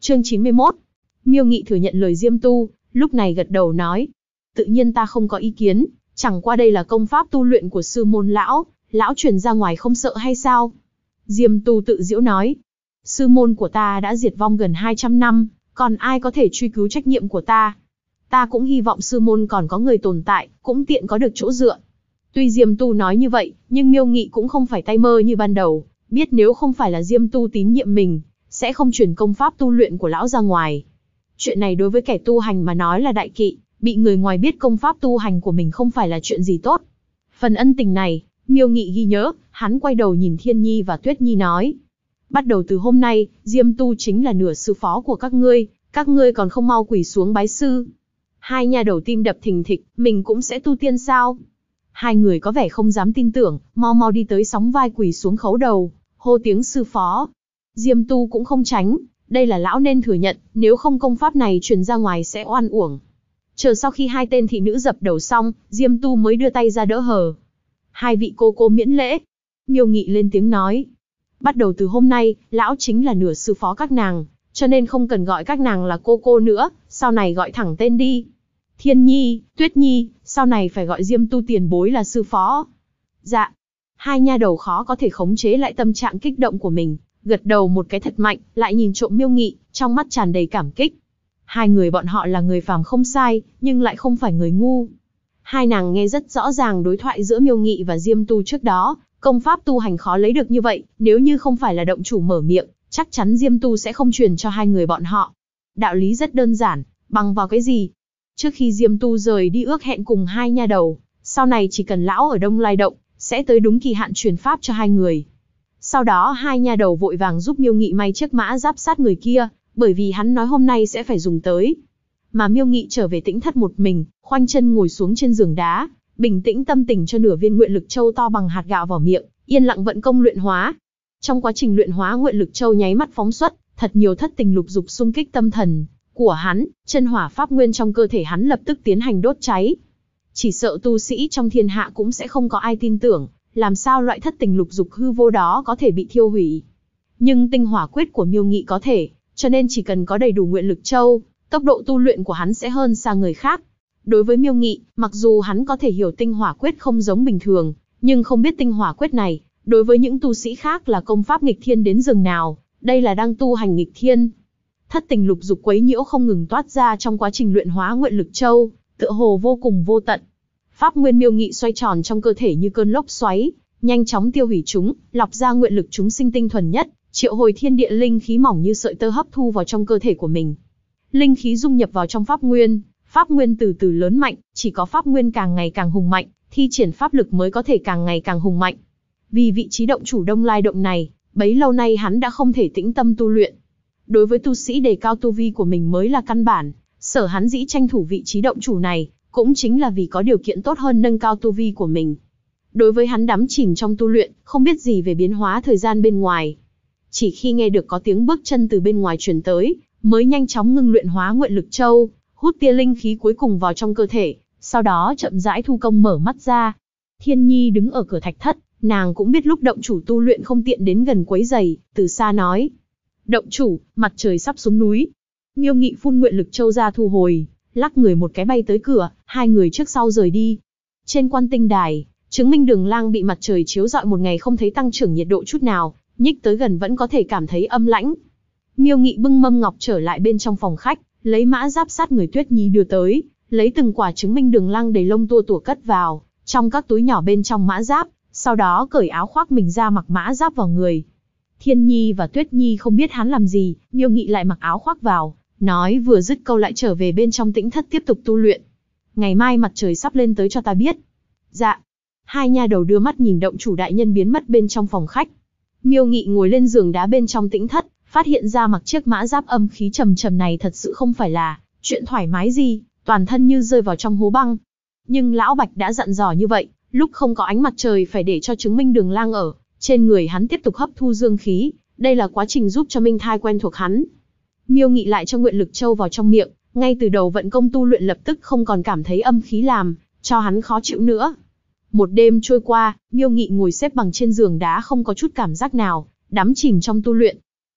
Chương 91. Miêu Nghị thừa nhận lời Diêm Tu, lúc này gật đầu nói. Tự nhiên ta không có ý kiến, chẳng qua đây là công pháp tu luyện của sư môn lão, lão truyền ra ngoài không sợ hay sao? Diêm Tu tự giễu nói. Sư môn của ta đã diệt vong gần 200 năm, còn ai có thể truy cứu trách nhiệm của ta? Ta cũng hy vọng sư môn còn có người tồn tại, cũng tiện có được chỗ dựa. Tuy Diêm Tu nói như vậy, nhưng Miêu Nghị cũng không phải tay mơ như ban đầu, biết nếu không phải là Diêm Tu tín nhiệm mình, sẽ không truyền công pháp tu luyện của lão ra ngoài. Chuyện này đối với kẻ tu hành mà nói là đại kỵ, bị người ngoài biết công pháp tu hành của mình không phải là chuyện gì tốt. Phần ân tình này, Miêu Nghị ghi nhớ, hắn quay đầu nhìn Thiên Nhi và Tuyết Nhi nói. Bắt đầu từ hôm nay, Diêm Tu chính là nửa sư phó của các ngươi còn không mau quỳ xuống bái sư. Hai nha đầu tim đập thình thịch, mình cũng sẽ tu tiên sao? Hai người có vẻ không dám tin tưởng, mau mau đi tới sóng vai quỳ xuống khấu đầu, hô tiếng sư phó. Diêm Tu cũng không tránh, đây là lão nên thừa nhận, nếu không công pháp này truyền ra ngoài sẽ oan uổng. Chờ sau khi hai tên thị nữ dập đầu xong, Diêm Tu mới đưa tay ra đỡ hờ. Hai vị cô miễn lễ. Miêu Nghị lên tiếng nói. Bắt đầu từ hôm nay, lão chính là nửa sư phó các nàng, cho nên không cần gọi các nàng là cô nữa, sau này gọi thẳng tên đi. Thiên Nhi, Tuyết Nhi, sau này phải gọi Diêm Tu tiền bối là sư phó. Dạ. Hai nha đầu khó có thể khống chế lại tâm trạng kích động của mình, gật đầu một cái thật mạnh, lại nhìn trộm Miêu Nghị, trong mắt tràn đầy cảm kích. Hai người bọn họ là người phàm không sai, nhưng lại không phải người ngu. Hai nàng nghe rất rõ ràng đối thoại giữa Miêu Nghị và Diêm Tu trước đó, công pháp tu hành khó lấy được như vậy, nếu như không phải là động chủ mở miệng, chắc chắn Diêm Tu sẽ không truyền cho hai người bọn họ. Đạo lý rất đơn giản, bằng vào cái gì? Trước khi Diêm Tu rời đi ước hẹn cùng hai nha đầu, sau này chỉ cần lão ở Đông Lai Động, sẽ tới đúng kỳ hạn truyền pháp cho hai người. Sau đó hai nha đầu vội vàng giúp Miêu Nghị may chiếc mã giáp sát người kia, bởi vì hắn nói hôm nay sẽ phải dùng tới. Mà Miêu Nghị trở về tĩnh thất một mình, khoanh chân ngồi xuống trên giường đá, bình tĩnh tâm tình cho nửa viên nguyện lực châu to bằng hạt gạo vào miệng, yên lặng vận công luyện hóa. Trong quá trình luyện hóa nguyện lực châu nháy mắt phóng xuất, thật nhiều thất tình lục dục xung kích tâm thần của hắn, chân hỏa pháp nguyên trong cơ thể hắn lập tức tiến hành đốt cháy. Chỉ sợ tu sĩ trong thiên hạ cũng sẽ không có ai tin tưởng, làm sao loại thất tình lục dục hư vô đó có thể bị thiêu hủy. Nhưng tinh hỏa quyết của Miêu Nghị có thể, cho nên chỉ cần có đầy đủ nguyện lực châu, tốc độ tu luyện của hắn sẽ hơn xa người khác. Đối với Miêu Nghị, mặc dù hắn có thể hiểu tinh hỏa quyết không giống bình thường, nhưng không biết tinh hỏa quyết này, đối với những tu sĩ khác là công pháp nghịch thiên đến rừng nào, đây là đang tu hành nghịch thiên. Thất tình lục dục quấy nhiễu không ngừng toát ra trong quá trình luyện hóa nguyện lực châu, tựa hồ vô cùng vô tận. Pháp nguyên Miêu Nghị xoay tròn trong cơ thể như cơn lốc xoáy, nhanh chóng tiêu hủy chúng, lọc ra nguyện lực chúng sinh tinh thuần nhất, triệu hồi thiên địa linh khí mỏng như sợi tơ hấp thu vào trong cơ thể của mình. Linh khí dung nhập vào trong pháp nguyên từ từ lớn mạnh, chỉ có pháp nguyên càng ngày càng hùng mạnh, thi triển pháp lực mới có thể càng ngày càng hùng mạnh. Vì vị trí động chủ Đông Lai Động này, bấy lâu nay hắn đã không thể tĩnh tâm tu luyện. Đối với tu sĩ đề cao tu vi của mình mới là căn bản, sở hắn dĩ tranh thủ vị trí động chủ này, cũng chính là vì có điều kiện tốt hơn nâng cao tu vi của mình. Đối với hắn đắm chìm trong tu luyện, không biết gì về biến hóa thời gian bên ngoài. Chỉ khi nghe được có tiếng bước chân từ bên ngoài truyền tới, mới nhanh chóng ngưng luyện hóa nguyện lực châu, hút tia linh khí cuối cùng vào trong cơ thể, sau đó chậm rãi thu công mở mắt ra. Thiên Nhi đứng ở cửa thạch thất, nàng cũng biết lúc động chủ tu luyện không tiện đến gần quấy rầy, từ xa nói. Động chủ, mặt trời sắp xuống núi. Miêu Nghị phun nguyện lực châu ra thu hồi, lắc người một cái bay tới cửa, hai người trước sau rời đi. Trên quan tinh đài, chứng minh Đường Lang bị mặt trời chiếu rọi một ngày không thấy tăng trưởng nhiệt độ chút nào, nhích tới gần vẫn có thể cảm thấy âm lãnh. Miêu Nghị bưng mâm ngọc trở lại bên trong phòng khách, lấy mã giáp sát người Tuyết Nhi đưa tới, lấy từng quả chứng minh Đường Lang đầy lông tua tủa cất vào trong các túi nhỏ bên trong mã giáp, sau đó cởi áo khoác mình ra mặc mã giáp vào người. Thiên Nhi và Tuyết Nhi không biết hắn làm gì, Miêu Nghị lại mặc áo khoác vào, nói vừa dứt câu lại trở về bên trong tĩnh thất tiếp tục tu luyện. Ngày mai mặt trời sắp lên tới cho ta biết. Dạ. Hai nha đầu đưa mắt nhìn động chủ đại nhân biến mất bên trong phòng khách. Miêu Nghị ngồi lên giường đá bên trong tĩnh thất, phát hiện ra mặc chiếc mã giáp âm khí trầm trầm này thật sự không phải là chuyện thoải mái gì, toàn thân như rơi vào trong hố băng. Nhưng lão Bạch đã dặn dò như vậy, lúc không có ánh mặt trời phải để cho chứng minh Đường Lang ở, trên người hắn tiếp tục hấp thu dương khí, đây là quá trình giúp cho Minh Thai quen thuộc hắn. Miêu Nghị lại cho nguyện lực châu vào trong miệng, ngay từ đầu vận công tu luyện lập tức không còn cảm thấy âm khí làm cho hắn khó chịu nữa. Một đêm trôi qua, Miêu Nghị ngồi xếp bằng trên giường đá không có chút cảm giác nào, đắm chìm trong tu luyện.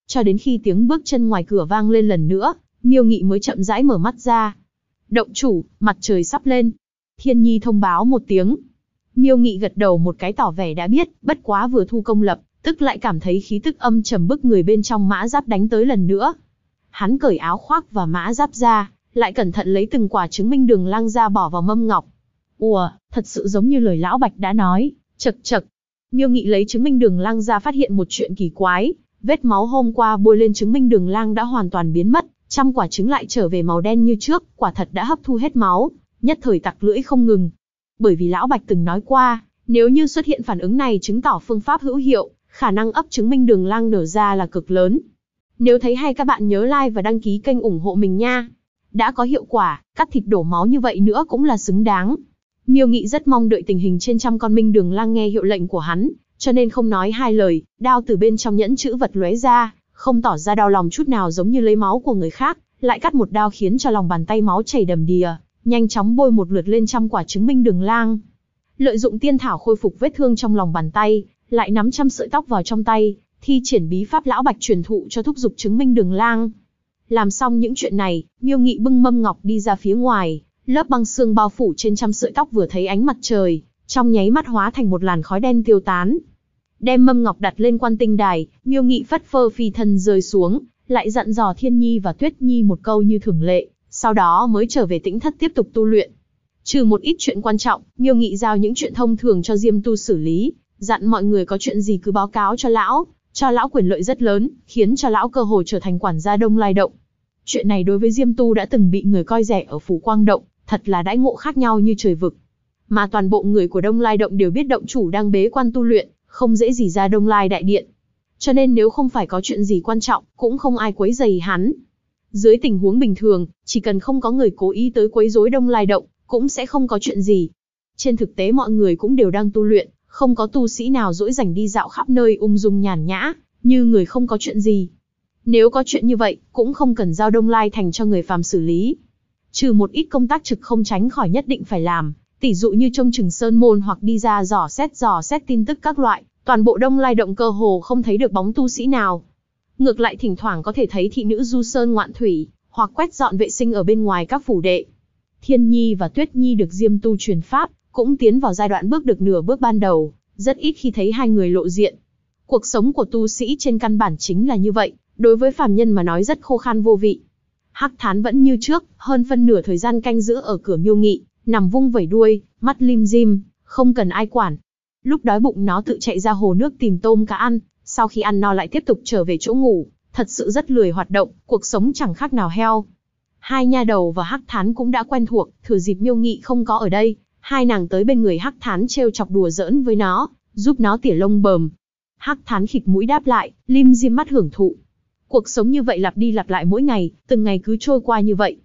Cho đến khi tiếng bước chân ngoài cửa vang lên lần nữa, Miêu Nghị mới chậm rãi mở mắt ra. Động chủ, mặt trời sắp lên. Thiên Nhi thông báo một tiếng. Miêu Nghị gật đầu một cái tỏ vẻ đã biết, bất quá vừa thu công lập, tức lại cảm thấy khí tức âm trầm bức người bên trong mã giáp đánh tới lần nữa. Hắn cởi áo khoác và mã giáp ra, lại cẩn thận lấy từng quả chứng minh đường lăng ra bỏ vào mâm ngọc. Ùa, thật sự giống như lời lão Bạch đã nói, chậc chậc. Miêu Nghị lấy chứng minh đường lăng ra phát hiện một chuyện kỳ quái, vết máu hôm qua bôi lên chứng minh đường lăng đã hoàn toàn biến mất, trăm quả trứng lại trở về màu đen như trước, quả thật đã hấp thu hết máu, nhất thời tặc lưỡi không ngừng. Bởi vì lão Bạch từng nói qua, nếu như xuất hiện phản ứng này chứng tỏ phương pháp hữu hiệu, khả năng ấp chứng minh đường lăng nở ra là cực lớn. Nếu thấy hay các bạn nhớ like và đăng ký kênh ủng hộ mình nha. Đã có hiệu quả, cắt thịt đổ máu như vậy nữa cũng là xứng đáng. Miêu Nghị rất mong đợi tình hình trên trăm con minh đường lăng nghe hiệu lệnh của hắn, cho nên không nói hai lời, đao từ bên trong nhẫn chữ vật lóe ra, không tỏ ra đau lòng chút nào giống như lấy máu của người khác, lại cắt một đao khiến cho lòng bàn tay máu chảy đầm đìa, nhanh chóng bôi một lượt lên trăm quả chứng minh đường lang. Lợi dụng tiên thảo khôi phục vết thương trong lòng bàn tay, lại nắm trăm sợi tóc vào trong tay, thi triển bí pháp lão Bạch truyền thụ cho thúc dục chứng minh đường lang. Làm xong những chuyện này, Miêu Nghị bưng mâm ngọc đi ra phía ngoài, lớp băng xương bao phủ trên trăm sợi tóc vừa thấy ánh mặt trời, trong nháy mắt hóa thành một làn khói đen tiêu tán. Đem mâm ngọc đặt lên quan tinh đài, Miêu Nghị phất phơ phi thân rơi xuống, lại dặn dò Thiên Nhi và Tuyết Nhi một câu như thường lệ, sau đó mới trở về tĩnh thất tiếp tục tu luyện. Trừ một ít chuyện quan trọng, Miêu Nghị giao những chuyện thông thường cho Diêm Tu xử lý, dặn mọi người có chuyện gì cứ báo cáo cho lão quyền lợi rất lớn, khiến cho lão cơ hồ trở thành quản gia Đông Lai Động. Chuyện này đối với Diêm Tu đã từng bị người coi rẻ ở Phủ Quang Động, thật là đãi ngộ khác nhau như trời vực. Mà toàn bộ người của Đông Lai Động đều biết động chủ đang bế quan tu luyện, không dễ gì ra Đông Lai Đại Điện. Cho nên nếu không phải có chuyện gì quan trọng, cũng không ai quấy rầy hắn. Dưới tình huống bình thường, chỉ cần không có người cố ý tới quấy rối Đông Lai Động, cũng sẽ không có chuyện gì. Trên thực tế mọi người cũng đều đang tu luyện, không có tu sĩ nào dỗi rảnh đi dạo khắp nơi ung dung nhàn nhã, như người không có chuyện gì. Nếu có chuyện như vậy, cũng không cần giao Đông Lai Thành cho người phàm xử lý. Trừ một ít công tác trực không tránh khỏi nhất định phải làm, tỉ dụ như trông chừng sơn môn hoặc đi ra dò xét tin tức các loại, toàn bộ Đông Lai Động cơ hồ không thấy được bóng tu sĩ nào. Ngược lại thỉnh thoảng có thể thấy thị nữ du sơn ngoạn thủy, hoặc quét dọn vệ sinh ở bên ngoài các phủ đệ. Thiên Nhi và Tuyết Nhi được Diêm Tu truyền pháp, cũng tiến vào giai đoạn bước được nửa bước ban đầu, rất ít khi thấy hai người lộ diện. Cuộc sống của tu sĩ trên căn bản chính là như vậy, đối với phàm nhân mà nói rất khô khan vô vị. Hắc Thán vẫn như trước, hơn phân nửa thời gian canh giữ ở cửa Miêu Nghị, nằm vung vẩy đuôi, mắt lim dim, không cần ai quản. Lúc đói bụng nó tự chạy ra hồ nước tìm tôm cá ăn, sau khi ăn no lại tiếp tục trở về chỗ ngủ, thật sự rất lười hoạt động, cuộc sống chẳng khác nào heo. Hai nha đầu và Hắc Thán cũng đã quen thuộc, thừa dịp Miêu Nghị không có ở đây, hai nàng tới bên người Hắc Thán trêu chọc đùa giỡn với nó, giúp nó tỉa lông bờm. Hắc Thán khịt mũi đáp lại, lim dim mắt hưởng thụ. Cuộc sống như vậy lặp đi lặp lại mỗi ngày, từng ngày cứ trôi qua như vậy.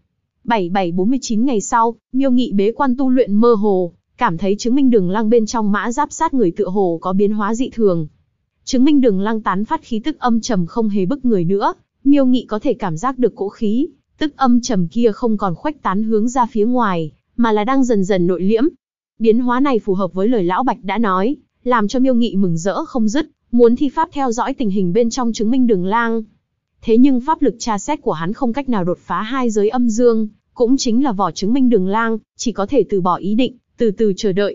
4749 ngày sau, Miêu Nghị bế quan tu luyện mơ hồ, cảm thấy chứng minh đường lăng bên trong mã giáp sát người tựa hồ có biến hóa dị thường. Chứng minh đường lăng tán phát khí tức âm trầm không hề bức người nữa, Miêu Nghị có thể cảm giác được cỗ khí, tức âm trầm kia không còn khuếch tán hướng ra phía ngoài, mà là đang dần dần nội liễm. Biến hóa này phù hợp với lời lão Bạch đã nói, làm cho Miêu Nghị mừng rỡ không dứt, muốn thi pháp theo dõi tình hình bên trong chứng minh đường lang. Thế nhưng pháp lực tra xét của hắn không cách nào đột phá hai giới âm dương, cũng chính là vỏ chứng minh đường lang, chỉ có thể từ bỏ ý định, từ từ chờ đợi.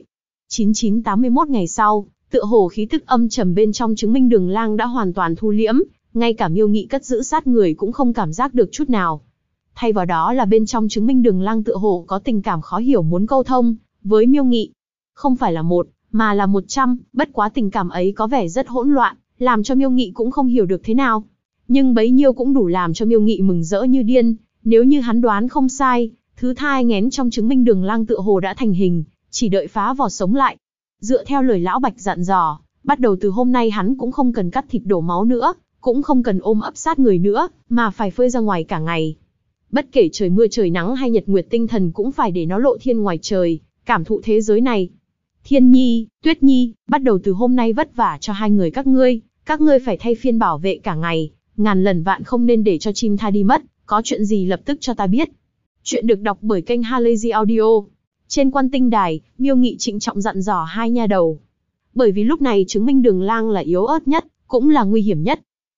9981 ngày sau, tựa hồ khí tức âm trầm bên trong chứng minh đường lang đã hoàn toàn thu liễm, ngay cả Miêu Nghị cất giữ sát người cũng không cảm giác được chút nào. Thay vào đó là bên trong chứng minh đường lang tựa hồ có tình cảm khó hiểu muốn câu thông với Miêu Nghị. Không phải là một, mà là 100, bất quá tình cảm ấy có vẻ rất hỗn loạn, làm cho Miêu Nghị cũng không hiểu được thế nào. Nhưng bấy nhiêu cũng đủ làm cho Miêu Nghị mừng rỡ như điên, nếu như hắn đoán không sai, thứ thai nghén trong chứng minh đường lang tựa hồ đã thành hình, chỉ đợi phá vỏ sống lại. Dựa theo lời lão Bạch dặn dò, bắt đầu từ hôm nay hắn cũng không cần cắt thịt đổ máu nữa, cũng không cần ôm ấp sát người nữa, mà phải phơi ra ngoài cả ngày. Bất kể trời mưa trời nắng hay nhật nguyệt tinh thần cũng phải để nó lộ thiên ngoài trời, cảm thụ thế giới này. Thiên Nhi, Tuyết Nhi, bắt đầu từ hôm nay vất vả cho hai người các ngươi phải thay phiên bảo vệ cả ngày, ngàn lần vạn không nên để cho chim tha đi mất, có chuyện gì lập tức cho ta biết. Chuyện được đọc bởi kênh Halazy Audio. Trên quan tinh đài, Miêu Nghị trịnh trọng dặn dò hai nha đầu. Bởi vì lúc này chứng minh đường lang là yếu ớt nhất, cũng là nguy hiểm nhất.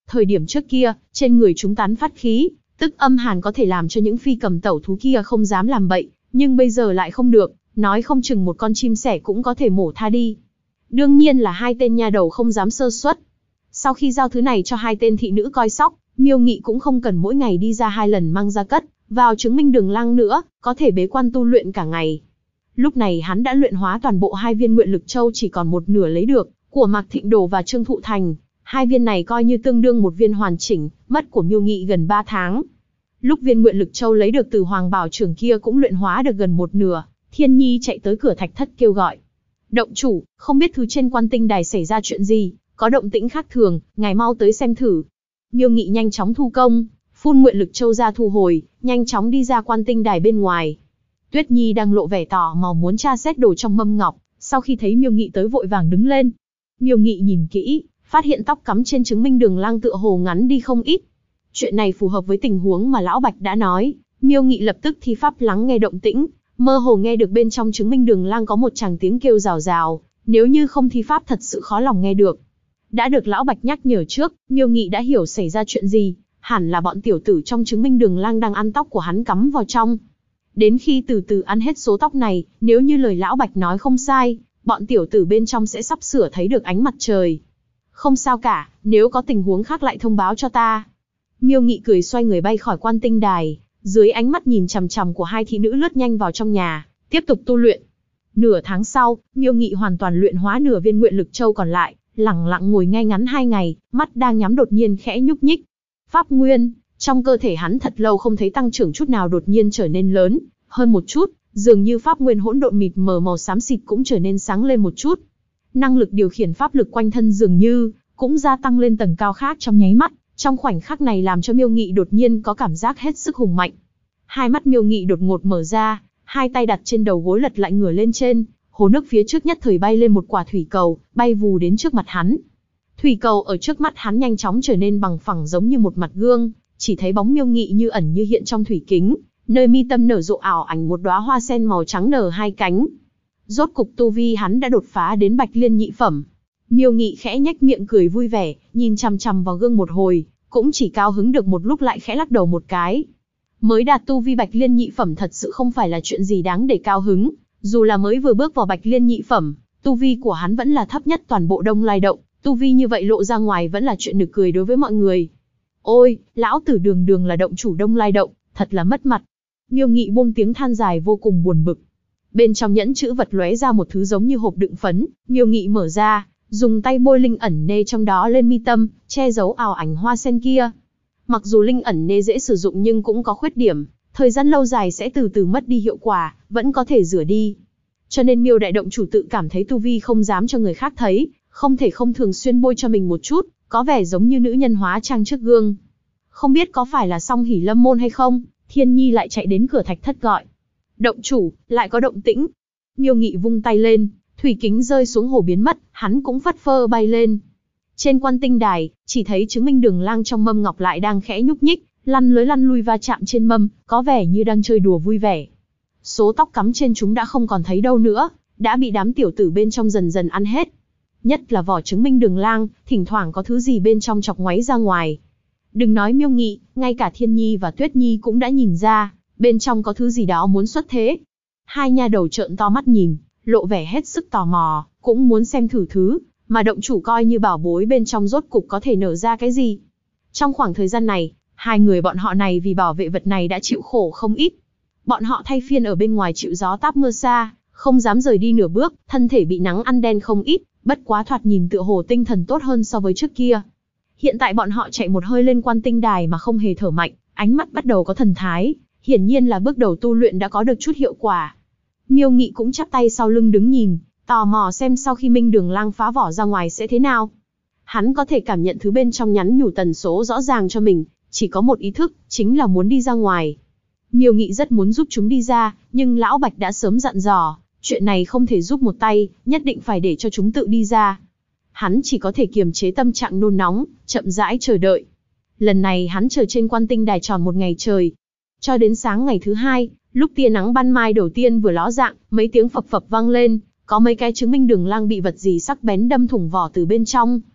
Thời điểm trước kia, trên người chúng tán phát khí, tức âm hàn có thể làm cho những phi cầm tẩu thú kia không dám làm bậy, nhưng bây giờ lại không được, nói không chừng một con chim sẻ cũng có thể mổ tha đi. Đương nhiên là hai tên nha đầu không dám sơ suất. Sau khi giao thứ này cho hai tên thị nữ coi sóc, Miêu Nghị cũng không cần mỗi ngày đi ra 2 lần mang ra cất, vào chứng minh đường lang nữa, có thể bế quan tu luyện cả ngày. Lúc này hắn đã luyện hóa toàn bộ 2 viên nguyện lực châu chỉ còn một nửa lấy được, của Mạc Thịnh Đồ và Trương Thụ Thành. 2 viên này coi như tương đương một viên hoàn chỉnh, mất của Miêu Nghị gần 3 tháng. Lúc viên nguyện lực châu lấy được từ Hoàng Bảo Trưởng kia cũng luyện hóa được gần một nửa, Thiên Nhi chạy tới cửa thạch thất kêu gọi. Động chủ, không biết thứ trên Quan Tinh Đài xảy ra chuyện gì, có động tĩnh khác thường, ngài mau tới xem thử. Miêu Nghị nhanh chóng thu công, phun nguyện lực châu ra thu hồi, nhanh chóng đi ra Quan Tinh Đài bên ngoài. Tuyết Nhi đang lộ vẻ tò mò muốn tra xét đồ trong mâm ngọc, sau khi thấy Miêu Nghị tới vội vàng đứng lên. Miêu Nghị nhìn kỹ, phát hiện tóc cắm trên chứng minh đường lang tựa hồ ngắn đi không ít. Chuyện này phù hợp với tình huống mà Lão Bạch đã nói, Miêu Nghị lập tức thi pháp lắng nghe động tĩnh, mơ hồ nghe được bên trong chứng minh đường lang có một tràng tiếng kêu rào rào, nếu như không thi pháp thật sự khó lòng nghe được. Đã được Lão Bạch nhắc nhở trước, Miêu Nghị đã hiểu xảy ra chuyện gì, hẳn là bọn tiểu tử trong chứng minh đường lang đang ăn tóc của hắn cắm vào trong. Đến khi từ từ ăn hết số tóc này, nếu như lời Lão Bạch nói không sai, bọn tiểu tử bên trong sẽ sắp sửa thấy được ánh mặt trời. Không sao cả, nếu có tình huống khác lại thông báo cho ta. Miêu Nghị cười xoay người bay khỏi Quan Tinh Đài, dưới ánh mắt nhìn chằm chằm của hai thị nữ lướt nhanh vào trong nhà, tiếp tục tu luyện. Nửa tháng sau, Miêu Nghị hoàn toàn luyện hóa nửa viên nguyện lực châu còn lại, lẳng lặng ngồi ngay ngắn 2 ngày, mắt đang nhắm đột nhiên khẽ nhúc nhích. Pháp nguyên, trong cơ thể hắn thật lâu không thấy tăng trưởng chút nào đột nhiên trở nên lớn hơn một chút, dường như pháp nguyên hỗn độn mịt mờ màu xám xịt cũng trở nên sáng lên một chút. Năng lực điều khiển pháp lực quanh thân dường như cũng gia tăng lên tầng cao khác trong nháy mắt, trong khoảnh khắc này làm cho Miêu Nghị đột nhiên có cảm giác hết sức hùng mạnh. Hai mắt Miêu Nghị đột ngột mở ra, hai tay đặt trên đầu gối lật lại ngửa lên trên, hồ nước phía trước nhất thời bay lên một quả thủy cầu, bay vù đến trước mặt hắn. Thủy cầu ở trước mắt hắn nhanh chóng trở nên bằng phẳng giống như một mặt gương, chỉ thấy bóng Miêu Nghị như ẩn như hiện trong thủy kính, nơi mi tâm nở rộ ảo ảnh một đóa hoa sen màu trắng nở 2 cánh. Rốt cục tu vi hắn đã đột phá đến Bạch Liên nhị phẩm. Miêu Nghị khẽ nhếch miệng cười vui vẻ, nhìn chằm chằm vào gương một hồi, cũng chỉ cao hứng được một lúc lại khẽ lắc đầu một cái. Mới đạt tu vi Bạch Liên nhị phẩm thật sự không phải là chuyện gì đáng để cao hứng, dù là mới vừa bước vào Bạch Liên nhị phẩm, tu vi của hắn vẫn là thấp nhất toàn bộ Đông Lai Động, tu vi như vậy lộ ra ngoài vẫn là chuyện nực cười đối với mọi người. Ôi, lão tử đường đường là động chủ Đông Lai Động, thật là mất mặt. Miêu Nghị buông tiếng than dài vô cùng buồn bực. Bên trong nhẫn chữ vật lóe ra một thứ giống như hộp đựng phấn, Miêu Nghị mở ra, dùng tay bôi linh ẩn nê trong đó lên mi tâm, che giấu ảo ảnh hoa sen kia. Mặc dù linh ẩn nê dễ sử dụng nhưng cũng có khuyết điểm, thời gian lâu dài sẽ từ từ mất đi hiệu quả, vẫn có thể rửa đi. Cho nên Miêu đại động chủ tự cảm thấy tu vi không dám cho người khác thấy, không thể không thường xuyên bôi cho mình một chút, có vẻ giống như nữ nhân hóa trang trước gương. Không biết có phải là Song Hỷ Lâm môn hay không, Thiên Nhi lại chạy đến cửa thạch thất gọi. Động chủ, lại có động tĩnh. Miêu Nghị vung tay lên, thủy kính rơi xuống hồ biến mất, hắn cũng phất phơ bay lên. Trên Quan Tinh Đài, chỉ thấy chứng minh đường lang trong mâm ngọc lại đang khẽ nhúc nhích, lăn lui va chạm trên mâm, có vẻ như đang chơi đùa vui vẻ. Số tóc cắm trên chúng đã không còn thấy đâu nữa, đã bị đám tiểu tử bên trong dần dần ăn hết. Nhất là vỏ chứng minh đường lang, thỉnh thoảng có thứ gì bên trong chọc ngoáy ra ngoài. Đừng nói Miêu Nghị, ngay cả Thiên Nhi và Tuyết Nhi cũng đã nhìn ra, bên trong có thứ gì đó muốn xuất thế. Hai nha đầu trợn to mắt nhìn, lộ vẻ hết sức tò mò, cũng muốn xem thử thứ mà động chủ coi như bảo bối bên trong rốt cục có thể nở ra cái gì. Trong khoảng thời gian này, hai người bọn họ này vì bảo vệ vật này đã chịu khổ không ít. Bọn họ thay phiên ở bên ngoài chịu gió táp mưa xa, không dám rời đi nửa bước, thân thể bị nắng ăn đen không ít, bất quá thoạt nhìn tựa hồ tinh thần tốt hơn so với trước kia. Hiện tại bọn họ chạy một hơi lên Quan Tinh Đài mà không hề thở mạnh, ánh mắt bắt đầu có thần thái, hiển nhiên là bước đầu tu luyện đã có được chút hiệu quả. Miêu Nghị cũng chắp tay sau lưng đứng nhìn, tò mò xem sau khi Minh Đường Lang phá vỏ ra ngoài sẽ thế nào. Hắn có thể cảm nhận thứ bên trong nhắn nhủ tần số rõ ràng cho mình, chỉ có một ý thức, chính là muốn đi ra ngoài. Miêu Nghị rất muốn giúp chúng đi ra, nhưng Lão Bạch đã sớm dặn dò, chuyện này không thể giúp một tay, nhất định phải để cho chúng tự đi ra. Hắn chỉ có thể kiềm chế tâm trạng nôn nóng, chậm rãi chờ đợi. Lần này hắn chờ trên Quan Tinh Đài tròn một ngày trời. Cho đến sáng ngày thứ hai, lúc tia nắng ban mai đầu tiên vừa ló dạng, mấy tiếng phập phập vang lên, có mấy cái chứng minh đường lang bị vật gì sắc bén đâm thủng vỏ từ bên trong.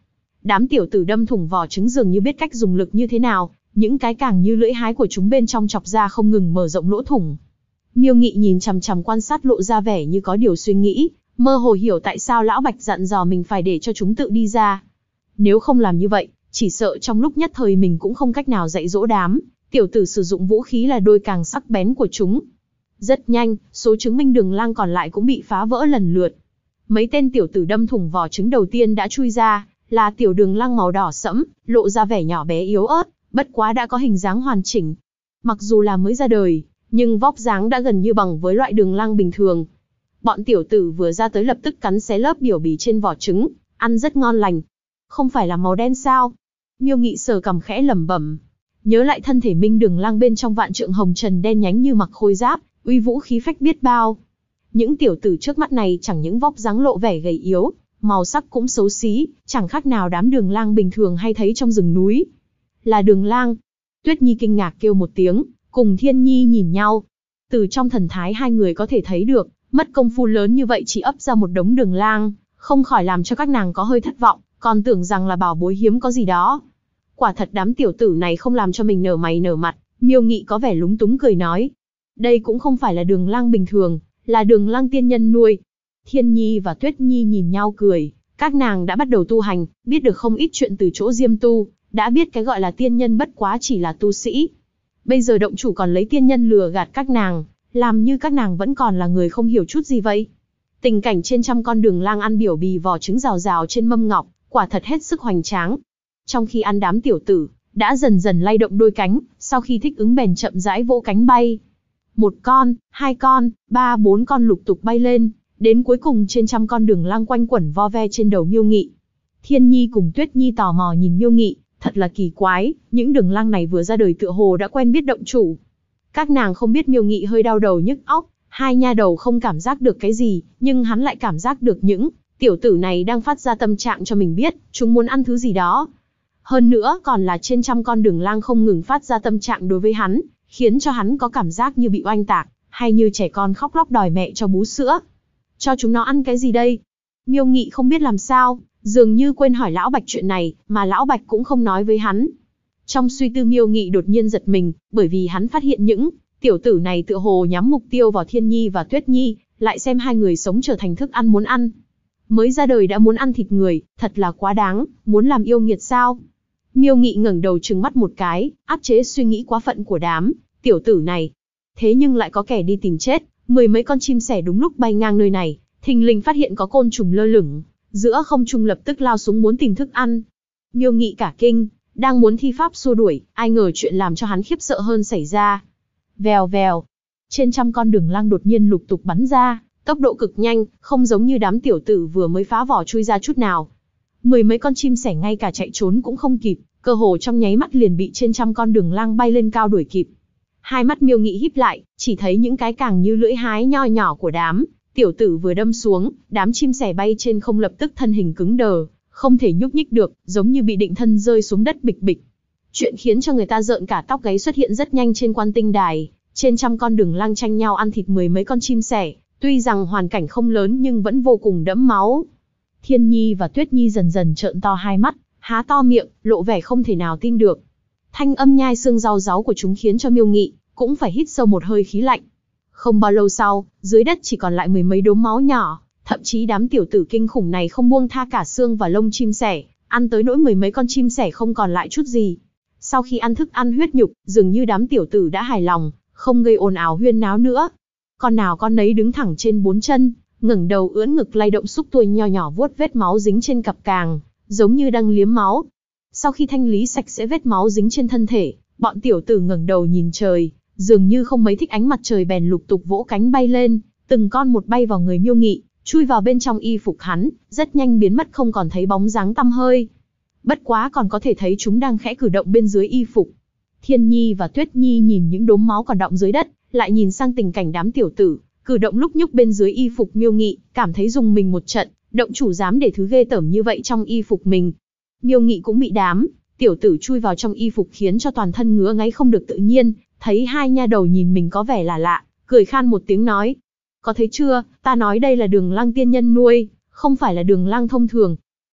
Đám tiểu tử đâm thủng vỏ trứng dường như biết cách dùng lực như thế nào, những cái càng như lưỡi hái của chúng bên trong chọc ra không ngừng mở rộng lỗ thủng. Miêu Nghị nhìn chằm chằm quan sát lộ ra vẻ như có điều suy nghĩ, mơ hồ hiểu tại sao lão Bạch dặn dò mình phải để cho chúng tự đi ra. Nếu không làm như vậy, chỉ sợ trong lúc nhất thời mình cũng không cách nào dạy dỗ đám tiểu tử sử dụng vũ khí là đôi càng sắc bén của chúng. Rất nhanh, số trứng minh đường lang còn lại cũng bị phá vỡ lần lượt. Mấy tên tiểu tử đâm thủng vỏ trứng đầu tiên đã chui ra, là tiểu đường lang màu đỏ sẫm, lộ ra vẻ nhỏ bé yếu ớt, bất quá đã có hình dáng hoàn chỉnh. Mặc dù là mới ra đời, nhưng vóc dáng đã gần như bằng với loại đường lang bình thường. Bọn tiểu tử vừa ra tới lập tức cắn xé lớp biểu bì trên vỏ trứng, ăn rất ngon lành. Không phải là màu đen sao? Miêu Nghị sờ cằm khẽ lẩm bẩm. Nhớ lại thân thể minh đường lang bên trong vạn trượng hồng trần đen nhánh như mặc khôi giáp, uy vũ khí phách biết bao. Những tiểu tử trước mắt này chẳng những vóc dáng lộ vẻ gầy yếu, màu sắc cũng xấu xí, chẳng khác nào đám đường lang bình thường hay thấy trong rừng núi. Là đường lang. Tuyết Nhi kinh ngạc kêu một tiếng, cùng Thiên Nhi nhìn nhau. Từ trong thần thái hai người có thể thấy được, mất công phu lớn như vậy chỉ ấp ra một đống đường lang, không khỏi làm cho các nàng có hơi thất vọng, còn tưởng rằng là bảo bối hiếm có gì đó. Quả thật đám tiểu tử này không làm cho mình nở mày nở mặt, Miêu Nghị có vẻ lúng túng cười nói. Đây cũng không phải là đường lang bình thường, là đường lang tiên nhân nuôi. Thiên Nhi và Tuyết Nhi nhìn nhau cười, các nàng đã bắt đầu tu hành, biết được không ít chuyện từ chỗ Diêm Tu, đã biết cái gọi là tiên nhân bất quá chỉ là tu sĩ. Bây giờ động chủ còn lấy tiên nhân lừa gạt các nàng, làm như các nàng vẫn còn là người không hiểu chút gì vậy. Tình cảnh trên trăm con đường lang ăn biểu bì vỏ trứng rào rào trên mâm ngọc, quả thật hết sức hoành tráng. Trong khi ăn đám tiểu tử, đã dần dần lay động đôi cánh, sau khi thích ứng bèn chậm rãi vỗ cánh bay. Một con, hai con, ba bốn con lục tục bay lên, đến cuối cùng trên trăm con đường lang quanh quẩn vo ve trên đầu Miêu Nghị. Thiên Nhi cùng Tuyết Nhi tò mò nhìn Miêu Nghị, thật là kỳ quái, những đường lang này vừa ra đời tựa hồ đã quen biết động chủ. Các nàng không biết Miêu Nghị hơi đau đầu nhức óc, hai nha đầu không cảm giác được cái gì, nhưng hắn lại cảm giác được những tiểu tử này đang phát ra tâm trạng cho mình biết, chúng muốn ăn thứ gì đó. Hơn nữa còn là trên trăm con đường lang không ngừng phát ra tâm trạng đối với hắn, khiến cho hắn có cảm giác như bị oanh tạc, hay như trẻ con khóc lóc đòi mẹ cho bú sữa. Cho chúng nó ăn cái gì đây? Miêu Nghị không biết làm sao, dường như quên hỏi Lão Bạch chuyện này, mà Lão Bạch cũng không nói với hắn. Trong suy tư Miêu Nghị đột nhiên giật mình, bởi vì hắn phát hiện những tiểu tử này tựa hồ nhắm mục tiêu vào Thiên Nhi và Tuyết Nhi, lại xem hai người sống trở thành thức ăn muốn ăn. Mới ra đời đã muốn ăn thịt người, thật là quá đáng, muốn làm yêu nghiệt sao? Miêu Nghị ngẩng đầu trừng mắt một cái, áp chế suy nghĩ quá phận của đám tiểu tử này. Thế nhưng lại có kẻ đi tìm chết, mười mấy con chim sẻ đúng lúc bay ngang nơi này, thình lình phát hiện có côn trùng lơ lửng, giữa không trung lập tức lao xuống muốn tìm thức ăn. Miêu Nghị cả kinh, đang muốn thi pháp xua đuổi, ai ngờ chuyện làm cho hắn khiếp sợ hơn xảy ra. Vèo vèo, trên trăm con đường lang đột nhiên lục tục bắn ra, tốc độ cực nhanh, không giống như đám tiểu tử vừa mới phá vỏ chui ra chút nào. Mười mấy con chim sẻ ngay cả chạy trốn cũng không kịp, cơ hồ trong nháy mắt liền bị trên trăm con đường lang bay lên cao đuổi kịp. Hai mắt Miêu Nghị híp lại, chỉ thấy những cái càng như lưỡi hái nho nhỏ của đám tiểu tử vừa đâm xuống, đám chim sẻ bay trên không lập tức thân hình cứng đờ, không thể nhúc nhích được, giống như bị định thân rơi xuống đất bịch bịch. Chuyện khiến cho người ta rợn cả tóc gáy xuất hiện rất nhanh trên quan tinh đài, trên trăm con đường lang tranh nhau ăn thịt mười mấy con chim sẻ, tuy rằng hoàn cảnh không lớn nhưng vẫn vô cùng đẫm máu. Thiên Nhi và Tuyết Nhi dần dần trợn to hai mắt, há to miệng, lộ vẻ không thể nào tin được. Thanh âm nhai xương rau ráu của chúng khiến cho Miêu Nghị cũng phải hít sâu một hơi khí lạnh. Không bao lâu sau, dưới đất chỉ còn lại mười mấy đốm máu nhỏ, thậm chí đám tiểu tử kinh khủng này không buông tha cả xương và lông chim sẻ, ăn tới nỗi mười mấy con chim sẻ không còn lại chút gì. Sau khi ăn thức ăn huyết nhục, dường như đám tiểu tử đã hài lòng, không gây ồn ào huyên náo nữa. Con nào con nấy đứng thẳng trên bốn chân, ngẩng đầu ưỡn ngực lay động xúc tuôi nho nhỏ vuốt vết máu dính trên cặp càng, giống như đang liếm máu. Sau khi thanh lý sạch sẽ vết máu dính trên thân thể, bọn tiểu tử ngẩng đầu nhìn trời, dường như không mấy thích ánh mặt trời bèn lục tục vỗ cánh bay lên, từng con một bay vào người Miêu Nghị, chui vào bên trong y phục hắn, rất nhanh biến mất không còn thấy bóng dáng tăm hơi. Bất quá còn có thể thấy chúng đang khẽ cử động bên dưới y phục. Thiên Nhi và Tuyết Nhi nhìn những đốm máu còn đọng dưới đất, lại nhìn sang tình cảnh đám tiểu tử cử động lúc nhúc bên dưới y phục Miêu Nghị, cảm thấy rùng mình một trận, động chủ dám để thứ ghê tởm như vậy trong y phục mình. Miêu Nghị cũng bị đám tiểu tử chui vào trong y phục khiến cho toàn thân ngứa ngáy không được tự nhiên, thấy hai nha đầu nhìn mình có vẻ là lạ, cười khan một tiếng nói: "Có thấy chưa, ta nói đây là đường lang tiên nhân nuôi, không phải là đường lang thông thường."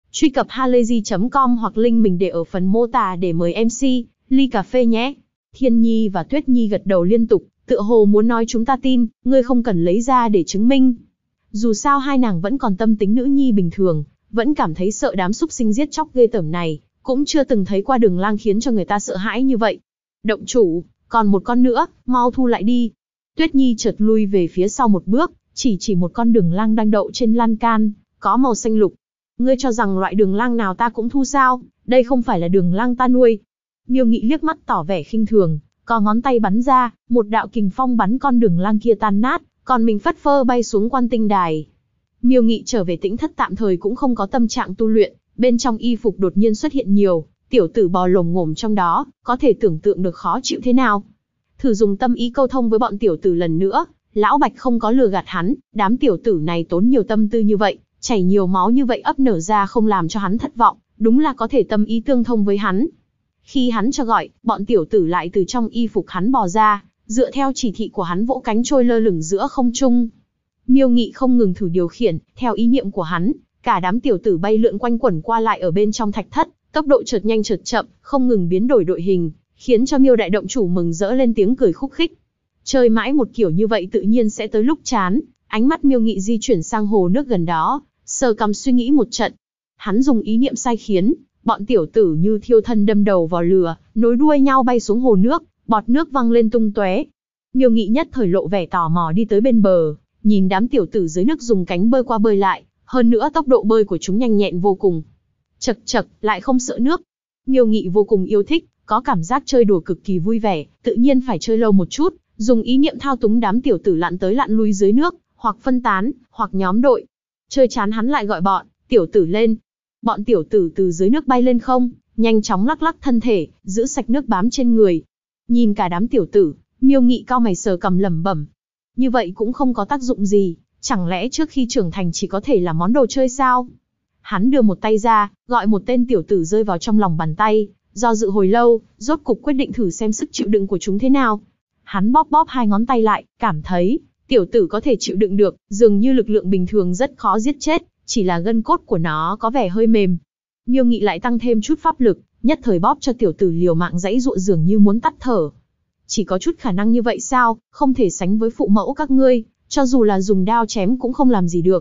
Truy cập halayzi.com hoặc link mình để ở phần mô tả để mời MC ly cà phê nhé. Thiên Nhi và Tuyết Nhi gật đầu liên tục, tựa hồ muốn nói chúng ta tin, ngươi không cần lấy ra để chứng minh. Dù sao hai nàng vẫn còn tâm tính nữ nhi bình thường, vẫn cảm thấy sợ đám súc sinh giết chóc ghê tởm này, cũng chưa từng thấy qua Đường Lang khiến cho người ta sợ hãi như vậy. Động chủ, còn một con nữa, mau thu lại đi. Tuyết Nhi chợt lui về phía sau một bước, chỉ một con Đường Lang đang đậu trên lan can, có màu xanh lục. Ngươi cho rằng loại Đường Lang nào ta cũng thu sao? Đây không phải là Đường Lang ta nuôi. Miêu Nghị liếc mắt tỏ vẻ khinh thường, có ngón tay bắn ra, một đạo kình phong bắn con Đường Lang kia tan nát, còn mình phất phơ bay xuống Quan Tinh Đài. Miêu Nghị trở về Tĩnh Thất tạm thời cũng không có tâm trạng tu luyện, bên trong y phục đột nhiên xuất hiện nhiều tiểu tử bò lồm ngồm trong đó, có thể tưởng tượng được khó chịu thế nào. Thử dùng tâm ý câu thông với bọn tiểu tử lần nữa, Lão Bạch không có lừa gạt hắn, đám tiểu tử này tốn nhiều tâm tư như vậy, chảy nhiều máu như vậy ấp nở ra không làm cho hắn thất vọng, đúng là có thể tâm ý tương thông với hắn. Khi hắn cho gọi, bọn tiểu tử lại từ trong y phục hắn bò ra, dựa theo chỉ thị của hắn vỗ cánh trôi lơ lửng giữa không trung. Miêu Nghị không ngừng thử điều khiển, theo ý niệm của hắn, cả đám tiểu tử bay lượn quanh quẩn qua lại ở bên trong thạch thất, tốc độ chợt nhanh chợt chậm, không ngừng biến đổi đội hình, khiến cho Miêu đại động chủ mừng rỡ lên tiếng cười khúc khích. Chơi mãi một kiểu như vậy tự nhiên sẽ tới lúc chán, ánh mắt Miêu Nghị di chuyển sang hồ nước gần đó, sờ cằm suy nghĩ một trận. Hắn dùng ý niệm sai khiến, bọn tiểu tử như thiêu thân đâm đầu vào lửa, nối đuôi nhau bay xuống hồ nước, bọt nước văng lên tung tóe. Miêu Nghị nhất thời lộ vẻ tò mò đi tới bên bờ, nhìn đám tiểu tử dưới nước dùng cánh bơi qua bơi lại, hơn nữa tốc độ bơi của chúng nhanh nhẹn vô cùng. Chậc chậc, lại không sợ nước. Miêu Nghị vô cùng yêu thích, có cảm giác chơi đùa cực kỳ vui vẻ, tự nhiên phải chơi lâu một chút, dùng ý niệm thao túng đám tiểu tử lặn tới lặn lui dưới nước, hoặc phân tán, hoặc nhóm đội. Chơi chán hắn lại gọi bọn tiểu tử lên. Bọn tiểu tử từ dưới nước bay lên không, nhanh chóng lắc lắc thân thể, giữ sạch nước bám trên người. Nhìn cả đám tiểu tử, Miêu Nghị cau mày sờ cằm lẩm bẩm. Như vậy cũng không có tác dụng gì, chẳng lẽ trước khi trưởng thành chỉ có thể là món đồ chơi sao? Hắn đưa một tay ra, gọi một tên tiểu tử rơi vào trong lòng bàn tay, do dự hồi lâu, rốt cục quyết định thử xem sức chịu đựng của chúng thế nào. Hắn bóp bóp hai ngón tay lại, cảm thấy tiểu tử có thể chịu đựng được, dường như lực lượng bình thường rất khó giết chết, chỉ là gân cốt của nó có vẻ hơi mềm. Miêu Nghị lại tăng thêm chút pháp lực, nhất thời bóp cho tiểu tử liều mạng giãy giụa dường như muốn tắt thở. Chỉ có chút khả năng như vậy sao, không thể sánh với phụ mẫu các ngươi, cho dù là dùng đao chém cũng không làm gì được.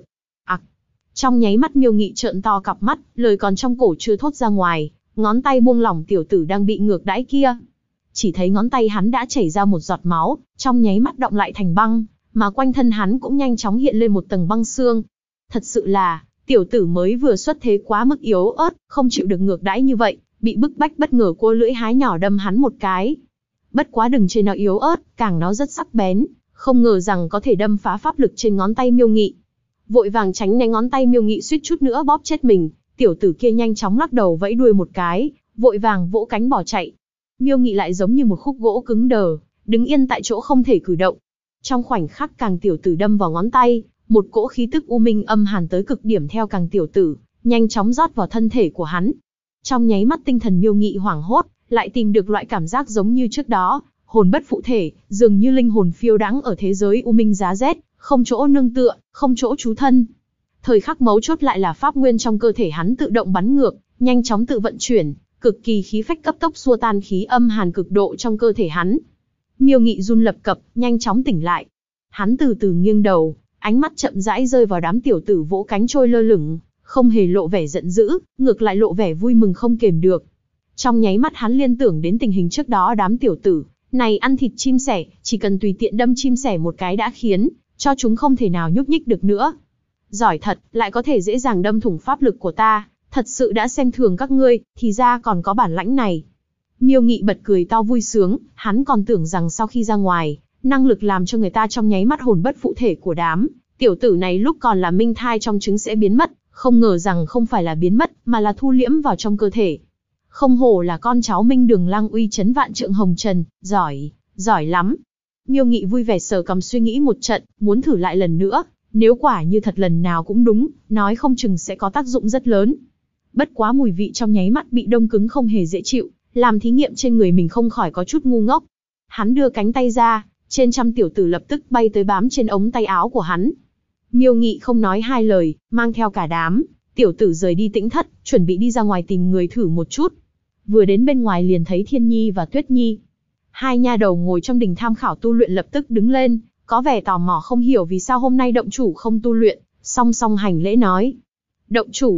Trong nháy mắt Miêu Nghị trợn to cặp mắt, lời còn trong cổ chưa thốt ra ngoài, ngón tay buông lỏng tiểu tử đang bị ngược đãi kia. Chỉ thấy ngón tay hắn đã chảy ra một giọt máu, trong nháy mắt đọng lại thành băng, mà quanh thân hắn cũng nhanh chóng hiện lên một tầng băng xương. Thật sự là, tiểu tử mới vừa xuất thế quá mức yếu ớt, không chịu được ngược đãi như vậy, bị bức bách bất ngờ cua lưỡi hái nhỏ đâm hắn một cái. Bất quá đừng chê nó yếu ớt, càng nó rất sắc bén, không ngờ rằng có thể đâm phá pháp lực trên ngón tay Miêu Nghị. Vội vàng tránh né ngón tay Miêu Nghị suýt chút nữa bóp chết mình, tiểu tử kia nhanh chóng lắc đầu vẫy đuôi một cái, vội vàng vỗ cánh bỏ chạy. Miêu Nghị lại giống như một khúc gỗ cứng đờ, đứng yên tại chỗ không thể cử động. Trong khoảnh khắc càng tiểu tử đâm vào ngón tay, một cỗ khí tức u minh âm hàn tới cực điểm theo càng tiểu tử, nhanh chóng rót vào thân thể của hắn. Trong nháy mắt tinh thần Miêu Nghị hoảng hốt, lại tìm được loại cảm giác giống như trước đó, hồn bất phụ thể, dường như linh hồn phiêu đãng ở thế giới u minh giá rét, không chỗ nương tựa, không chỗ trú thân. Thời khắc mấu chốt lại là pháp nguyên trong cơ thể hắn tự động bắn ngược, nhanh chóng tự vận chuyển, cực kỳ khí phách cấp tốc xua tan khí âm hàn cực độ trong cơ thể hắn. Miêu Nghị run lập cập, nhanh chóng tỉnh lại. Hắn từ từ nghiêng đầu, ánh mắt chậm rãi rơi vào đám tiểu tử vỗ cánh trôi lơ lửng, không hề lộ vẻ giận dữ, ngược lại lộ vẻ vui mừng không kềm được. Trong nháy mắt hắn liên tưởng đến tình hình trước đó đám tiểu tử này ăn thịt chim sẻ, chỉ cần tùy tiện đâm chim sẻ một cái đã khiến cho chúng không thể nào nhúc nhích được nữa. Giỏi thật, lại có thể dễ dàng đâm thủng pháp lực của ta, thật sự đã xem thường các ngươi, thì ra còn có bản lãnh này. Miêu Nghị bật cười to vui sướng, hắn còn tưởng rằng sau khi ra ngoài, năng lực làm cho người ta trong nháy mắt hồn bất phụ thể của đám tiểu tử này lúc còn là minh thai trong trứng sẽ biến mất, không ngờ rằng không phải là biến mất, mà là thu liễm vào trong cơ thể. Không hổ là con cháu Minh Đường Lang uy chấn vạn trượng hồng trần, giỏi, giỏi lắm. Miêu Nghị vui vẻ sờ cằm suy nghĩ một trận, muốn thử lại lần nữa, nếu quả như thật lần nào cũng đúng, nói không chừng sẽ có tác dụng rất lớn. Bất quá mùi vị trong nháy mắt bị đông cứng không hề dễ chịu, làm thí nghiệm trên người mình không khỏi có chút ngu ngốc. Hắn đưa cánh tay ra, trên trăm tiểu tử lập tức bay tới bám trên ống tay áo của hắn. Miêu Nghị không nói hai lời, mang theo cả đám Tiểu tử rời đi tĩnh thất, chuẩn bị đi ra ngoài tìm người thử một chút. Vừa đến bên ngoài liền thấy Thiên Nhi và Tuyết Nhi. Hai nha đầu ngồi trong đình tham khảo tu luyện lập tức đứng lên, có vẻ tò mò không hiểu vì sao hôm nay động chủ không tu luyện, song song hành lễ nói. Động chủ.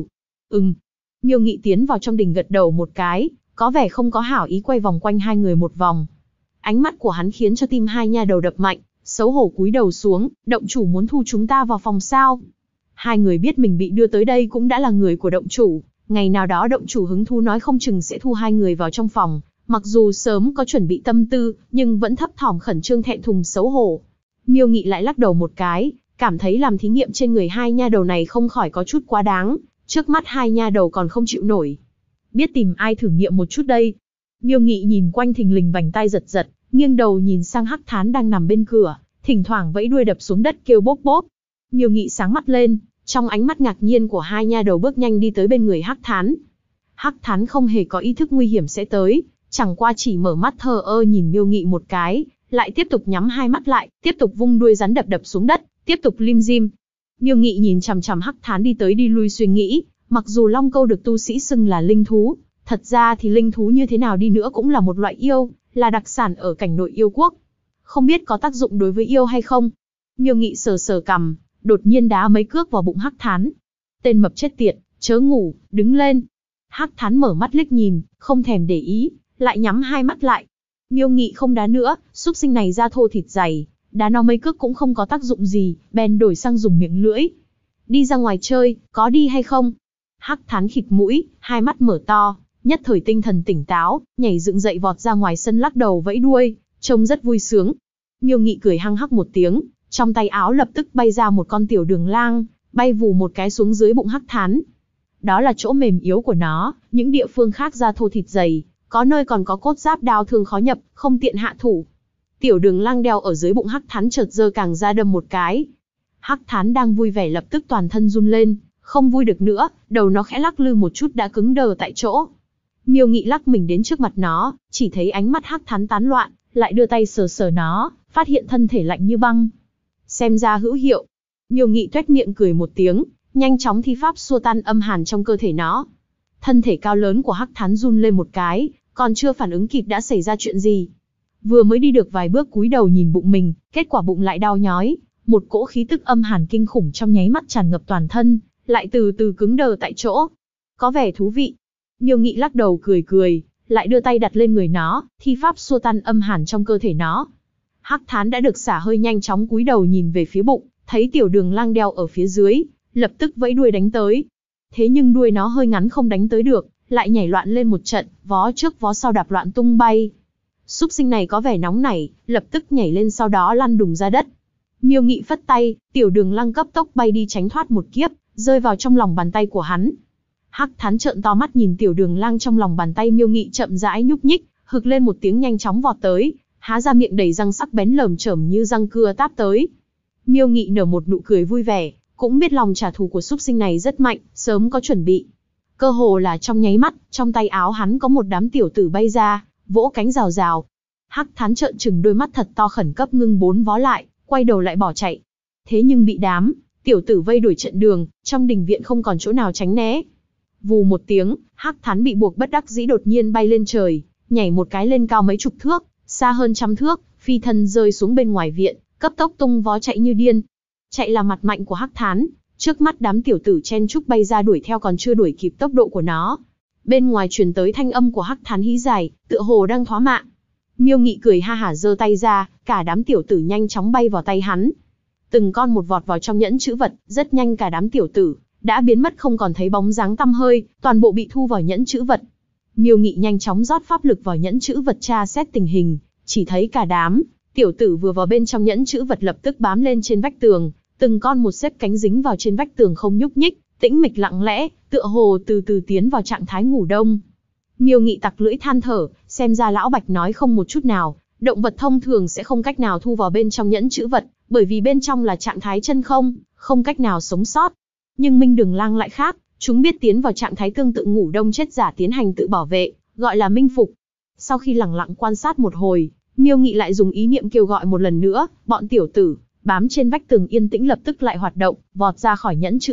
Miêu Nghị tiến vào trong đình gật đầu một cái, có vẻ không có hảo ý quay vòng quanh hai người một vòng. Ánh mắt của hắn khiến cho tim hai nha đầu đập mạnh, xấu hổ cúi đầu xuống, động chủ muốn thu chúng ta vào phòng sao? Hai người biết mình bị đưa tới đây cũng đã là người của động chủ, ngày nào đó động chủ hứng thú nói không chừng sẽ thu hai người vào trong phòng, mặc dù sớm có chuẩn bị tâm tư, nhưng vẫn thấp thỏm khẩn trương thẹn thùng xấu hổ. Miêu Nghị lại lắc đầu một cái, cảm thấy làm thí nghiệm trên người hai nha đầu này không khỏi có chút quá đáng, trước mắt hai nha đầu còn không chịu nổi. Biết tìm ai thử nghiệm một chút đây. Miêu Nghị nhìn quanh thình lình vành tai giật giật, nghiêng đầu nhìn sang Hắc Thán đang nằm bên cửa, thỉnh thoảng vẫy đuôi đập xuống đất kêu bốp bốp. Miêu Nghị sáng mắt lên, trong ánh mắt ngạc nhiên của hai nha đầu bước nhanh đi tới bên người Hắc Thán. Hắc Thán không hề có ý thức nguy hiểm sẽ tới, chẳng qua chỉ mở mắt thờ ơ nhìn Miêu Nghị một cái, lại tiếp tục nhắm hai mắt lại, tiếp tục vung đuôi rắn đập xuống đất, tiếp tục lim dim. Miêu Nghị nhìn chằm chằm Hắc Thán đi tới đi lui suy nghĩ, mặc dù Long Câu được tu sĩ xưng là linh thú, thật ra thì linh thú như thế nào đi nữa cũng là một loại yêu, là đặc sản ở cảnh nội yêu quốc. Không biết có tác dụng đối với yêu hay không? Miêu Nghị sờ sờ cằm, đột nhiên đá mấy cước vào bụng Hắc Thán. Tên mập chết tiệt, chớ ngủ, đứng lên. Hắc Thán mở mắt liếc nhìn, không thèm để ý, lại nhắm hai mắt lại. Miêu Nghị không đá nữa, súc sinh này da thô thịt dày, đá nó mấy cước cũng không có tác dụng gì, bèn đổi sang dùng miệng lưỡi. Đi ra ngoài chơi, có đi hay không? Hắc Thán khịt mũi, hai mắt mở to, nhất thời tinh thần tỉnh táo, nhảy dựng dậy vọt ra ngoài sân lắc đầu vẫy đuôi, trông rất vui sướng. Miêu Nghị cười hăng hắc một tiếng, trong tay áo lập tức bay ra một con tiểu đường lang, bay vù một cái xuống dưới bụng Hắc Thán. Đó là chỗ mềm yếu của nó, những địa phương khác da thô thịt dày, có nơi còn có cốt giáp đao thương khó nhập, không tiện hạ thủ. Tiểu đường lang đeo ở dưới bụng Hắc Thán chợt giơ càng ra đâm một cái. Hắc Thán đang vui vẻ lập tức toàn thân run lên, không vui được nữa, đầu nó khẽ lắc lư một chút đã cứng đờ tại chỗ. Miêu Nghị lắc mình đến trước mặt nó, chỉ thấy ánh mắt Hắc Thán tán loạn, lại đưa tay sờ sờ nó, phát hiện thân thể lạnh như băng. Xem ra hữu hiệu. Miêu Nghị tuét miệng cười một tiếng, nhanh chóng thi pháp xua tan âm hàn trong cơ thể nó. Thân thể cao lớn của Hắc Thán run lên một cái, còn chưa phản ứng kịp đã xảy ra chuyện gì. Vừa mới đi được vài bước cúi đầu nhìn bụng mình, kết quả bụng lại đau nhói, một cỗ khí tức âm hàn kinh khủng trong nháy mắt tràn ngập toàn thân, lại từ từ cứng đờ tại chỗ. Có vẻ thú vị. Miêu Nghị lắc đầu cười cười, lại đưa tay đặt lên người nó, thi pháp xua tan âm hàn trong cơ thể nó. Hắc Thán đã được xả hơi nhanh chóng cúi đầu nhìn về phía bụng, thấy tiểu đường lang đeo ở phía dưới, lập tức vẫy đuôi đánh tới. Thế nhưng đuôi nó hơi ngắn không đánh tới được, lại nhảy loạn lên một trận, vó trước vó sau đạp loạn tung bay. Súc sinh này có vẻ nóng nảy, lập tức nhảy lên sau đó lăn đùng ra đất. Miêu Nghị phất tay, tiểu đường lang cấp tốc bay đi tránh thoát một kiếp, rơi vào trong lòng bàn tay của hắn. Hắc Thán trợn to mắt nhìn tiểu đường lang trong lòng bàn tay Miêu Nghị chậm rãi nhúc nhích, hực lên một tiếng nhanh chóng vọt tới, há ra miệng đầy răng sắc bén lởm chởm như răng cưa táp tới. Miêu Nghị nở một nụ cười vui vẻ, cũng biết lòng trả thù của súc sinh này rất mạnh, sớm có chuẩn bị. Cơ hồ là trong nháy mắt, trong tay áo hắn có một đám tiểu tử bay ra, vỗ cánh rào rào. Hắc Thán trợn trừng đôi mắt thật to khẩn cấp ngưng bốn vó lại, quay đầu lại bỏ chạy. Thế nhưng bị đám tiểu tử vây đuổi trận đường, trong đình viện không còn chỗ nào tránh né. Vù một tiếng, Hắc Thán bị buộc bất đắc dĩ đột nhiên bay lên trời, nhảy một cái lên cao mấy chục thước, xa hơn trăm thước, phi thân rơi xuống bên ngoài viện, cấp tốc tung vó chạy như điên. Chạy là mặt mạnh của Hắc Thán, trước mắt đám tiểu tử chen chúc bay ra đuổi theo còn chưa đuổi kịp tốc độ của nó. Bên ngoài truyền tới thanh âm của Hắc Thán hí dài, tựa hồ đang thóa mạng. Miêu Nghị cười ha hả giơ tay ra, cả đám tiểu tử nhanh chóng bay vào tay hắn. Từng con một vọt vào trong nhẫn trữ vật, rất nhanh cả đám tiểu tử đã biến mất không còn thấy bóng dáng tăm hơi, toàn bộ bị thu vào nhẫn trữ vật. Miêu Nghị nhanh chóng rót pháp lực vào nhẫn trữ vật tra xét tình hình, chỉ thấy cả đám tiểu tử vừa vào bên trong nhẫn trữ vật lập tức bám lên trên vách tường, từng con một xếp cánh dính vào trên vách tường không nhúc nhích, tĩnh mịch lặng lẽ, tựa hồ từ từ tiến vào trạng thái ngủ đông. Miêu Nghị tặc lưỡi than thở, xem ra lão Bạch nói không một chút nào, động vật thông thường sẽ không cách nào thu vào bên trong nhẫn trữ vật, bởi vì bên trong là trạng thái chân không, không cách nào sống sót. Nhưng Minh Đường Lang lại khác, chúng biết tiến vào trạng thái tương tự ngủ đông chết giả tiến hành tự bảo vệ, gọi là minh phục. Sau khi lẳng lặng quan sát một hồi, Miêu Nghị lại dùng ý niệm kêu gọi một lần nữa, bọn tiểu tử bám trên vách tường yên tĩnh lập tức lại hoạt động, vọt ra khỏi nhẫn trữ vật,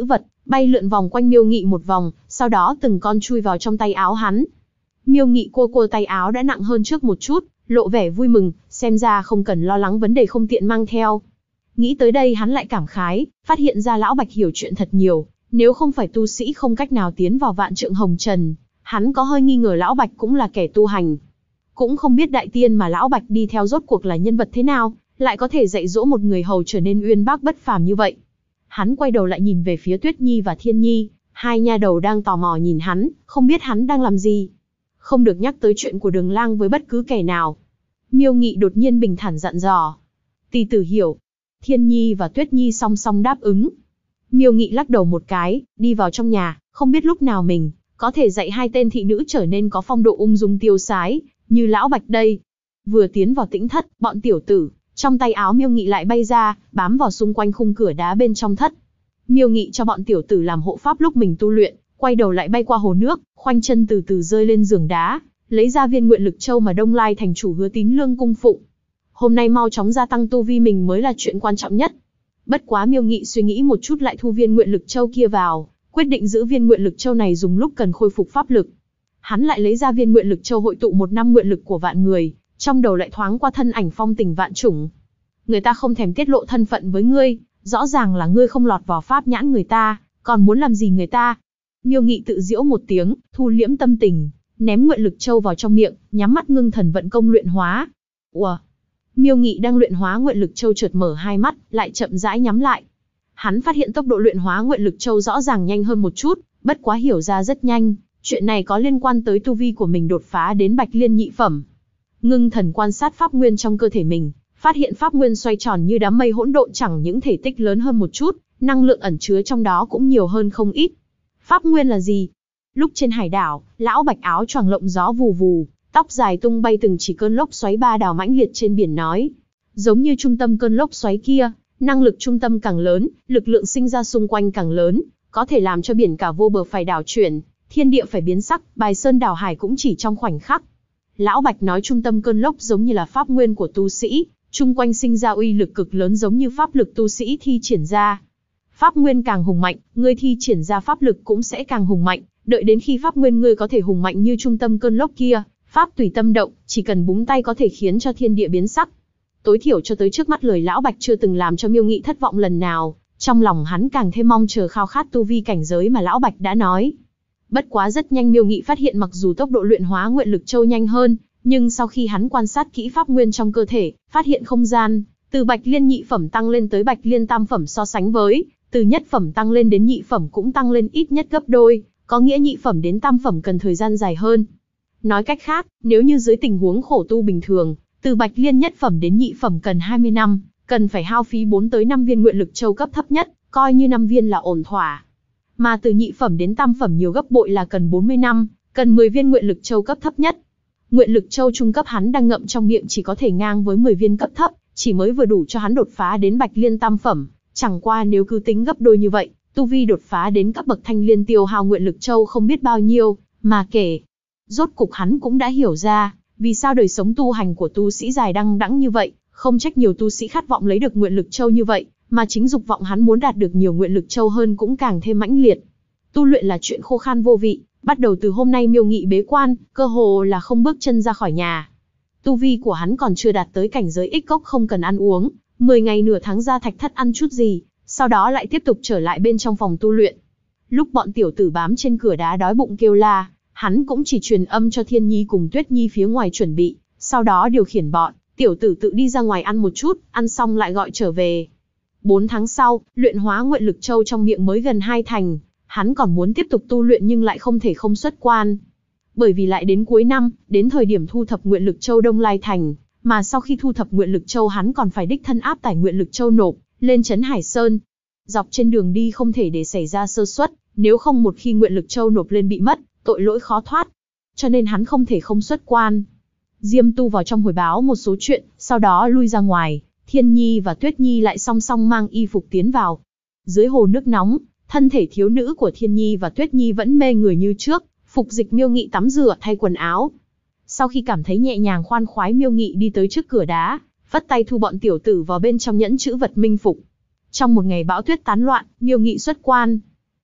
bay lượn vòng quanh Miêu Nghị một vòng, sau đó từng con chui vào trong tay áo hắn. Miêu Nghị cua tay áo đã nặng hơn trước một chút, lộ vẻ vui mừng, xem ra không cần lo lắng vấn đề không tiện mang theo. Nghĩ tới đây hắn lại cảm khái, phát hiện ra Lão Bạch hiểu chuyện thật nhiều, nếu không phải tu sĩ không cách nào tiến vào vạn trượng hồng trần, hắn có hơi nghi ngờ Lão Bạch cũng là kẻ tu hành. Cũng không biết đại tiên mà Lão Bạch đi theo rốt cuộc là nhân vật thế nào, lại có thể dạy dỗ một người hầu trở nên uyên bác bất phàm như vậy. Hắn quay đầu lại nhìn về phía Tuyết Nhi và Thiên Nhi, hai nha đầu đang tò mò nhìn hắn, không biết hắn đang làm gì. Không được nhắc tới chuyện của Đường Lang với bất cứ kẻ nào. Miêu Nghị đột nhiên bình thản dặn dò. Tỳ tử hiểu. Thiên Nhi và Tuyết Nhi song song đáp ứng. Miêu Nghị lắc đầu một cái, đi vào trong nhà, không biết lúc nào mình có thể dạy hai tên thị nữ trở nên có phong độ ung dung tiêu sái, như Lão Bạch đây. Vừa tiến vào tĩnh thất, bọn tiểu tử trong tay áo Miêu Nghị lại bay ra, bám vào xung quanh khung cửa đá bên trong thất. Miêu Nghị cho bọn tiểu tử làm hộ pháp lúc mình tu luyện, quay đầu lại bay qua hồ nước, khoanh chân từ từ rơi lên giường đá, lấy ra viên nguyện lực châu mà Đông Lai thành chủ Hứa Tín Lương cung phụng. Hôm nay mau chóng gia tăng tu vi mình mới là chuyện quan trọng nhất. Bất quá Miêu Nghị suy nghĩ một chút lại thu viên nguyện lực châu kia vào, quyết định giữ viên nguyện lực châu này dùng lúc cần khôi phục pháp lực. Hắn lại lấy ra viên nguyện lực châu hội tụ một năm nguyện lực của vạn người, trong đầu lại thoáng qua thân ảnh phong tình vạn chủng. Người ta không thèm tiết lộ thân phận với ngươi, rõ ràng là ngươi không lọt vào pháp nhãn người ta, còn muốn làm gì người ta? Miêu Nghị tự giễu một tiếng, thu liễm tâm tình, ném nguyện lực châu vào trong miệng, nhắm mắt ngưng thần vận công luyện hóa. Ủa? Miêu Nghị đang luyện hóa nguyện lực châu chợt mở hai mắt, lại chậm rãi nhắm lại. Hắn phát hiện tốc độ luyện hóa nguyện lực châu rõ ràng nhanh hơn một chút, bất quá hiểu ra rất nhanh, chuyện này có liên quan tới tu vi của mình đột phá đến Bạch Liên nhị phẩm. Ngưng thần quan sát pháp nguyên trong cơ thể mình, phát hiện pháp nguyên xoay tròn như đám mây hỗn độn, chẳng những thể tích lớn hơn một chút, năng lượng ẩn chứa trong đó cũng nhiều hơn không ít. Pháp nguyên là gì? Lúc trên hải đảo, Lão Bạch áo choàng lộng gió vù vù, tóc dài tung bay từng chỉ cơn lốc xoáy ba đảo mãnh liệt trên biển nói. Giống như trung tâm cơn lốc xoáy kia, năng lực trung tâm càng lớn, lực lượng sinh ra xung quanh càng lớn, có thể làm cho biển cả vô bờ phải đảo chuyển, thiên địa phải biến sắc, bài sơn đảo hải cũng chỉ trong khoảnh khắc. Lão Bạch nói trung tâm cơn lốc giống như là pháp nguyên của tu sĩ, chung quanh sinh ra uy lực cực lớn giống như pháp lực tu sĩ thi triển ra. Pháp nguyên càng hùng mạnh, ngươi thi triển ra pháp lực cũng sẽ càng hùng mạnh, đợi đến khi pháp nguyên ngươi có thể hùng mạnh như trung tâm cơn lốc kia, pháp tùy tâm động, chỉ cần búng tay có thể khiến cho thiên địa biến sắc. Tối thiểu cho tới trước mắt lời Lão Bạch chưa từng làm cho Miêu Nghị thất vọng lần nào, trong lòng hắn càng thêm mong chờ khao khát tu vi cảnh giới mà Lão Bạch đã nói. Bất quá rất nhanh Miêu Nghị phát hiện mặc dù tốc độ luyện hóa nguyện lực châu nhanh hơn, nhưng sau khi hắn quan sát kỹ pháp nguyên trong cơ thể, phát hiện không gian từ Bạch Liên nhị phẩm tăng lên tới Bạch Liên tam phẩm so sánh với từ nhất phẩm tăng lên đến nhị phẩm cũng tăng lên ít nhất gấp đôi, có nghĩa nhị phẩm đến tam phẩm cần thời gian dài hơn. Nói cách khác, nếu như dưới tình huống khổ tu bình thường, từ Bạch Liên nhất phẩm đến nhị phẩm cần 20 năm, cần phải hao phí 4 tới 5 viên nguyện lực châu cấp thấp nhất, coi như 5 viên là ổn thỏa. Mà từ nhị phẩm đến tam phẩm nhiều gấp bội là cần 40 năm, cần 10 viên nguyện lực châu cấp thấp nhất. Nguyện lực châu trung cấp hắn đang ngậm trong miệng chỉ có thể ngang với 10 viên cấp thấp, chỉ mới vừa đủ cho hắn đột phá đến Bạch Liên tam phẩm, chẳng qua nếu cứ tính gấp đôi như vậy, tu vi đột phá đến cấp bậc Thanh Liên tiêu hao nguyện lực châu không biết bao nhiêu, mà kể. Rốt cục hắn cũng đã hiểu ra, vì sao đời sống tu hành của tu sĩ dài đăng đẵng như vậy, không trách nhiều tu sĩ khát vọng lấy được nguyện lực châu như vậy, mà chính dục vọng hắn muốn đạt được nhiều nguyện lực châu hơn cũng càng thêm mãnh liệt. Tu luyện là chuyện khô khan vô vị, bắt đầu từ hôm nay Miêu Nghị bế quan, cơ hồ là không bước chân ra khỏi nhà. Tu vi của hắn còn chưa đạt tới cảnh giới ích cốc không cần ăn uống, 10 ngày nửa tháng ra thạch thất ăn chút gì, sau đó lại tiếp tục trở lại bên trong phòng tu luyện. Lúc bọn tiểu tử bám trên cửa đá đói bụng kêu la, hắn cũng chỉ truyền âm cho Thiên Nhi cùng Tuyết Nhi phía ngoài chuẩn bị, sau đó điều khiển bọn tiểu tử tự đi ra ngoài ăn một chút, ăn xong lại gọi trở về. 4 tháng sau, luyện hóa nguyện lực châu trong miệng mới gần 2 thành, hắn còn muốn tiếp tục tu luyện nhưng lại không thể không xuất quan. Bởi vì lại đến cuối năm, đến thời điểm thu thập nguyện lực châu Đông Lai thành, mà sau khi thu thập nguyện lực châu hắn còn phải đích thân áp tải nguyện lực châu nộp lên trấn Hải Sơn. Dọc trên đường đi không thể để xảy ra sơ suất, nếu không một khi nguyện lực châu nộp lên bị mất, tội lỗi khó thoát. Cho nên hắn không thể không xuất quan. Diêm Tu vào trong hồi báo một số chuyện, sau đó lui ra ngoài, Thiên Nhi và Tuyết Nhi lại song song mang y phục tiến vào. Dưới hồ nước nóng, thân thể thiếu nữ của Thiên Nhi và Tuyết Nhi vẫn mê người như trước, phục dịch Miêu Nghị tắm rửa thay quần áo. Sau khi cảm thấy nhẹ nhàng khoan khoái, Miêu Nghị đi tới trước cửa đá, phất tay thu bọn tiểu tử vào bên trong nhẫn chữ vật minh phục. Trong một ngày bão tuyết tán loạn, Miêu Nghị xuất quan.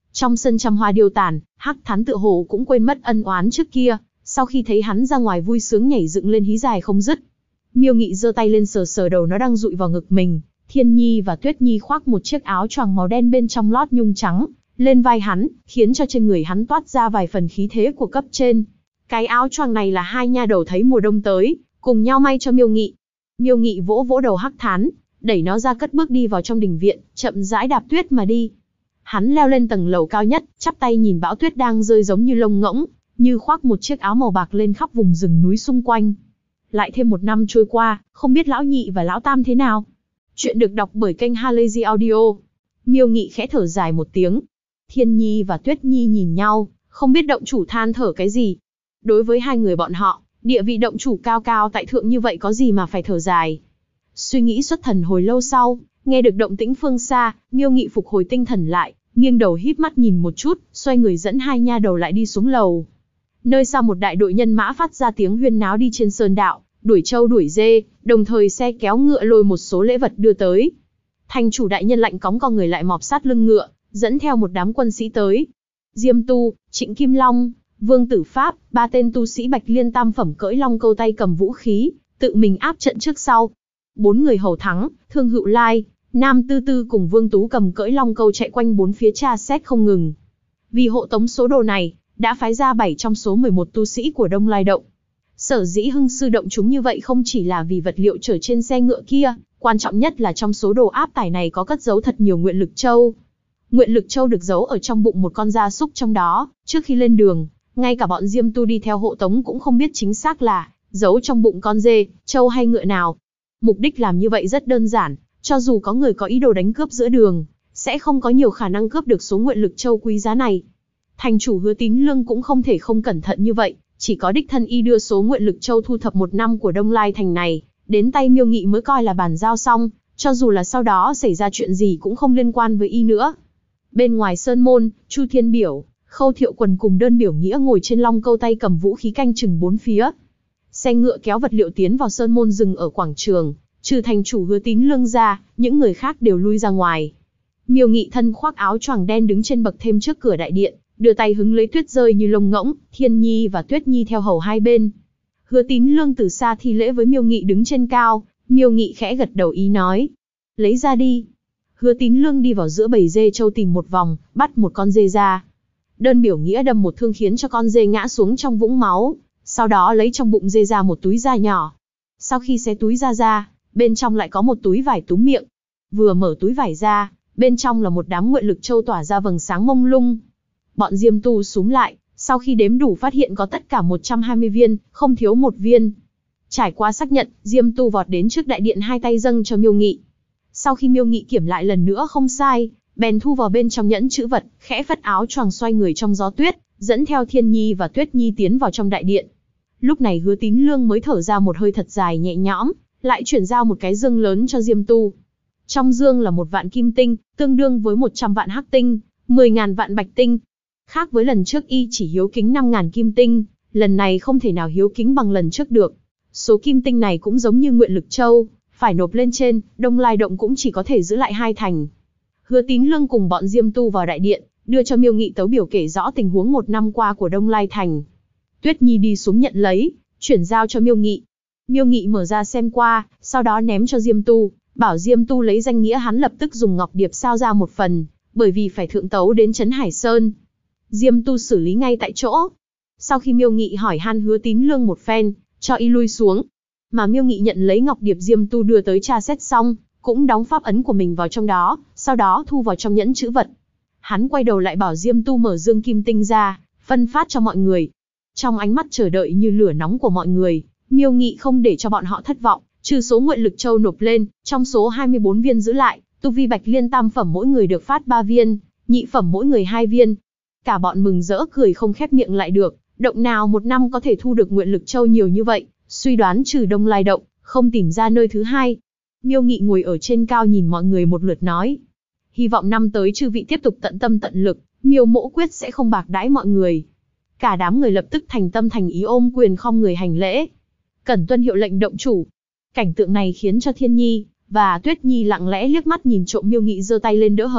Trong sân trăm hoa điêu tàn, Hắc Thán tựa hồ cũng quên mất ân oán trước kia, sau khi thấy hắn ra ngoài vui sướng nhảy dựng lên hí dài không dứt. Miêu Nghị giơ tay lên sờ sờ đầu nó đang dụi vào ngực mình, Thiên Nhi và Tuyết Nhi khoác một chiếc áo choàng màu đen bên trong lót nhung trắng lên vai hắn, khiến cho trên người hắn toát ra vài phần khí thế của cấp trên. Cái áo choàng này là hai nha đầu thấy mùa đông tới, cùng nhau may cho Miêu Nghị. Miêu Nghị vỗ vỗ đầu Hắc Thán, đẩy nó ra cất bước đi vào trong đình viện, chậm rãi đạp tuyết mà đi. Hắn leo lên tầng lầu cao nhất, chắp tay nhìn bão tuyết đang rơi giống như lông ngỗng, như khoác một chiếc áo màu bạc lên khắp vùng rừng núi xung quanh. Lại thêm một năm trôi qua, không biết lão nhị và lão tam thế nào. Chuyện được đọc bởi kênh Halazy Audio. Miêu Nghị khẽ thở dài một tiếng. Thiên Nhi và Tuyết Nhi nhìn nhau, không biết động chủ than thở cái gì. Đối với hai người bọn họ, địa vị động chủ cao cao tại thượng như vậy có gì mà phải thở dài. Suy nghĩ xuất thần hồi lâu sau, nghe được động tĩnh phương xa, Miêu Nghị phục hồi tinh thần lại, nghiêng đầu híp mắt nhìn một chút, xoay người dẫn hai nha đầu lại đi xuống lầu. Nơi xa một đại đội nhân mã phát ra tiếng huyên náo đi trên sơn đạo, đuổi trâu đuổi dê, đồng thời xe kéo ngựa lôi một số lễ vật đưa tới. Thành chủ đại nhân lạnh cóng con người lại mọp sát lưng ngựa, dẫn theo một đám quân sĩ tới. Diêm Tu, Trịnh Kim Long, Vương Tử Pháp, ba tên tu sĩ Bạch Liên tam phẩm cưỡi long câu tay cầm vũ khí, tự mình áp trận trước sau. 4 người hầu thắng, Thương Hữu Lai, Nam Tư Tư cùng Vương Tú cầm cưỡi long câu chạy quanh 4 phía tra xét không ngừng. Vì hộ tống số đồ này, đã phái ra 7 trong số 11 tu sĩ của Đông Lai Động. Sở dĩ Hưng Sư Động chúng như vậy không chỉ là vì vật liệu chở trên xe ngựa kia, quan trọng nhất là trong số đồ áp tải này có cất giấu thật nhiều nguyện lực châu. Nguyện lực châu được giấu ở trong bụng một con gia súc trong đó, trước khi lên đường, ngay cả bọn Diêm Tu đi theo hộ tống cũng không biết chính xác là giấu trong bụng con dê, trâu hay ngựa nào. Mục đích làm như vậy rất đơn giản, cho dù có người có ý đồ đánh cướp giữa đường, sẽ không có nhiều khả năng cướp được số nguyện lực châu quý giá này. Thành chủ Hứa Tín Lương cũng không thể không cẩn thận như vậy, chỉ có đích thân y đưa số nguyện lực châu thu thập 1 năm của Đông Lai Thành này, đến tay Miêu Nghị mới coi là bàn giao xong, cho dù là sau đó xảy ra chuyện gì cũng không liên quan với y nữa. Bên ngoài sơn môn, Chu Thiên Biểu, Khâu Thiệu Quần cùng Đơn Biểu Nghĩa ngồi trên long câu tay cầm vũ khí canh chừng 4 phía. Xe ngựa kéo vật liệu tiến vào sơn môn dừng ở quảng trường, trừ thành chủ Hứa Tín Lương ra, những người khác đều lui ra ngoài. Miêu Nghị thân khoác áo choàng đen đứng trên bậc thềm trước cửa đại điện, đưa tay hứng lấy tuyết rơi như lông ngỗng, Thiên Nhi và Tuyết Nhi theo hầu hai bên. Hứa Tín Lương từ xa thi lễ với Miêu Nghị đứng trên cao, Miêu Nghị khẽ gật đầu ý nói, lấy ra đi. Hứa Tín Lương đi vào giữa bầy dê trâu tìm một vòng, bắt một con dê ra. Đơn Biểu Nghĩa đâm một thương khiến cho con dê ngã xuống trong vũng máu, sau đó lấy trong bụng dê ra một túi da nhỏ. Sau khi xé túi da ra, bên trong lại có một túi vải túm miệng. Vừa mở túi vải ra, bên trong là một đám nguyện lực châu tỏa ra vầng sáng mông lung. Bọn Diêm Tu xúm lại, sau khi đếm đủ phát hiện có tất cả 120 viên, không thiếu một viên. Trải qua xác nhận, Diêm Tu vọt đến trước đại điện hai tay dâng cho Miêu Nghị. Sau khi Miêu Nghị kiểm lại lần nữa không sai, bèn thu vào bên trong nhẫn chữ vật, khẽ phất áo choàng xoay người trong gió tuyết, dẫn theo Thiên Nhi và Tuyết Nhi tiến vào trong đại điện. Lúc này Hứa Tín Lương mới thở ra một hơi thật dài nhẹ nhõm, lại chuyển giao một cái dương lớn cho Diêm Tu. Trong dương là 1 vạn kim tinh, tương đương với 100 vạn hắc tinh, 10.000 vạn bạch tinh. Khác với lần trước y chỉ hiếu kính 5.000 kim tinh, lần này không thể nào hiếu kính bằng lần trước được. Số kim tinh này cũng giống như nguyện lực châu, phải nộp lên trên, Đông Lai Động cũng chỉ có thể giữ lại 2 thành. Hứa Tín Lương cùng bọn Diêm Tu vào đại điện, đưa cho Miêu Nghị tấu biểu kể rõ tình huống 1 năm qua của Đông Lai Thành. Tuyết Nhi đi xuống nhận lấy, chuyển giao cho Miêu Nghị. Miêu Nghị mở ra xem qua, sau đó ném cho Diêm Tu, bảo Diêm Tu lấy danh nghĩa hắn lập tức dùng ngọc điệp sao ra một phần, bởi vì phải thượng tấu đến Trấn Hải Sơn. Diêm Tu xử lý ngay tại chỗ. Sau khi Miêu Nghị hỏi han Hứa Tín Lương một phen, cho y lui xuống. Mà Miêu Nghị nhận lấy ngọc điệp Diêm Tu đưa tới tra xét xong, cũng đóng pháp ấn của mình vào trong đó, sau đó thu vào trong nhẫn chữ vật. Hắn quay đầu lại bảo Diêm Tu mở dương kim tinh ra, phân phát cho mọi người. Trong ánh mắt chờ đợi như lửa nóng của mọi người, Miêu Nghị không để cho bọn họ thất vọng, trừ số nguyện lực châu nộp lên, trong số 24 viên giữ lại, tu vi Bạch Liên tam phẩm mỗi người được phát 3 viên, nhị phẩm mỗi người 2 viên. Cả bọn mừng rỡ cười không khép miệng lại được, động nào 1 năm có thể thu được nguyện lực châu nhiều như vậy, suy đoán trừ Đông Lai Động, không tìm ra nơi thứ hai. Miêu Nghị ngồi ở trên cao nhìn mọi người một lượt nói, hy vọng năm tới chư vị tiếp tục tận tâm tận lực, Miêu Mỗ quyết sẽ không bạc đãi mọi người. Cả đám người lập tức thành tâm thành ý ôm quyền khom người hành lễ. Cẩn tuân hiệu lệnh động chủ. Cảnh tượng này khiến cho Thiên Nhi và Tuyết Nhi lặng lẽ liếc mắt nhìn trộm Miêu Nghị giơ tay lên đỡ hờ,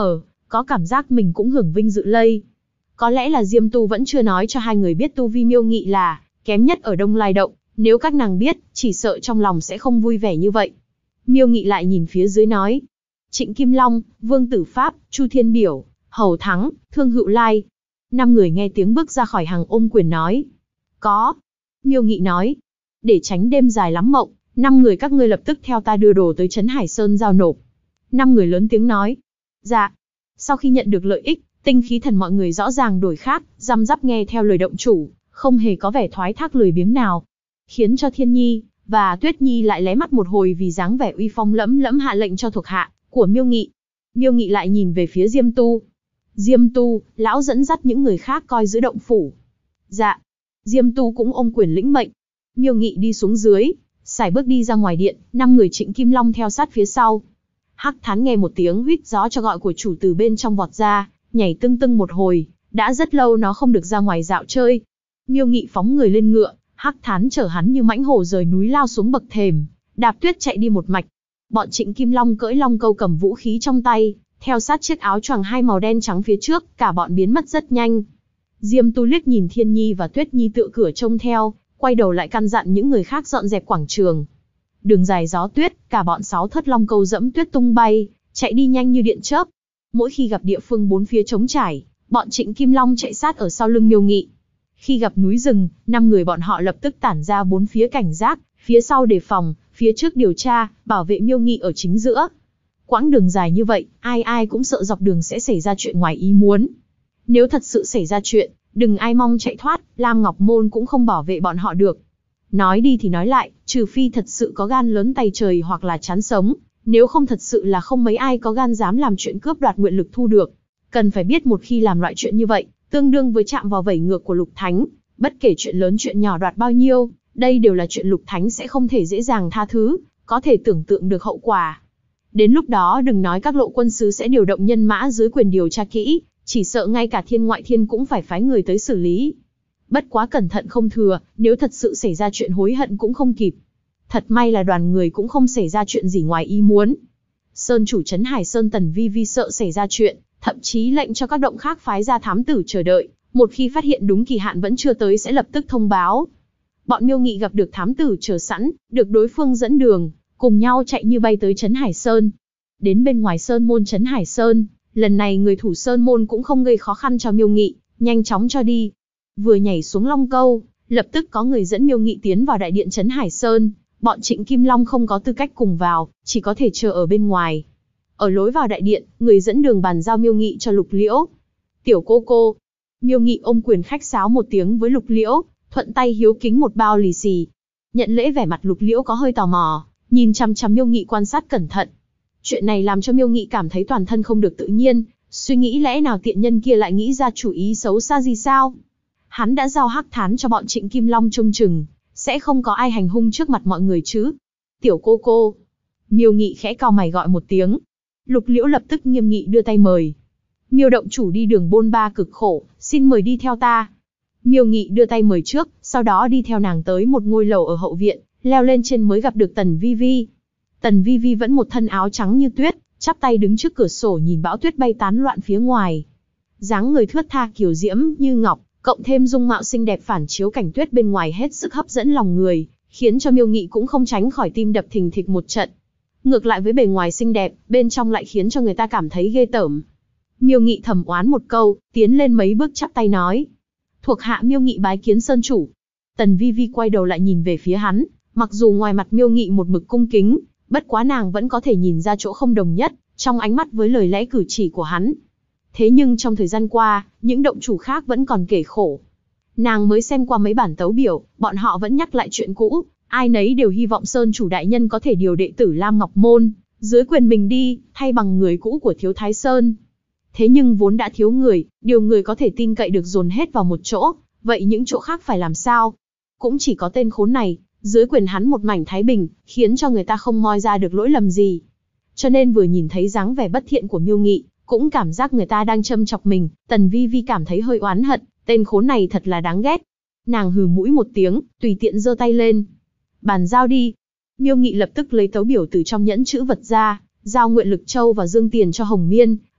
có cảm giác mình cũng hưởng vinh dự lây. Có lẽ là Diêm Tu vẫn chưa nói cho hai người biết tu vi Miêu Nghị là kém nhất ở Đông Lai Động, nếu các nàng biết, chỉ sợ trong lòng sẽ không vui vẻ như vậy. Miêu Nghị lại nhìn phía dưới nói, Trịnh Kim Long, Vương Tử Pháp, Chu Thiên Biểu, Hầu Thắng, Thương Hữu Lai. 5 người nghe tiếng bước ra khỏi hàng ôm quyền nói. Có. Miêu Nghị nói, để tránh đêm dài lắm mộng, 5 người các ngươi lập tức theo ta đưa đồ tới Trấn Hải Sơn giao nộp. 5 người lớn tiếng nói. Dạ. Sau khi nhận được lợi ích, tinh khí thần mọi người rõ ràng đổi khác, răm rắp nghe theo lời động chủ, không hề có vẻ thoái thác lười biếng nào. Khiến cho Thiên Nhi và Tuyết Nhi lại lé mắt một hồi vì dáng vẻ uy phong lẫm lẫm hạ lệnh cho thuộc hạ của Miêu Nghị. Miêu Nghị lại nhìn về phía Diêm Tu. Diêm Tu, lão dẫn dắt những người khác coi giữ động phủ. Dạ. Diêm Tu cũng ôm quyền lĩnh mệnh. Miêu Nghị đi xuống dưới, sải bước đi ra ngoài điện, 5 người Trịnh Kim Long theo sát phía sau. Hắc Thán nghe một tiếng huýt gió cho gọi của chủ từ bên trong vọt ra, nhảy tưng tưng một hồi, đã rất lâu nó không được ra ngoài dạo chơi. Miêu Nghị phóng người lên ngựa, Hắc Thán chở hắn như mãnh hổ rời núi lao xuống bậc thềm, đạp tuyết chạy đi một mạch. Bọn Trịnh Kim Long cưỡi long câu cầm vũ khí trong tay, theo sát chiếc áo choàng 2 màu đen trắng phía trước, cả bọn biến mất rất nhanh. Diêm Tu liếc nhìn Thiên Nhi và Tuyết Nhi tựa cửa trông theo, quay đầu lại căn dặn những người khác dọn dẹp quảng trường. Đường dài gió tuyết, cả bọn 6 thất long câu dẫm tuyết tung bay, chạy đi nhanh như điện chớp. Mỗi khi gặp địa phương bốn phía trống trải, bọn Trịnh Kim Long chạy sát ở sau lưng Miêu Nghị. Khi gặp núi rừng, 5 người bọn họ lập tức tản ra bốn phía cảnh giác, phía sau đề phòng, phía trước điều tra, bảo vệ Miêu Nghị ở chính giữa. Quãng đường dài như vậy, ai ai cũng sợ dọc đường sẽ xảy ra chuyện ngoài ý muốn. Nếu thật sự xảy ra chuyện, đừng ai mong chạy thoát, Lam Ngọc Môn cũng không bảo vệ bọn họ được. Nói đi thì nói lại, trừ phi thật sự có gan lớn tay trời hoặc là chán sống, nếu không thật sự là không mấy ai có gan dám làm chuyện cướp đoạt nguyện lực thu được. Cần phải biết một khi làm loại chuyện như vậy, tương đương với chạm vào vảy ngược của Lục Thánh, bất kể chuyện lớn chuyện nhỏ đoạt bao nhiêu, đây đều là chuyện Lục Thánh sẽ không thể dễ dàng tha thứ, có thể tưởng tượng được hậu quả. Đến lúc đó đừng nói các lộ quân sứ sẽ điều động nhân mã dưới quyền điều tra kỹ, chỉ sợ ngay cả thiên ngoại thiên cũng phải phái người tới xử lý. Bất quá cẩn thận không thừa, nếu thật sự xảy ra chuyện hối hận cũng không kịp. Thật may là đoàn người cũng không xảy ra chuyện gì ngoài ý muốn. Sơn chủ Trấn Hải Sơn Tần Vi Vi sợ xảy ra chuyện, thậm chí lệnh cho các động khác phái ra thám tử chờ đợi, một khi phát hiện đúng kỳ hạn vẫn chưa tới sẽ lập tức thông báo. Bọn Miêu Nghị gặp được thám tử chờ sẵn, được đối phương dẫn đường, cùng nhau chạy như bay tới Trấn Hải Sơn. Đến bên ngoài Sơn môn Trấn Hải Sơn, lần này người thủ Sơn môn cũng không gây khó khăn cho Miêu Nghị, nhanh chóng cho đi. Vừa nhảy xuống long câu, lập tức có người dẫn Miêu Nghị tiến vào đại điện Trấn Hải Sơn. Bọn Trịnh Kim Long không có tư cách cùng vào, chỉ có thể chờ ở bên ngoài. Ở lối vào đại điện, người dẫn đường bàn giao Miêu Nghị cho Lục Liễu. Tiểu cô. Miêu Nghị ôm quyền khách sáo một tiếng với Lục Liễu, thuận tay hiếu kính một bao lì xì. Nhận lễ vẻ mặt Lục Liễu có hơi tò mò, nhìn chằm chằm Miêu Nghị quan sát cẩn thận. Chuyện này làm cho Miêu Nghị cảm thấy toàn thân không được tự nhiên, suy nghĩ lẽ nào tiện nhân kia lại nghĩ ra chủ ý xấu xa gì sao? Hắn đã giao Hắc Thán cho bọn Trịnh Kim Long trông chừng, sẽ không có ai hành hung trước mặt mọi người chứ? Tiểu cô. Miêu Nghị khẽ cau mày gọi một tiếng. Lục Liễu lập tức nghiêm nghị đưa tay mời. Miêu động chủ đi đường bôn ba cực khổ, xin mời đi theo ta. Miêu Nghị đưa tay mời trước, sau đó đi theo nàng tới một ngôi lầu ở hậu viện, leo lên trên mới gặp được Tần Vi Vi. Tần Vi Vi vẫn một thân áo trắng như tuyết, chắp tay đứng trước cửa sổ nhìn bão tuyết bay tán loạn phía ngoài. Dáng người thướt tha kiều diễm như ngọc, cộng thêm dung mạo xinh đẹp phản chiếu cảnh tuyết bên ngoài hết sức hấp dẫn lòng người, khiến cho Miêu Nghị cũng không tránh khỏi tim đập thình thịch một trận. Ngược lại với bề ngoài xinh đẹp, bên trong lại khiến cho người ta cảm thấy ghê tởm. Miêu Nghị thầm oán một câu, tiến lên mấy bước chắp tay nói: "Thuộc hạ Miêu Nghị bái kiến sơn chủ." Tần Vi Vi quay đầu lại nhìn về phía hắn, mặc dù ngoài mặt Miêu Nghị một mực cung kính, bất quá nàng vẫn có thể nhìn ra chỗ không đồng nhất trong ánh mắt với lời lẽ cử chỉ của hắn. Thế nhưng trong thời gian qua, những động chủ khác vẫn còn kể khổ. Nàng mới xem qua mấy bản tấu biểu, bọn họ vẫn nhắc lại chuyện cũ, ai nấy đều hy vọng Sơn chủ đại nhân có thể điều đệ tử Lam Ngọc Môn dưới quyền mình đi, thay bằng người cũ của Thiếu Thái Sơn. Thế nhưng vốn đã thiếu người, điều người có thể tin cậy được dồn hết vào một chỗ, vậy những chỗ khác phải làm sao? Cũng chỉ có tên khốn này, dưới quyền hắn một mảnh thái bình, khiến cho người ta không moi ra được lỗi lầm gì. Cho nên vừa nhìn thấy dáng vẻ bất thiện của Miêu Nghị, cũng cảm giác người ta đang châm chọc mình, Tần Vi Vi cảm thấy hơi oán hận, tên khốn này thật là đáng ghét. Nàng hừ mũi một tiếng, tùy tiện giơ tay lên. Bàn giao đi. Miêu Nghị lập tức lấy tấu biểu từ trong nhẫn chữ vật ra, giao Nguyện Lực Châu và Dương Tiền cho Hồng Miên,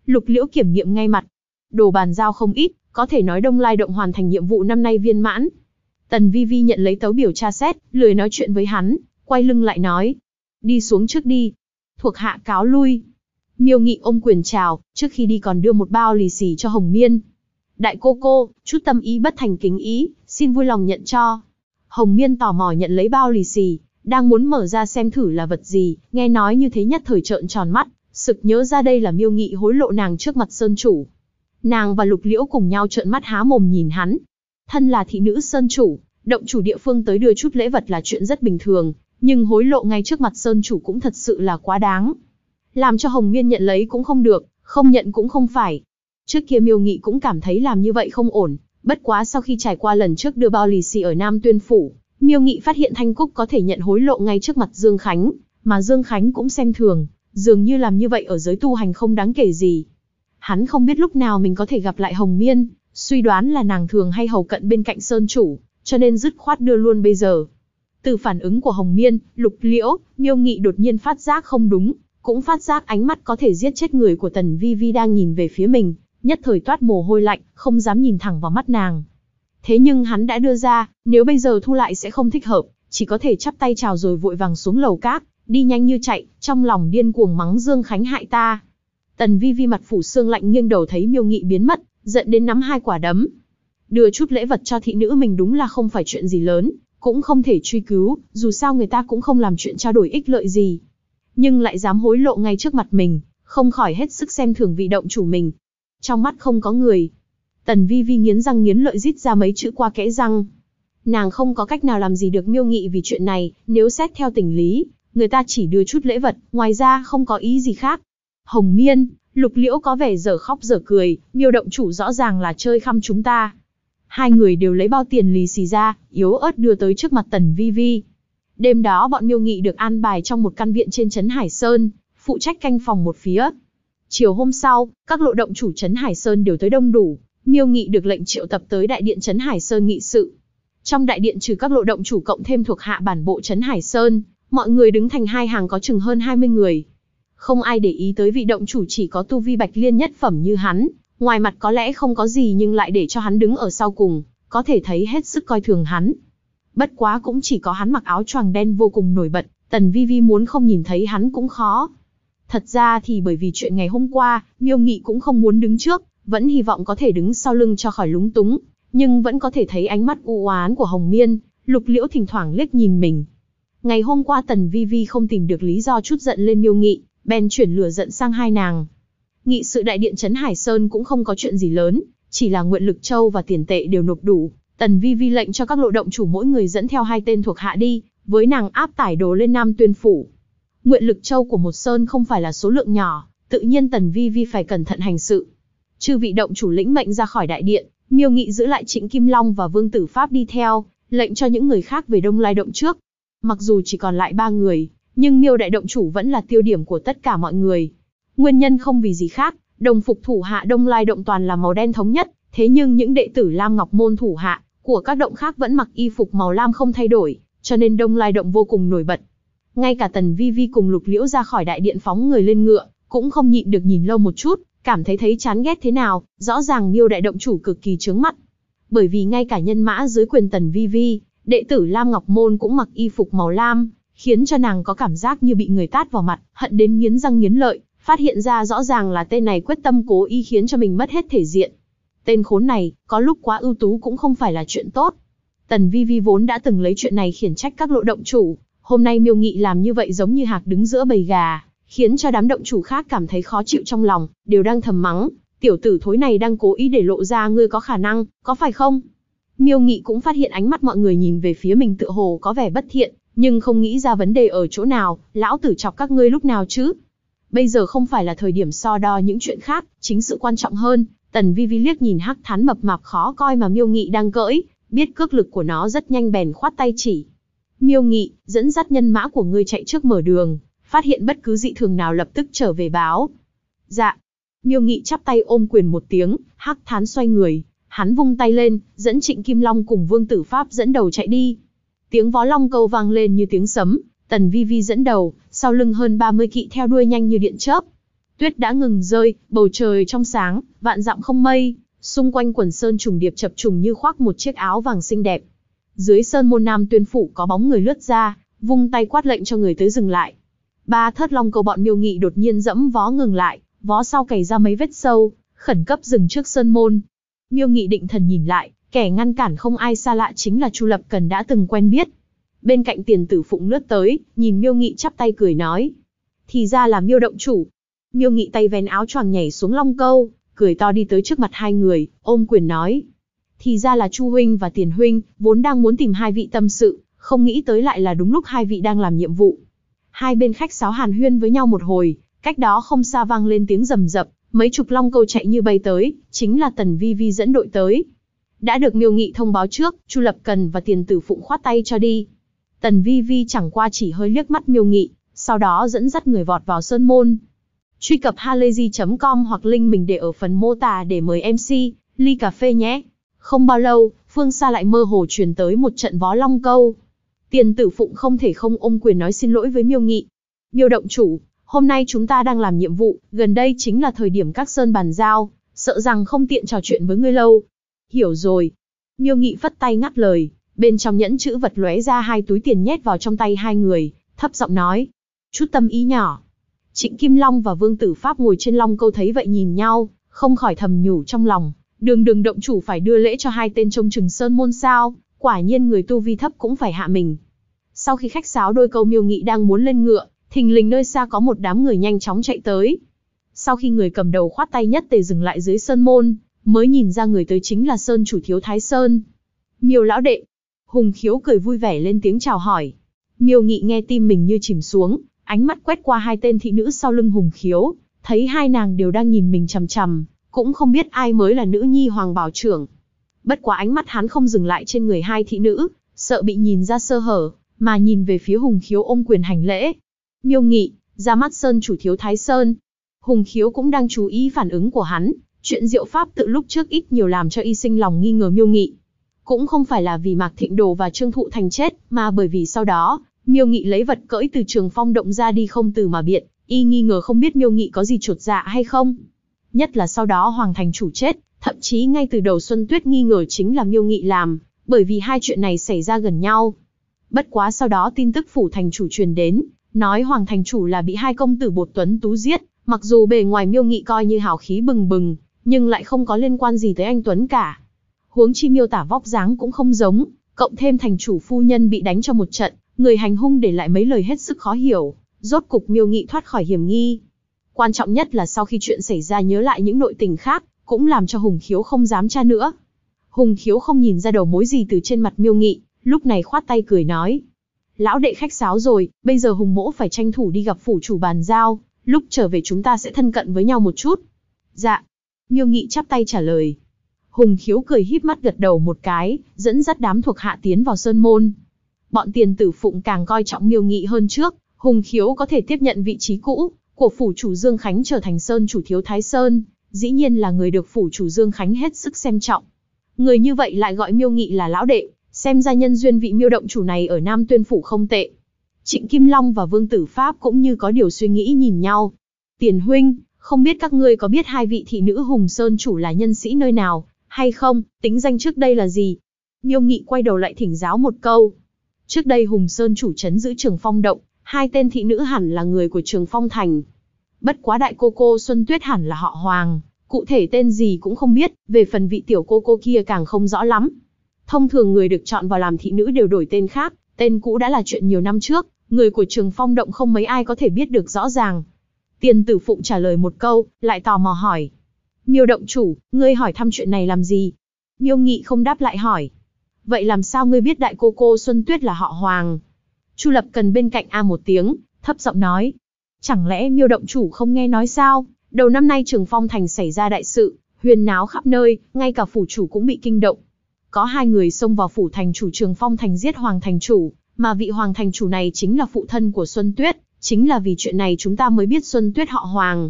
Lục Liễu kiểm nghiệm ngay mặt. Đồ bàn giao không ít, có thể nói Đông Lai Động hoàn thành nhiệm vụ năm nay viên mãn. Tần Vi Vi nhận lấy tấu biểu tra xét, lười nói chuyện với hắn, quay lưng lại nói. Đi xuống trước đi. Thuộc hạ cáo lui. Miêu Nghị ôm quyền chào, trước khi đi còn đưa một bao lì xì cho Hồng Miên. Đại cô, chút tâm ý bất thành kính ý, xin vui lòng nhận cho. Hồng Miên tò mò nhận lấy bao lì xì, đang muốn mở ra xem thử là vật gì, nghe nói như thế nhất thời trợn tròn mắt, sực nhớ ra đây là Miêu Nghị hối lộ nàng trước mặt sơn chủ. Nàng và Lục Liễu cùng nhau trợn mắt há mồm nhìn hắn. Thân là thị nữ sơn chủ, động chủ địa phương tới đưa chút lễ vật là chuyện rất bình thường, nhưng hối lộ ngay trước mặt sơn chủ cũng thật sự là quá đáng. Làm cho Hồng Miên nhận lấy cũng không được, không nhận cũng không phải. Trước kia Miêu Nghị cũng cảm thấy làm như vậy không ổn, bất quá sau khi trải qua lần trước đưa bao lì xì ở Nam Tuyên Phủ, Miêu Nghị phát hiện Thanh Cúc có thể nhận hối lộ ngay trước mặt Dương Khánh, mà Dương Khánh cũng xem thường, dường như làm như vậy ở giới tu hành không đáng kể gì. Hắn không biết lúc nào mình có thể gặp lại Hồng Miên, suy đoán là nàng thường hay hầu cận bên cạnh sơn chủ, cho nên dứt khoát đưa luôn bây giờ. Từ phản ứng của Hồng Miên, Lục Liễu, Miêu Nghị đột nhiên phát giác không đúng, cũng phát giác ánh mắt có thể giết chết người của Tần Vi Vi đang nhìn về phía mình, nhất thời toát mồ hôi lạnh, không dám nhìn thẳng vào mắt nàng. Thế nhưng hắn đã đưa ra, nếu bây giờ thu lại sẽ không thích hợp, chỉ có thể chắp tay chào rồi vội vàng xuống lầu cát, đi nhanh như chạy, trong lòng điên cuồng mắng Dương Khánh hại ta. Tần Vi Vi mặt phủ sương lạnh nghiêng đầu thấy Miêu Nghị biến mất, giận đến nắm hai quả đấm. Đưa chút lễ vật cho thị nữ mình đúng là không phải chuyện gì lớn, cũng không thể truy cứu, dù sao người ta cũng không làm chuyện trao đổi ích lợi gì. Nhưng lại dám hối lộ ngay trước mặt mình, không khỏi hết sức xem thường vị động chủ mình. Trong mắt không có người. Tần Vi Vi nghiến răng nghiến lợi rít ra mấy chữ qua kẽ răng. Nàng không có cách nào làm gì được Miêu Nghị vì chuyện này, nếu xét theo tình lý, người ta chỉ đưa chút lễ vật, ngoài ra không có ý gì khác. Hồng Miên, Lục Liễu có vẻ dở khóc dở cười, Miêu động chủ rõ ràng là chơi khăm chúng ta. Hai người đều lấy bao tiền lì xì ra, yếu ớt đưa tới trước mặt Tần Vi Vi. Đêm đó bọn Miêu Nghị được an bài trong một căn viện trên trấn Hải Sơn, phụ trách canh phòng một phía. Chiều hôm sau, các lộ động chủ trấn Hải Sơn đều tới đông đủ, Miêu Nghị được lệnh triệu tập tới đại điện trấn Hải Sơn nghị sự. Trong đại điện trừ các lộ động chủ cộng thêm thuộc hạ bản bộ trấn Hải Sơn, mọi người đứng thành hai hàng có chừng hơn 20 người. Không ai để ý tới vị động chủ chỉ có tu vi bạch liên nhất phẩm như hắn, ngoài mặt có lẽ không có gì nhưng lại để cho hắn đứng ở sau cùng, có thể thấy hết sức coi thường hắn. Bất quá cũng chỉ có hắn mặc áo choàng đen vô cùng nổi bật, Tần Vi Vi muốn không nhìn thấy hắn cũng khó. Thật ra thì bởi vì chuyện ngày hôm qua, Miêu Nghị cũng không muốn đứng trước, vẫn hy vọng có thể đứng sau lưng cho khỏi lúng túng, nhưng vẫn có thể thấy ánh mắt u oán của Hồng Miên, Lục Liễu thỉnh thoảng liếc nhìn mình. Ngày hôm qua Tần Vi Vi không tìm được lý do chút giận lên Miêu Nghị, bèn chuyển lửa giận sang hai nàng. Nghị sự đại điện trấn Hải Sơn cũng không có chuyện gì lớn, chỉ là Nguyện Lực Châu và tiền tệ đều nộp đủ. Tần Vi Vi lệnh cho các lộ động chủ mỗi người dẫn theo 2 tên thuộc hạ đi, với nàng áp tải đồ lên Nam Tuyên Phủ. Nguyện Lực Châu của một sơn không phải là số lượng nhỏ, tự nhiên Tần Vi Vi phải cẩn thận hành sự. Chư vị động chủ lĩnh mệnh ra khỏi đại điện, Miêu Nghị giữ lại Trịnh Kim Long và Vương Tử Pháp đi theo, lệnh cho những người khác về Đông Lai Động trước. Mặc dù chỉ còn lại 3 người, nhưng Miêu đại động chủ vẫn là tiêu điểm của tất cả mọi người. Nguyên nhân không vì gì khác, đồng phục thủ hạ Đông Lai Động toàn là màu đen thống nhất, thế nhưng những đệ tử Lam Ngọc Môn thủ hạ của các động khác vẫn mặc y phục màu lam không thay đổi, cho nên Đông Lai Động vô cùng nổi bật. Ngay cả Tần Vi Vi cùng Lục Liễu ra khỏi đại điện phóng người lên ngựa, cũng không nhịn được nhìn lâu một chút, cảm thấy chán ghét thế nào, rõ ràng Miêu đại động chủ cực kỳ chướng mắt. Bởi vì ngay cả nhân mã dưới quyền Tần Vi Vi, đệ tử Lam Ngọc Môn cũng mặc y phục màu lam, khiến cho nàng có cảm giác như bị người tát vào mặt, hận đến nghiến răng nghiến lợi, phát hiện ra rõ ràng là tên này quyết tâm cố ý khiến cho mình mất hết thể diện. Tên khốn này, có lúc quá ưu tú cũng không phải là chuyện tốt. Tần Vi Vi vốn đã từng lấy chuyện này khiển trách các lộ động chủ, hôm nay Miêu Nghị làm như vậy giống như hạc đứng giữa bầy gà, khiến cho đám động chủ khác cảm thấy khó chịu trong lòng, đều đang thầm mắng, tiểu tử thối này đang cố ý để lộ ra ngươi có khả năng, có phải không? Miêu Nghị cũng phát hiện ánh mắt mọi người nhìn về phía mình tựa hồ có vẻ bất thiện, nhưng không nghĩ ra vấn đề ở chỗ nào, lão tử chọc các ngươi lúc nào chứ? Bây giờ không phải là thời điểm so đo những chuyện khác, chính sự quan trọng hơn. Tần Vi Vi liếc nhìn hắc thán mập mạp khó coi mà Miêu Nghị đang cưỡi, biết cước lực của nó rất nhanh bèn khoát tay chỉ. Miêu Nghị, dẫn dắt nhân mã của ngươi chạy trước mở đường, phát hiện bất cứ dị thường nào lập tức trở về báo. Dạ. Miêu Nghị chắp tay ôm quyền một tiếng, hắc thán xoay người, hắn vung tay lên, dẫn Trịnh Kim Long cùng Vương Tử Pháp dẫn đầu chạy đi. Tiếng vó long câu vang lên như tiếng sấm, Tần Vi Vi dẫn đầu, sau lưng hơn 30 kỵ theo đuôi nhanh như điện chớp. Tuyết đã ngừng rơi, bầu trời trong sáng, vạn dặm không mây, xung quanh quần sơn trùng điệp chập trùng như khoác một chiếc áo vàng xinh đẹp. Dưới sơn môn Nam Tuyên phủ có bóng người lướt ra, vung tay quát lệnh cho người tới dừng lại. Ba thớt long câu bọn Miêu Nghị đột nhiên dẫm vó ngừng lại, vó sau cày ra mấy vết sâu, khẩn cấp dừng trước sơn môn. Miêu Nghị định thần nhìn lại, kẻ ngăn cản không ai xa lạ chính là Chu Lập Cần đã từng quen biết. Bên cạnh Tiền Tử Phụng lướt tới, nhìn Miêu Nghị chắp tay cười nói: thì ra là Miêu động chủ. Miêu Nghị tay vén áo choàng nhảy xuống long câu, cười to đi tới trước mặt hai người, ôm quyền nói: thì ra là Chu huynh và Tiền huynh, vốn đang muốn tìm hai vị tâm sự, không nghĩ tới lại là đúng lúc hai vị đang làm nhiệm vụ. Hai bên khách sáo hàn huyên với nhau một hồi, cách đó không xa vang lên tiếng rầm rập, mấy chục long câu chạy như bay tới, chính là Tần Vi Vi dẫn đội tới. Đã được Miêu Nghị thông báo trước, Chu Lập Cần và Tiền Tử Phụng khoát tay cho đi. Tần Vi Vi chẳng qua chỉ hơi liếc mắt Miêu Nghị, sau đó dẫn dắt người vọt vào sơn môn. Truy cập halayzi.com hoặc link mình để ở phần mô tả để mời MC ly cà phê nhé. Không bao lâu, phương xa lại mơ hồ truyền tới một trận vó long câu. Tiền Tử Phụng không thể không ôm quyền nói xin lỗi với Miêu Nghị. Miêu động chủ, hôm nay chúng ta đang làm nhiệm vụ, gần đây chính là thời điểm các sơn bàn giao, sợ rằng không tiện trò chuyện với ngươi lâu. Hiểu rồi. Miêu Nghị phất tay ngắt lời, bên trong nhẫn chữ vật lóe ra hai túi tiền nhét vào trong tay hai người, thấp giọng nói: chút tâm ý nhỏ. Trịnh Kim Long và Vương Tử Pháp ngồi trên long câu thấy vậy nhìn nhau, không khỏi thầm nhủ trong lòng, đường động chủ phải đưa lễ cho hai tên trông chừng sơn môn sao, quả nhiên người tu vi thấp cũng phải hạ mình. Sau khi khách sáo đôi câu, Miêu Nghị đang muốn lên ngựa, thình lình nơi xa có một đám người nhanh chóng chạy tới. Sau khi người cầm đầu khoát tay nhất tề dừng lại dưới sơn môn, mới nhìn ra người tới chính là Sơn chủ Thiếu Thái Sơn. Miêu lão đệ. Hùng Khiếu cười vui vẻ lên tiếng chào hỏi. Miêu Nghị nghe tim mình như chìm xuống, ánh mắt quét qua hai tên thị nữ sau lưng Hùng Khiếu, thấy hai nàng đều đang nhìn mình chằm chằm, cũng không biết ai mới là nữ nhi Hoàng Bảo trưởng. Bất quá ánh mắt hắn không dừng lại trên người hai thị nữ, sợ bị nhìn ra sơ hở, mà nhìn về phía Hùng Khiếu ôm quyền hành lễ. Miêu Nghị, ra mắt Sơn chủ Thiếu Thái Sơn. Hùng Khiếu cũng đang chú ý phản ứng của hắn, chuyện Diệu Pháp tự lúc trước ít nhiều làm cho y sinh lòng nghi ngờ Miêu Nghị. Cũng không phải là vì Mạc Thịnh Đồ và Trương Thụ Thành chết, mà bởi vì sau đó, Miêu Nghị lấy vật cưỡi từ Trường Phong động ra đi không từ mà biện, y nghi ngờ không biết Miêu Nghị có gì chột dạ hay không. Nhất là sau đó Hoàng thành chủ chết, thậm chí ngay từ đầu Xuân Tuyết nghi ngờ chính là Miêu Nghị làm, bởi vì hai chuyện này xảy ra gần nhau. Bất quá sau đó tin tức phủ thành chủ truyền đến, nói Hoàng thành chủ là bị hai công tử Bột Tuấn Tú giết, mặc dù bề ngoài Miêu Nghị coi như hào khí bừng bừng, nhưng lại không có liên quan gì tới anh Tuấn cả. Huống chi miêu tả vóc dáng cũng không giống, cộng thêm thành chủ phu nhân bị đánh cho một trận, người hành hung để lại mấy lời hết sức khó hiểu, rốt cục Miêu Nghị thoát khỏi hiểm nghi. Quan trọng nhất là sau khi chuyện xảy ra nhớ lại những nội tình khác, cũng làm cho Hùng Khiếu không dám tra nữa. Hùng Khiếu không nhìn ra đầu mối gì từ trên mặt Miêu Nghị, lúc này khoát tay cười nói: lão đệ khách sáo rồi, bây giờ Hùng mỗ phải tranh thủ đi gặp phủ chủ bàn giao, lúc trở về chúng ta sẽ thân cận với nhau một chút. Dạ. Miêu Nghị chắp tay trả lời. Hùng Khiếu cười híp mắt gật đầu một cái, dẫn dắt đám thuộc hạ tiến vào sơn môn. Bọn Tiền Tử Phụng càng coi trọng Miêu Nghị hơn trước, Hùng Khiếu có thể tiếp nhận vị trí cũ của phủ chủ Dương Khánh trở thành Sơn chủ Thiếu Thái Sơn, dĩ nhiên là người được phủ chủ Dương Khánh hết sức xem trọng. Người như vậy lại gọi Miêu Nghị là lão đệ, xem ra nhân duyên vị Miêu động chủ này ở Nam Tuyên phủ không tệ. Trịnh Kim Long và Vương Tử Pháp cũng như có điều suy nghĩ nhìn nhau. Tiền huynh, không biết các ngươi có biết hai vị thị nữ Hùng Sơn chủ là nhân sĩ nơi nào, hay không, tính danh trước đây là gì? Miêu Nghị quay đầu lại thỉnh giáo một câu. Trước đây Hùng Sơn chủ trấn giữ Trường Phong động, hai tên thị nữ hẳn là người của Trường Phong thành. Bất quá đại cô cô Xuân Tuyết hẳn là họ Hoàng, cụ thể tên gì cũng không biết, về phần vị tiểu cô cô kia càng không rõ lắm. Thông thường người được chọn vào làm thị nữ đều đổi tên khác, tên cũ đã là chuyện nhiều năm trước, người của Trường Phong động không mấy ai có thể biết được rõ ràng. Tiền Tử Phụng trả lời một câu, lại tò mò hỏi: Miêu động chủ, ngươi hỏi thăm chuyện này làm gì? Miêu Nghị không đáp lại hỏi: vậy làm sao ngươi biết đại cô cô Xuân Tuyết là họ Hoàng? Chu Lập Cần bên cạnh a một tiếng, thấp giọng nói: chẳng lẽ Miêu động chủ không nghe nói sao? Đầu năm nay Trường Phong thành xảy ra đại sự, huyên náo khắp nơi, ngay cả phủ chủ cũng bị kinh động. Có hai người xông vào phủ thành chủ Trường Phong thành giết Hoàng thành chủ, mà vị Hoàng thành chủ này chính là phụ thân của Xuân Tuyết, chính là vì chuyện này chúng ta mới biết Xuân Tuyết họ Hoàng.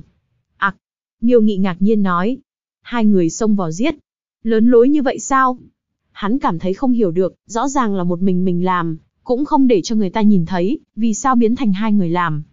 Miêu Nghị ngạc nhiên nói: hai người xông vào giết, lớn lối như vậy sao? Hắn cảm thấy không hiểu được, rõ ràng là một mình làm, cũng không để cho người ta nhìn thấy, vì sao biến thành hai người làm.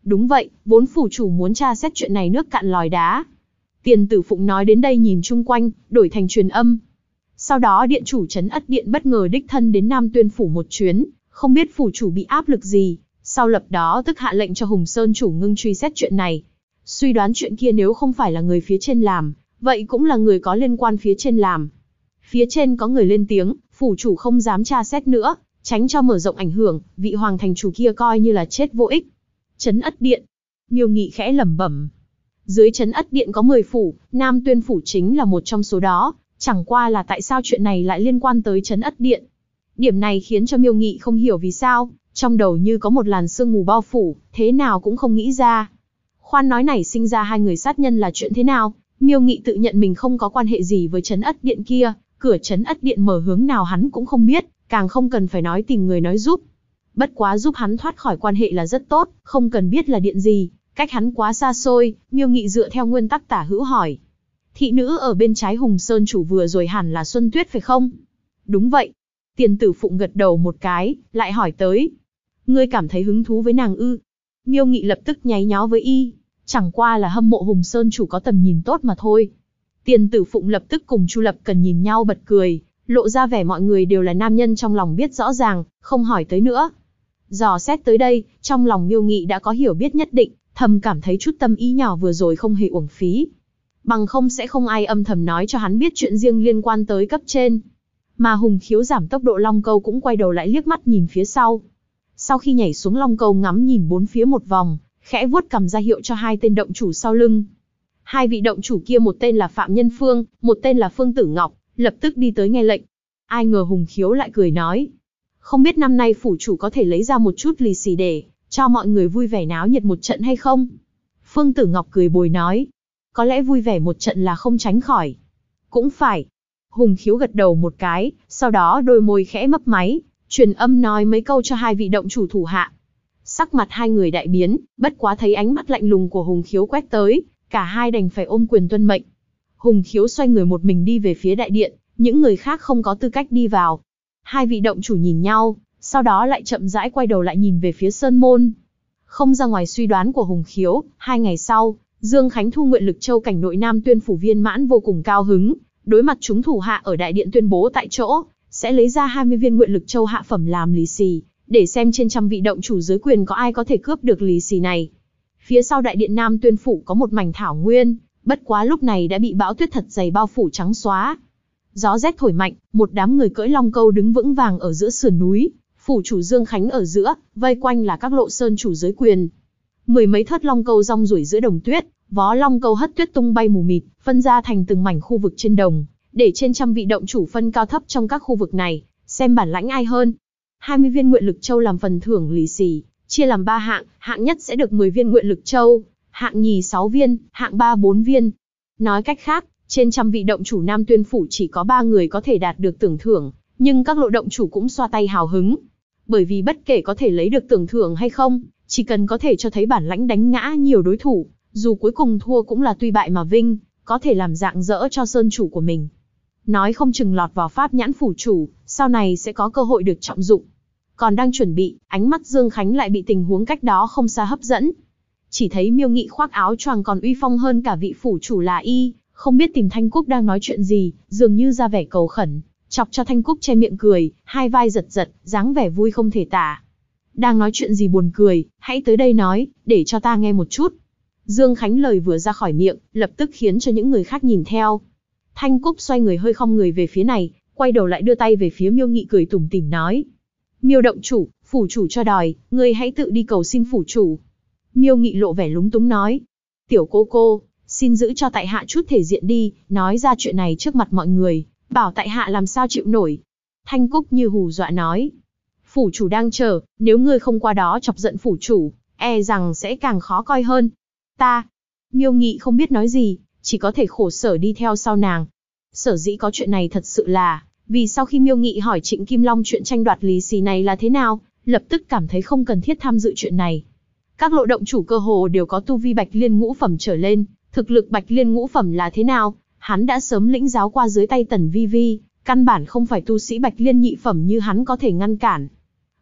Đúng vậy, vốn phủ chủ muốn tra xét chuyện này nước cạn lòi đá. Tiền Tử Phụng nói đến đây nhìn chung quanh, đổi thành truyền âm. Sau đó điện chủ trấn Ất Điện bất ngờ đích thân đến Nam Tuyên phủ một chuyến, không biết phủ chủ bị áp lực gì, sau lập đó tức hạ lệnh cho Hùng Sơn chủ ngưng truy xét chuyện này. Suy đoán chuyện kia nếu không phải là người phía trên làm, vậy cũng là người có liên quan phía trên làm. Phía trên có người lên tiếng, phủ chủ không dám tra xét nữa, tránh cho mở rộng ảnh hưởng, vị hoàng thành chủ kia coi như là chết vô ích. Trấn Ất Điện. Miêu Nghị khẽ lẩm bẩm. Dưới Trấn Ất Điện có 10 phủ, Nam Tuyên phủ chính là một trong số đó, chẳng qua là tại sao chuyện này lại liên quan tới Trấn Ất Điện. Điểm này khiến cho Miêu Nghị không hiểu vì sao, trong đầu như có một làn sương mù bao phủ, thế nào cũng không nghĩ ra. Khoan nói nảy sinh ra hai người sát nhân là chuyện thế nào, Miêu Nghị tự nhận mình không có quan hệ gì với Trấn Ất Điện kia, cửa Trấn Ất Điện mở hướng nào hắn cũng không biết, càng không cần phải nói tìm người nói giúp. Bất quá giúp hắn thoát khỏi quan hệ là rất tốt, không cần biết là điện gì, cách hắn quá xa xôi, Miêu Nghị dựa theo nguyên tắc tả hữu hỏi. Thị nữ ở bên trái Hùng Sơn chủ vừa rồi hẳn là Xuân Tuyết phải không? Đúng vậy. Tiền Tử Phụng gật đầu một cái, lại hỏi tới. Ngươi cảm thấy hứng thú với nàng ư? Miêu Nghị lập tức nháy nhó với y, chẳng qua là hâm mộ Hùng Sơn chủ có tầm nhìn tốt mà thôi. Tiền Tử Phụng lập tức cùng Chu Lập Cần nhìn nhau bật cười, lộ ra vẻ mọi người đều là nam nhân trong lòng biết rõ ràng, không hỏi tới nữa. Dò xét tới đây, trong lòng Miêu Nghị đã có hiểu biết nhất định, thầm cảm thấy chút tâm ý nhỏ vừa rồi không hề uổng phí. Bằng không sẽ không ai âm thầm nói cho hắn biết chuyện riêng liên quan tới cấp trên. Mà Hùng Khiếu giảm tốc độ long câu cũng quay đầu lại liếc mắt nhìn phía sau. Sau khi nhảy xuống long câu ngắm nhìn bốn phía một vòng, khẽ vuốt cằm ra hiệu cho hai tên động chủ sau lưng. Hai vị động chủ kia một tên là Phạm Nhân Phương, một tên là Phương Tử Ngọc, lập tức đi tới nghe lệnh. Ai ngờ Hùng Khiếu lại cười nói. Không biết năm nay phủ chủ có thể lấy ra một chút lì xì để cho mọi người vui vẻ náo nhiệt một trận hay không? Phương Tử Ngọc cười bồi nói. Có lẽ vui vẻ một trận là không tránh khỏi. Cũng phải. Hùng Khiếu gật đầu một cái, sau đó đôi môi khẽ mấp máy, truyền âm nói mấy câu cho hai vị động chủ thủ hạ. Sắc mặt hai người đại biến, bất quá thấy ánh mắt lạnh lùng của Hùng Khiếu quét tới, cả hai đành phải ôm quyền tuân mệnh. Hùng Khiếu xoay người một mình đi về phía đại điện, những người khác không có tư cách đi vào. Hai vị động chủ nhìn nhau, sau đó lại chậm rãi quay đầu lại nhìn về phía Sơn Môn. Không ra ngoài suy đoán của Hùng Khiếu, 2 ngày sau, Dương Khánh thu nguyện lực châu cảnh nội Nam Tuyên phủ viên mãn vô cùng cao hứng, đối mặt chúng thủ hạ ở đại điện tuyên bố tại chỗ, sẽ lấy ra 20 viên nguyện lực châu hạ phẩm làm lì xì, để xem trên trăm vị động chủ dưới quyền có ai có thể cướp được lì xì này. Phía sau đại điện Nam Tuyên phủ có một mảnh thảo nguyên, bất quá lúc này đã bị bão tuyết thật dày bao phủ trắng xóa. Gió rét thổi mạnh, một đám người cưỡi long câu đứng vững vàng ở giữa sườn núi, phủ chủ Dương Khánh ở giữa, vây quanh là các lộ sơn chủ dưới quyền. Mười mấy thớt long câu rong ruổi giữa đồng tuyết, vó long câu hất tuyết tung bay mù mịt, phân ra thành từng mảnh khu vực trên đồng, để trên trăm vị động chủ phân cao thấp trong các khu vực này, xem bản lãnh ai hơn. 20 viên nguyện lực châu làm phần thưởng lì xì, chia làm 3 hạng, hạng nhất sẽ được 10 viên nguyện lực châu, hạng nhì 6 viên, hạng 3 4 viên. Nói cách khác, trên trăm vị động chủ Nam Tuyên phủ chỉ có 3 người có thể đạt được tưởng thưởng, nhưng các lộ động chủ cũng xoa tay hào hứng. Bởi vì bất kể có thể lấy được tưởng thưởng hay không, chỉ cần có thể cho thấy bản lãnh đánh ngã nhiều đối thủ, dù cuối cùng thua cũng là tuy bại mà vinh, có thể làm dạng dỡ cho sơn chủ của mình. Nói không chừng lọt vào pháp nhãn phủ chủ, sau này sẽ có cơ hội được trọng dụng. Còn đang chuẩn bị, ánh mắt Dương Khánh lại bị tình huống cách đó không xa hấp dẫn. Chỉ thấy Miêu Nghị khoác áo choàng còn uy phong hơn cả vị phủ chủ là y, không biết tìm Thanh Cúc đang nói chuyện gì, dường như ra vẻ cầu khẩn, chọc cho Thanh Cúc che miệng cười, hai vai giật giật, dáng vẻ vui không thể tả. Đang nói chuyện gì buồn cười, hãy tới đây nói, để cho ta nghe một chút. Dương Khánh lời vừa ra khỏi miệng, lập tức khiến cho những người khác nhìn theo. Thanh Cúc xoay người hơi khom người về phía này, quay đầu lại đưa tay về phía Miêu Nghị cười tủm tỉm nói. Miêu động chủ, phủ chủ cho đòi, ngươi hãy tự đi cầu xin phủ chủ. Miêu Nghị lộ vẻ lúng túng nói. Tiểu cô, xin giữ cho tại hạ chút thể diện đi, nói ra chuyện này trước mặt mọi người, bảo tại hạ làm sao chịu nổi. Thanh Cúc như hù dọa nói. Phủ chủ đang chờ, nếu ngươi không qua đó chọc giận phủ chủ, e rằng sẽ càng khó coi hơn. Ta, Miêu Nghị không biết nói gì, chỉ có thể khổ sở đi theo sau nàng. Sở dĩ có chuyện này thật sự là, vì sau khi Miêu Nghị hỏi Trịnh Kim Long chuyện tranh đoạt lì xì này là thế nào, lập tức cảm thấy không cần thiết tham dự chuyện này. Các lộ động chủ cơ hồ đều có tu vi Bạch Liên ngũ phẩm trở lên, thực lực Bạch Liên ngũ phẩm là thế nào, hắn đã sớm lĩnh giáo qua dưới tay Tần Vi Vi, căn bản không phải tu sĩ Bạch Liên nhị phẩm như hắn có thể ngăn cản.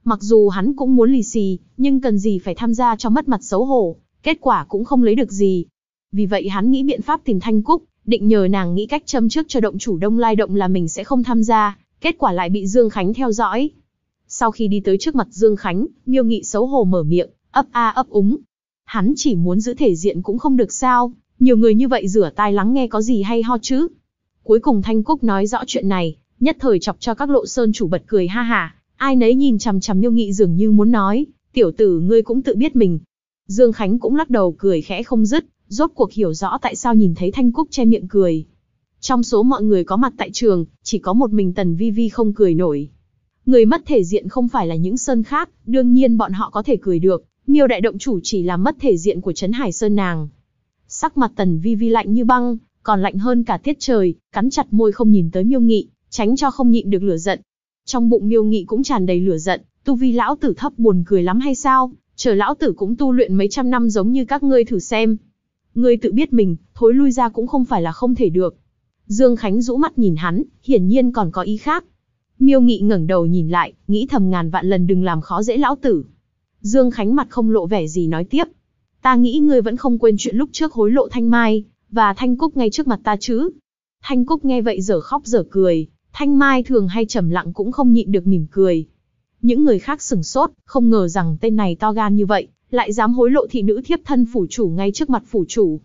Mặc dù hắn cũng muốn lì xì, nhưng cần gì phải tham gia cho mất mặt xấu hổ, kết quả cũng không lấy được gì. Vì vậy hắn nghĩ biện pháp tìm Thanh Cúc, định nhờ nàng nghĩ cách châm trước cho động chủ Đông Lai Động là mình sẽ không tham gia, kết quả lại bị Dương Khánh theo dõi. Sau khi đi tới trước mặt Dương Khánh, Miêu Nghị xấu hổ mở miệng, ấp a ấp úng. Hắn chỉ muốn giữ thể diện cũng không được sao, nhiều người như vậy rửa tai lắng nghe có gì hay ho chứ. Cuối cùng Thanh Cúc nói rõ chuyện này, nhất thời chọc cho các Lộ Sơn chủ bật cười ha hả, ai nấy nhìn chằm chằm Miêu Nghị dường như muốn nói, tiểu tử ngươi cũng tự biết mình. Dương Khánh cũng lắc đầu cười khẽ không dứt, rốt cuộc hiểu rõ tại sao nhìn thấy Thanh Cúc che miệng cười. Trong số mọi người có mặt tại trường, chỉ có một mình Tần Vi Vi không cười nổi. Người mất thể diện không phải là những sơn khác, đương nhiên bọn họ có thể cười được, Miêu đại động chủ chỉ là mất thể diện của Trấn Hải Sơn nàng. Sắc mặt Tần Vi Vi lạnh như băng, còn lạnh hơn cả tiết trời, cắn chặt môi không nhìn tới Miêu Nghị, tránh cho không nhịn được lửa giận. Trong bụng Miêu Nghị cũng tràn đầy lửa giận, tu vi lão tử thấp buồn cười lắm hay sao, chờ lão tử cũng tu luyện mấy trăm năm giống như các ngươi thử xem. Ngươi tự biết mình, thối lui ra cũng không phải là không thể được. Dương Khánh rũ mắt nhìn hắn, hiển nhiên còn có ý khác. Miêu Nghị ngẩng đầu nhìn lại, nghĩ thầm ngàn vạn lần đừng làm khó dễ lão tử. Dương Khánh mặt không lộ vẻ gì nói tiếp. Ta nghĩ ngươi vẫn không quên chuyện lúc trước hối lộ Thanh Mai, và Thanh Cúc ngay trước mặt ta chứ. Thanh Cúc nghe vậy dở khóc dở cười, Thanh Mai thường hay trầm lặng cũng không nhịn được mỉm cười. Những người khác sửng sốt, không ngờ rằng tên này to gan như vậy, lại dám hối lộ thị nữ thiếp thân phủ chủ ngay trước mặt phủ chủ.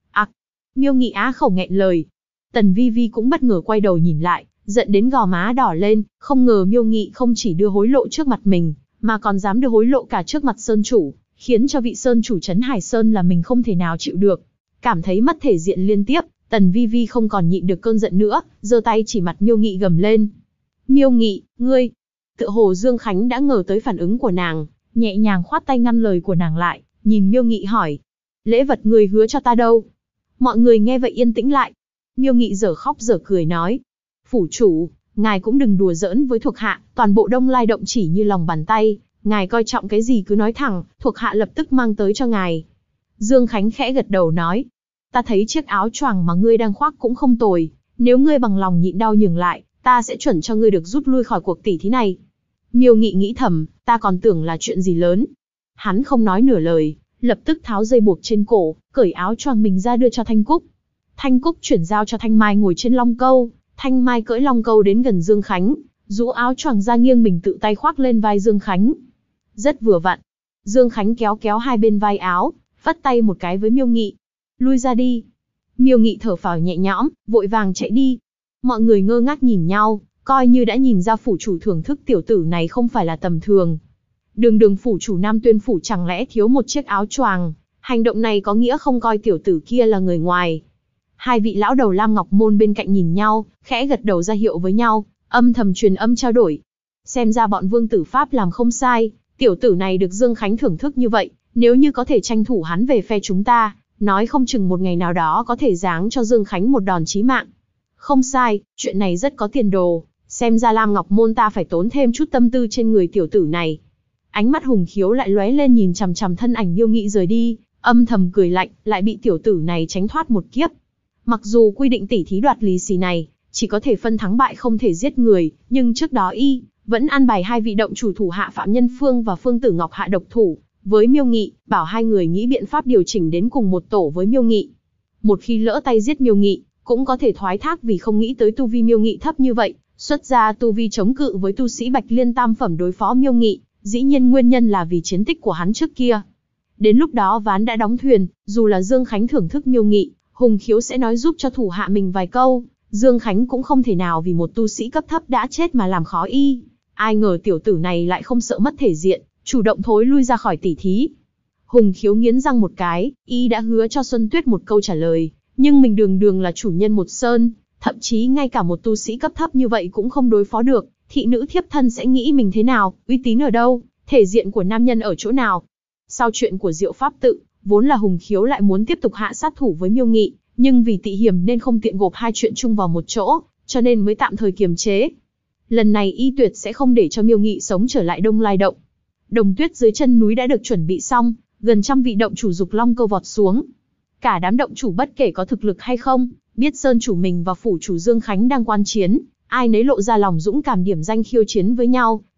Miêu Nghị á khẩu nghẹn lời. Tần Vi Vi cũng bất ngờ quay đầu nhìn lại, giận đến gò má đỏ lên, không ngờ Miêu Nghị không chỉ đưa hối lộ trước mặt mình, mà còn dám đưa hối lộ cả trước mặt Sơn chủ, khiến cho vị Sơn chủ Trấn Hải Sơn là mình không thể nào chịu được. Cảm thấy mất thể diện liên tiếp, Tần Vi Vi không còn nhịn được cơn giận nữa, giơ tay chỉ mặt Miêu Nghị gầm lên. Miêu Nghị, ngươi! Tựa hồ Dương Khánh đã ngờ tới phản ứng của nàng, nhẹ nhàng khoát tay ngăn lời của nàng lại, nhìn Miêu Nghị hỏi. Lễ vật ngươi hứa cho ta đâu? Mọi người nghe vậy yên tĩnh lại. Miêu Nghị dở khóc dở cười nói. Phủ chủ, ngài cũng đừng đùa giỡn với thuộc hạ, toàn bộ Đông Lai Động chỉ như lòng bàn tay, ngài coi trọng cái gì cứ nói thẳng, thuộc hạ lập tức mang tới cho ngài. Dương Khánh khẽ gật đầu nói. Ta thấy chiếc áo choàng mà ngươi đang khoác cũng không tồi, nếu ngươi bằng lòng nhịn đau nhường lại, ta sẽ chuẩn cho ngươi được rút lui khỏi cuộc tỉ thí này. Miêu Nghị nghĩ thầm, ta còn tưởng là chuyện gì lớn. Hắn không nói nửa lời, lập tức tháo dây buộc trên cổ, cởi áo choàng mình ra đưa cho Thanh Cúc. Thanh Cúc chuyển giao cho Thanh Mai ngồi trên long câu, Thanh Mai cưỡi long câu đến gần Dương Khánh, rũ áo choàng ra nghiêng mình tự tay khoác lên vai Dương Khánh. Rất vừa vặn. Dương Khánh kéo kéo hai bên vai áo, vắt tay một cái với Miêu Nghị. Lui ra đi. Miêu Nghị thở phào nhẹ nhõm, vội vàng chạy đi. Mọi người ngơ ngác nhìn nhau, coi như đã nhìn ra phủ chủ thưởng thức tiểu tử này không phải là tầm thường. Đường phủ chủ Nam Tuyên phủ chẳng lẽ thiếu một chiếc áo choàng, hành động này có nghĩa không coi tiểu tử kia là người ngoài. Hai vị lão đầu Lam Ngọc Môn bên cạnh nhìn nhau, khẽ gật đầu ra hiệu với nhau, âm thầm truyền âm trao đổi. Xem ra bọn Vương Tử Pháp làm không sai, tiểu tử này được Dương Khánh thưởng thức như vậy, nếu như có thể tranh thủ hắn về phe chúng ta, nói không chừng một ngày nào đó có thể giáng cho Dương Khánh một đòn chí mạng. Không sai, chuyện này rất có tiền đồ, xem ra Lam Ngọc Môn ta phải tốn thêm chút tâm tư trên người tiểu tử này. Ánh mắt Hùng Khiếu lại lóe lên nhìn chằm chằm thân ảnh Miêu Nghị rời đi, âm thầm cười lạnh, lại bị tiểu tử này tránh thoát một kiếp. Mặc dù quy định tỉ thí đoạt lì xì này, chỉ có thể phân thắng bại không thể giết người, nhưng trước đó y vẫn an bài hai vị động chủ thủ hạ Phạm Nhân Phương và Phương Tử Ngọc hạ độc thủ với Miêu Nghị, bảo hai người nghĩ biện pháp điều chỉnh đến cùng một tổ với Miêu Nghị. Một khi lỡ tay giết Miêu Nghị, cũng có thể thoái thác vì không nghĩ tới tu vi Miêu Nghị thấp như vậy, xuất ra tu vi chống cự với tu sĩ Bạch Liên tam phẩm đối phó Miêu Nghị, dĩ nhiên nguyên nhân là vì chiến tích của hắn trước kia. Đến lúc đó ván đã đóng thuyền, dù là Dương Khánh thưởng thức Miêu Nghị, Hùng Khiếu sẽ nói giúp cho thủ hạ mình vài câu, Dương Khánh cũng không thể nào vì một tu sĩ cấp thấp đã chết mà làm khó y. Ai ngờ tiểu tử này lại không sợ mất thể diện, chủ động thối lui ra khỏi tỉ thí. Hùng Khiếu nghiến răng một cái, y đã hứa cho Xuân Tuyết một câu trả lời, nhưng mình đường là chủ nhân một sơn, thậm chí ngay cả một tu sĩ cấp thấp như vậy cũng không đối phó được, thị nữ thiếp thân sẽ nghĩ mình thế nào, uy tín ở đâu, thể diện của nam nhân ở chỗ nào. Sau chuyện của Diệu Pháp Tự, vốn là Hùng Khiếu lại muốn tiếp tục hạ sát thủ với Miêu Nghị, nhưng vì tị hiểm nên không tiện gộp hai chuyện chung vào một chỗ, cho nên mới tạm thời kiềm chế. Lần này y tuyệt sẽ không để cho Miêu Nghị sống trở lại Đông Lai Động. Đồng tuyết dưới chân núi đã được chuẩn bị xong, gần trăm vị động chủ dục long câu vọt xuống. Cả đám động chủ bất kể có thực lực hay không, biết sơn chủ mình và phủ chủ Dương Khánh đang quan chiến, ai nấy lộ ra lòng dũng cảm điểm danh khiêu chiến với nhau,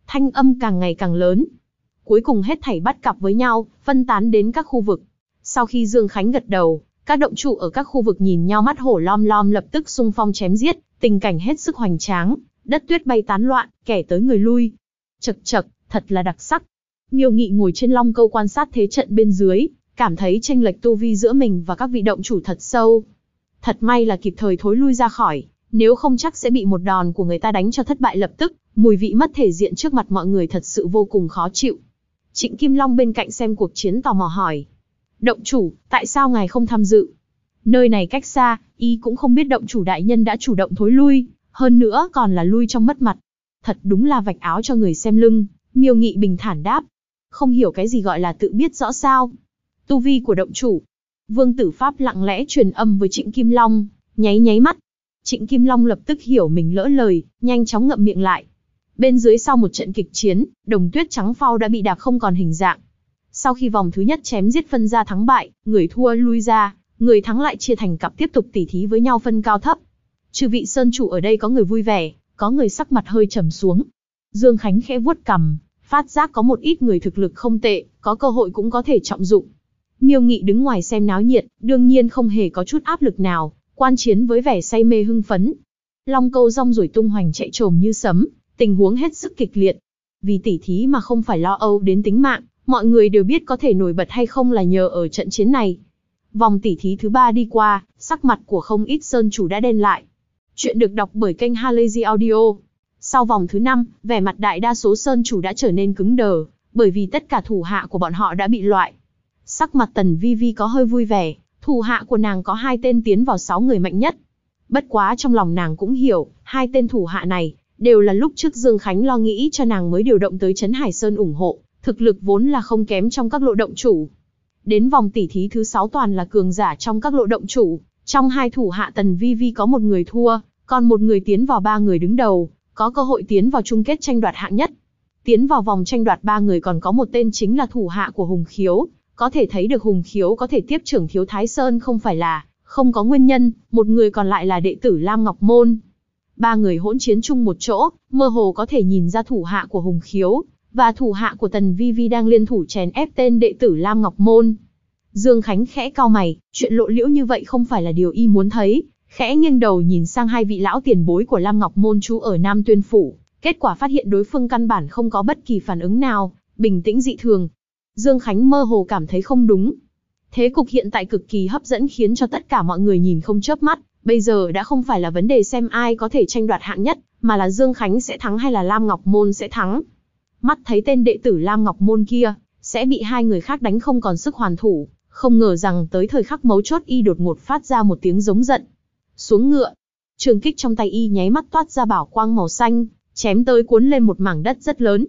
Thanh âm càng ngày càng lớn. Cuối cùng hết thảy bắt cặp với nhau, phân tán đến các khu vực. Sau khi Dương Khánh gật đầu, các động chủ ở các khu vực nhìn nhau mắt hổ lom lom lập tức xung phong chém giết, tình cảnh hết sức hoành tráng, đất tuyết bay tán loạn, kẻ tới người lui. Chậc chậc, thật là đặc sắc. Miêu Nghị ngồi trên long câu quan sát thế trận bên dưới, cảm thấy chênh lệch tu vi giữa mình và các vị động chủ thật sâu. Thật may là kịp thời thối lui ra khỏi, nếu không chắc sẽ bị một đòn của người ta đánh cho thất bại lập tức, mùi vị mất thể diện trước mặt mọi người thật sự vô cùng khó chịu. Trịnh Kim Long bên cạnh xem cuộc chiến tò mò hỏi. Động chủ, tại sao ngài không tham dự? Nơi này cách xa, y cũng không biết động chủ đại nhân đã chủ động thối lui, hơn nữa còn là lui trong mất mặt. Thật đúng là vạch áo cho người xem lưng, Miêu Nghị bình thản đáp. Không hiểu cái gì gọi là tự biết rõ sao. Tu vi của động chủ. Vương Tử Pháp lặng lẽ truyền âm với Trịnh Kim Long, nháy nháy mắt. Trịnh Kim Long lập tức hiểu mình lỡ lời, nhanh chóng ngậm miệng lại. Bên dưới sau một trận kịch chiến, đồng tuyết trắng phau đã bị đạp không còn hình dạng. Sau khi vòng thứ nhất chém giết phân ra thắng bại, người thua lui ra, người thắng lại chia thành cặp tiếp tục tỉ thí với nhau phân cao thấp. Chư vị sơn chủ ở đây có người vui vẻ, có người sắc mặt hơi trầm xuống. Dương Khánh khẽ vuốt cằm, phát giác có một ít người thực lực không tệ, có cơ hội cũng có thể trọng dụng. Miêu Nghị đứng ngoài xem náo nhiệt, đương nhiên không hề có chút áp lực nào, quan chiến với vẻ say mê hưng phấn. Long câu rong ruổi tung hoành chạy trồm như sấm, tình huống hết sức kịch liệt. Vì tỉ thí mà không phải lo âu đến tính mạng, mọi người đều biết có thể nổi bật hay không là nhờ ở trận chiến này. Vòng tỉ thí thứ 3 đi qua, sắc mặt của không ít sơn chủ đã đen lại. Chuyện được đọc bởi kênh Halazy Audio. Sau vòng thứ 5, vẻ mặt đại đa số sơn chủ đã trở nên cứng đờ, bởi vì tất cả thủ hạ của bọn họ đã bị loại. Sắc mặt Tần Vi Vi có hơi vui vẻ, thủ hạ của nàng có 2 tên tiến vào 6 người mạnh nhất. Bất quá trong lòng nàng cũng hiểu, 2 tên thủ hạ này đều là lúc trước Dương Khánh lo nghĩ cho nàng mới điều động tới Trấn Hải Sơn ủng hộ, thực lực vốn là không kém trong các lộ động chủ. Đến vòng tỉ thí thứ 6 toàn là cường giả trong các lộ động chủ, trong 2 thủ hạ Tần Vi Vi có một người thua, còn một người tiến vào 3 người đứng đầu, có cơ hội tiến vào chung kết tranh đoạt hạng nhất. Tiến vào vòng tranh đoạt 3 người còn có một tên chính là thủ hạ của Hùng Khiếu, có thể thấy được Hùng Khiếu có thể tiếp trưởng Thiếu Thái Sơn không phải là không có nguyên nhân, một người còn lại là đệ tử Lam Ngọc Môn. 3 người hỗn chiến chung một chỗ, mơ hồ có thể nhìn ra thủ hạ của Hùng Khiếu và thủ hạ của Tần Vi Vi đang liên thủ chèn ép tên đệ tử Lam Ngọc Môn. Dương Khánh khẽ cau mày, chuyện lộ liễu như vậy không phải là điều y muốn thấy, khẽ nghiêng đầu nhìn sang 2 vị lão tiền bối của Lam Ngọc Môn trú ở Nam Tuyên Phủ, kết quả phát hiện đối phương căn bản không có bất kỳ phản ứng nào, bình tĩnh dị thường. Dương Khánh mơ hồ cảm thấy không đúng. Thế cục hiện tại cực kỳ hấp dẫn khiến cho tất cả mọi người nhìn không chớp mắt, bây giờ đã không phải là vấn đề xem ai có thể tranh đoạt hạng nhất, mà là Dương Khánh sẽ thắng hay là Lam Ngọc Môn sẽ thắng. Mắt thấy tên đệ tử Lam Ngọc Môn kia sẽ bị 2 người khác đánh không còn sức hoàn thủ, không ngờ rằng tới thời khắc mấu chốt y đột ngột phát ra một tiếng giống giận. Xuống ngựa. Trường kích trong tay y nháy mắt toát ra bảo quang màu xanh, chém tới cuốn lên một mảng đất rất lớn.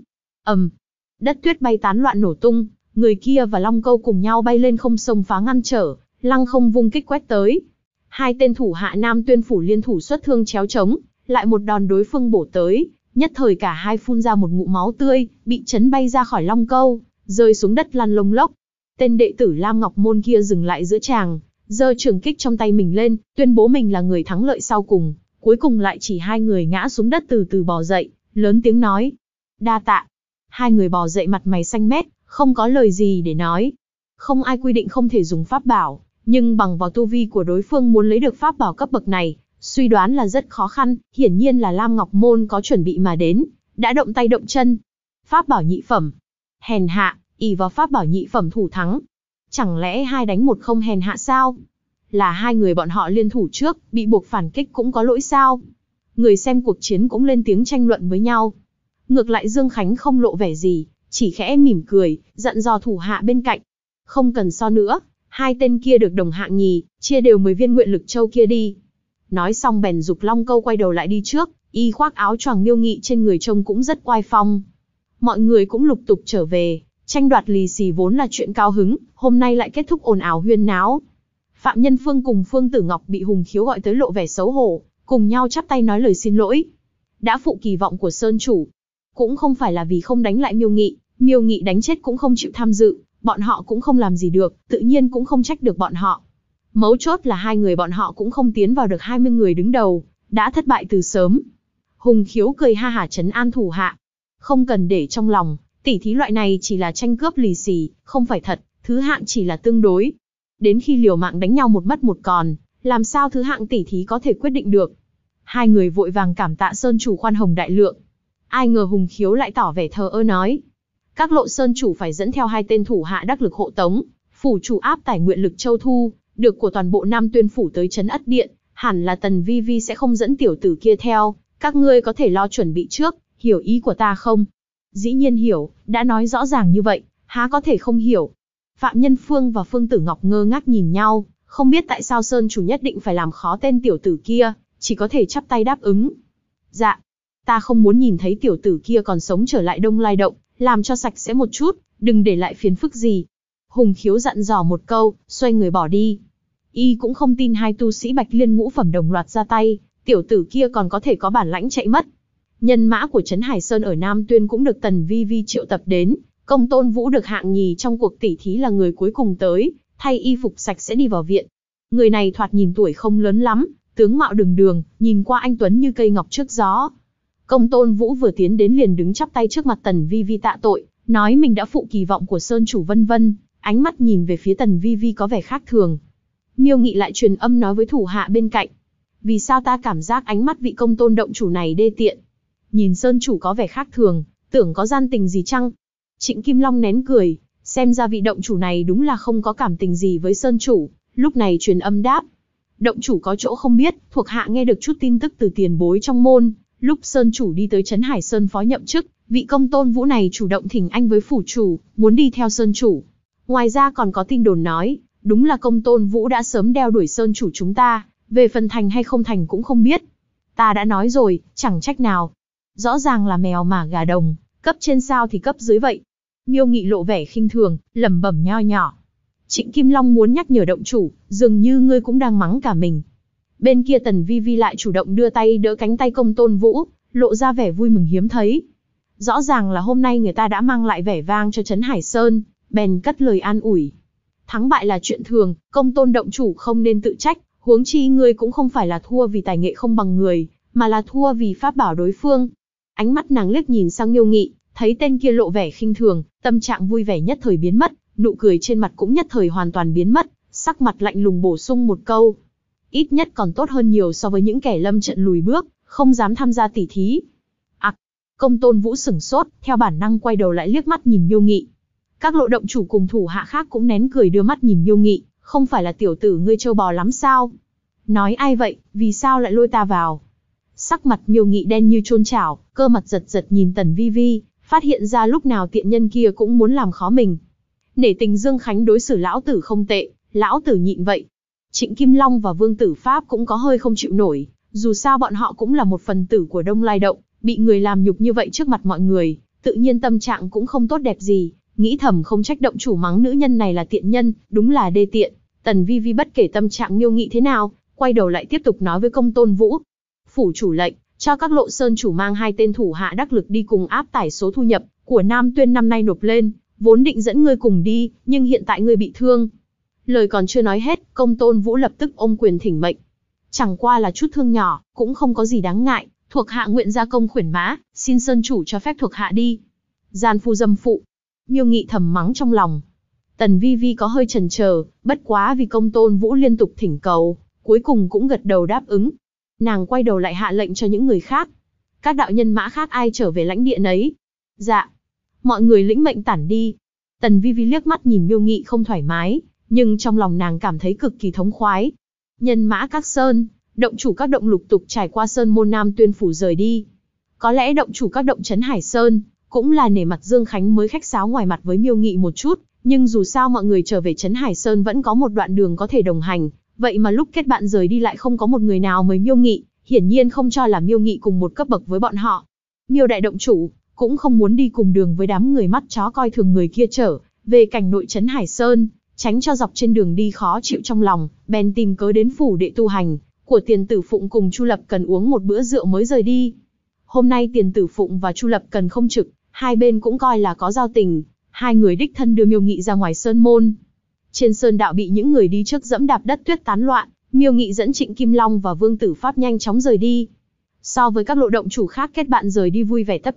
Đất tuyết bay tán loạn nổ tung, người kia và Long Câu cùng nhau bay lên không xông phá ngăn trở, lăng không vung kích quét tới. 2 tên thủ hạ Nam Tuyên Phủ liên thủ xuất thương chéo trống, lại một đòn đối phương bổ tới, nhất thời cả hai phun ra một ngụm máu tươi, bị chấn bay ra khỏi Long Câu, rơi xuống đất lăn lông lốc. Tên đệ tử Lam Ngọc Môn kia dừng lại giữa tràng, giơ trường kích trong tay mình lên, tuyên bố mình là người thắng lợi sau cùng, cuối cùng lại chỉ 2 người ngã xuống đất từ từ bò dậy, lớn tiếng nói: "Đa tạ." 2 người bò dậy mặt mày xanh mét, không có lời gì để nói. Không ai quy định không thể dùng pháp bảo, nhưng bằng vào tu vi của đối phương muốn lấy được pháp bảo cấp bậc này, suy đoán là rất khó khăn, hiển nhiên là Lam Ngọc Môn có chuẩn bị mà đến, đã động tay động chân. Pháp bảo nhị phẩm. Hèn hạ, ỷ vào pháp bảo nhị phẩm thủ thắng. Chẳng lẽ 2 đánh 1 không hèn hạ sao? Là 2 người bọn họ liên thủ trước, bị buộc phản kích cũng có lỗi sao? Người xem cuộc chiến cũng lên tiếng tranh luận với nhau. Ngược lại Dương Khánh không lộ vẻ gì, chỉ khẽ mỉm cười, dặn dò thủ hạ bên cạnh. Không cần so nữa, 2 tên kia được đồng hạng nhì, chia đều 10 viên nguyện lực châu kia đi. Nói xong bèn giục Long Câu quay đầu lại đi trước, y khoác áo choàng Miêu Nghị trên người trông cũng rất oai phong. Mọi người cũng lục tục trở về, tranh đoạt lì xì vốn là chuyện cao hứng, hôm nay lại kết thúc ồn ào huyên náo. Phạm Nhân Phương cùng Phương Tử Ngọc bị Hùng Khiếu gọi tới lộ vẻ xấu hổ, cùng nhau chắp tay nói lời xin lỗi. Đã phụ kỳ vọng của Sơn Chủ. Cũng không phải là vì không đánh lại Miêu Nghị đánh chết cũng không chịu tham dự, bọn họ cũng không làm gì được, tự nhiên cũng không trách được bọn họ. Mấu chốt là 2 người bọn họ cũng không tiến vào được 20 người đứng đầu, đã thất bại từ sớm. Hùng Khiếu cười ha hả trấn an thủ hạ. không cần để trong lòng, tỉ thí loại này chỉ là tranh cướp lì xì, không phải thật, thứ hạng chỉ là tương đối. Đến khi liều mạng đánh nhau một mất một còn, làm sao thứ hạng tỉ thí có thể quyết định được. Hai người vội vàng cảm tạ Sơn chủ khoan hồng đại lượng. Ai ngờ Hùng Khiếu lại tỏ vẻ thờ ơ nói. Các lộ Sơn chủ phải dẫn theo 2 tên thủ hạ đắc lực hộ tống, phủ chủ áp tải nguyện lực châu thu, được của toàn bộ Nam Tuyên phủ tới trấn Ất Điện, hẳn là Tần Vi Vi sẽ không dẫn tiểu tử kia theo, các ngươi có thể lo chuẩn bị trước, hiểu ý của ta không? Dĩ nhiên hiểu, đã nói rõ ràng như vậy, há có thể không hiểu. Phạm Nhân Phương và Phương Tử Ngọc ngơ ngác nhìn nhau, không biết tại sao Sơn chủ nhất định phải làm khó tên tiểu tử kia, chỉ có thể chắp tay đáp ứng. Dạ, ta không muốn nhìn thấy tiểu tử kia còn sống trở lại Đông Lai Động, làm cho sạch sẽ một chút, đừng để lại phiền phức gì. Hùng Khiếu dặn dò một câu, xoay người bỏ đi. Y cũng không tin 2 tu sĩ Bạch Liên ngũ phẩm đồng loạt ra tay, tiểu tử kia còn có thể có bản lãnh chạy mất. Nhân mã của Trấn Hải Sơn ở Nam Tuyên cũng được Tần Vi Vi triệu tập đến, Công Tôn Vũ được hạng nhì trong cuộc tỉ thí là người cuối cùng tới, thay y phục sạch sẽ đi vào viện. Người này thoạt nhìn tuổi không lớn lắm, tướng mạo đường đường, nhìn qua anh tuấn như cây ngọc trước gió. Công Tôn Vũ vừa tiến đến liền đứng chắp tay trước mặt Tần Vi Vi tạ tội, nói mình đã phụ kỳ vọng của Sơn chủ vân vân, ánh mắt nhìn về phía Tần Vi Vi có vẻ khác thường. Miêu Nghị lại truyền âm nói với thủ hạ bên cạnh. Vì sao ta cảm giác ánh mắt vị Công Tôn động chủ này đê tiện? Nhìn Sơn chủ có vẻ khác thường, tưởng có gian tình gì chăng? Trịnh Kim Long nén cười, xem ra vị động chủ này đúng là không có cảm tình gì với Sơn chủ, lúc này truyền âm đáp. Động chủ có chỗ không biết, thuộc hạ nghe được chút tin tức từ tiền bối trong môn, lúc Sơn chủ đi tới Trấn Hải Sơn phó nhậm chức, vị Công Tôn Vũ này chủ động thỉnh anh với phủ chủ, muốn đi theo Sơn chủ. Ngoài ra còn có tin đồn nói, đúng là Công Tôn Vũ đã sớm đeo đuổi Sơn chủ chúng ta, về phần thành hay không thành cũng không biết. Ta đã nói rồi, chẳng trách nào. Rõ ràng là mèo mà gà đồng, cấp trên sao thì cấp dưới vậy. Miêu Nghị lộ vẻ khinh thường, lẩm bẩm nho nhỏ. Trịnh Kim Long muốn nhắc nhở động chủ, dường như ngươi cũng đang mắng cả mình. Bên kia Tần Vi Vi lại chủ động đưa tay đỡ cánh tay Công Tôn Vũ, lộ ra vẻ vui mừng hiếm thấy. Rõ ràng là hôm nay người ta đã mang lại vẻ vang cho Trấn Hải Sơn, bèn cất lời an ủi. Thắng bại là chuyện thường, Công Tôn động chủ không nên tự trách, huống chi ngươi cũng không phải là thua vì tài nghệ không bằng người, mà là thua vì pháp bảo đối phương. Ánh mắt nàng liếc nhìn sang Miêu Nghị, thấy tên kia lộ vẻ khinh thường, tâm trạng vui vẻ nhất thời biến mất, nụ cười trên mặt cũng nhất thời hoàn toàn biến mất, sắc mặt lạnh lùng bổ sung một câu. Ít nhất còn tốt hơn nhiều so với những kẻ lâm trận lùi bước, không dám tham gia tỉ thí. Công Tôn Vũ sửng sốt, theo bản năng quay đầu lại liếc mắt nhìn Miêu Nghị. Các lộ động chủ cùng thủ hạ khác cũng nén cười đưa mắt nhìn Miêu Nghị, không phải là tiểu tử ngươi trâu bò lắm sao? Nói ai vậy, vì sao lại lôi ta vào? Sắc mặt Miêu Nghị đen như chôn chảo, cơ mặt giật giật nhìn Tần Vi Vi, phát hiện ra lúc nào tiện nhân kia cũng muốn làm khó mình. Nể tình Dương Khánh đối xử lão tử không tệ, lão tử nhịn vậy. Trịnh Kim Long và Vương Tử Pháp cũng có hơi không chịu nổi, dù sao bọn họ cũng là một phần tử của Đông Lai Động, bị người làm nhục như vậy trước mặt mọi người, tự nhiên tâm trạng cũng không tốt đẹp gì, nghĩ thầm không trách động chủ mắng nữ nhân này là tiện nhân, đúng là đê tiện. Tần Vi Vi bất kể tâm trạng Miêu Nghị thế nào, quay đầu lại tiếp tục nói với Công Tôn Vũ. Phủ chủ lệnh, cho các lộ sơn chủ mang 2 tên thủ hạ đắc lực đi cùng áp tải số thu nhập của Nam Tuyên năm nay nộp lên, vốn định dẫn ngươi cùng đi, nhưng hiện tại ngươi bị thương. Lời còn chưa nói hết, Công Tôn Vũ lập tức ôm quyền thỉnh mệnh. Chẳng qua là chút thương nhỏ, cũng không có gì đáng ngại, thuộc hạ nguyện ra công khuyển mã, xin sơn chủ cho phép thuộc hạ đi. Gian phu dâm phụ. Miêu Nghị thầm mắng trong lòng. Tần Vi Vi có hơi chần chờ, bất quá vì Công Tôn Vũ liên tục thỉnh cầu, cuối cùng cũng gật đầu đáp ứng. Nàng quay đầu lại hạ lệnh cho những người khác. Các đạo nhân mã khác ai trở về lãnh địa nấy. Dạ. Mọi người lĩnh mệnh tản đi. Tần Vi Vi liếc mắt nhìn Miêu Nghị không thoải mái, nhưng trong lòng nàng cảm thấy cực kỳ thống khoái. Nhân mã các sơn, động chủ các động lục tục trải qua sơn môn Nam Tuyên phủ rời đi. Có lẽ động chủ các động Trấn Hải Sơn cũng là nể mặt Dương Khánh mới khách sáo ngoài mặt với Miêu Nghị một chút, nhưng dù sao mọi người trở về Trấn Hải Sơn vẫn có một đoạn đường có thể đồng hành, vậy mà lúc kết bạn rời đi lại không có một người nào mới Miêu Nghị, hiển nhiên không cho là Miêu Nghị cùng một cấp bậc với bọn họ. Miêu đại động chủ cũng không muốn đi cùng đường với đám người mắt chó coi thường người kia trở về cảnh nội Trấn Hải Sơn, tránh cho dọc trên đường đi khó chịu trong lòng, bèn tìm cớ đến phủ đệ tu hành của Tiền Tử Phụng cùng Chu Lập Cần uống một bữa rượu mới rời đi. Hôm nay Tiền Tử Phụng và Chu Lập Cần không trực, hai bên cũng coi là có giao tình, hai người đích thân đưa Miêu Nghị ra ngoài sơn môn. Trên sơn đạo bị những người đi trước dẫm đạp đất tuyết tán loạn, Miêu Nghị dẫn Trịnh Kim Long và Vương Tử Pháp nhanh chóng rời đi. So với các lộ động chủ khác kết bạn rời đi vui vẻ tấp nập,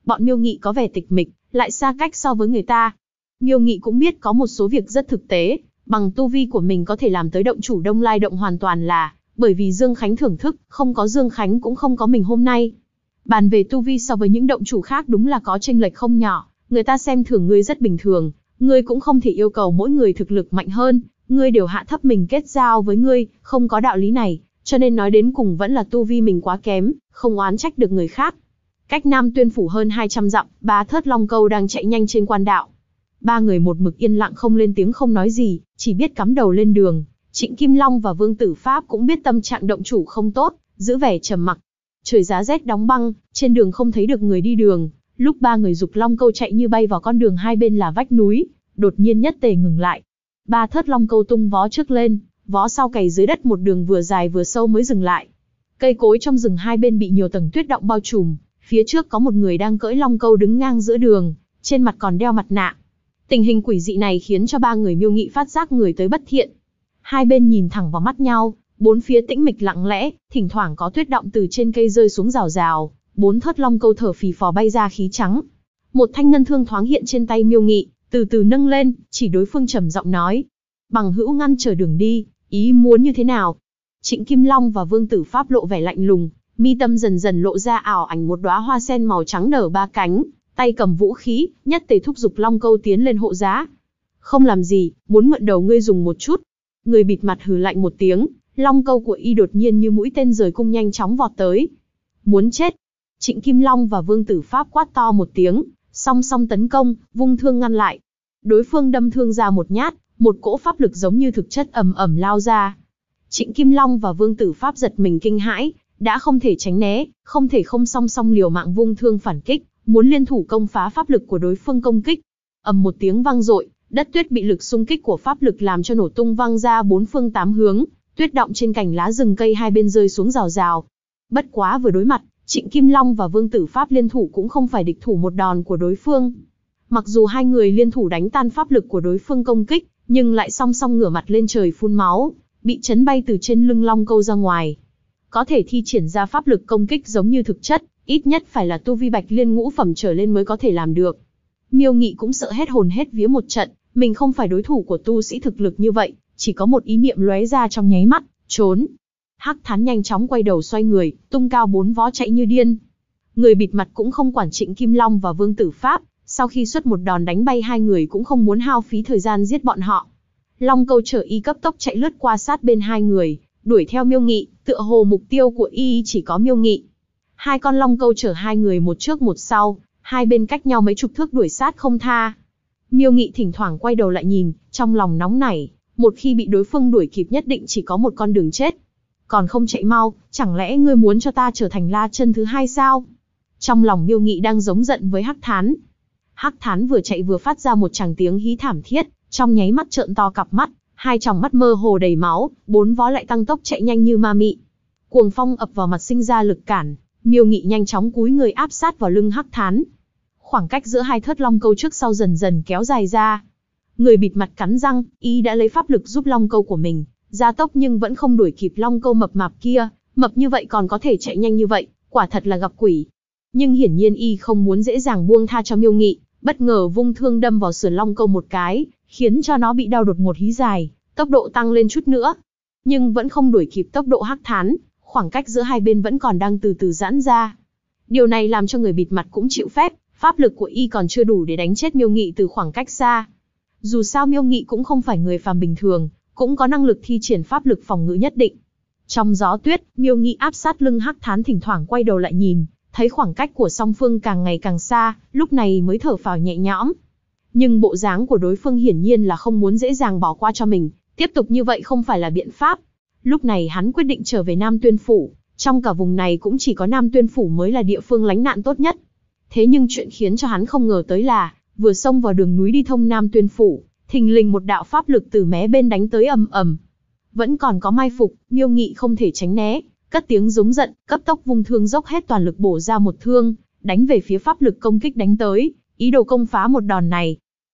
Bọn Miêu Nghị có vẻ tịch mịch, lại xa cách so với người ta. Miêu Nghị cũng biết có một số việc rất thực tế, bằng tu vi của mình có thể làm tới động chủ Đông Lai động hoàn toàn là bởi vì Dương Khánh thưởng thức, không có Dương Khánh cũng không có mình hôm nay. Bàn về tu vi so với những động chủ khác đúng là có chênh lệch không nhỏ, người ta xem thường ngươi rất bình thường, ngươi cũng không thể yêu cầu mỗi người thực lực mạnh hơn, ngươi đều hạ thấp mình kết giao với ngươi, không có đạo lý này, cho nên nói đến cùng vẫn là tu vi mình quá kém, không oán trách được người khác. Cách Nam Tuyên phủ hơn 200 dặm, 3 thớt long câu đang chạy nhanh trên quan đạo. Ba người một mực yên lặng không lên tiếng không nói gì, chỉ biết cắm đầu lên đường. Trịnh Kim Long và Vương Tử Pháp cũng biết tâm trạng động chủ không tốt, giữ vẻ trầm mặc. Trời giá rét đóng băng, trên đường không thấy được người đi đường. Lúc ba người giục long câu chạy như bay vào con đường hai bên là vách núi, đột nhiên nhất tề ngừng lại. Ba thớt long câu tung vó trước lên, vó sau cày dưới đất một đường vừa dài vừa sâu mới dừng lại. Cây cối trong rừng hai bên bị nhiều tầng tuyết động bao trùm, phía trước có một người đang cưỡi long câu đứng ngang giữa đường, trên mặt còn đeo mặt nạ. Tình hình quỷ dị này khiến cho ba người Miêu Nghị phát giác người tới bất thiện. Hai bên nhìn thẳng vào mắt nhau, bốn phía tĩnh mịch lặng lẽ, thỉnh thoảng có tuyết động từ trên cây rơi xuống rào rào, bốn thớt long câu thở phì phò bay ra khí trắng. Một thanh ngân thương thoáng hiện trên tay Miêu Nghị, từ từ nâng lên, chỉ đối phương trầm giọng nói: "Bằng hữu ngăn trở đường đi, ý muốn như thế nào?" Trịnh Kim Long và Vương Tử Pháp lộ vẻ lạnh lùng, mi tâm dần dần lộ ra ảo ảnh một đóa hoa sen màu trắng nở ba cánh, tay cầm vũ khí, nhất tề thúc giục long câu tiến lên hộ giá. "Không làm gì, muốn mượn đầu ngươi dùng một chút." Người bịt mặt hừ lạnh một tiếng, long câu của y đột nhiên như mũi tên rời cung nhanh chóng vọt tới. "Muốn chết!" Trịnh Kim Long và Vương Tử Pháp quát to một tiếng, song song tấn công, vung thương ngăn lại. Đối phương đâm thương ra một nhát, một cỗ pháp lực giống như thực chất ầm ầm lao ra. Trịnh Kim Long và Vương Tử Pháp giật mình kinh hãi, đã không thể tránh né, không thể không song song liều mạng vung thương phản kích, muốn liên thủ công phá pháp lực của đối phương công kích. Ầm một tiếng vang dội, đất tuyết bị lực xung kích của pháp lực làm cho nổ tung vang ra bốn phương tám hướng, tuyết động trên cành lá rừng cây hai bên rơi xuống rào rào. Bất quá vừa đối mặt, Trịnh Kim Long và Vương Tử Pháp liên thủ cũng không phải địch thủ một đòn của đối phương. Mặc dù hai người liên thủ đánh tan pháp lực của đối phương công kích, nhưng lại song song ngửa mặt lên trời phun máu, bị chấn bay từ trên lưng long câu ra ngoài. Có thể thi triển ra pháp lực công kích giống như thực chất, ít nhất phải là tu vi Bạch Liên ngũ phẩm trở lên mới có thể làm được. Miêu Nghị cũng sợ hết hồn hết vía một trận, mình không phải đối thủ của tu sĩ thực lực như vậy, chỉ có một ý niệm lóe ra trong nháy mắt, trốn. Hắc Thán nhanh chóng quay đầu xoay người, tung cao bốn vó chạy như điên. Người bịt mặt cũng không quản Trịnh Kim Long và Vương Tử Pháp, sau khi xuất một đòn đánh bay hai người cũng không muốn hao phí thời gian giết bọn họ. Long câu chở y cấp tốc chạy lướt qua sát bên hai người, đuổi theo Miêu Nghị, tựa hồ mục tiêu của y chỉ có Miêu Nghị. Hai con long câu chở hai người một trước một sau, hai bên cách nhau mấy chục thước đuổi sát không tha. Miêu Nghị thỉnh thoảng quay đầu lại nhìn, trong lòng nóng nảy, một khi bị đối phương đuổi kịp nhất định chỉ có một con đường chết. Còn không chạy mau, chẳng lẽ ngươi muốn cho ta trở thành La Chân thứ hai sao? Trong lòng Miêu Nghị đang giống giận với Hắc Thán. Hắc Thán vừa chạy vừa phát ra một tràng tiếng hí thảm thiết, trong nháy mắt trợn to cặp mắt, hai tròng mắt mơ hồ đầy máu, bốn vó lại tăng tốc chạy nhanh như ma mị. Cuồng phong ập vào mặt sinh ra lực cản, Miêu Nghị nhanh chóng cúi người áp sát vào lưng Hắc Thán. Khoảng cách giữa hai thớt long câu trước sau dần dần kéo dài ra. Người bịt mặt cắn răng, y đã lấy pháp lực giúp long câu của mình gia tốc nhưng vẫn không đuổi kịp long câu mập mạp kia, mập như vậy còn có thể chạy nhanh như vậy, quả thật là gặp quỷ. Nhưng hiển nhiên y không muốn dễ dàng buông tha cho Miêu Nghị, bất ngờ vung thương đâm vào sườn long câu một cái, khiến cho nó bị đau đột ngột hí dài, tốc độ tăng lên chút nữa. Nhưng vẫn không đuổi kịp tốc độ Hắc Thán, khoảng cách giữa hai bên vẫn còn đang từ từ giãn ra. Điều này làm cho người bịt mặt cũng chịu phép, pháp lực của y còn chưa đủ để đánh chết Miêu Nghị từ khoảng cách xa. Dù sao Miêu Nghị cũng không phải người phàm bình thường, cũng có năng lực thi triển pháp lực phòng ngự nhất định. Trong gió tuyết, Miêu Nghị áp sát lưng Hắc Thán thỉnh thoảng quay đầu lại nhìn, thấy khoảng cách của song phương càng ngày càng xa, lúc này mới thở phào nhẹ nhõm. Nhưng bộ dáng của đối phương hiển nhiên là không muốn dễ dàng bỏ qua cho mình, tiếp tục như vậy không phải là biện pháp. Lúc này hắn quyết định trở về Nam Tuyên Phủ, trong cả vùng này cũng chỉ có Nam Tuyên Phủ mới là địa phương lánh nạn tốt nhất. Thế nhưng chuyện khiến cho hắn không ngờ tới là, vừa xông vào đường núi đi thông Nam Tuyên Phủ, thình lình một đạo pháp lực từ mé bên đánh tới ầm ầm. Vẫn còn có mai phục, Miêu Nghị không thể tránh né, cất tiếng giống giận, cấp tốc vung thương dốc hết toàn lực bổ ra một thương, đánh về phía pháp lực công kích đánh tới, ý đồ công phá một đòn này.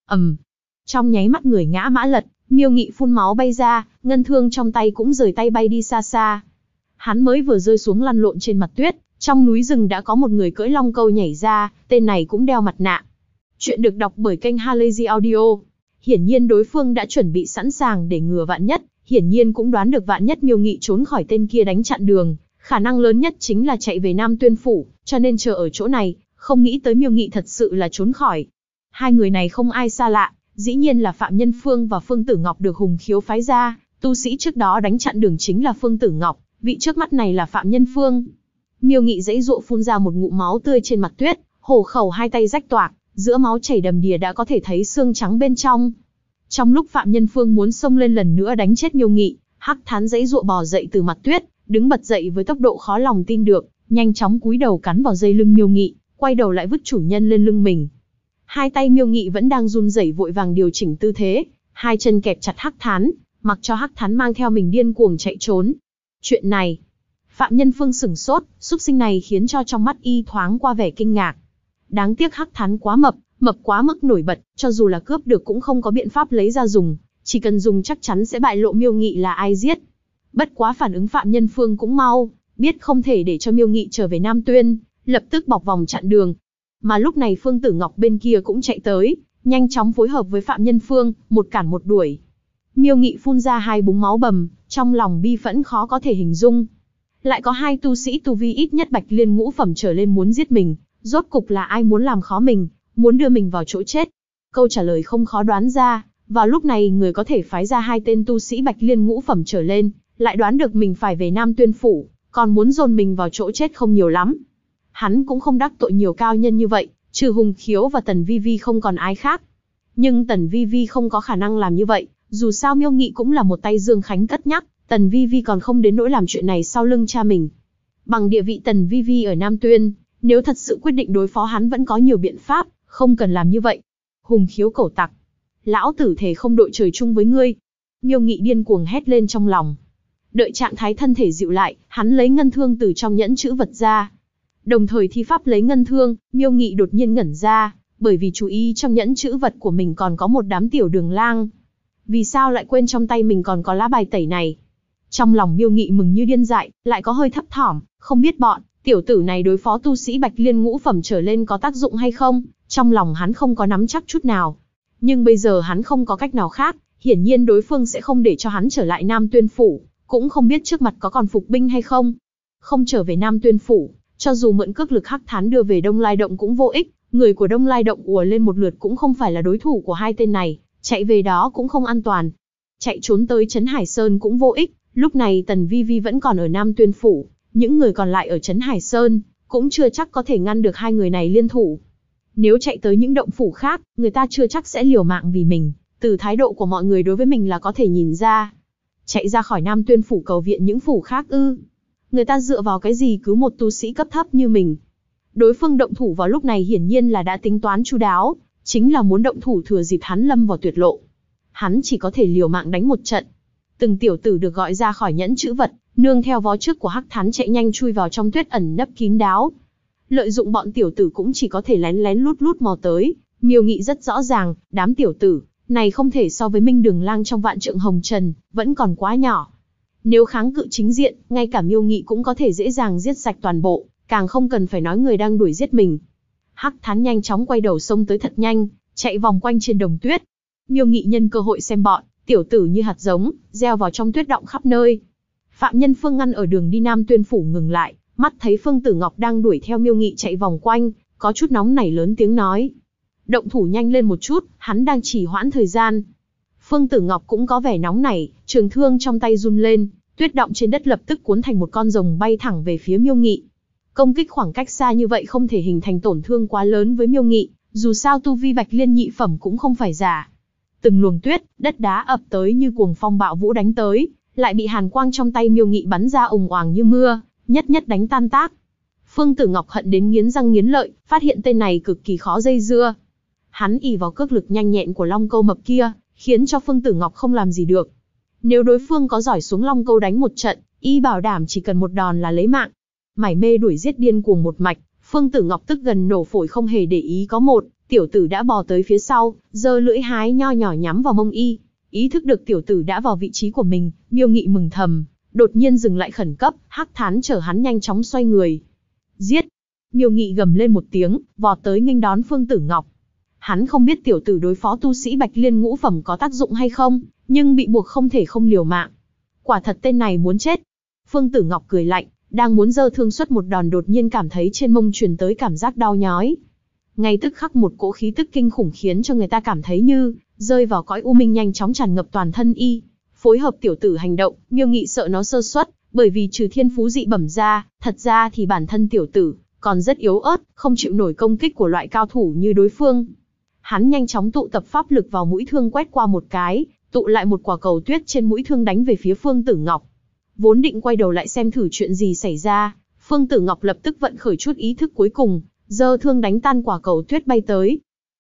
Trong nháy mắt người ngã mã lật, Miêu Nghị phun máu bay ra, ngân thương trong tay cũng rời tay bay đi xa xa. Hắn mới vừa rơi xuống lăn lộn trên mặt tuyết, Trong núi rừng đã có một người cưỡi long câu nhảy ra, tên này cũng đeo mặt nạ. Chuyện được đọc bởi kênh Halazy Audio. Hiển nhiên đối phương đã chuẩn bị sẵn sàng để ngừa vạn nhất, hiển nhiên cũng đoán được vạn nhất Miêu Nghị trốn khỏi tên kia đánh chặn đường, khả năng lớn nhất chính là chạy về Nam Tuyên Phủ, cho nên chờ ở chỗ này, không nghĩ tới Miêu Nghị thật sự là trốn khỏi. Hai người này không ai xa lạ, dĩ nhiên là Phạm Nhân Phương và Phương Tử Ngọc được Hùng Khiếu phái ra, tu sĩ trước đó đánh chặn đường chính là Phương Tử Ngọc, vị trước mắt này là Phạm Nhân Phương. Miêu Nghị giãy giụa phun ra một ngụm máu tươi trên mặt tuyết, hổ khẩu hai tay rách toạc, giữa máu chảy đầm đìa đã có thể thấy xương trắng bên trong. Trong lúc Phạm Nhân Phương muốn xông lên lần nữa đánh chết Miêu Nghị, Hắc Thán giãy giụa bò dậy từ mặt tuyết, đứng bật dậy với tốc độ khó lòng tin được, nhanh chóng cúi đầu cắn vào dây lưng Miêu Nghị, quay đầu lại vứt chủ nhân lên lưng mình. Hai tay Miêu Nghị vẫn đang run rẩy vội vàng điều chỉnh tư thế, hai chân kẹp chặt Hắc Thán, mặc cho Hắc Thán mang theo mình điên cuồng chạy trốn. Chuyện này, Phạm Nhân Phương sửng sốt, súc sinh này khiến cho trong mắt y thoáng qua vẻ kinh ngạc. Đáng tiếc Hắc Thán quá mập quá mức nổi bật, cho dù là cướp được cũng không có biện pháp lấy ra dùng, chỉ cần dùng chắc chắn sẽ bại lộ Miêu Nghị là ai giết. Bất quá phản ứng Phạm Nhân Phương cũng mau, biết không thể để cho Miêu Nghị trở về Nam Tuyên, lập tức bọc vòng chặn đường. Mà lúc này Phương Tử Ngọc bên kia cũng chạy tới, nhanh chóng phối hợp với Phạm Nhân Phương, một cản một đuổi. Miêu Nghị phun ra hai búng máu bầm, trong lòng bi phẫn khó có thể hình dung. Lại có hai tu sĩ tu vi ít nhất Bạch Liên ngũ phẩm trở lên muốn giết mình, rốt cục là ai muốn làm khó mình, muốn đưa mình vào chỗ chết. Câu trả lời không khó đoán ra, vào lúc này người có thể phái ra hai tên tu sĩ Bạch Liên ngũ phẩm trở lên, lại đoán được mình phải về Nam Tuyên Phủ, còn muốn dồn mình vào chỗ chết không nhiều lắm. Hắn cũng không đắc tội nhiều cao nhân như vậy, trừ Hùng Khiếu và Tần Vi Vi không còn ai khác. Nhưng Tần Vi Vi không có khả năng làm như vậy, dù sao Miêu Nghị cũng là một tay Dương Khánh cất nhắc, Tần Vi Vi còn không đến nỗi làm chuyện này sau lưng cha mình. Bằng địa vị Tần Vi Vi ở Nam Tuyên, nếu thật sự quyết định đối phó hắn vẫn có nhiều biện pháp, không cần làm như vậy. Hùng Khiếu cẩu tặc, lão tử thề không đội trời chung với ngươi. Miêu Nghị điên cuồng hét lên trong lòng. Đợi trạng thái thân thể dịu lại, hắn lấy ngân thương từ trong nhẫn chữ vật ra. Đồng thời thi pháp lấy ngân thương, Miêu Nghị đột nhiên ngẩn ra, bởi vì chú ý trong nhẫn chữ vật của mình còn có một đám tiểu đường lang. Vì sao lại quên trong tay mình còn có lá bài tẩy này? Trong lòng Miêu Nghị mừng như điên dại, lại có hơi thấp thỏm, không biết bọn tiểu tử này đối phó tu sĩ Bạch Liên ngũ phẩm trở lên có tác dụng hay không, trong lòng hắn không có nắm chắc chút nào. Nhưng bây giờ hắn không có cách nào khác, hiển nhiên đối phương sẽ không để cho hắn trở lại Nam Tuyên Phủ, cũng không biết trước mặt có còn phục binh hay không. Không trở về Nam Tuyên Phủ, cho dù mượn cước lực Hắc Thán đưa về Đông Lai Động cũng vô ích, người của Đông Lai Động ùa lên một lượt cũng không phải là đối thủ của hai tên này, chạy về đó cũng không an toàn. Chạy trốn tới Trấn Hải Sơn cũng vô ích, lúc này Tần Vi Vi vẫn còn ở Nam Tuyên Phủ, những người còn lại ở Trấn Hải Sơn, cũng chưa chắc có thể ngăn được hai người này liên thủ. Nếu chạy tới những động phủ khác, người ta chưa chắc sẽ liều mạng vì mình, từ thái độ của mọi người đối với mình là có thể nhìn ra. Chạy ra khỏi Nam Tuyên Phủ cầu viện những phủ khác ư? Người ta dựa vào cái gì cứu một tu sĩ cấp thấp như mình? Đối phương động thủ vào lúc này hiển nhiên là đã tính toán chu đáo, chính là muốn động thủ thừa dịp hắn lâm vào tuyệt lộ. Hắn chỉ có thể liều mạng đánh một trận. Từng tiểu tử được gọi ra khỏi nhẫn chữ vật, nương theo vó trước của Hắc Thán chạy nhanh chui vào trong tuyết ẩn nấp kín đáo. Lợi dụng bọn tiểu tử cũng chỉ có thể lén lén lút lút mò tới. Miêu Nghị rất rõ ràng, đám tiểu tử này không thể so với Minh Đường Lang trong Vạn Trượng Hồng Trần, vẫn còn quá nhỏ. Nếu kháng cự chính diện, ngay cả Miêu Nghị cũng có thể dễ dàng giết sạch toàn bộ, càng không cần phải nói người đang đuổi giết mình. Hắc Thán nhanh chóng quay đầu xông tới thật nhanh, chạy vòng quanh trên đồng tuyết. Miêu Nghị nhân cơ hội xem bọn tiểu tử như hạt giống, gieo vào trong tuyết động khắp nơi. Phạm Nhân Phương ngăn ở đường đi Nam Tuyên Phủ ngừng lại, mắt thấy Phương Tử Ngọc đang đuổi theo Miêu Nghị chạy vòng quanh, có chút nóng nảy lớn tiếng nói. Động thủ nhanh lên một chút, hắn đang trì hoãn thời gian. Phương Tử Ngọc cũng có vẻ nóng nảy, trường thương trong tay run lên, tuyết động trên đất lập tức cuốn thành một con rồng bay thẳng về phía Miêu Nghị. Công kích khoảng cách xa như vậy không thể hình thành tổn thương quá lớn với Miêu Nghị, dù sao tu vi Bạch Liên nhị phẩm cũng không phải giả. Từng luồng tuyết, đất đá ập tới như cuồng phong bạo vũ đánh tới, lại bị hàn quang trong tay Miêu Nghị bắn ra ùng oàng như mưa, nhất nhất đánh tan tác. Phương Tử Ngọc hận đến nghiến răng nghiến lợi, phát hiện tên này cực kỳ khó dây dưa. Hắn ỷ vào cước lực nhanh nhẹn của Long Câu mập kia, khiến cho Phương Tử Ngọc không làm gì được. Nếu đối phương có giỏi xuống Long Câu đánh một trận, y bảo đảm chỉ cần một đòn là lấy mạng. Mải mê đuổi giết điên cuồng một mạch, Phương Tử Ngọc tức gần nổ phổi không hề để ý có một tiểu tử đã bò tới phía sau, giơ lưỡi hái nho nhỏ nhắm vào mông y. Ý thức được tiểu tử đã vào vị trí của mình, Miêu Nghị mừng thầm, đột nhiên dừng lại khẩn cấp, Hắc Thán chở hắn nhanh chóng xoay người. Giết! Miêu Nghị gầm lên một tiếng, vọt tới nghênh đón Phương Tử Ngọc. Hắn không biết tiểu tử đối phó tu sĩ Bạch Liên ngũ phẩm có tác dụng hay không, nhưng bị buộc không thể không liều mạng. Quả thật tên này muốn chết. Phương Tử Ngọc cười lạnh, đang muốn giơ thương xuất một đòn đột nhiên cảm thấy trên mông truyền tới cảm giác đau nhói. Ngay tức khắc một cỗ khí tức kinh khủng khiến cho người ta cảm thấy như rơi vào cõi u minh nhanh chóng tràn ngập toàn thân y. Phối hợp tiểu tử hành động, Miêu Nghị sợ nó sơ suất, bởi vì trừ thiên phú dị bẩm ra, thật ra thì bản thân tiểu tử còn rất yếu ớt, không chịu nổi công kích của loại cao thủ như đối phương. Hắn nhanh chóng tụ tập pháp lực vào mũi thương quét qua một cái, tụ lại một quả cầu tuyết trên mũi thương đánh về phía Phương Tử Ngọc. Vốn định quay đầu lại xem thử chuyện gì xảy ra, Phương Tử Ngọc lập tức vận khởi chút ý thức cuối cùng, giơ thương đánh tan quả cầu tuyết bay tới.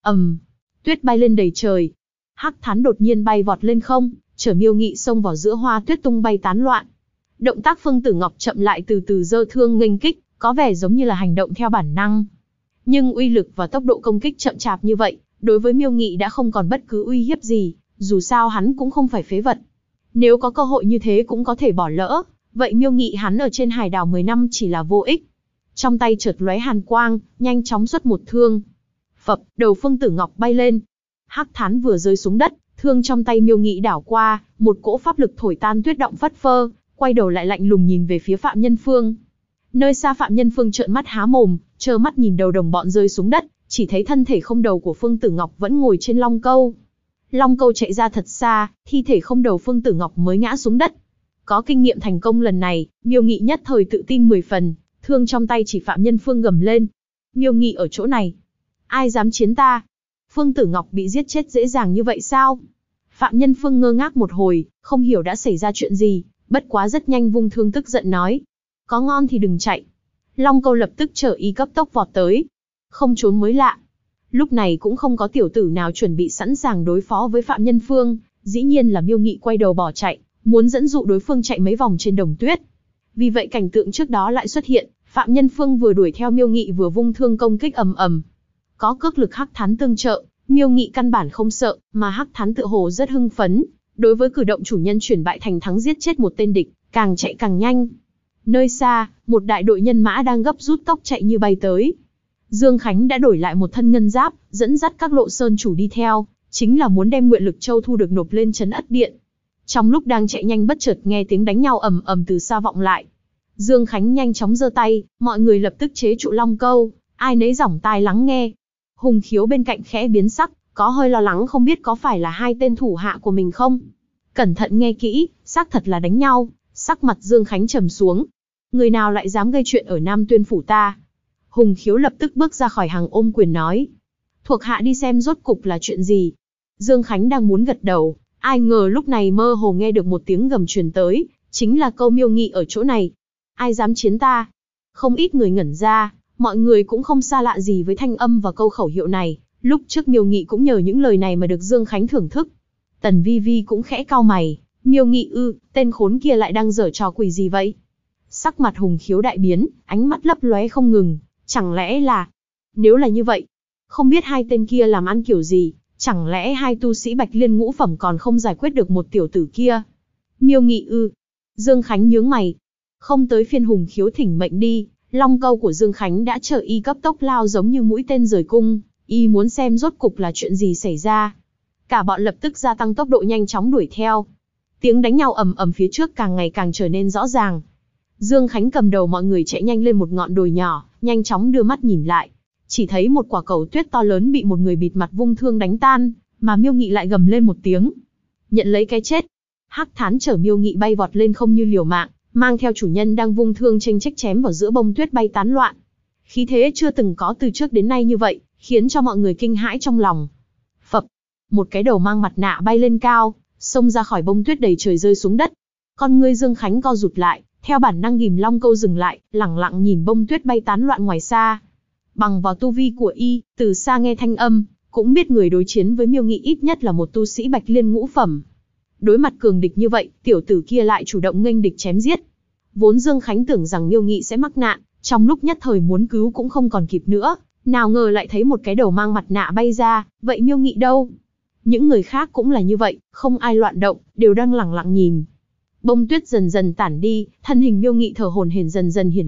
Tuyết bay lên đầy trời. Hắc Thán đột nhiên bay vọt lên không, chở Miêu Nghị xông vào giữa hoa tuyết tung bay tán loạn. Động tác Phương Tử Ngọc chậm lại từ từ giơ thương nghênh kích, có vẻ giống như là hành động theo bản năng. Nhưng uy lực và tốc độ công kích chậm chạp như vậy, đối với Miêu Nghị đã không còn bất cứ uy hiếp gì, dù sao hắn cũng không phải phế vật. Nếu có cơ hội như thế cũng có thể bỏ lỡ, vậy Miêu Nghị hắn ở trên hải đảo 10 năm chỉ là vô ích. Trong tay chợt lóe hàn quang, nhanh chóng xuất một thương. Phập, đầu Phương Tử Ngọc bay lên. Hắc Thán vừa rơi xuống đất, thương trong tay Miêu Nghị đảo qua, một cỗ pháp lực thổi tan tuyết động phất phơ, quay đầu lại lạnh lùng nhìn về phía Phạm Nhân Phương. Nơi xa Phạm Nhân Phương trợn mắt há mồm, trơ mắt nhìn đầu đồng bọn rơi xuống đất, chỉ thấy thân thể không đầu của Phương Tử Ngọc vẫn ngồi trên long câu. Long câu chạy ra thật xa, thi thể không đầu Phương Tử Ngọc mới ngã xuống đất. Có kinh nghiệm thành công lần này, Miêu Nghị nhất thời tự tin 10 phần, thương trong tay chỉ Phạm Nhân Phương gầm lên. Miêu Nghị ở chỗ này. Ai dám chiến ta? Phương Tử Ngọc bị giết chết dễ dàng như vậy sao? Phạm Nhân Phương ngơ ngác một hồi, không hiểu đã xảy ra chuyện gì, bất quá rất nhanh vung thương tức giận nói. Có ngon thì đừng chạy. Long câu lập tức chở y cấp tốc vọt tới. Không trốn mới lạ. Lúc này cũng không có tiểu tử nào chuẩn bị sẵn sàng đối phó với Phạm Nhân Phương, dĩ nhiên là Miêu Nghị quay đầu bỏ chạy, muốn dẫn dụ đối phương chạy mấy vòng trên đồng tuyết. Vì vậy cảnh tượng trước đó lại xuất hiện, Phạm Nhân Phương vừa đuổi theo Miêu Nghị vừa vung thương công kích ầm ầm. Có cước lực Hắc Thán tương trợ, Miêu Nghị căn bản không sợ, mà Hắc Thán tựa hồ rất hưng phấn, đối với cử động chủ nhân chuyển bại thành thắng giết chết một tên địch, càng chạy càng nhanh. Nơi xa, một đại đội nhân mã đang gấp rút tốc chạy như bay tới. Dương Khánh đã đổi lại một thân ngân giáp, dẫn dắt các lộ sơn chủ đi theo, chính là muốn đem Nguyện Lực Châu thu được nộp lên trấn Ất Điện. Trong lúc đang chạy nhanh bất chợt nghe tiếng đánh nhau ầm ầm từ xa vọng lại. Dương Khánh nhanh chóng giơ tay, mọi người lập tức chế trụ long câu, ai nấy giỏng tai lắng nghe. Hùng Khiếu bên cạnh khẽ biến sắc, có hơi lo lắng không biết có phải là hai tên thủ hạ của mình không. Cẩn thận nghe kỹ, xác thật là đánh nhau. Sắc mặt Dương Khánh trầm xuống. Người nào lại dám gây chuyện ở Nam Tuyên phủ ta? Hùng Khiếu lập tức bước ra khỏi hàng ôm quyền nói. Thuộc hạ đi xem rốt cục là chuyện gì. Dương Khánh đang muốn gật đầu, ai ngờ lúc này mơ hồ nghe được một tiếng gầm truyền tới, chính là câu Miêu Nghị ở chỗ này. Ai dám chiến ta? Không ít người ngẩn ra, mọi người cũng không xa lạ gì với thanh âm và câu khẩu hiệu này. Lúc trước Miêu Nghị cũng nhờ những lời này mà được Dương Khánh thưởng thức. Tần Vi Vi cũng khẽ cau mày. Miêu Nghị tên khốn kia lại đang giở trò quỷ gì vậy? Sắc mặt Hùng Khiếu đại biến, ánh mắt lấp lóe không ngừng, chẳng lẽ là... Nếu là như vậy, không biết hai tên kia làm ăn kiểu gì, chẳng lẽ hai tu sĩ Bạch Liên ngũ phẩm còn không giải quyết được một tiểu tử kia? Miêu Nghị Dương Khánh nhướng mày. Không tới phiên Hùng Khiếu thỉnh mệnh đi, long câu của Dương Khánh đã chờ y cấp tốc lao giống như mũi tên rời cung, y muốn xem rốt cục là chuyện gì xảy ra. Cả bọn lập tức gia tăng tốc độ nhanh chóng đuổi theo. Tiếng đánh nhau ầm ầm phía trước càng ngày càng trở nên rõ ràng. Dương Khánh cầm đầu mọi người chạy nhanh lên một ngọn đồi nhỏ, nhanh chóng đưa mắt nhìn lại. Chỉ thấy một quả cầu tuyết to lớn bị một người bịt mặt vung thương đánh tan, mà Miêu Nghị lại gầm lên một tiếng. Nhận lấy cái chết. Hắc Thán chở Miêu Nghị bay vọt lên không như liều mạng, mang theo chủ nhân đang vung thương chênh chách chém vào giữa bông tuyết bay tán loạn. Khí thế chưa từng có từ trước đến nay như vậy, khiến cho mọi người kinh hãi trong lòng. Phập, một cái đầu mang mặt nạ bay lên cao, xông ra khỏi bông tuyết đầy trời rơi xuống đất. Con ngươi Dương Khánh co rụt lại, theo bản năng ghim long câu dừng lại, lẳng lặng nhìn bông tuyết bay tán loạn ngoài xa. Bằng vào tu vi của y, từ xa nghe thanh âm, cũng biết người đối chiến với Miêu Nghị ít nhất là một tu sĩ Bạch Liên ngũ phẩm. Đối mặt cường địch như vậy, tiểu tử kia lại chủ động nghênh địch chém giết. Vốn Dương Khánh tưởng rằng Miêu Nghị sẽ mắc nạn, trong lúc nhất thời muốn cứu cũng không còn kịp nữa, nào ngờ lại thấy một cái đầu mang mặt nạ bay ra, vậy Miêu Nghị đâu? Những người khác cũng là như vậy, không ai loạn động, đều đang lẳng lặng nhìn. Bông tuyết dần dần tản đi, thân hình Miêu Nghị thở hổn hển dần dần hiển lộ,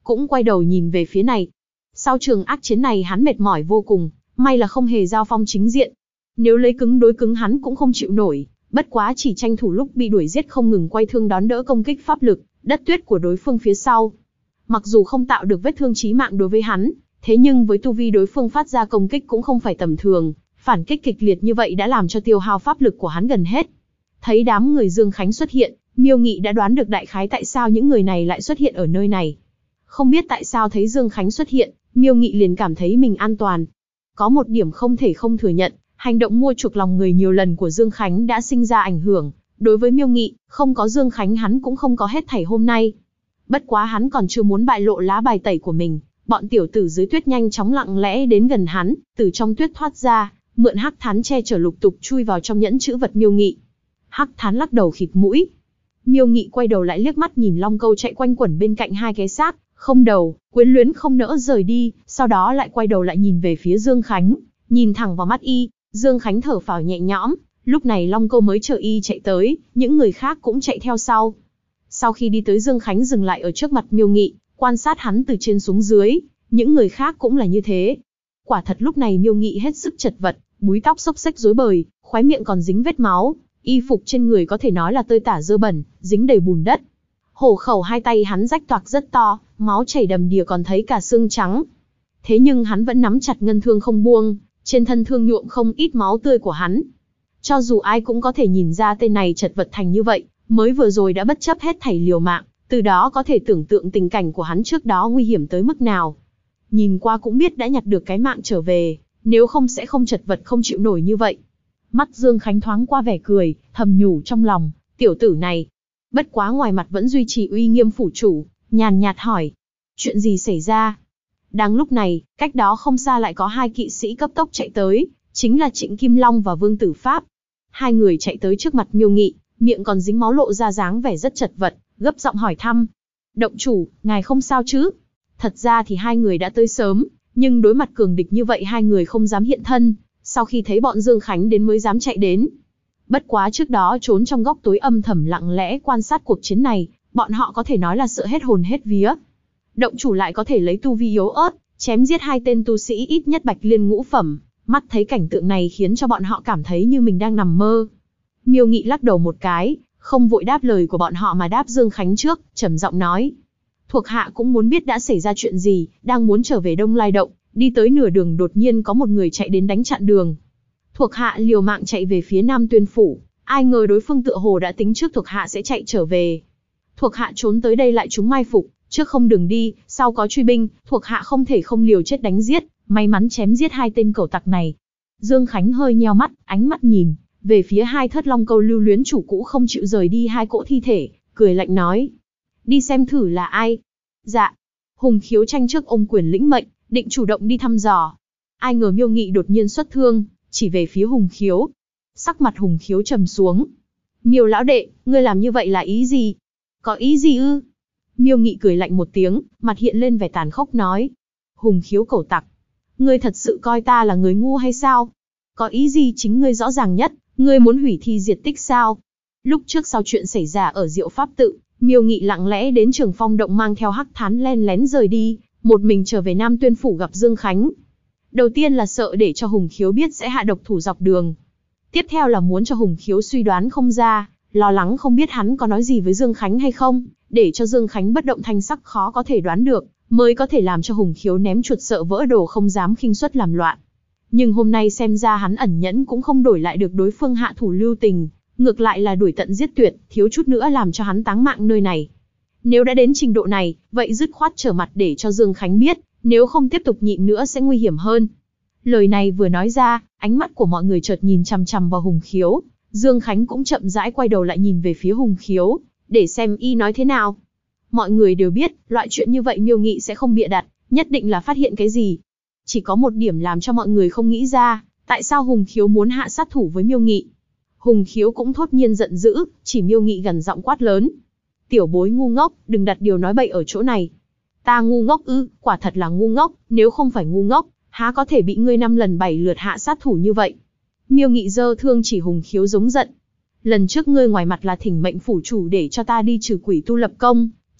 cũng quay đầu nhìn về phía này. Sau trường ác chiến này hắn mệt mỏi vô cùng, may là không hề giao phong chính diện. Nếu lấy cứng đối cứng hắn cũng không chịu nổi, bất quá chỉ tranh thủ lúc bị đuổi giết không ngừng quay thương đón đỡ công kích pháp lực, đất tuyết của đối phương phía sau. Mặc dù không tạo được vết thương chí mạng đối với hắn, thế nhưng với tu vi đối phương phát ra công kích cũng không phải tầm thường, phản kích kịch liệt như vậy đã làm cho tiêu hao pháp lực của hắn gần hết. Thấy đám người Dương Khánh xuất hiện, Miêu Nghị đã đoán được đại khái tại sao những người này lại xuất hiện ở nơi này. Không biết tại sao thấy Dương Khánh xuất hiện, Miêu Nghị liền cảm thấy mình an toàn. Có một điểm không thể không thừa nhận, hành động mua chuộc lòng người nhiều lần của Dương Khánh đã sinh ra ảnh hưởng. Đối với Miêu Nghị, không có Dương Khánh hắn cũng không có hết thảy hôm nay. Bất quá hắn còn chưa muốn bại lộ lá bài tẩy của mình, bọn tiểu tử dưới tuyết nhanh chóng lặng lẽ đến gần hắn, từ trong tuyết thoát ra, mượn hắc thán che chở lục tục chui vào trong nhẫn chữ vật Miêu Nghị. Hắc thán lắc đầu khịt mũi. Miêu Nghị quay đầu lại liếc mắt nhìn Long Câu chạy quanh quẩn bên cạnh hai cái xác không đầu, quyến luyến không nỡ rời đi, sau đó lại quay đầu lại nhìn về phía Dương Khánh, nhìn thẳng vào mắt y. Dương Khánh thở phào nhẹ nhõm, lúc này Long Câu mới chờ y chạy tới, những người khác cũng chạy theo sau. Sau khi đi tới, Dương Khánh dừng lại ở trước mặt Miêu Nghị, quan sát hắn từ trên xuống dưới, những người khác cũng là như thế. Quả thật lúc này Miêu Nghị hết sức chật vật, búi tóc xốc xếch rối bời, khóe miệng còn dính vết máu, y phục trên người có thể nói là tơi tả dơ bẩn, dính đầy bùn đất. Hổ khẩu hai tay hắn rách toạc rất to, máu chảy đầm đìa còn thấy cả xương trắng. Thế nhưng hắn vẫn nắm chặt ngân thương không buông, trên thân thương nhuộm không ít máu tươi của hắn. Cho dù ai cũng có thể nhìn ra tên này chật vật thành như vậy, mới vừa rồi đã bất chấp hết thảy liều mạng, từ đó có thể tưởng tượng tình cảnh của hắn trước đó nguy hiểm tới mức nào. Nhìn qua cũng biết đã nhặt được cái mạng trở về, nếu không sẽ không chật vật không chịu nổi như vậy. Mắt Dương Khánh thoáng qua vẻ cười, thầm nhủ trong lòng, tiểu tử này. Bất quá ngoài mặt vẫn duy trì uy nghiêm phủ chủ, nhàn nhạt hỏi. Chuyện gì xảy ra? Đang lúc này, cách đó không xa lại có hai kỵ sĩ cấp tốc chạy tới, chính là Trịnh Kim Long và Vương Tử Pháp. Hai người chạy tới trước mặt Miêu Nghị, miệng còn dính máu lộ ra dáng vẻ rất chật vật, gấp giọng hỏi thăm. Động chủ, ngài không sao chứ? Thật ra thì hai người đã tới sớm, nhưng đối mặt cường địch như vậy hai người không dám hiện thân, sau khi thấy bọn Dương Khánh đến mới dám chạy đến. Bất quá trước đó trốn trong góc tối âm thầm lặng lẽ quan sát cuộc chiến này, bọn họ có thể nói là sợ hết hồn hết vía. Động chủ lại có thể lấy tu vi yếu ớt, chém giết hai tên tu sĩ ít nhất Bạch Liên ngũ phẩm, mắt thấy cảnh tượng này khiến cho bọn họ cảm thấy như mình đang nằm mơ. Miêu Nghị lắc đầu một cái, không vội đáp lời của bọn họ mà đáp Dương Khánh trước, trầm giọng nói. Thuộc hạ cũng muốn biết đã xảy ra chuyện gì, đang muốn trở về Đông Lai Động, đi tới nửa đường đột nhiên có một người chạy đến đánh chặn đường. Thuộc hạ liều mạng chạy về phía Nam Tuyên Phủ, ai ngờ đối phương tựa hồ đã tính trước thuộc hạ sẽ chạy trở về. Thuộc hạ trốn tới đây lại trúng mai phục, trước không đường đi, sau có truy binh, thuộc hạ không thể không liều chết đánh giết, may mắn chém giết hai tên cẩu tặc này. Dương Khánh hơi nheo mắt, ánh mắt nhìn về phía hai thất Long Câu lưu luyến chủ cũ không chịu rời đi hai cỗ thi thể, cười lạnh nói. Đi xem thử là ai. Dạ. Hùng Khiếu tranh trước ôm quyền lĩnh mệnh, định chủ động đi thăm dò. Ai ngờ Miêu Nghị đột nhiên xuất thương, chỉ về phía Hùng Khiếu. Sắc mặt Hùng Khiếu trầm xuống. Miêu lão đệ, ngươi làm như vậy là ý gì? Có ý gì ư? Miêu Nghị cười lạnh một tiếng, mặt hiện lên vẻ tàn khốc nói. Hùng Khiếu cẩu tặc, ngươi thật sự coi ta là người ngu hay sao? Có ý gì chính ngươi rõ ràng nhất, ngươi muốn hủy thi diệt tích sao? Lúc trước sau chuyện xảy ra ở Diệu Pháp Tự, Miêu Nghị lặng lẽ đến Trường Phong Động mang theo hắc thán len lén rời đi, một mình trở về Nam Tuyên Phủ gặp Dương Khánh. Đầu tiên là sợ để cho Hùng Khiếu biết sẽ hạ độc thủ dọc đường. Tiếp theo là muốn cho Hùng Khiếu suy đoán không ra, lo lắng không biết hắn có nói gì với Dương Khánh hay không, để cho Dương Khánh bất động thanh sắc khó có thể đoán được, mới có thể làm cho Hùng Khiếu ném chuột sợ vỡ đồ không dám khinh suất làm loạn. Nhưng hôm nay xem ra hắn ẩn nhẫn cũng không đổi lại được đối phương hạ thủ lưu tình, ngược lại là đuổi tận giết tuyệt, thiếu chút nữa làm cho hắn táng mạng nơi này. Nếu đã đến trình độ này, vậy dứt khoát trở mặt để cho Dương Khánh biết, nếu không tiếp tục nhịn nữa sẽ nguy hiểm hơn. Lời này vừa nói ra, ánh mắt của mọi người chợt nhìn chằm chằm vào Hùng Khiếu, Dương Khánh cũng chậm rãi quay đầu lại nhìn về phía Hùng Khiếu, để xem y nói thế nào. Mọi người đều biết, loại chuyện như vậy Miêu Nghị sẽ không bịa đặt, nhất định là phát hiện cái gì. Chỉ có một điểm làm cho mọi người không nghĩ ra, tại sao Hùng Khiếu muốn hạ sát thủ với Miêu Nghị. Hùng Khiếu cũng thốt nhiên giận dữ, chỉ Miêu Nghị gần giọng quát lớn. Tiểu bối ngu ngốc, đừng đặt điều nói bậy ở chỗ này. Ta ngu ngốc ư? Quả thật là ngu ngốc, nếu không phải ngu ngốc, há có thể bị ngươi 5 lần 7 lượt hạ sát thủ như vậy. Miêu Nghị giơ thương chỉ Hùng Khiếu giống giận. Lần trước ngươi ngoài mặt là thỉnh mệnh phủ chủ để cho ta đi trừ quỷ tu lập công,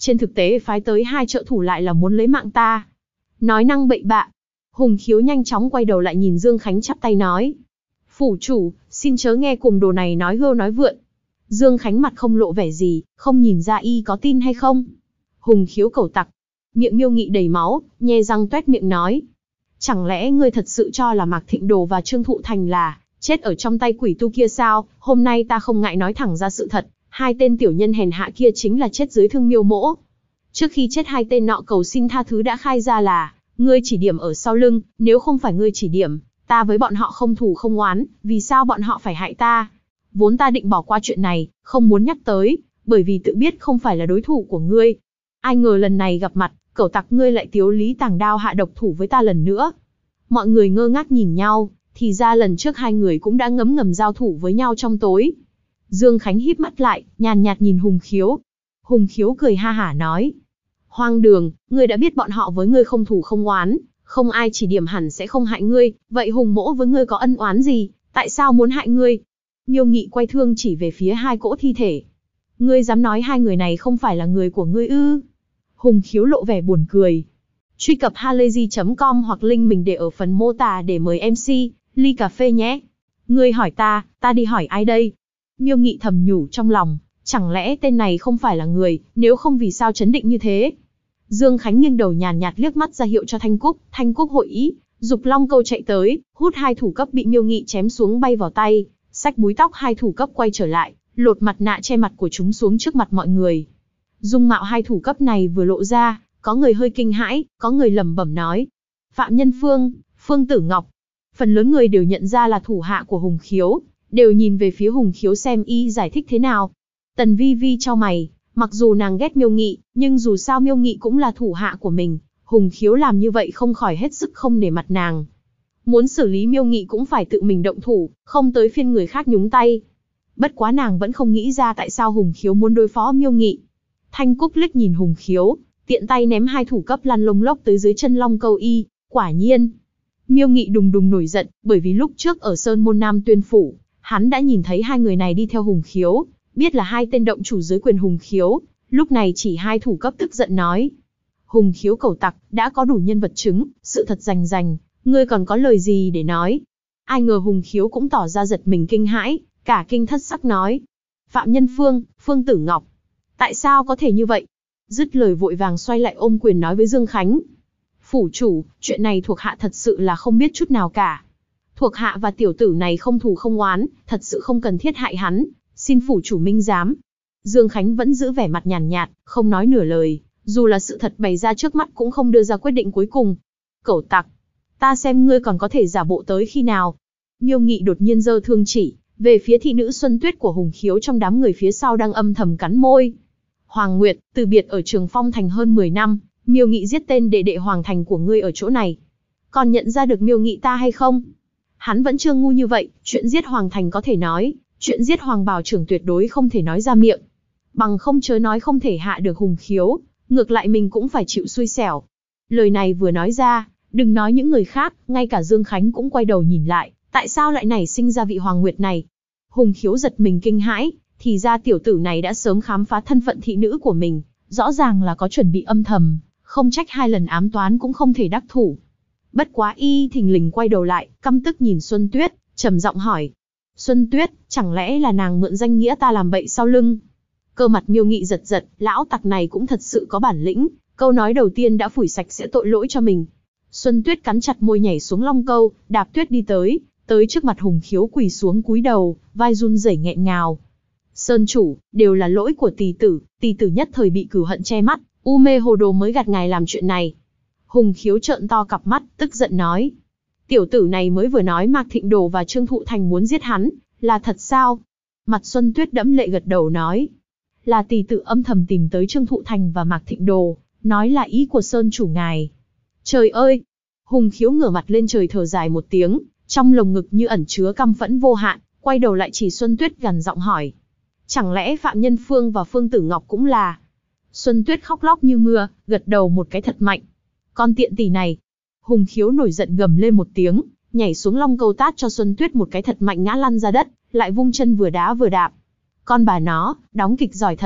trên thực tế phái tới 2 trợ thủ lại là muốn lấy mạng ta. Nói năng bậy bạ. Hùng Khiếu nhanh chóng quay đầu lại nhìn Dương Khánh chắp tay nói. Phủ chủ, xin chớ nghe cùng đồ này nói hưu nói vượn. Dương Khánh mặt không lộ vẻ gì, không nhìn ra y có tin hay không. Hùng Khiếu cẩu tặc. Miệng Miêu Nghị đầy máu, nhe răng toét miệng nói. Chẳng lẽ ngươi thật sự cho là Mạc Thịnh Đồ và Trương Thụ Thành là chết ở trong tay quỷ tu kia sao? Hôm nay ta không ngại nói thẳng ra sự thật, 2 tên tiểu nhân hèn hạ kia chính là chết dưới thương Miêu Mỗ. Trước khi chết 2 tên nọ cầu xin tha thứ đã khai ra là ngươi chỉ điểm ở sau lưng, nếu không phải ngươi chỉ điểm, ta với bọn họ không thù không oán, vì sao bọn họ phải hại ta? Vốn ta định bỏ qua chuyện này, không muốn nhắc tới, bởi vì tự biết không phải là đối thủ của ngươi. Ai ngờ lần này gặp mặt, cẩu tặc ngươi lại tiếu lý tàng đao hạ độc thủ với ta lần nữa. Mọi người ngơ ngác nhìn nhau, thì ra lần trước 2 người cũng đã ngấm ngầm giao thủ với nhau trong tối. Dương Khánh híp mắt lại, nhàn nhạt nhìn Hùng Khiếu. Hùng Khiếu cười ha hả nói. Hoang đường, ngươi đã biết bọn họ với ngươi không thù không oán, không ai chỉ điểm hẳn sẽ không hại ngươi, vậy Hùng Mỗ với ngươi có ân oán gì, tại sao muốn hại ngươi? Miêu Nghị quay thương chỉ về phía 2 cỗ thi thể. Ngươi dám nói 2 người này không phải là người của ngươi ư? Hùng Khiếu lộ vẻ buồn cười. Truy cập halayzi.com hoặc link mình để ở phần mô tả để mời MC, ly cà phê nhé. Ngươi hỏi ta đi hỏi ai đây? Miêu Nghị thầm nhủ trong lòng, chẳng lẽ tên này không phải là người, nếu không vì sao chấn định như thế? Dương Khánh nghiêng đầu nhàn nhạt liếc mắt ra hiệu cho Thanh Cúc hội ý, Dục Long Câu chạy tới, hút 2 thủ cấp bị Miêu Nghị chém xuống bay vào tay, xách búi tóc 2 thủ cấp quay trở lại, lột mặt nạ che mặt của chúng xuống trước mặt mọi người. Dung mạo 2 thủ cấp này vừa lộ ra, có người hơi kinh hãi, có người lẩm bẩm nói. Phạm Nhân Phương, Phương Tử Ngọc. Phần lớn người đều nhận ra là thủ hạ của Hùng Khiếu, đều nhìn về phía Hùng Khiếu xem y giải thích thế nào. Tần Vi Vi chau mày, mặc dù nàng ghét Miêu Nghị, nhưng dù sao Miêu Nghị cũng là thủ hạ của mình, Hùng Khiếu làm như vậy không khỏi hết sức không nể mặt nàng. Muốn xử lý Miêu Nghị cũng phải tự mình động thủ, không tới phiên người khác nhúng tay. Bất quá nàng vẫn không nghĩ ra tại sao Hùng Khiếu muốn đối phó Miêu Nghị. Thanh Cúc liếc nhìn Hùng Khiếu, tiện tay ném 2 thủ cấp lăn lông lốc tới dưới chân Long Câu y, quả nhiên. Miêu Nghị đùng đùng nổi giận, bởi vì lúc trước ở Sơn Môn Nam Tuyên Phủ, hắn đã nhìn thấy 2 người này đi theo Hùng Khiếu, biết là 2 tên động chủ dưới quyền Hùng Khiếu, lúc này chỉ 2 thủ cấp tức giận nói. Hùng Khiếu cẩu tặc, đã có đủ nhân vật chứng, sự thật rành rành, ngươi còn có lời gì để nói? Ai ngờ Hùng Khiếu cũng tỏ ra giật mình kinh hãi, cả kinh thất sắc nói. Phạm Nhân Phương, Phương Tử Ngọc. Tại sao có thể như vậy? Dứt lời vội vàng xoay lại ôm quyền nói với Dương Khánh. Phủ chủ, chuyện này thuộc hạ thật sự là không biết chút nào cả. Thuộc hạ và tiểu tử này không thù không oán, thật sự không cần thiết hại hắn, xin phủ chủ minh giám. Dương Khánh vẫn giữ vẻ mặt nhàn nhạt, không nói nửa lời, dù là sự thật bày ra trước mắt cũng không đưa ra quyết định cuối cùng. Cẩu tặc, ta xem ngươi còn có thể giả bộ tới khi nào? Miêu Nghị đột nhiên giơ thương chỉ về phía thị nữ Xuân Tuyết của Hùng Khiếu trong đám người phía sau đang âm thầm cắn môi. Hoàng Nguyệt, từ biệt ở Trường Phong Thành hơn 10 năm, Miêu Nghị giết tên đệ đệ Hoàng Thành của ngươi ở chỗ này. Còn nhận ra được Miêu Nghị ta hay không? Hắn vẫn chưa ngu như vậy, chuyện giết Hoàng Thành có thể nói, chuyện giết Hoàng Bảo Trưởng tuyệt đối không thể nói ra miệng. Bằng không chớ nói không thể hạ được Hùng Khiếu, ngược lại mình cũng phải chịu xui xẻo. Lời này vừa nói ra, đừng nói những người khác, ngay cả Dương Khánh cũng quay đầu nhìn lại, tại sao lại nảy sinh ra vị Hoàng Nguyệt này? Hùng Khiếu giật mình kinh hãi, thì ra tiểu tử này đã sớm khám phá thân phận thị nữ của mình, rõ ràng là có chuẩn bị âm thầm, không trách 2 lần ám toán cũng không thể đắc thủ. Bất quá y thình lình quay đầu lại, căm tức nhìn Xuân Tuyết, trầm giọng hỏi. Xuân Tuyết, chẳng lẽ là nàng mượn danh nghĩa ta làm bậy sau lưng? Cơ mặt Miêu Nghị giật giật, lão tặc này cũng thật sự có bản lĩnh, câu nói đầu tiên đã phủi sạch sẽ tội lỗi cho mình. Xuân Tuyết cắn chặt môi nhảy xuống Long Câu, đạp tuyết đi tới trước mặt Hùng Khiếu quỳ xuống cúi đầu, vai run rẩy nghẹn ngào. Sơn chủ, đều là lỗi của tỷ tử nhất thời bị cừu hận che mắt, u mê hồ đồ mới gạt ngài làm chuyện này. Hùng Khiếu trợn to cặp mắt, tức giận nói. Tiểu tử này mới vừa nói Mạc Thịnh Đồ và Trương Thụ Thành muốn giết hắn, là thật sao? Mặt Xuân Tuyết đẫm lệ gật đầu nói. Là tỷ tử âm thầm tìm tới Trương Thụ Thành và Mạc Thịnh Đồ, nói là ý của Sơn chủ ngài. Trời ơi! Hùng Khiếu ngửa mặt lên trời thở dài một tiếng, trong lồng ngực như ẩn chứa căm phẫn vô hạn, quay đầu lại chỉ Xuân Tuyết gằn giọng hỏi. Chẳng lẽ Phạm Nhân Phương và Phương Tử Ngọc cũng là? Xuân Tuyết khóc lóc như mưa, gật đầu một cái thật mạnh. Con tiện tỷ này! Hùng Khiếu nổi giận gầm lên một tiếng, nhảy xuống Long Câu tát cho Xuân Tuyết một cái thật mạnh ngã lăn ra đất, lại vung chân vừa đá vừa đạp. Con bà nó, đóng kịch giỏi thật.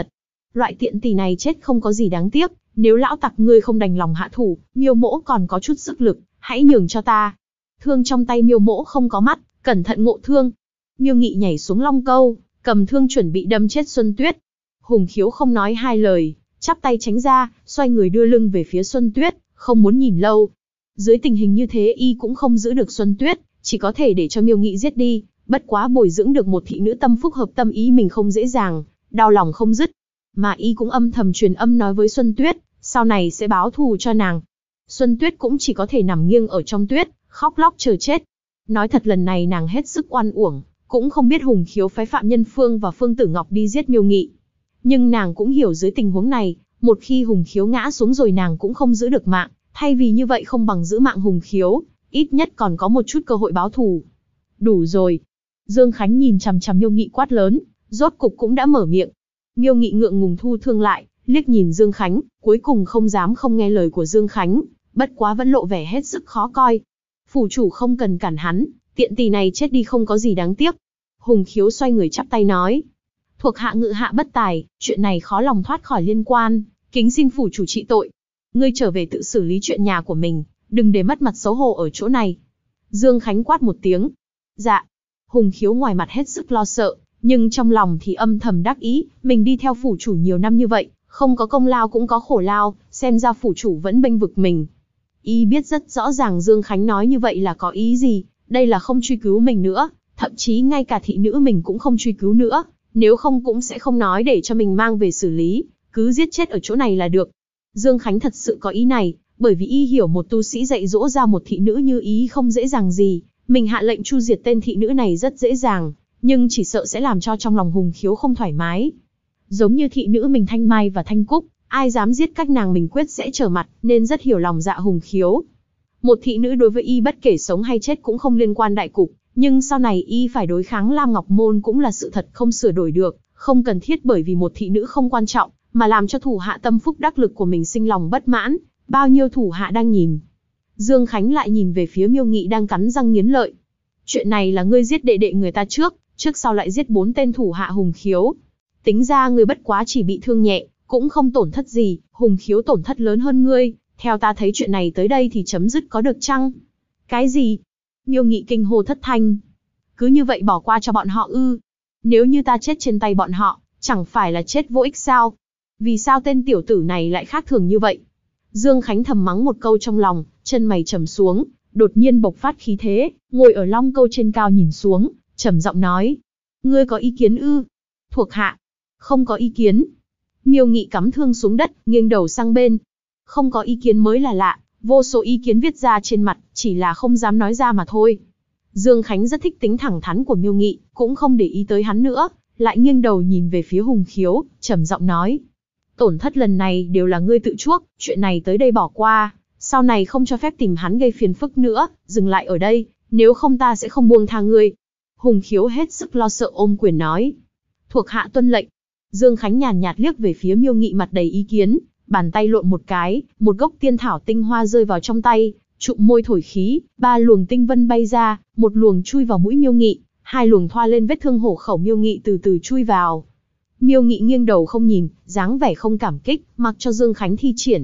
Loại tiện tỷ này chết không có gì đáng tiếc, nếu lão tặc ngươi không đành lòng hạ thủ, Miêu Mỗ còn có chút sức lực, hãy nhường cho ta. Thương trong tay Miêu Mỗ không có mắt, cẩn thận ngộ thương. Miêu Nghị nhảy xuống long câu, cầm thương chuẩn bị đâm chết Xuân Tuyết. Hùng Khiếu không nói hai lời, chắp tay tránh ra, xoay người đưa lưng về phía Xuân Tuyết, không muốn nhìn lâu. Dưới tình hình như thế y cũng không giữ được Xuân Tuyết, chỉ có thể để cho Miêu Nghị giết đi, bất quá bồi dưỡng được một thị nữ tâm phúc hợp tâm ý mình không dễ dàng, đau lòng không dứt. Mà y cũng âm thầm truyền âm nói với Xuân Tuyết, sau này sẽ báo thù cho nàng. Xuân Tuyết cũng chỉ có thể nằm nghiêng ở trong tuyết, khóc lóc chờ chết. Nói thật lần này nàng hết sức oan uổng, cũng không biết Hùng Khiếu phái Phạm Nhân Phương và Phương Tử Ngọc đi giết Miêu Nghị. Nhưng nàng cũng hiểu dưới tình huống này, một khi Hùng Khiếu ngã xuống rồi nàng cũng không giữ được mạng, thay vì như vậy không bằng giữ mạng Hùng Khiếu, ít nhất còn có một chút cơ hội báo thù. Đủ rồi. Dương Khánh nhìn chằm chằm Miêu Nghị quát lớn, rốt cục cũng đã mở miệng. Miêu Nghị ngượng ngùng thu thương lại, liếc nhìn Dương Khánh, cuối cùng không dám không nghe lời của Dương Khánh, bất quá vẫn lộ vẻ hết sức khó coi. Phủ chủ không cần cản hắn, tiện tỷ này chết đi không có gì đáng tiếc. Hùng Khiếu xoay người chắp tay nói, thuộc hạ ngự hạ bất tài, chuyện này khó lòng thoát khỏi liên quan, kính xin phủ chủ trị tội. Ngươi trở về tự xử lý chuyện nhà của mình, đừng để mất mặt xấu hổ ở chỗ này. Dương Khánh quát một tiếng. Dạ. Hùng Khiếu ngoài mặt hết sức lo sợ, nhưng trong lòng thì âm thầm đắc ý, mình đi theo phủ chủ nhiều năm như vậy, không có công lao cũng có khổ lao, xem ra phủ chủ vẫn bênh vực mình. Y biết rất rõ ràng Dương Khánh nói như vậy là có ý gì, đây là không truy cứu mình nữa, thậm chí ngay cả thị nữ mình cũng không truy cứu nữa, nếu không cũng sẽ không nói để cho mình mang về xử lý, cứ giết chết ở chỗ này là được. Dương Khánh thật sự có ý này, bởi vì y hiểu một tu sĩ dạy dỗ ra một thị nữ như ý không dễ dàng gì, mình hạ lệnh chu diệt tên thị nữ này rất dễ dàng, nhưng chỉ sợ sẽ làm cho trong lòng Hùng Khiếu không thoải mái. Giống như thị nữ mình Thanh Mai và Thanh Cúc, ai dám giết các nàng mình quyết sẽ trở mặt, nên rất hiểu lòng dạ Hùng Khiếu. Một thị nữ đối với y bất kể sống hay chết cũng không liên quan đại cục, nhưng sau này y phải đối kháng Lam Ngọc Môn cũng là sự thật không sửa đổi được, không cần thiết bởi vì một thị nữ không quan trọng, mà làm cho thủ hạ tâm phúc đắc lực của mình sinh lòng bất mãn, bao nhiêu thủ hạ đang nhìn. Dương Khánh lại nhìn về phía Miêu Nghị đang cắn răng nghiến lợi. Chuyện này là ngươi giết đệ đệ người ta trước sau lại giết 4 tên thủ hạ Hùng Khiếu. Tính ra ngươi bất quá chỉ bị thương nhẹ, cũng không tổn thất gì, Hùng Khiếu tổn thất lớn hơn ngươi, theo ta thấy chuyện này tới đây thì chấm dứt có được chăng? Cái gì? Miêu Nghị kinh hô thất thanh. Cứ như vậy bỏ qua cho bọn họ ư? Nếu như ta chết trên tay bọn họ, chẳng phải là chết vô ích sao? Vì sao tên tiểu tử này lại khác thường như vậy? Dương Khánh thầm mắng một câu trong lòng, chân mày trầm xuống, đột nhiên bộc phát khí thế, ngồi ở long câu trên cao nhìn xuống, trầm giọng nói. Ngươi có ý kiến ư? Thuộc hạ. Không có ý kiến. Miêu Nghị cắm thương xuống đất, nghiêng đầu sang bên. Không có ý kiến mới là lạ, vô số ý kiến viết ra trên mặt, chỉ là không dám nói ra mà thôi. Dương Khánh rất thích tính thẳng thắn của Miêu Nghị, cũng không để ý tới hắn nữa, lại nghiêng đầu nhìn về phía Hùng Khiếu, trầm giọng nói. Tổn thất lần này đều là ngươi tự chuốc, chuyện này tới đây bỏ qua, sau này không cho phép tìm hắn gây phiền phức nữa, dừng lại ở đây, nếu không ta sẽ không buông tha ngươi. Hùng Khiếu hết sức lo sợ ôm quyền nói. Thuộc hạ tuân lệnh. Dương Khánh nhàn nhạt liếc về phía Miêu Nghị mặt đầy ý kiến, bàn tay lộn một cái, một gốc tiên thảo tinh hoa rơi vào trong tay, trụm môi thổi khí, 3 luồng tinh vân bay ra, một luồng chui vào mũi Miêu Nghị, 2 luồng thoa lên vết thương hổ khẩu Miêu Nghị từ từ chui vào. Miêu Nghị nghiêng đầu không nhìn, dáng vẻ không cảm kích, mặc cho Dương Khánh thi triển.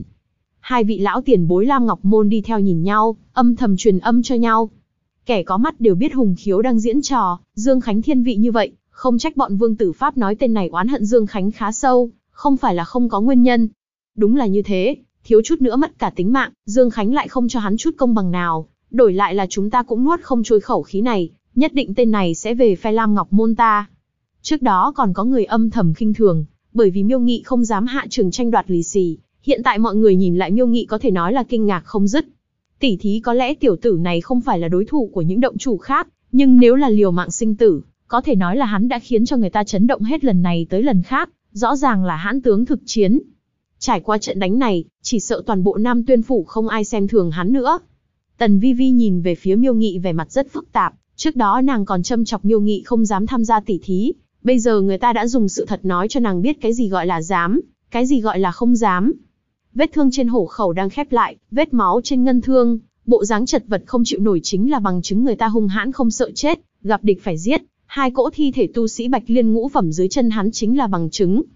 2 vị lão tiền bối Lam Ngọc Môn đi theo nhìn nhau, âm thầm truyền âm cho nhau. Kẻ có mắt đều biết Hùng Khiếu đang diễn trò, Dương Khánh thiên vị như vậy, không trách bọn Vương Tử Pháp nói tên này oán hận Dương Khánh khá sâu, không phải là không có nguyên nhân. Đúng là như thế, thiếu chút nữa mất cả tính mạng, Dương Khánh lại không cho hắn chút công bằng nào, đổi lại là chúng ta cũng nuốt không trôi khẩu khí này, nhất định tên này sẽ về phe Lam Ngọc Môn ta. Trước đó còn có người âm thầm khinh thường, bởi vì Miêu Nghị không dám hạ trường tranh đoạt lì xì, hiện tại mọi người nhìn lại Miêu Nghị có thể nói là kinh ngạc không dứt. Tỉ thí có lẽ tiểu tử này không phải là đối thủ của những động chủ khác, nhưng nếu là liều mạng sinh tử, có thể nói là hắn đã khiến cho người ta chấn động hết lần này tới lần khác, rõ ràng là hãn tướng thực chiến. Trải qua trận đánh này, chỉ sợ toàn bộ Nam Tuyên Phủ không ai xem thường hắn nữa. Tần Vi Vi nhìn về phía Miêu Nghị vẻ mặt rất phức tạp, trước đó nàng còn châm chọc Miêu Nghị không dám tham gia tỉ thí, bây giờ người ta đã dùng sự thật nói cho nàng biết cái gì gọi là dám, cái gì gọi là không dám. Vết thương trên hổ khẩu đang khép lại, vết máu trên ngân thương, bộ dáng chật vật không chịu nổi chính là bằng chứng người ta hung hãn không sợ chết, gặp địch phải giết. 2 cỗ thi thể tu sĩ Bạch Liên ngũ phẩm dưới chân hắn chính là bằng chứng.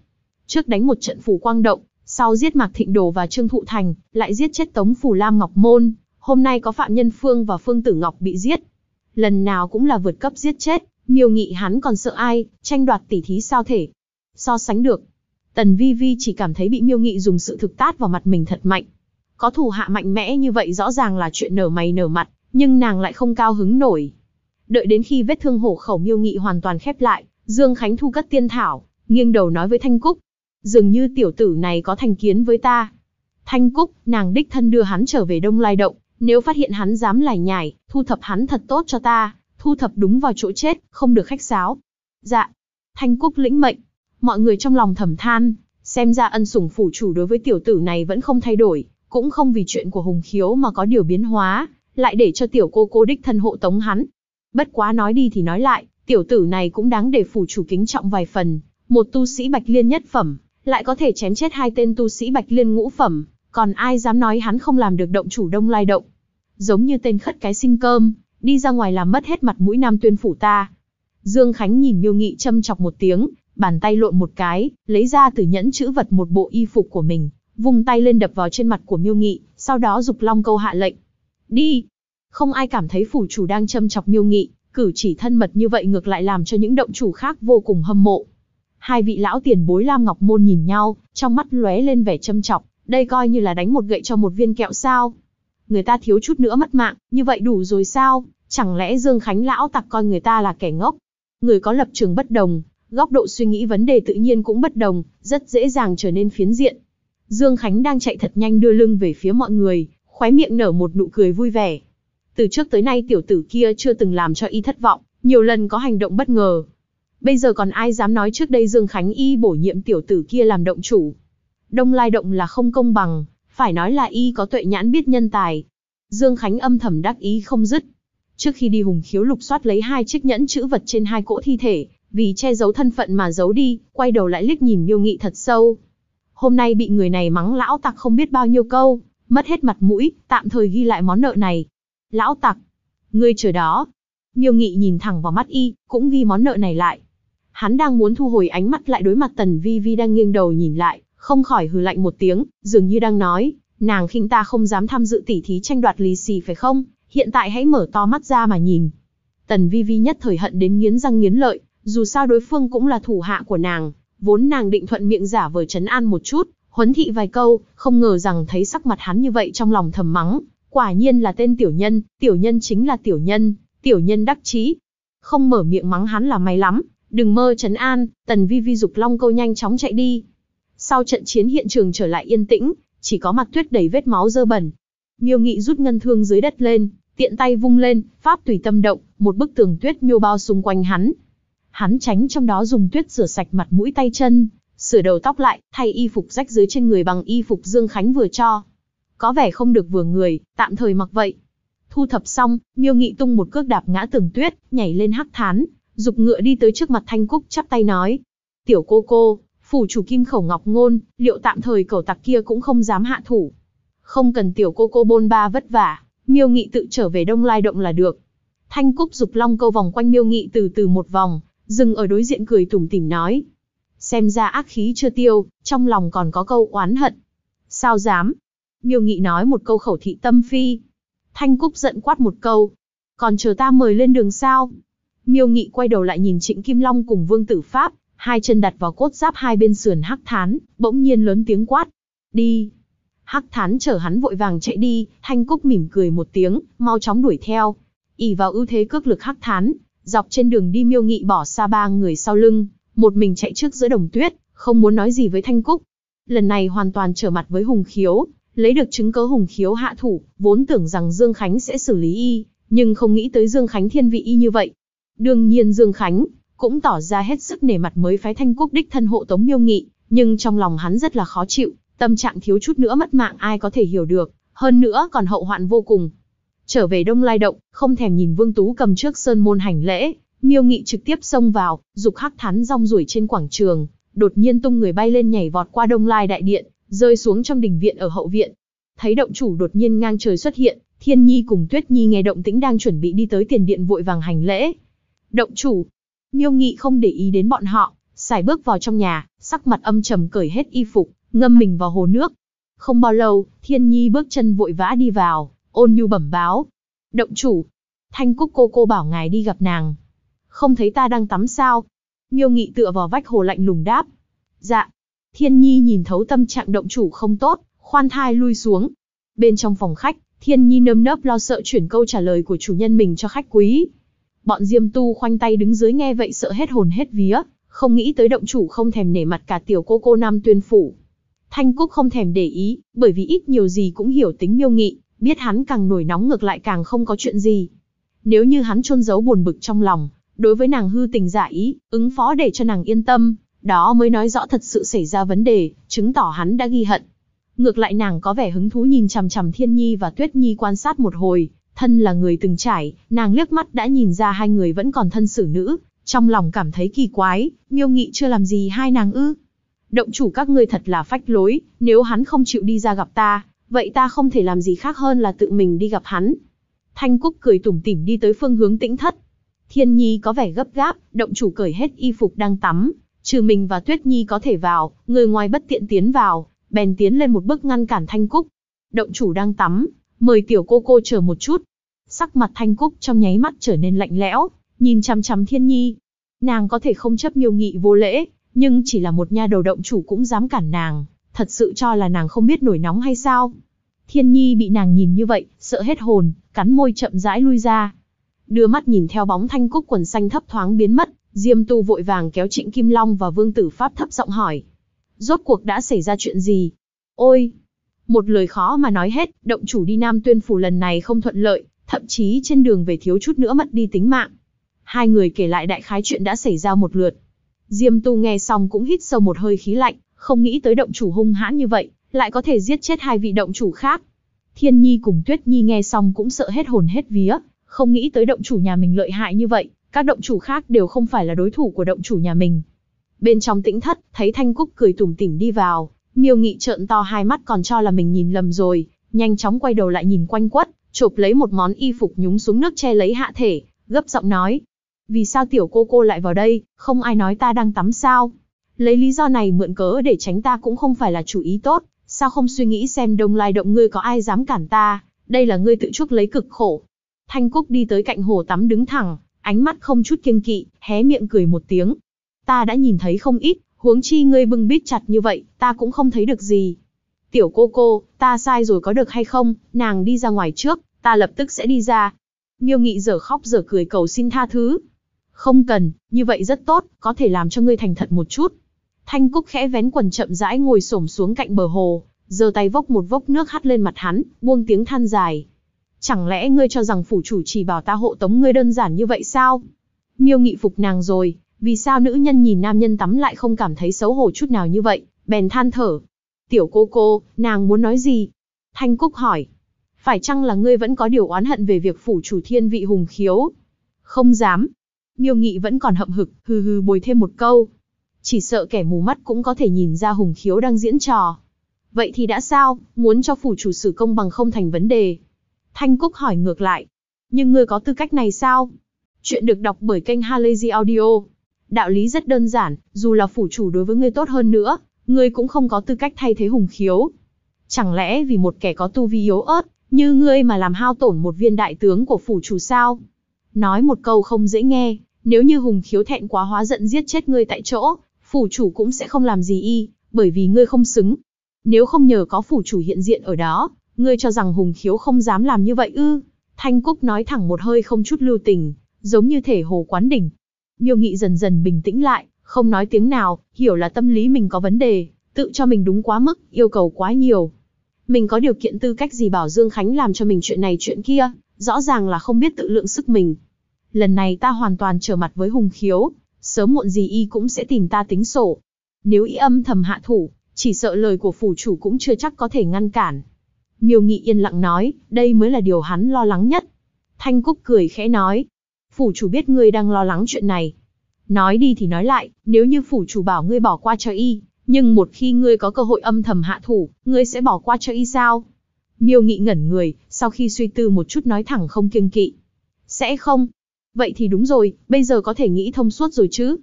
Trước đánh một trận Phủ Quang Động, sau giết Mạc Thịnh Đồ và Trương Thụ Thành, lại giết chết Tống Phủ Lam Ngọc Môn, hôm nay có Phạm Nhân Phương và Phương Tử Ngọc bị giết. Lần nào cũng là vượt cấp giết chết, Miêu Nghị hắn còn sợ ai, tranh đoạt tỷ thí sao thể so sánh được. Tần Vi Vi chỉ cảm thấy bị Miêu Nghị dùng sự thực tát vào mặt mình thật mạnh. Có thủ hạ mạnh mẽ như vậy rõ ràng là chuyện nở mày nở mặt, nhưng nàng lại không cao hứng nổi. Đợi đến khi vết thương hổ khẩu Miêu Nghị hoàn toàn khép lại, Dương Khánh thu cất tiên thảo, nghiêng đầu nói với Thanh Cúc. Dường như tiểu tử này có thành kiến với ta. Thanh Cúc, nàng đích thân đưa hắn trở về Đông Lai Động, nếu phát hiện hắn dám lải nhải, thu thập hắn thật tốt cho ta, thu thập đúng vào chỗ chết, không được khách sáo. Dạ. Thanh Cúc lĩnh mệnh. Mọi người trong lòng thầm than, xem ra ân sủng phủ chủ đối với tiểu tử này vẫn không thay đổi, cũng không vì chuyện của Hùng Khiếu mà có điều biến hóa, lại để cho tiểu cô đích thân hộ tống hắn. Bất quá nói đi thì nói lại, tiểu tử này cũng đáng để phủ chủ kính trọng vài phần, một tu sĩ Bạch Liên nhất phẩm, lại có thể chém chết 2 tên tu sĩ Bạch Liên ngũ phẩm, còn ai dám nói hắn không làm được động chủ Đông Lai Động. Giống như tên khất cái xin cơm, đi ra ngoài làm mất hết mặt mũi Nam Tuyên phủ ta. Dương Khánh nhìn Miêu Nghị châm chọc một tiếng, bàn tay lộn một cái, lấy ra từ nhẫn chữ vật một bộ y phục của mình, vung tay lên đập vào trên mặt của Miêu Nghị, sau đó giục Long Câu hạ lệnh. Đi! Không ai cảm thấy phủ chủ đang châm chọc Miêu Nghị, cử chỉ thân mật như vậy ngược lại làm cho những động chủ khác vô cùng hâm mộ. Hai vị lão tiền bối Lam Ngọc Môn nhìn nhau, trong mắt lóe lên vẻ châm chọc, đây coi như là đánh một gậy cho một viên kẹo sao? Người ta thiếu chút nữa mất mạng, như vậy đủ rồi sao? Chẳng lẽ Dương Khánh lão tặc coi người ta là kẻ ngốc? Người có lập trường bất đồng, góc độ suy nghĩ vấn đề tự nhiên cũng bất đồng, rất dễ dàng trở nên phiến diện. Dương Khánh đang chạy thật nhanh đưa lưng về phía mọi người, khóe miệng nở một nụ cười vui vẻ. Từ trước tới nay tiểu tử kia chưa từng làm cho y thất vọng, nhiều lần có hành động bất ngờ. Bây giờ còn ai dám nói trước đây Dương Khánh y bổ nhiệm tiểu tử kia làm động chủ. Đông Lai Động là không công bằng, phải nói là y có tuệ nhãn biết nhân tài. Dương Khánh âm thầm đắc ý không dứt. Trước khi đi Hùng Khiếu lục soát lấy 2 chiếc nhẫn chữ vật trên 2 cỗ thi thể, vì che giấu thân phận mà giấu đi, quay đầu lại liếc nhìn Miêu Nghị thật sâu. Hôm nay bị người này mắng lão tặc không biết bao nhiêu câu, mất hết mặt mũi, tạm thời ghi lại món nợ này. Lão tặc, ngươi chờ đó. Miêu Nghị nhìn thẳng vào mắt y, cũng ghi món nợ này lại. Hắn đang muốn thu hồi ánh mắt lại đối mặt Tần Vi Vi đang nghiêng đầu nhìn lại, không khỏi hừ lạnh một tiếng, dường như đang nói, nàng khinh ta không dám tham dự tỉ thí tranh đoạt lì xì phải không? Hiện tại hãy mở to mắt ra mà nhìn. Tần Vi Vi nhất thời hận đến nghiến răng nghiến lợi, dù sao đối phương cũng là thủ hạ của nàng, vốn nàng định thuận miệng giả vờ trấn an một chút, huấn thị vài câu, không ngờ rằng thấy sắc mặt hắn như vậy trong lòng thầm mắng, quả nhiên là tên tiểu nhân chính là tiểu nhân đắc chí. Không mở miệng mắng hắn là may lắm, đừng mơ trấn an. Tần Vi Vi giục Long Câu nhanh chóng chạy đi. Sau trận chiến hiện trường trở lại yên tĩnh, chỉ có mặt tuyết đầy vết máu dơ bẩn. Miêu Nghị rút ngân thương dưới đất lên, tiện tay vung lên, pháp tùy tâm động, một bức tường tuyết nhô bao xung quanh hắn. Hắn tránh trong đó dùng tuyết rửa sạch mặt mũi tay chân, sửa đầu tóc lại, thay y phục rách dưới trên người bằng y phục Dương Khánh vừa cho. Có vẻ không được vừa người, tạm thời mặc vậy. Thu thập xong, Miêu Nghị tung một cước đạp ngã tường tuyết, nhảy lên hắc thán, giục ngựa đi tới trước mặt Thanh Cúc chắp tay nói. Tiểu cô, phủ chủ Kim Khẩu Ngọc Ngôn, liệu tạm thời cẩu tặc kia cũng không dám hạ thủ. Không cần tiểu cô bôn ba vất vả, Miêu Nghị tự trở về Đông Lai Động là được. Thanh Cúc giục Long Câu vòng quanh Miêu Nghị từ từ một vòng, dừng ở đối diện cười tủm tỉm nói. Xem ra ác khí chưa tiêu, trong lòng còn có câu oán hận. Sao dám? Miêu Nghị nói một câu khẩu thị tâm phi. Thanh Cúc giận quát một câu. Còn chờ ta mời lên đường sao? Miêu Nghị quay đầu lại nhìn Trịnh Kim Long cùng Vương Tử Pháp, hai chân đặt vào cốt giáp hai bên sườn hắc thán, bỗng nhiên lớn tiếng quát. Đi! Hắc thán chở hắn vội vàng chạy đi, Thanh Cúc mỉm cười một tiếng, mau chóng đuổi theo. Ỷ vào ưu thế cước lực hắc thán, dọc trên đường đi Miêu Nghị bỏ xa 3 người sau lưng, một mình chạy trước giữa đồng tuyết, không muốn nói gì với Thanh Cúc. Lần này hoàn toàn trở mặt với Hùng Khiếu, lấy được chứng cớ Hùng Khiếu hạ thủ, vốn tưởng rằng Dương Khánh sẽ xử lý y, nhưng không nghĩ tới Dương Khánh thiên vị y như vậy. Đương nhiên Dương Khánh cũng tỏ ra hết sức nể mặt mới phái Thanh Cúc đích thân hộ tống Miêu Nghị, nhưng trong lòng hắn rất là khó chịu, tâm trạng thiếu chút nữa mất mạng ai có thể hiểu được, hơn nữa còn hậu hoạn vô cùng. Trở về Đông Lai Động, không thèm nhìn Vương Tú cầm trước sơn môn hành lễ, Miêu Nghị trực tiếp xông vào, giục hắc thán rong ruổi trên quảng trường, đột nhiên tung người bay lên nhảy vọt qua Đông Lai đại điện, rơi xuống trong đình viện ở hậu viện. Thấy động chủ đột nhiên ngang trời xuất hiện, Thiên Nhi cùng Tuyết Nhi nghe động tĩnh đang chuẩn bị đi tới tiền điện vội vàng hành lễ. Động chủ! Miêu Nghị không để ý đến bọn họ, sải bước vào trong nhà, sắc mặt âm trầm cởi hết y phục, ngâm mình vào hồ nước. Không bao lâu, Thiên Nhi bước chân vội vã đi vào, ôn nhu bẩm báo. Động chủ, Thanh Cúc cô bảo ngài đi gặp nàng. Không thấy ta đang tắm sao? Miêu Nghị tựa vào vách hồ lạnh lùng đáp. Dạ. Thiên Nhi nhìn thấu tâm trạng động chủ không tốt, khoan thai lui xuống. Bên trong phòng khách, Thiên Nhi nơm nớp lo sợ chuyển câu trả lời của chủ nhân mình cho khách quý. Bọn Diêm Tu khoanh tay đứng dưới nghe vậy sợ hết hồn hết vía, không nghĩ tới động chủ không thèm nể mặt cả tiểu cô Nam Tuyên phủ. Thanh Cúc không thèm để ý, bởi vì ít nhiều gì cũng hiểu tính Miêu Nghị, biết hắn càng nổi nóng ngược lại càng không có chuyện gì. Nếu như hắn chôn giấu buồn bực trong lòng, đối với nàng hư tình giả ý, ứng phó để cho nàng yên tâm, đó mới nói rõ thật sự xảy ra vấn đề, chứng tỏ hắn đã ghi hận. Ngược lại nàng có vẻ hứng thú nhìn chằm chằm Thiên Nhi và Tuyết Nhi quan sát một hồi, thân là người từng trải, nàng liếc mắt đã nhìn ra hai người vẫn còn thân xử nữ, trong lòng cảm thấy kỳ quái, Miêu Nghị chưa làm gì hai nàng ư? Động chủ các ngươi thật là phách lối, nếu hắn không chịu đi ra gặp ta, vậy ta không thể làm gì khác hơn là tự mình đi gặp hắn. Thanh Cúc cười tủm tỉm đi tới phương hướng Tĩnh Thất. Thiên Nhi có vẻ gấp gáp, động chủ cởi hết y phục đang tắm, trừ mình và Tuyết Nhi có thể vào, người ngoài bất tiện tiến vào, bèn tiến lên một bước ngăn cản Thanh Cúc. Động chủ đang tắm, mời tiểu cô chờ một chút. Sắc mặt Thanh Cúc trong nháy mắt trở nên lạnh lẽo, nhìn chằm chằm Thiên Nhi. Nàng có thể không chấp Miêu Nghị vô lễ, nhưng chỉ là một nha đầu động chủ cũng dám cản nàng, thật sự cho là nàng không biết nổi nóng hay sao? Thiên Nhi bị nàng nhìn như vậy, sợ hết hồn, cắn môi chậm rãi lui ra. Đưa mắt nhìn theo bóng Thanh Cúc quần xanh thấp thoáng biến mất, Diêm Tu vội vàng kéo Trịnh Kim Long và Vương Tử Pháp thấp giọng hỏi. Rốt cuộc đã xảy ra chuyện gì? Ôi! Một lời khó mà nói hết, động chủ đi Nam Tuyên phủ lần này không thuận lợi, thậm chí trên đường về thiếu chút nữa mất đi tính mạng. Hai người kể lại đại khái chuyện đã xảy ra một lượt. Diêm Tu nghe xong cũng hít sâu một hơi khí lạnh, không nghĩ tới động chủ hung hãn như vậy, lại có thể giết chết hai vị động chủ khác. Thiên Nhi cùng Tuyết Nhi nghe xong cũng sợ hết hồn hết vía, không nghĩ tới động chủ nhà mình lợi hại như vậy, các động chủ khác đều không phải là đối thủ của động chủ nhà mình. Bên trong Tĩnh Thất, thấy Thanh Cúc cười tủm tỉm đi vào, Miêu Nghị trợn to hai mắt còn cho là mình nhìn lầm rồi, nhanh chóng quay đầu lại nhìn quanh quất, chộp lấy một món y phục nhúng xuống nước che lấy hạ thể, gấp giọng nói. Vì sao tiểu cô lại vào đây, không ai nói ta đang tắm sao? Lấy lý do này mượn cớ để tránh ta cũng không phải là chủ ý tốt, sao không suy nghĩ xem Đông Lai động ngươi có ai dám cản ta, đây là ngươi tự chuốc lấy cực khổ. Thanh Cúc đi tới cạnh hồ tắm đứng thẳng, ánh mắt không chút kiêng kỵ, hé miệng cười một tiếng. Ta đã nhìn thấy không ít, huống chi ngươi bưng bít chặt như vậy, ta cũng không thấy được gì. Tiểu cô, ta sai rồi có được hay không, nàng đi ra ngoài trước, ta lập tức sẽ đi ra. Miêu Nghị dở khóc dở cười cầu xin tha thứ. Không cần, như vậy rất tốt, có thể làm cho ngươi thành thật một chút. Thanh Cúc khẽ vén quần chậm rãi ngồi xổm xuống cạnh bờ hồ, giơ tay vốc một vốc nước hắt lên mặt hắn, buông tiếng than dài. Chẳng lẽ ngươi cho rằng phủ chủ chỉ bảo ta hộ tống ngươi đơn giản như vậy sao? Miêu Nghị phục nàng rồi, vì sao nữ nhân nhìn nam nhân tắm lại không cảm thấy xấu hổ chút nào như vậy, bèn than thở. Tiểu cô, nàng muốn nói gì? Thanh Cúc hỏi. Phải chăng là ngươi vẫn có điều oán hận về việc phủ chủ thiên vị hùng khiếu? Không dám. Miêu Nghị vẫn còn hậm hực, hừ bồi thêm một câu. Chỉ sợ kẻ mù mắt cũng có thể nhìn ra hùng khiếu đang diễn trò. Vậy thì đã sao, muốn cho phủ chủ xử công bằng không thành vấn đề. Thanh Cúc hỏi ngược lại. Nhưng ngươi có tư cách này sao? Chuyện được đọc bởi kênh Halazy Audio. Đạo lý rất đơn giản, dù là phủ chủ đối với ngươi tốt hơn nữa, ngươi cũng không có tư cách thay thế hùng khiếu. Chẳng lẽ vì một kẻ có tu vi yếu ớt, như ngươi mà làm hao tổn một viên đại tướng của phủ chủ sao? Nói một câu không dễ nghe, nếu như hùng khiếu thẹn quá hóa giận giết chết ngươi tại chỗ, phủ chủ cũng sẽ không làm gì y, bởi vì ngươi không xứng. Nếu không nhờ có phủ chủ hiện diện ở đó, ngươi cho rằng hùng khiếu không dám làm như vậy ư? Thanh Cúc nói thẳng một hơi không chút lưu tình, giống như thể hồ quán đỉnh. Miêu Nghị dần dần bình tĩnh lại, không nói tiếng nào, hiểu là tâm lý mình có vấn đề, tự cho mình đúng quá mức, yêu cầu quá nhiều. Mình có điều kiện tư cách gì bảo Dương Khánh làm cho mình chuyện này chuyện kia, rõ ràng là không biết tự lượng sức mình. Lần này ta hoàn toàn trở mặt với hùng khiếu, sớm muộn gì y cũng sẽ tìm ta tính sổ. Nếu y âm thầm hạ thủ, chỉ sợ lời của phủ chủ cũng chưa chắc có thể ngăn cản. Miêu Nghị yên lặng nói, đây mới là điều hắn lo lắng nhất. Thanh Cúc cười khẽ nói, phủ chủ biết ngươi đang lo lắng chuyện này. Nói đi thì nói lại, nếu như phủ chủ bảo ngươi bỏ qua cho y, nhưng một khi ngươi có cơ hội âm thầm hạ thủ, ngươi sẽ bỏ qua cho y sao? Miêu Nghị ngẩn người, sau khi suy tư một chút nói thẳng không kiêng kỵ. Sẽ không. Vậy thì đúng rồi, bây giờ có thể nghĩ thông suốt rồi chứ?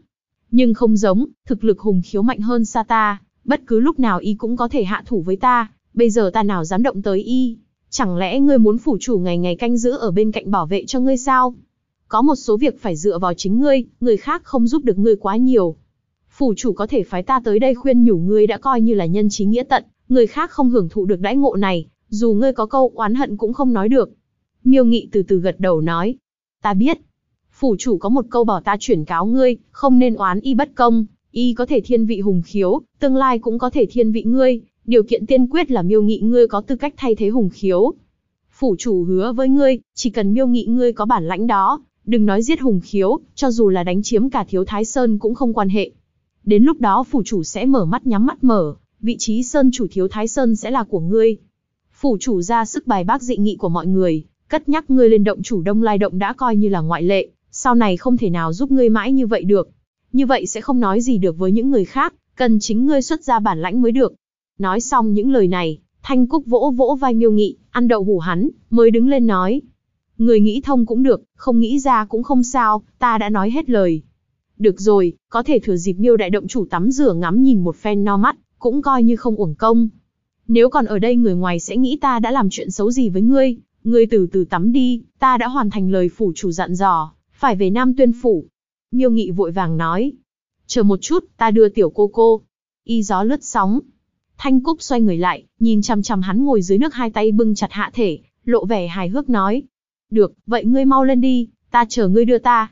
Nhưng không giống, thực lực Hùng Khiếu mạnh hơn xa ta, bất cứ lúc nào y cũng có thể hạ thủ với ta, bây giờ ta nào dám động tới y. Chẳng lẽ ngươi muốn phủ chủ ngày ngày canh giữ ở bên cạnh bảo vệ cho ngươi sao? Có một số việc phải dựa vào chính ngươi, người khác không giúp được ngươi quá nhiều. Phủ chủ có thể phái ta tới đây khuyên nhủ ngươi đã coi như là nhân chí nghĩa tận, người khác không hưởng thụ được đãi ngộ này, dù ngươi có câu oán hận cũng không nói được. Miêu Nghị từ từ gật đầu nói, ta biết. Phủ chủ có một câu bảo ta chuyển cáo ngươi, không nên oán y bất công, y có thể thiên vị Hùng Khiếu, tương lai cũng có thể thiên vị ngươi, điều kiện tiên quyết là Miêu Nghị ngươi có tư cách thay thế Hùng Khiếu. Phủ chủ hứa với ngươi, chỉ cần Miêu Nghị ngươi có bản lãnh đó, đừng nói giết Hùng Khiếu, cho dù là đánh chiếm cả Thiếu Thái Sơn cũng không quan hệ. Đến lúc đó phủ chủ sẽ mở mắt nhắm mắt mở, vị trí sơn chủ Thiếu Thái Sơn sẽ là của ngươi. Phủ chủ ra sức bài bác dị nghị của mọi người, cất nhắc ngươi lên động chủ Đông Lai Động đã coi như là ngoại lệ, sau này không thể nào giúp ngươi mãi như vậy được. Như vậy sẽ không nói gì được với những người khác, cần chính ngươi xuất ra bản lãnh mới được. Nói xong những lời này, Thanh Cúc vỗ vỗ vai Miêu Nghị, ăn đậu hũ hắn, mới đứng lên nói. Người nghĩ thông cũng được, không nghĩ ra cũng không sao, ta đã nói hết lời. Được rồi, có thể thừa dịp Miêu đại động chủ tắm rửa ngắm nhìn một phen no mắt, cũng coi như không uổng công. Nếu còn ở đây người ngoài sẽ nghĩ ta đã làm chuyện xấu gì với ngươi, ngươi từ từ tắm đi, ta đã hoàn thành lời phủ chủ dặn dò, phải về Nam Tuyên phủ. Miêu Nghị vội vàng nói. Chờ một chút, ta đưa tiểu cô. Y gió lướt sóng. Thanh Cúc xoay người lại, nhìn chằm chằm hắn ngồi dưới nước hai tay bưng chặt hạ thể, lộ vẻ hài hước nói. Được, vậy ngươi mau lên đi, ta chờ ngươi đưa ta.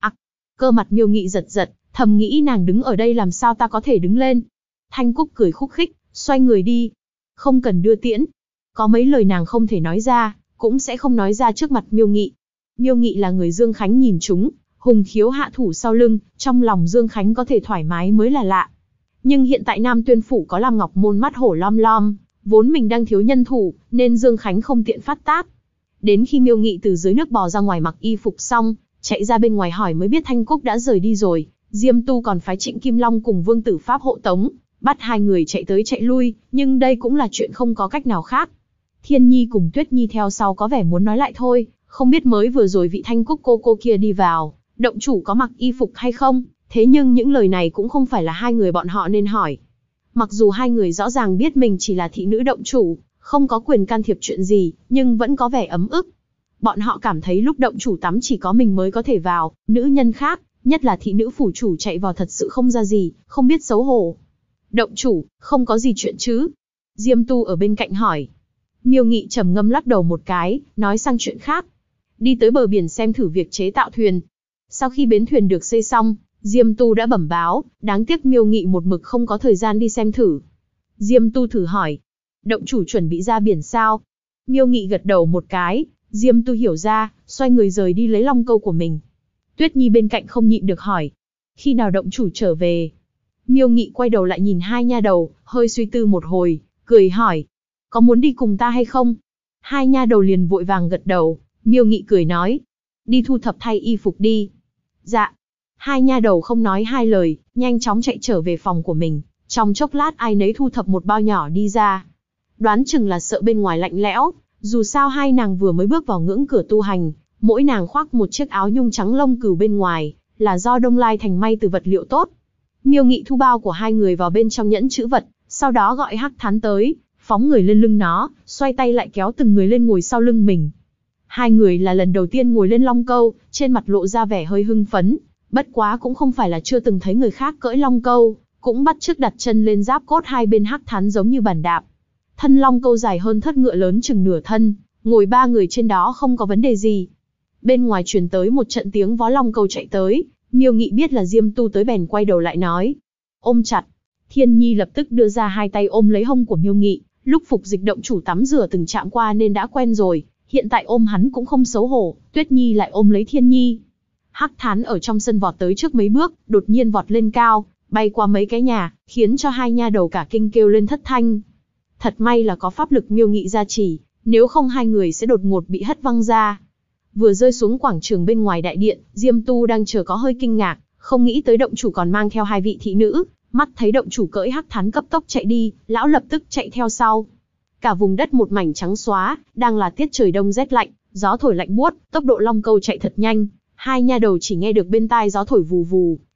Cơ mặt Miêu Nghị giật giật, thầm nghĩ nàng đứng ở đây làm sao ta có thể đứng lên. Thanh Cúc cười khúc khích, xoay người đi. Không cần đưa tiễn. Có mấy lời nàng không thể nói ra, cũng sẽ không nói ra trước mặt Miêu Nghị. Miêu Nghị là người Dương Khánh nhìn chúng, Hùng Khiếu hạ thủ sau lưng, trong lòng Dương Khánh có thể thoải mái mới là lạ. Nhưng hiện tại Nam Tuyên phủ có Lam Ngọc Môn mắt hổ lom lom, vốn mình đang thiếu nhân thủ, nên Dương Khánh không tiện phát tác. Đến khi Miêu Nghị từ dưới nước bò ra ngoài mặc y phục xong, chạy ra bên ngoài hỏi mới biết Thanh Cúc đã rời đi rồi, Diêm Tu còn phái Trịnh Kim Long cùng Vương Tử Pháp hộ tống, bắt hai người chạy tới chạy lui, nhưng đây cũng là chuyện không có cách nào khác. Thiên Nhi cùng Tuyết Nhi theo sau có vẻ muốn nói lại thôi, không biết mới vừa rồi vị Thanh Cúc cô kia đi vào, động chủ có mặc y phục hay không, thế nhưng những lời này cũng không phải là hai người bọn họ nên hỏi. Mặc dù hai người rõ ràng biết mình chỉ là thị nữ động chủ, không có quyền can thiệp chuyện gì, nhưng vẫn có vẻ ấm ức. Bọn họ cảm thấy lúc động chủ tắm chỉ có mình mới có thể vào, nữ nhân khác, nhất là thị nữ phủ chủ chạy vào thật sự không ra gì, không biết xấu hổ. Động chủ, không có gì chuyện chứ? Diêm Tu ở bên cạnh hỏi. Miêu Nghị trầm ngâm lắc đầu một cái, nói sang chuyện khác. Đi tới bờ biển xem thử việc chế tạo thuyền. Sau khi bến thuyền được xây xong, Diêm Tu đã bẩm báo, đáng tiếc Miêu Nghị một mực không có thời gian đi xem thử. Diêm Tu thử hỏi. Động chủ chuẩn bị ra biển sao? Miêu Nghị gật đầu một cái, Diêm Tu hiểu ra, xoay người rời đi lấy long câu của mình. Tuyết Nhi bên cạnh không nhịn được hỏi. Khi nào động chủ trở về? Miêu Nghị quay đầu lại nhìn hai nha đầu, hơi suy tư một hồi, cười hỏi. Có muốn đi cùng ta hay không? Hai nha đầu liền vội vàng gật đầu, Miêu Nghị cười nói. Đi thu thập thay y phục đi. Dạ. Hai nha đầu không nói hai lời, nhanh chóng chạy trở về phòng của mình. Trong chốc lát ai nấy thu thập một bao nhỏ đi ra. Đoán chừng là sợ bên ngoài lạnh lẽo, dù sao hai nàng vừa mới bước vào ngưỡng cửa tu hành, mỗi nàng khoác một chiếc áo nhung trắng lông cừu bên ngoài, là do Đông Lai Thành may từ vật liệu tốt. Miêu Nghị thu bao của hai người vào bên trong nhẫn trữ vật, sau đó gọi Hắc Thán tới, phóng người lên lưng nó, xoay tay lại kéo từng người lên ngồi sau lưng mình. Hai người là lần đầu tiên ngồi lên long câu, trên mặt lộ ra vẻ hơi hưng phấn, bất quá cũng không phải là chưa từng thấy người khác cưỡi long câu, cũng bắt chước đặt chân lên giáp cốt hai bên Hắc Thán giống như bàn đạp. Thân long câu dài hơn thất ngựa lớn chừng nửa thân, ngồi ba người trên đó không có vấn đề gì. Bên ngoài truyền tới một trận tiếng vó long câu chạy tới, Miêu Nghị biết là Diêm Tu tới bèn quay đầu lại nói. Ôm chặt. Thiên Nhi lập tức đưa ra hai tay ôm lấy hông của Miêu Nghị, lúc Phục Dịch động chủ tắm rửa từng chạm qua nên đã quen rồi, hiện tại ôm hắn cũng không xấu hổ, Tuyết Nhi lại ôm lấy Thiên Nhi. Hắc Thán ở trong sân vọt tới trước mấy bước, đột nhiên vọt lên cao, bay qua mấy cái nhà, khiến cho hai nha đầu cả kinh kêu lên thất thanh. Thật may là có pháp lực Miêu Nghị gia trì, nếu không hai người sẽ đột ngột bị hất văng ra. Vừa rơi xuống quảng trường bên ngoài đại điện, Diêm Tu đang chờ có hơi kinh ngạc, không nghĩ tới động chủ còn mang theo hai vị thị nữ, mắt thấy động chủ cưỡi Hắc Thán cấp tốc chạy đi, lão lập tức chạy theo sau. Cả vùng đất một mảnh trắng xóa, đang là tiết trời đông rét lạnh, gió thổi lạnh buốt, tốc độ long câu chạy thật nhanh, hai nha đầu chỉ nghe được bên tai gió thổi vù vù,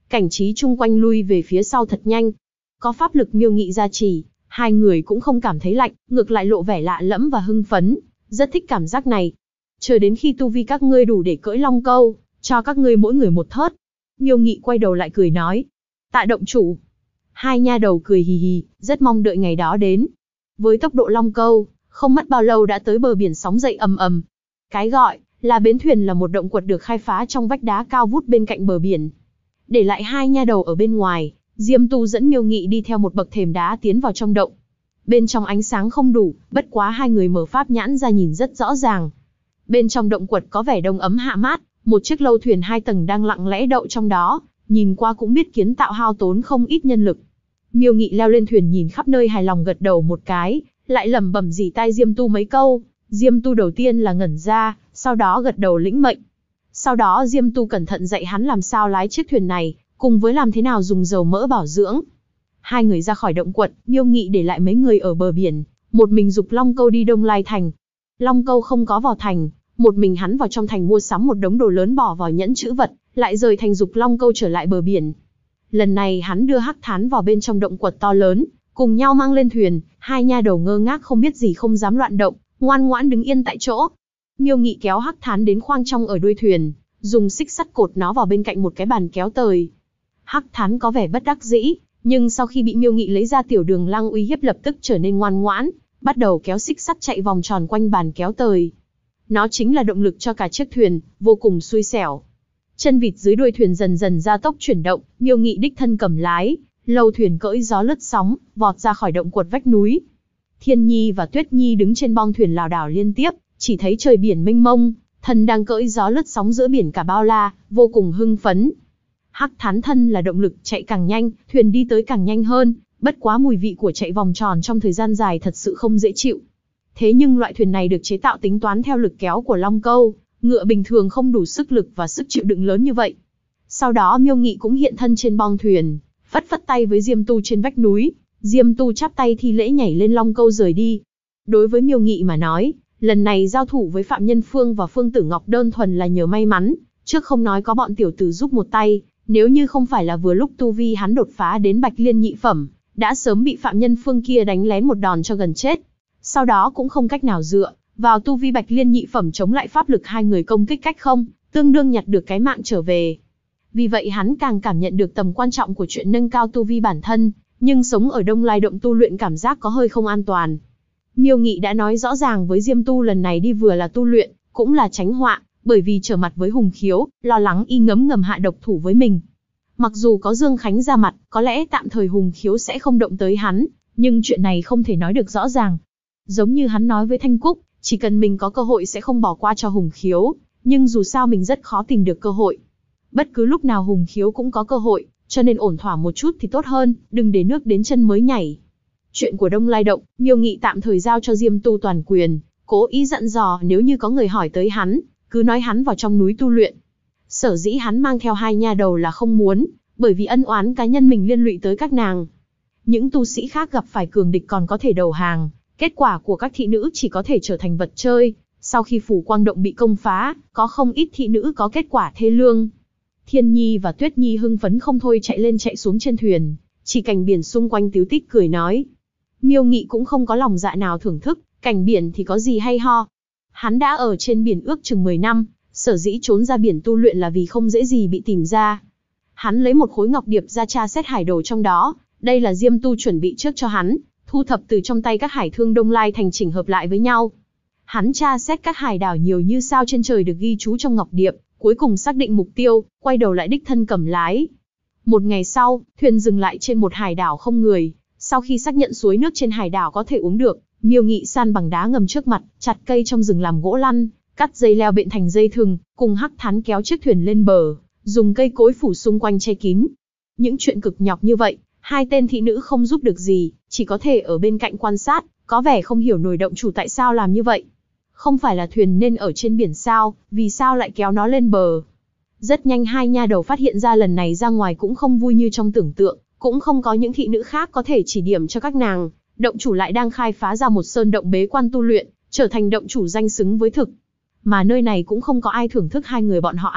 cảnh trí chung quanh lui về phía sau thật nhanh. Có pháp lực Miêu Nghị gia trì, hai người cũng không cảm thấy lạnh, ngược lại lộ vẻ lạ lẫm và hưng phấn, rất thích cảm giác này. Chờ đến khi tu vi các ngươi đủ để cưỡi long câu, cho các ngươi mỗi người một thớt. Miêu Nghị quay đầu lại cười nói. Tạ động chủ. Hai nha đầu cười hì hì, rất mong đợi ngày đó đến. Với tốc độ long câu, không mất bao lâu đã tới bờ biển, sóng dậy ầm ầm. Cái gọi là bến thuyền là một động quật được khai phá trong vách đá cao vút bên cạnh bờ biển. Để lại hai nha đầu ở bên ngoài, Diêm Tu dẫn Miêu Nghị đi theo một bậc thềm đá tiến vào trong động. Bên trong ánh sáng không đủ, bất quá hai người mở pháp nhãn ra nhìn rất rõ ràng. Bên trong động quật có vẻ đông ấm hạ mát, một chiếc lâu thuyền 2 tầng đang lặng lẽ đậu trong đó, nhìn qua cũng biết kiến tạo hao tốn không ít nhân lực. Miêu Nghị leo lên thuyền nhìn khắp nơi, hài lòng gật đầu một cái, lại lẩm bẩm rỉ tai Diêm Tu mấy câu. Diêm Tu đầu tiên là ngẩn ra, sau đó gật đầu lĩnh mệnh. Sau đó Diêm Tu cẩn thận dạy hắn làm sao lái chiếc thuyền này, cùng với làm thế nào dùng dầu mỡ bảo dưỡng. Hai người ra khỏi động quật, Miêu Nghị để lại mấy người ở bờ biển, một mình giục long câu đi Đông Lai Thành. Long câu không có vào thành, một mình hắn vào trong thành mua sắm một đống đồ lớn bỏ vào nhẫn trữ vật, lại rời thành giục long câu trở lại bờ biển. Lần này hắn đưa Hắc Thán vào bên trong động quật to lớn, cùng nhau mang lên thuyền. Hai nha đầu ngơ ngác không biết gì, không dám loạn động, ngoan ngoãn đứng yên tại chỗ. Miêu Nghị kéo Hắc Thán đến khoang trong ở đuôi thuyền, dùng xích sắt cột nó vào bên cạnh một cái bàn kéo tời. Hắc Thán có vẻ bất đắc dĩ, nhưng sau khi bị Miêu Nghị lấy ra tiểu đường lăng uy hiếp lập tức trở nên ngoan ngoãn, bắt đầu kéo xích sắt chạy vòng tròn quanh bàn kéo tời. Nó chính là động lực cho cả chiếc thuyền, vô cùng xui xẻo. Chân vịt dưới đuôi thuyền dần dần gia tốc chuyển động, Miêu Nghị đích thân cầm lái, lâu thuyền cưỡi gió lướt sóng, vọt ra khỏi động quật vách núi. Thiên Nhi và Tuyết Nhi đứng trên bong thuyền lảo đảo liên tiếp, chỉ thấy trời biển mênh mông, thân đang cưỡi gió lướt sóng giữa biển cả bao la, vô cùng hưng phấn. Hắc Thán thân là động lực, chạy càng nhanh, thuyền đi tới càng nhanh hơn, bất quá mùi vị của chạy vòng tròn trong thời gian dài thật sự không dễ chịu. Thế nhưng loại thuyền này được chế tạo tính toán theo lực kéo của long câu, ngựa bình thường không đủ sức lực và sức chịu đựng lớn như vậy. Sau đó Miêu Nghị cũng hiện thân trên bong thuyền, phất phất tay với Diêm Tu trên vách núi. Diêm Tu chắp tay thi lễ nhảy lên long câu rời đi. Đối với Miêu Nghị mà nói, lần này giao thủ với Phạm Nhân Phương và Phương Tử Ngọc đơn thuần là nhờ may mắn, trước không nói có bọn tiểu tử giúp một tay, nếu như không phải là vừa lúc tu vi hắn đột phá đến Bạch Liên nhị phẩm, đã sớm bị Phạm Nhân Phương kia đánh lén một đòn cho gần chết. Sau đó cũng không cách nào dựa vào tu vi Bạch Liên nhị phẩm chống lại pháp lực hai người công kích cách không, tương đương nhặt được cái mạng trở về. Vì vậy hắn càng cảm nhận được tầm quan trọng của chuyện nâng cao tu vi bản thân, nhưng sống ở Đông Lai Động tu luyện cảm giác có hơi không an toàn. Miêu Nghị đã nói rõ ràng với Diêm Tu lần này đi vừa là tu luyện, cũng là tránh họa, bởi vì trở mặt với Hùng Khiếu, lo lắng y ngấm ngầm hạ độc thủ với mình. Mặc dù có Dương Khánh ra mặt, có lẽ tạm thời Hùng Khiếu sẽ không động tới hắn, nhưng chuyện này không thể nói được rõ ràng. Giống như hắn nói với Thanh Cúc, chỉ cần mình có cơ hội sẽ không bỏ qua cho Hùng Khiếu, nhưng dù sao mình rất khó tìm được cơ hội. Bất cứ lúc nào Hùng Khiếu cũng có cơ hội, cho nên ổn thỏa một chút thì tốt hơn, đừng để nước đến chân mới nhảy. Chuyện của Đông Lai Động, Miêu Nghị tạm thời giao cho Diêm Tu toàn quyền, cố ý dặn dò nếu như có người hỏi tới hắn, cứ nói hắn vào trong núi tu luyện. Sở dĩ hắn mang theo hai nha đầu là không muốn, bởi vì ân oán cá nhân mình liên lụy tới các nàng. Những tu sĩ khác gặp phải cường địch còn có thể đầu hàng, kết quả của các thị nữ chỉ có thể trở thành vật chơi. Sau khi Phủ Quang Động bị công phá, có không ít thị nữ có kết quả thê lương. Thiên Nhi và Tuyết Nhi hưng phấn không thôi chạy lên chạy xuống trên thuyền, chỉ cảnh biển xung quanh tíu tít cười nói. Miêu Nghị cũng không có lòng dạ nào thưởng thức, cảnh biển thì có gì hay ho. Hắn đã ở trên biển ước chừng 10 năm, sở dĩ trốn ra biển tu luyện là vì không dễ gì bị tìm ra. Hắn lấy một khối ngọc điệp ra tra xét hải đồ trong đó, đây là Diêm Tu chuẩn bị trước cho hắn, thu thập từ trong tay các hải thương Đông Lai Thành chỉnh hợp lại với nhau. Hắn tra xét các hải đảo nhiều như sao trên trời được ghi chú trong ngọc điệp, cuối cùng xác định mục tiêu, quay đầu lại đích thân cầm lái. Một ngày sau, thuyền dừng lại trên một hải đảo không người. Sau khi xác nhận suối nước trên hải đảo có thể uống được, Miêu Nghị san bằng đá ngầm trước mặt, chặt cây trong rừng làm gỗ lăn, cắt dây leo bện thành dây thừng, cùng Hắc Thán kéo chiếc thuyền lên bờ, dùng cây cối phủ xung quanh che kín. Những chuyện cực nhọc như vậy, hai tên thị nữ không giúp được gì, chỉ có thể ở bên cạnh quan sát, có vẻ không hiểu nổi động chủ tại sao làm như vậy. Không phải là thuyền nên ở trên biển sao, vì sao lại kéo nó lên bờ? Rất nhanh hai nha đầu phát hiện ra lần này ra ngoài cũng không vui như trong tưởng tượng, cũng không có những thị nữ khác có thể chỉ điểm cho các nàng. Động chủ lại đang khai phá ra một sơn động bế quan tu luyện, trở thành động chủ danh xứng với thực. Mà nơi này cũng không có ai thưởng thức hai người bọn họ ăn mặc,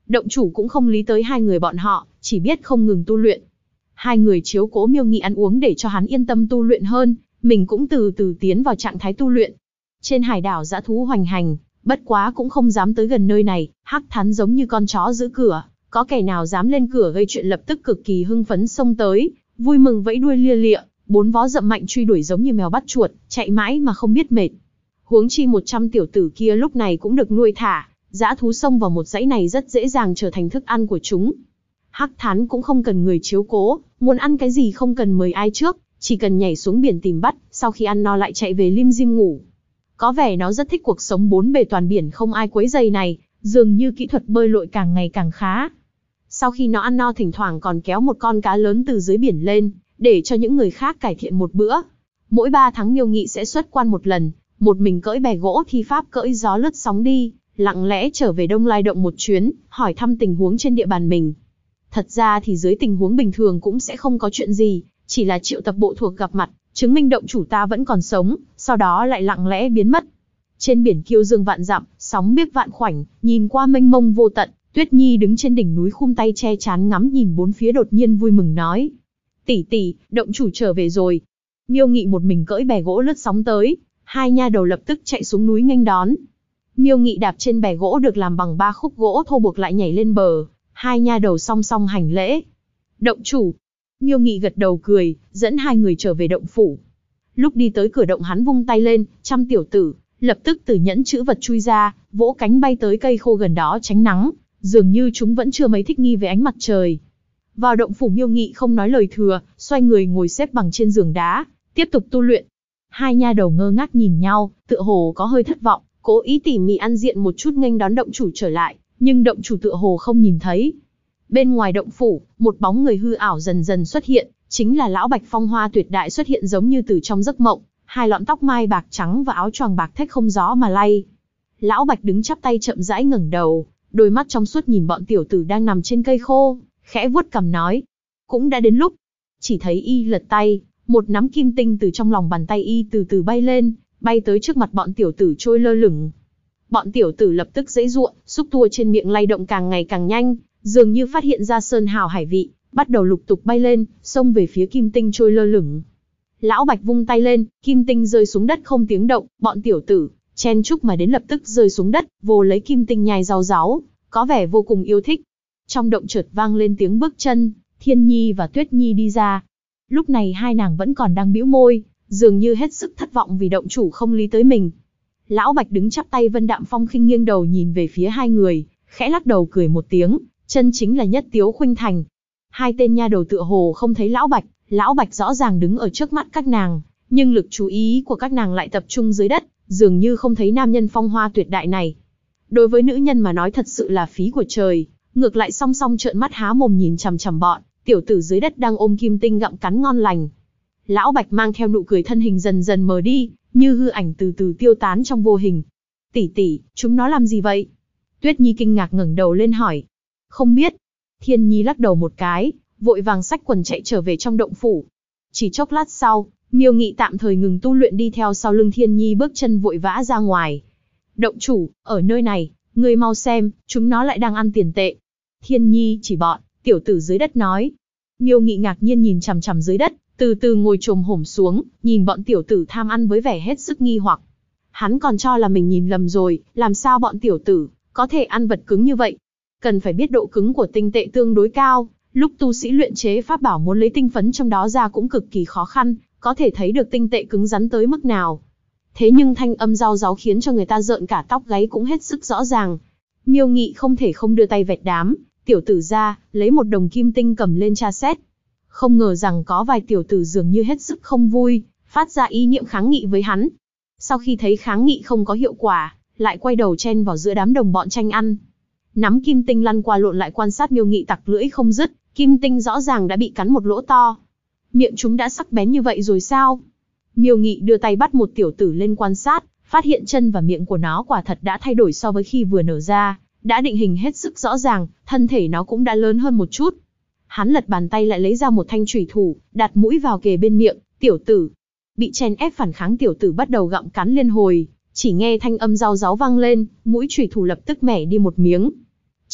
Động chủ cũng không lý tới hai người bọn họ, chỉ biết không ngừng tu luyện. Hai người chiếu cố Miêu Nghị ăn uống để cho hắn yên tâm tu luyện hơn, mình cũng từ từ tiến vào trạng thái tu luyện. Trên hải đảo dã thú hoành hành, bất quá cũng không dám tới gần nơi này, Hắc Thán giống như con chó giữ cửa, có kẻ nào dám lên cửa gây chuyện lập tức cực kỳ hưng phấn xông tới, vui mừng vẫy đuôi lia lịa, bốn vó dậm mạnh truy đuổi giống như mèo bắt chuột, chạy mãi mà không biết mệt. Huống chi 100 tiểu tử kia lúc này cũng được nuôi thả, dã thú xông vào một dãy này rất dễ dàng trở thành thức ăn của chúng. Hắc Thán cũng không cần người chiếu cố, muốn ăn cái gì không cần mời ai trước, chỉ cần nhảy xuống biển tìm bắt, sau khi ăn no lại chạy về lim dim ngủ. Có vẻ nó rất thích cuộc sống bốn bề toàn biển không ai quấy rầy này, dường như kỹ thuật bơi lội càng ngày càng khá. Sau khi nó ăn no thỉnh thoảng còn kéo một con cá lớn từ dưới biển lên, để cho những người khác cải thiện một bữa. Mỗi 3 tháng Miêu Nghị sẽ xuất quan một lần, một mình cưỡi bè gỗ thi pháp cưỡi gió lướt sóng đi, lặng lẽ trở về Đông Lai Động một chuyến, hỏi thăm tình huống trên địa bàn mình. Thật ra thì dưới tình huống bình thường cũng sẽ không có chuyện gì, chỉ là triệu tập bộ thuộc gặp mặt, chứng minh động chủ ta vẫn còn sống, sau đó lại lặng lẽ biến mất. Trên biển kiêu dương vạn dặm, sóng biếc vạn khoảnh, nhìn qua mênh mông vô tận, Tuyết Nhi đứng trên đỉnh núi khum tay che trán ngắm nhìn bốn phía đột nhiên vui mừng nói: "Tỷ tỷ, động chủ trở về rồi." Miêu Nghị một mình cưỡi bè gỗ lướt sóng tới, hai nha đầu lập tức chạy xuống núi nghênh đón. Miêu Nghị đạp trên bè gỗ được làm bằng 3 khúc gỗ thô buộc lại nhảy lên bờ, hai nha đầu song song hành lễ. "Động chủ." Miêu Nghị gật đầu cười, dẫn hai người trở về động phủ. Lúc đi tới cửa động hắn vung tay lên, 100 tiểu tử lập tức từ nhẫn chữ vật chui ra, vỗ cánh bay tới cây khô gần đó tránh nắng, dường như chúng vẫn chưa mấy thích nghi với ánh mặt trời. Vào động phủ Miêu Nghị không nói lời thừa, xoay người ngồi xếp bằng trên giường đá, tiếp tục tu luyện. Hai nha đầu ngơ ngác nhìn nhau, tựa hồ có hơi thất vọng, cố ý tỉ mỉ ăn diện một chút nghênh đón động chủ trở lại, nhưng động chủ tựa hồ không nhìn thấy. Bên ngoài động phủ, một bóng người hư ảo dần dần xuất hiện, chính là lão Bạch Phong Hoa Tuyệt Đại xuất hiện giống như từ trong giấc mộng, hai lọn tóc mai bạc trắng và áo choàng bạc thách không gió mà lay. Lão Bạch đứng chắp tay chậm rãi ngẩng đầu, đôi mắt trong suốt nhìn bọn tiểu tử đang nằm trên cây khô, khẽ vuốt cằm nói: "Cũng đã đến lúc." Chỉ thấy y lật tay, một nắm kim tinh từ trong lòng bàn tay y từ từ bay lên, bay tới trước mặt bọn tiểu tử trôi lơ lửng. Bọn tiểu tử lập tức giãy giụa, xúc tua trên miệng lay động càng ngày càng nhanh, dường như phát hiện ra sơn hào hải vị, bắt đầu lục tục bay lên, xông về phía kim tinh trôi lơ lửng. Lão Bạch vung tay lên, kim tinh rơi xuống đất không tiếng động, bọn tiểu tử chen chúc mà đến lập tức rơi xuống đất, vô lấy kim tinh nhai rau ráu, có vẻ vô cùng yêu thích. Trong động chợt vang lên tiếng bước chân, Thiên Nhi và Tuyết Nhi đi ra. Lúc này hai nàng vẫn còn đang bĩu môi, dường như hết sức thất vọng vì động chủ không lý tới mình. Lão Bạch đứng chắp tay vân đạm phong khinh nghiêng đầu nhìn về phía hai người, khẽ lắc đầu cười một tiếng, chân chính là nhất tiếu khuynh thành. Hai tên nha đầu tựa hồ không thấy Lão Bạch rõ ràng đứng ở trước mắt các nàng, nhưng lực chú ý của các nàng lại tập trung dưới đất, dường như không thấy nam nhân phong hoa tuyệt đại này. Đối với nữ nhân mà nói thật sự là phí của trời, ngược lại song song trợn mắt há mồm nhìn chằm chằm bọn tiểu tử dưới đất đang ôm kim tinh gặm cắn ngon lành. Lão Bạch mang theo nụ cười, thân hình dần dần mờ đi, như hư ảnh từ từ tiêu tán trong vô hình. "Tỷ tỷ, chúng nó làm gì vậy?" Tuyết Nhi kinh ngạc ngẩng đầu lên hỏi. "Không biết." Thiên Nhi lắc đầu một cái, vội vàng xách quần chạy trở về trong động phủ. Chỉ chốc lát sau, Miêu Nghị tạm thời ngừng tu luyện đi theo sau lưng Thiên Nhi bước chân vội vã ra ngoài. "Động chủ, ở nơi này, ngươi mau xem, chúng nó lại đang ăn tiền tệ." Thiên Nhi chỉ bọn tiểu tử dưới đất nói. Miêu Nghị ngạc nhiên nhìn chằm chằm dưới đất, từ từ ngồi chồm hổm xuống, nhìn bọn tiểu tử tham ăn với vẻ hết sức nghi hoặc. Hắn còn cho là mình nhìn lầm rồi, làm sao bọn tiểu tử có thể ăn vật cứng như vậy? Cần phải biết độ cứng của tinh tệ tương đối cao, lúc tu sĩ luyện chế pháp bảo muốn lấy tinh phấn trong đó ra cũng cực kỳ khó khăn, có thể thấy được tinh tệ cứng rắn tới mức nào. Thế nhưng thanh âm rau ráu khiến cho người ta rợn cả tóc gáy cũng hết sức rõ ràng. Miêu Nghị không thể không đưa tay vẹt đám tiểu tử ra, lấy một đồng kim tinh cầm lên tra xét. Không ngờ rằng có vài tiểu tử dường như hết sức không vui, phát ra ý niệm kháng nghị với hắn. Sau khi thấy kháng nghị không có hiệu quả, lại quay đầu chen vào giữa đám đồng bọn tranh ăn. Nắm kim tinh lăn qua lộn lại quan sát Miêu Nghị tặc lưỡi không dứt, kim tinh rõ ràng đã bị cắn một lỗ to. Miệng chúng đã sắc bén như vậy rồi sao? Miêu Nghị đưa tay bắt một tiểu tử lên quan sát, phát hiện chân và miệng của nó quả thật đã thay đổi so với khi vừa nở ra, đã định hình hết sức rõ ràng, thân thể nó cũng đã lớn hơn một chút. Hắn lật bàn tay lại lấy ra một thanh chùy thủ, đặt mũi vào kề bên miệng, tiểu tử. Bị chen ép phản kháng tiểu tử bắt đầu gặm cắn liên hồi, chỉ nghe thanh âm rau ráu vang lên, mũi chùy thủ lập tức mẻ đi một miếng.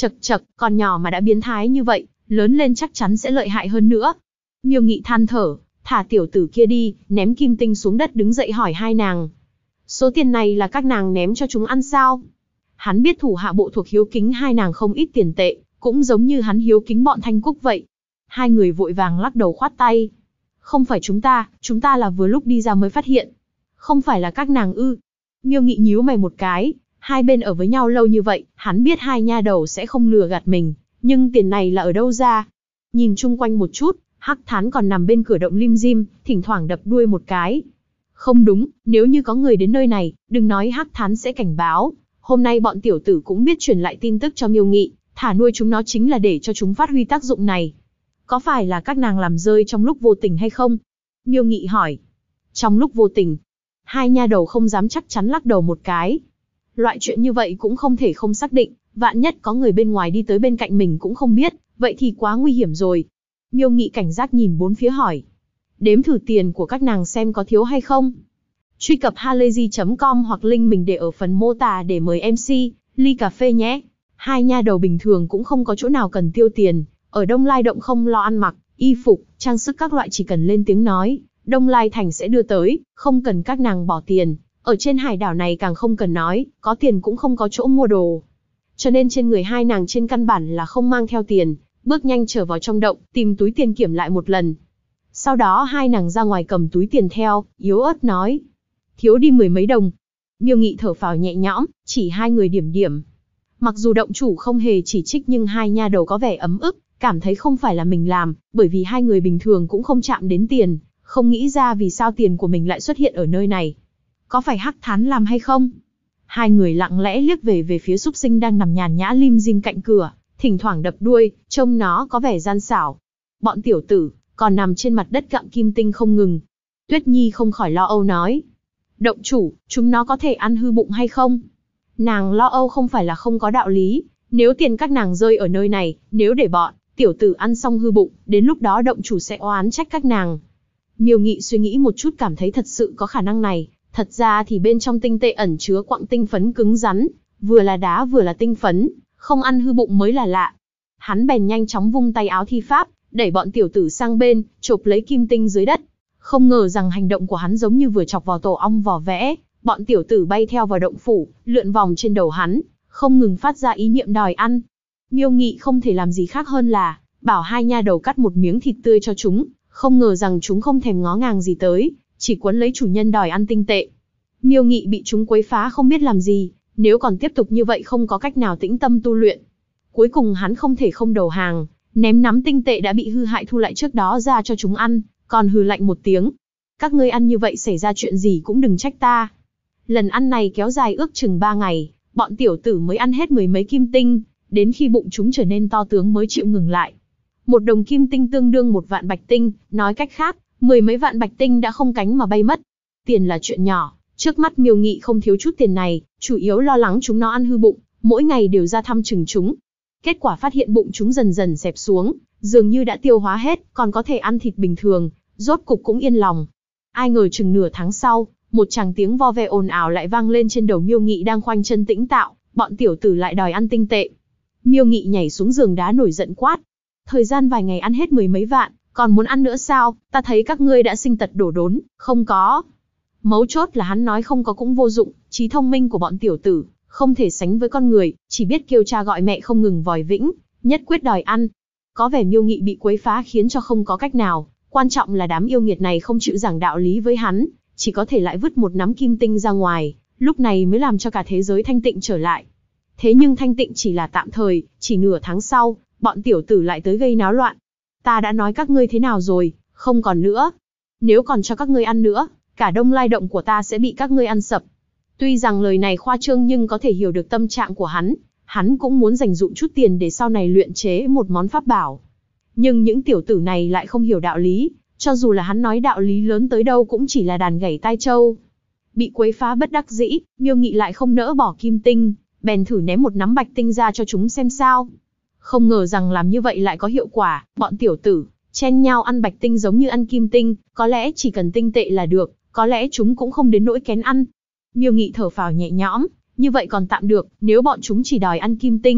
Chậc chậc, còn nhỏ mà đã biến thái như vậy, lớn lên chắc chắn sẽ lợi hại hơn nữa. Miêu Nghị than thở, thả tiểu tử kia đi, ném kim tinh xuống đất đứng dậy hỏi hai nàng. Số tiền này là các nàng ném cho chúng ăn sao? Hắn biết thủ hạ bộ thuộc hiếu kính hai nàng không ít tiền tệ, cũng giống như hắn hiếu kính bọn Thanh Cúc vậy. Hai người vội vàng lắc đầu khoát tay. Không phải chúng ta là vừa lúc đi ra mới phát hiện. Không phải là các nàng ư? Miêu Nghị nhíu mày một cái, hai bên ở với nhau lâu như vậy, hắn biết hai nha đầu sẽ không lừa gạt mình, nhưng tiền này là ở đâu ra? Nhìn chung quanh một chút, Hắc Thán còn nằm bên cửa động lim dim, thỉnh thoảng đập đuôi một cái. Không đúng, nếu như có người đến nơi này, đừng nói Hắc Thán sẽ cảnh báo. Hôm nay bọn tiểu tử cũng biết truyền lại tin tức cho Miêu Nghị, thả nuôi chúng nó chính là để cho chúng phát huy tác dụng này. Có phải là các nàng làm rơi trong lúc vô tình hay không? Miêu Nghị hỏi. Trong lúc vô tình, hai nha đầu không dám chắc chắn lắc đầu một cái. Loại chuyện như vậy cũng không thể không xác định, vạn nhất có người bên ngoài đi tới bên cạnh mình cũng không biết, vậy thì quá nguy hiểm rồi. Miêu Nghị cảnh giác nhìn bốn phía hỏi. Đếm thử tiền của các nàng xem có thiếu hay không. Truy cập halayzi.com hoặc link mình để ở phần mô tả để mời MC, ly cà phê nhé. Hai nha đầu bình thường cũng không có chỗ nào cần tiêu tiền, ở Đông Lai Động không lo ăn mặc, y phục, trang sức các loại chỉ cần lên tiếng nói, Đông Lai Thành sẽ đưa tới, không cần các nàng bỏ tiền. Ở trên hải đảo này càng không cần nói, có tiền cũng không có chỗ mua đồ. Cho nên trên người hai nàng trên căn bản là không mang theo tiền, bước nhanh trở vào trong động, tìm túi tiền kiểm lại một lần. Sau đó hai nàng ra ngoài cầm túi tiền theo, yếu ớt nói. Thiếu đi 10 mấy đồng. Miêu Nghị thở phào nhẹ nhõm, chỉ hai người điểm điểm. Mặc dù động chủ không hề chỉ trích nhưng hai nha đầu có vẻ ấm ức, cảm thấy không phải là mình làm, bởi vì hai người bình thường cũng không chạm đến tiền, không nghĩ ra vì sao tiền của mình lại xuất hiện ở nơi này. Có phải Hắc Thán làm hay không? Hai người lặng lẽ liếc về phía súc sinh đang nằm nhàn nhã lim dim cạnh cửa, thỉnh thoảng đập đuôi, trông nó có vẻ gian xảo. Bọn tiểu tử còn nằm trên mặt đất gặm kim tinh không ngừng. Tuyết Nhi không khỏi lo âu nói. Động chủ, chúng nó có thể ăn hư bụng hay không? Nàng lo âu không phải là không có đạo lý, nếu tiền các nàng rơi ở nơi này, nếu để bọn tiểu tử ăn xong hư bụng, đến lúc đó động chủ sẽ oán trách các nàng. Miêu Nghị suy nghĩ một chút cảm thấy thật sự có khả năng này, thật ra thì bên trong tinh tệ ẩn chứa quặng tinh phấn cứng rắn, vừa là đá vừa là tinh phấn, không ăn hư bụng mới là lạ. Hắn bèn nhanh chóng vung tay áo thi pháp, đẩy bọn tiểu tử sang bên, chộp lấy kim tinh dưới đất. Không ngờ rằng hành động của hắn giống như vừa chọc vào tổ ong vò vẽ, bọn tiểu tử bay theo vào động phủ, lượn vòng trên đầu hắn, không ngừng phát ra ý niệm đòi ăn. Miêu Nghị không thể làm gì khác hơn là bảo hai nha đầu cắt một miếng thịt tươi cho chúng, không ngờ rằng chúng không thèm ngó ngàng gì tới, chỉ quấn lấy chủ nhân đòi ăn tinh tệ. Miêu Nghị bị chúng quấy phá không biết làm gì, nếu còn tiếp tục như vậy không có cách nào tĩnh tâm tu luyện. Cuối cùng hắn không thể không đầu hàng, ném nắm tinh tệ đã bị hư hại thu lại trước đó ra cho chúng ăn, còn hừ lạnh một tiếng. Các ngươi ăn như vậy xảy ra chuyện gì cũng đừng trách ta. Lần ăn này kéo dài ước chừng 3 ngày, bọn tiểu tử mới ăn hết 10 mấy kim tinh, đến khi bụng chúng trở nên to tướng mới chịu ngừng lại. 1 đồng kim tinh tương đương 1 vạn bạch tinh, nói cách khác, 10 mấy vạn bạch tinh đã không cánh mà bay mất. Tiền là chuyện nhỏ, trước mắt Miêu Nghị không thiếu chút tiền này, chủ yếu lo lắng chúng nó ăn hư bụng, mỗi ngày đều ra thăm chừng chúng. Kết quả phát hiện bụng chúng dần dần xẹp xuống, dường như đã tiêu hóa hết, còn có thể ăn thịt bình thường, rốt cục cũng yên lòng. Ai ngờ chừng nửa tháng sau, một tràng tiếng vo ve ồn ào lại vang lên trên đầu Miêu Nghị đang khoanh chân tĩnh tạo, bọn tiểu tử lại đòi ăn tinh tệ. Miêu Nghị nhảy xuống giường đá nổi giận quát. Thời gian vài ngày ăn hết 10 mấy vạn, còn muốn ăn nữa sao? Ta thấy các ngươi đã sinh tật đổ đốn, không có. Mấu chốt là hắn nói không có cũng vô dụng, trí thông minh của bọn tiểu tử không thể sánh với con người, chỉ biết kêu cha gọi mẹ không ngừng vòi vĩnh, nhất quyết đòi ăn. Có vẻ Miêu Nghị bị quấy phá khiến cho không có cách nào, quan trọng là đám yêu nghiệt này không chịu giảng đạo lý với hắn, chỉ có thể lại vứt một nắm kim tinh ra ngoài, lúc này mới làm cho cả thế giới thanh tịnh trở lại. Thế nhưng thanh tịnh chỉ là tạm thời, chỉ nửa tháng sau, bọn tiểu tử lại tới gây náo loạn. Ta đã nói các ngươi thế nào rồi, không còn nữa. Nếu còn cho các ngươi ăn nữa, cả Đông Lai Động của ta sẽ bị các ngươi ăn sập. Tuy rằng lời này khoa trương nhưng có thể hiểu được tâm trạng của hắn cũng muốn dành dụm chút tiền để sau này luyện chế một món pháp bảo. Nhưng những tiểu tử này lại không hiểu đạo lý, cho dù là hắn nói đạo lý lớn tới đâu cũng chỉ là đàn gảy tai trâu. Bị quấy phá bất đắc dĩ, Miêu Nghị lại không nỡ bỏ kim tinh, bèn thử ném một nắm bạch tinh ra cho chúng xem sao. Không ngờ rằng làm như vậy lại có hiệu quả, bọn tiểu tử chen nhau ăn bạch tinh giống như ăn kim tinh, có lẽ chỉ cần tinh tệ là được, có lẽ chúng cũng không đến nỗi kén ăn. Miêu Nghị thở phào nhẹ nhõm, như vậy còn tạm được, nếu bọn chúng chỉ đòi ăn kim tinh,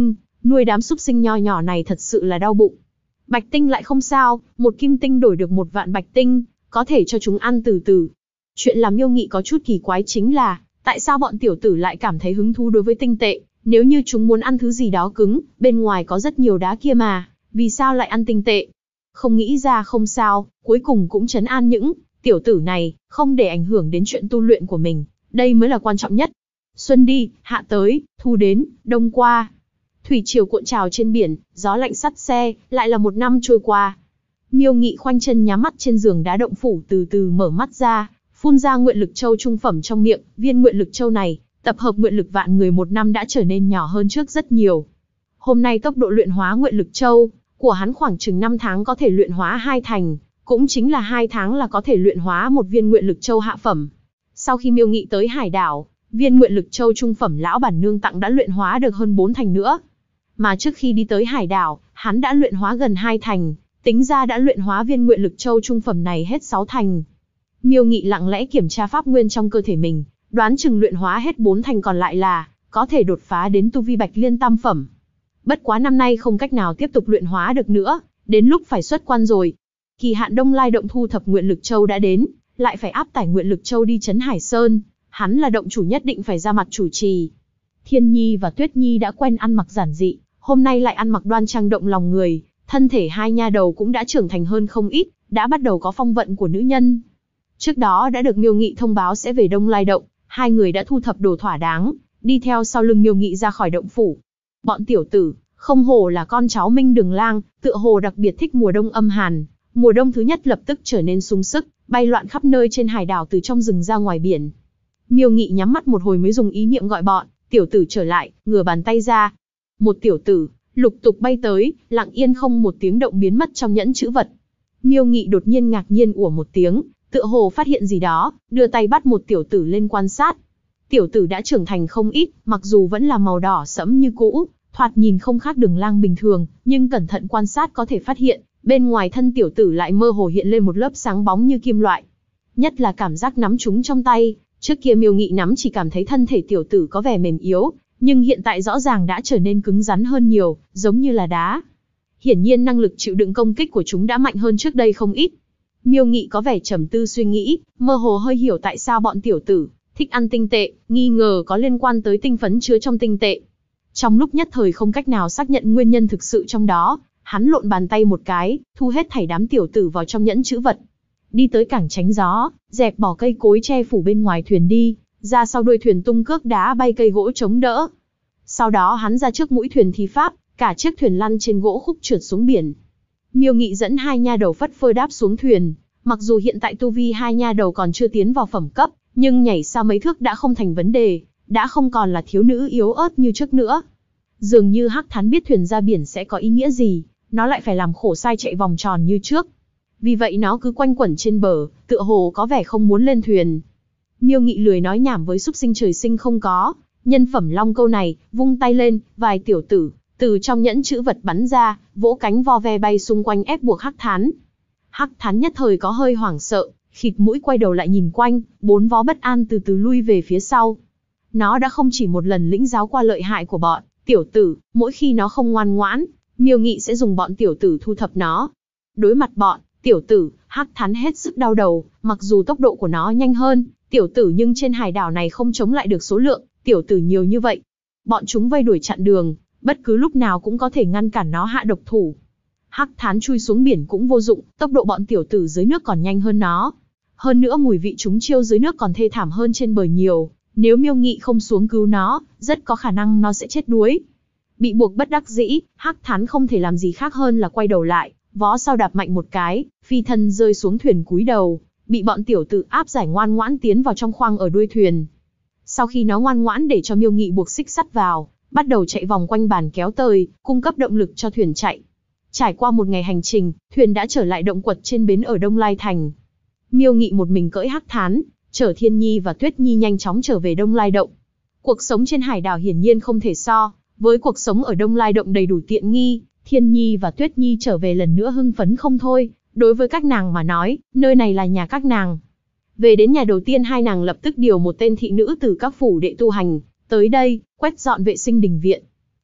Nuôi đám súc sinh nho nhỏ này thật sự là đau bụng. Bạch tinh lại không sao, 1 kim tinh đổi được 1 vạn bạch tinh, có thể cho chúng ăn từ từ. Chuyện làm Miêu Nghị có chút kỳ quái chính là, tại sao bọn tiểu tử lại cảm thấy hứng thú đối với tinh tệ, nếu như chúng muốn ăn thứ gì đó cứng, bên ngoài có rất nhiều đá kia mà, vì sao lại ăn tinh tệ? Không nghĩ ra không sao, cuối cùng cũng trấn an những tiểu tử này, không để ảnh hưởng đến chuyện tu luyện của mình, đây mới là quan trọng nhất. Xuân đi, hạ tới, thu đến, đông qua. Thủy triều cuộn trào trên biển, gió lạnh sắt xe, lại là 1 năm trôi qua. Miêu Nghị khoanh chân nhắm mắt trên giường đá động phủ từ từ mở mắt ra, phun ra nguyện lực châu trung phẩm trong miệng, viên nguyện lực châu này, tập hợp nguyện lực vạn người 1 năm đã trở nên nhỏ hơn trước rất nhiều. Hôm nay tốc độ luyện hóa nguyện lực châu của hắn khoảng chừng 5 tháng có thể luyện hóa 2 thành, cũng chính là 2 tháng là có thể luyện hóa 1 viên nguyện lực châu hạ phẩm. Sau khi Miêu Nghị tới hải đảo, viên nguyện lực châu trung phẩm lão bản nương tặng đã luyện hóa được hơn 4 thành nữa. Mà trước khi đi tới hải đảo, hắn đã luyện hóa gần 2 thành, tính ra đã luyện hóa viên nguyện lực châu trung phẩm này hết 6 thành. Miêu Nghị lặng lẽ kiểm tra pháp nguyên trong cơ thể mình, đoán chừng luyện hóa hết 4 thành còn lại là có thể đột phá đến tu vi Bạch Liên tam phẩm. Bất quá năm nay không cách nào tiếp tục luyện hóa được nữa, đến lúc phải xuất quan rồi. Kỳ hạn Đông Lai động thu thập nguyện lực châu đã đến, lại phải áp tải nguyện lực châu đi trấn Hải Sơn, hắn là động chủ nhất định phải ra mặt chủ trì. Thiên Nhi và Tuyết Nhi đã quen ăn mặc giản dị, hôm nay lại ăn mặc đoan trang động lòng người, thân thể hai nha đầu cũng đã trưởng thành hơn không ít, đã bắt đầu có phong vận của nữ nhân. Trước đó đã được Miêu Nghị thông báo sẽ về Đông Lai động, hai người đã thu thập đồ thỏa đáng, đi theo sau lưng Miêu Nghị ra khỏi động phủ. Bọn tiểu tử, không hổ là con cháu Minh Đường Lang, tựa hồ đặc biệt thích mùa đông âm hàn. Mùa đông thứ nhất lập tức trở nên sung sức, bay loạn khắp nơi trên hải đảo từ trong rừng ra ngoài biển. Miêu Nghị nhắm mắt một hồi mới dùng ý niệm gọi bọn tiểu tử trở lại, ngửa bàn tay ra. Một tiểu tử lục tục bay tới, lặng yên không một tiếng động biến mất trong nhẫn chữ vật. Miêu Nghị đột nhiên ngạc nhiên ủa một tiếng, tựa hồ phát hiện gì đó, đưa tay bắt một tiểu tử lên quan sát. Tiểu tử đã trưởng thành không ít, mặc dù vẫn là màu đỏ sẫm như cũ, thoạt nhìn không khác Đường Lang bình thường, nhưng cẩn thận quan sát có thể phát hiện, bên ngoài thân tiểu tử lại mơ hồ hiện lên một lớp sáng bóng như kim loại. Nhất là cảm giác nắm chúng trong tay, trước kia Miêu Nghị nắm chỉ cảm thấy thân thể tiểu tử có vẻ mềm yếu, nhưng hiện tại rõ ràng đã trở nên cứng rắn hơn nhiều, giống như là đá. Hiển nhiên năng lực chịu đựng công kích của chúng đã mạnh hơn trước đây không ít. Miêu Nghị có vẻ trầm tư suy nghĩ, mơ hồ hơi hiểu tại sao bọn tiểu tử thích ăn tinh tệ, nghi ngờ có liên quan tới tinh phấn chứa trong tinh tệ. Trong lúc nhất thời không cách nào xác nhận nguyên nhân thực sự trong đó, hắn lộn bàn tay một cái, thu hết thảy đám tiểu tử vào trong nhẫn chữ vật. Đi tới cảng tránh gió, dẹp bỏ cây cối che phủ bên ngoài thuyền đi, ra sau đuôi thuyền tung cước đá bay cây gỗ chống đỡ. Sau đó hắn ra trước mũi thuyền thi pháp, cả chiếc thuyền lăn trên gỗ khúc trượt xuống biển. Miêu Nghị dẫn hai nha đầu phất phơ đáp xuống thuyền, mặc dù hiện tại tu vi hai nha đầu còn chưa tiến vào phẩm cấp, nhưng nhảy xa mấy thước đã không thành vấn đề, đã không còn là thiếu nữ yếu ớt như trước nữa. Dường như Hắc Thán biết thuyền ra biển sẽ có ý nghĩa gì, nó lại phải làm khổ sai chạy vòng tròn như trước. Vì vậy nó cứ quanh quẩn trên bờ, tựa hồ có vẻ không muốn lên thuyền. Miêu Nghị lười nói nhảm với súc sinh trời sinh không có, nhân phẩm long câu này, vung tay lên, vài tiểu tử từ trong nhẫn chữ vật bắn ra, vỗ cánh vo ve bay xung quanh ép buộc Hắc Thán. Hắc Thán nhất thời có hơi hoảng sợ, khịt mũi quay đầu lại nhìn quanh, bốn vó bất an từ từ lui về phía sau. Nó đã không chỉ một lần lĩnh giáo qua lợi hại của bọn tiểu tử, mỗi khi nó không ngoan ngoãn, Miêu Nghị sẽ dùng bọn tiểu tử thu thập nó. Đối mặt bọn tiểu tử, Hắc Thán hết sức đau đầu, mặc dù tốc độ của nó nhanh hơn tiểu tử nhưng trên hải đảo này không chống lại được số lượng tiểu tử nhiều như vậy. Bọn chúng vây đuổi chặn đường, bất cứ lúc nào cũng có thể ngăn cản nó hạ độc thủ. Hắc Thán chui xuống biển cũng vô dụng, tốc độ bọn tiểu tử dưới nước còn nhanh hơn nó. Hơn nữa mùi vị chúng chiêu dưới nước còn thê thảm hơn trên bờ nhiều, nếu Miêu Nghị không xuống cứu nó, rất có khả năng nó sẽ chết đuối. Bị buộc bất đắc dĩ, Hắc Thán không thể làm gì khác hơn là quay đầu lại, vó sau đạp mạnh một cái, phi thân rơi xuống thuyền cúi đầu, bị bọn tiểu tử áp giải ngoan ngoãn tiến vào trong khoang ở đuôi thuyền. Sau khi nó ngoan ngoãn để cho Miêu Nghị buộc xích sắt vào, bắt đầu chạy vòng quanh bàn kéo tời, cung cấp động lực cho thuyền chạy. Trải qua một ngày hành trình, thuyền đã trở lại động quật trên bến ở Đông Lai Thành. Miêu Nghị một mình cưỡi Hắc Thán, chở Thiên Nhi và Tuyết Nhi nhanh chóng trở về Đông Lai Động. Cuộc sống trên hải đảo hiển nhiên không thể so với cuộc sống ở Đông Lai Động đầy đủ tiện nghi. Thiên Nhi và Tuyết Nhi trở về lần nữa hưng phấn không thôi, đối với các nàng mà nói, nơi này là nhà các nàng. Về đến nhà đầu tiên hai nàng lập tức điều một tên thị nữ từ các phủ đệ tu hành tới đây, quét dọn vệ sinh đình viện.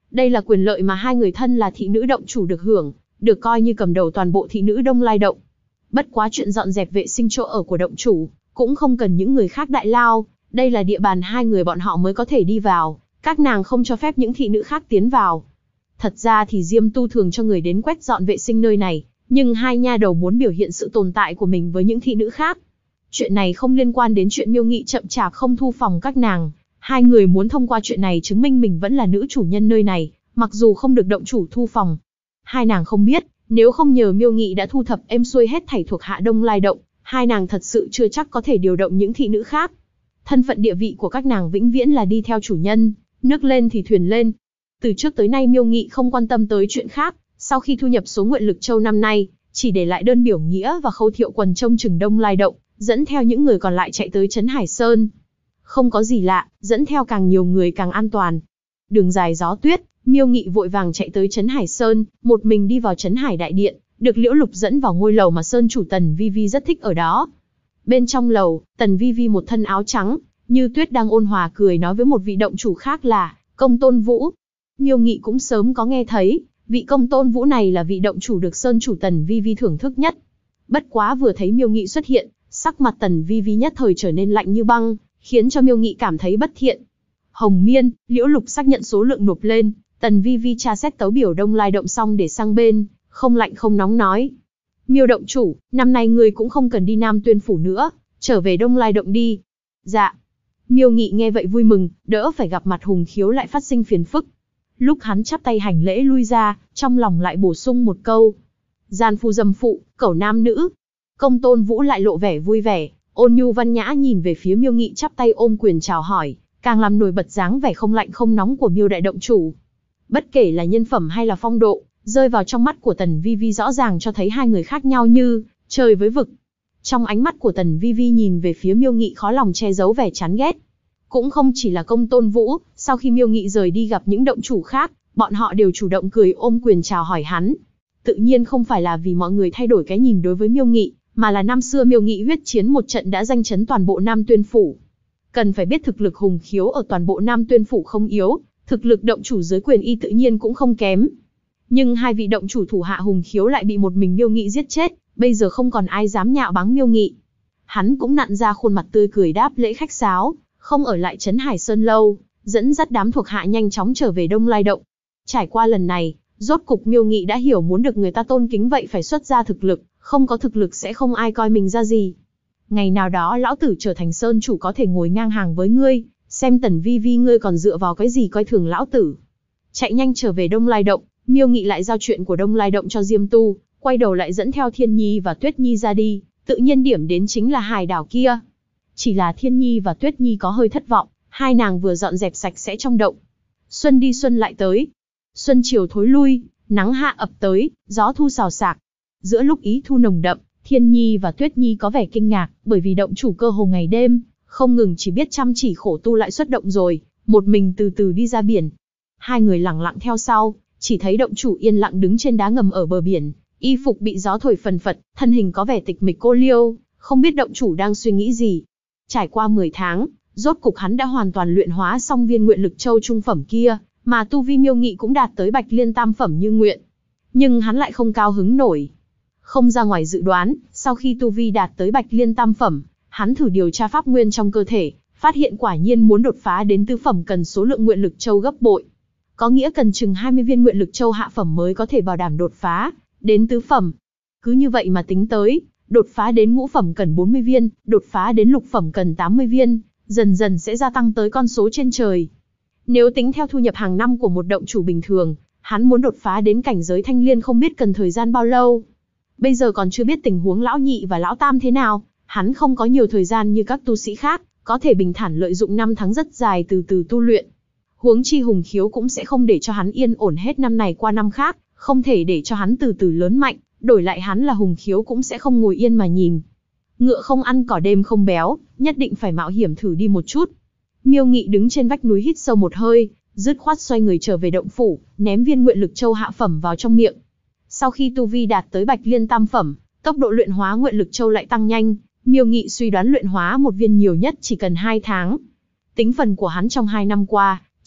Đây là quyền lợi mà hai người thân là thị nữ động chủ được hưởng, được coi như cầm đầu toàn bộ thị nữ Đông Lai Động. Bất quá chuyện dọn dẹp vệ sinh chỗ ở của động chủ, cũng không cần những người khác đại lao, đây là địa bàn hai người bọn họ mới có thể đi vào, các nàng không cho phép những thị nữ khác tiến vào. Thật ra thì Diêm Tu thường cho người đến quét dọn vệ sinh nơi này, nhưng hai nha đầu muốn biểu hiện sự tồn tại của mình với những thị nữ khác. Chuyện này không liên quan đến chuyện Miêu Nghị chậm chạp không thu phòng các nàng, hai người muốn thông qua chuyện này chứng minh mình vẫn là nữ chủ nhân nơi này, mặc dù không được động chủ thu phòng. Hai nàng không biết, nếu không nhờ Miêu Nghị đã thu thập êm xuôi hết thảy thuộc hạ Đông Lai Động, hai nàng thật sự chưa chắc có thể điều động những thị nữ khác. Thân phận địa vị của các nàng vĩnh viễn là đi theo chủ nhân, nước lên thì thuyền lên. Từ trước tới nay Miêu Nghị không quan tâm tới chuyện khác, sau khi thu nhập số nguyện lực châu năm nay, chỉ để lại đơn biểu nghĩa và Khâu Thiệu Quần trông chừng Đông Lai Động, dẫn theo những người còn lại chạy tới Trấn Hải Sơn. Không có gì lạ, dẫn theo càng nhiều người càng an toàn. Đường dài gió tuyết, Miêu Nghị vội vàng chạy tới Trấn Hải Sơn, một mình đi vào Trấn Hải Đại Điện, được Liễu Lục dẫn vào ngôi lầu mà Sơn chủ Tần Vi Vi rất thích ở đó. Bên trong lầu, Tần Vi Vi một thân áo trắng, như tuyết đang ôn hòa cười nói với một vị động chủ khác là Công Tôn Vũ. Miêu Nghị cũng sớm có nghe thấy, vị Công Tôn Vũ này là vị động chủ được Sơn chủ Tần Vi Vi thưởng thức nhất. Bất quá vừa thấy Miêu Nghị xuất hiện, sắc mặt Tần Vi Vi nhất thời trở nên lạnh như băng, khiến cho Miêu Nghị cảm thấy bất thiện. Hồng Miên, Liễu Lục xác nhận số lượng nộp lên, Tần Vi Vi tra xét tấu biểu Đông Lai Động xong để sang bên, không lạnh không nóng nói. Miêu động chủ, năm nay ngươi cũng không cần đi Nam Tuyên Phủ nữa, trở về Đông Lai Động đi. Dạ. Miêu Nghị nghe vậy vui mừng, đỡ phải gặp mặt Hùng Khiếu lại phát sinh phiền phức. Lúc hắn chắp tay hành lễ lui ra, trong lòng lại bổ sung một câu. Gian phu dâm phụ, cẩu nam nữ. Công Tôn Vũ lại lộ vẻ vui vẻ, ôn nhu văn nhã nhìn về phía Miêu Nghị chắp tay ôm quyền chào hỏi, càng làm nổi bật dáng vẻ không lạnh không nóng của Miêu đại động chủ. Bất kể là nhân phẩm hay là phong độ, rơi vào trong mắt của Tần Vi Vi rõ ràng cho thấy hai người khác nhau như trời với vực. Trong ánh mắt của Tần Vi Vi nhìn về phía Miêu Nghị khó lòng che giấu vẻ chán ghét. Cũng không chỉ là Công Tôn Vũ, sau khi Miêu Nghị rời đi gặp những động chủ khác, bọn họ đều chủ động cười ôm quyền chào hỏi hắn. Tự nhiên không phải là vì mọi người thay đổi cái nhìn đối với Miêu Nghị, mà là năm xưa Miêu Nghị huyết chiến một trận đã danh chấn toàn bộ Nam Tuyên Phủ. Cần phải biết thực lực Hùng Khiếu ở toàn bộ Nam Tuyên Phủ không yếu, thực lực động chủ dưới quyền y tự nhiên cũng không kém. Nhưng hai vị động chủ thủ hạ Hùng Khiếu lại bị một mình Miêu Nghị giết chết, bây giờ không còn ai dám nhạo báng Miêu Nghị. Hắn cũng nặn ra khuôn mặt tươi cười đáp lễ khách sáo, không ở lại Trấn Hải Sơn lâu, dẫn dắt đám thuộc hạ nhanh chóng trở về Đông Lai Động. Trải qua lần này, rốt cục Miêu Nghị đã hiểu muốn được người ta tôn kính vậy phải xuất ra thực lực, không có thực lực sẽ không ai coi mình ra gì. Ngày nào đó lão tử trở thành sơn chủ có thể ngồi ngang hàng với ngươi, xem Tần Vi Vi ngươi còn dựa vào cái gì coi thường lão tử. Chạy nhanh trở về Đông Lai Động, Miêu Nghị lại giao chuyện của Đông Lai Động cho Diêm Tu, quay đầu lại dẫn theo Thiên Nhi và Tuyết Nhi ra đi, tự nhiên điểm đến chính là hải đảo kia. Chỉ là Thiên Nhi và Tuyết Nhi có hơi thất vọng, hai nàng vừa dọn dẹp sạch sẽ trong động. Xuân đi xuân lại tới. Xuân chiều thối lui, nắng hạ ập tới, gió thu xào xạc. Giữa lúc ý thu nồng đậm, Thiên Nhi và Tuyết Nhi có vẻ kinh ngạc, bởi vì động chủ cơ hồ ngày đêm, không ngừng chỉ biết chăm chỉ khổ tu lại xuất động rồi, một mình từ từ đi ra biển. Hai người lẳng lặng theo sau, chỉ thấy động chủ yên lặng đứng trên đá ngầm ở bờ biển, y phục bị gió thổi phần phật, thân hình có vẻ tịch mịch cô liêu, không biết động chủ đang suy nghĩ gì. Trải qua 10 tháng, rốt cục hắn đã hoàn toàn luyện hóa xong viên nguyện lực châu trung phẩm kia, mà tu vi Miêu Nghị cũng đạt tới Bạch Liên tam phẩm như nguyện. Nhưng hắn lại không cao hứng nổi. Không ra ngoài dự đoán, sau khi tu vi đạt tới Bạch Liên tam phẩm, hắn thử điều tra pháp nguyên trong cơ thể, phát hiện quả nhiên muốn đột phá đến tứ phẩm cần số lượng nguyện lực châu gấp bội. Có nghĩa cần chừng 20 viên nguyện lực châu hạ phẩm mới có thể bảo đảm đột phá đến tứ phẩm. Cứ như vậy mà tính tới, đột phá đến ngũ phẩm cần 40 viên, đột phá đến lục phẩm cần 80 viên, dần dần sẽ gia tăng tới con số trên trời. Nếu tính theo thu nhập hàng năm của một động chủ bình thường, hắn muốn đột phá đến cảnh giới thanh liên không biết cần thời gian bao lâu. Bây giờ còn chưa biết tình huống lão nhị và lão tam thế nào, hắn không có nhiều thời gian như các tu sĩ khác, có thể bình thản lợi dụng 5 tháng rất dài từ từ tu luyện. Huống chi Hùng Khiếu cũng sẽ không để cho hắn yên ổn hết năm này qua năm khác, không thể để cho hắn từ từ lớn mạnh, đổi lại hắn là Hùng Khiếu cũng sẽ không ngồi yên mà nhìn. Ngựa không ăn cỏ đêm không béo, nhất định phải mạo hiểm thử đi một chút. Miêu Nghị đứng trên vách núi hít sâu một hơi, dứt khoát xoay người trở về động phủ, ném viên nguyện lực châu hạ phẩm vào trong miệng. Sau khi tu vi đạt tới Bạch Liên tam phẩm, tốc độ luyện hóa nguyện lực châu lại tăng nhanh, Miêu Nghị suy đoán luyện hóa một viên nhiều nhất chỉ cần 2 tháng. Tính phần của hắn trong 2 năm qua,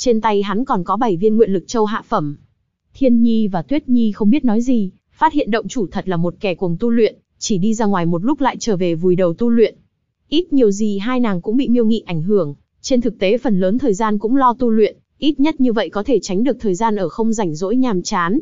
trên tay hắn còn có 7 viên nguyện lực châu hạ phẩm. Thiên Nhi và Tuyết Nhi không biết nói gì, phát hiện động chủ thật là một kẻ cuồng tu luyện, chỉ đi ra ngoài một lúc lại trở về vùi đầu tu luyện. Ít nhiều gì hai nàng cũng bị Miêu Nghị ảnh hưởng, trên thực tế phần lớn thời gian cũng lo tu luyện, ít nhất như vậy có thể tránh được thời gian ở không rảnh rỗi nhàm chán.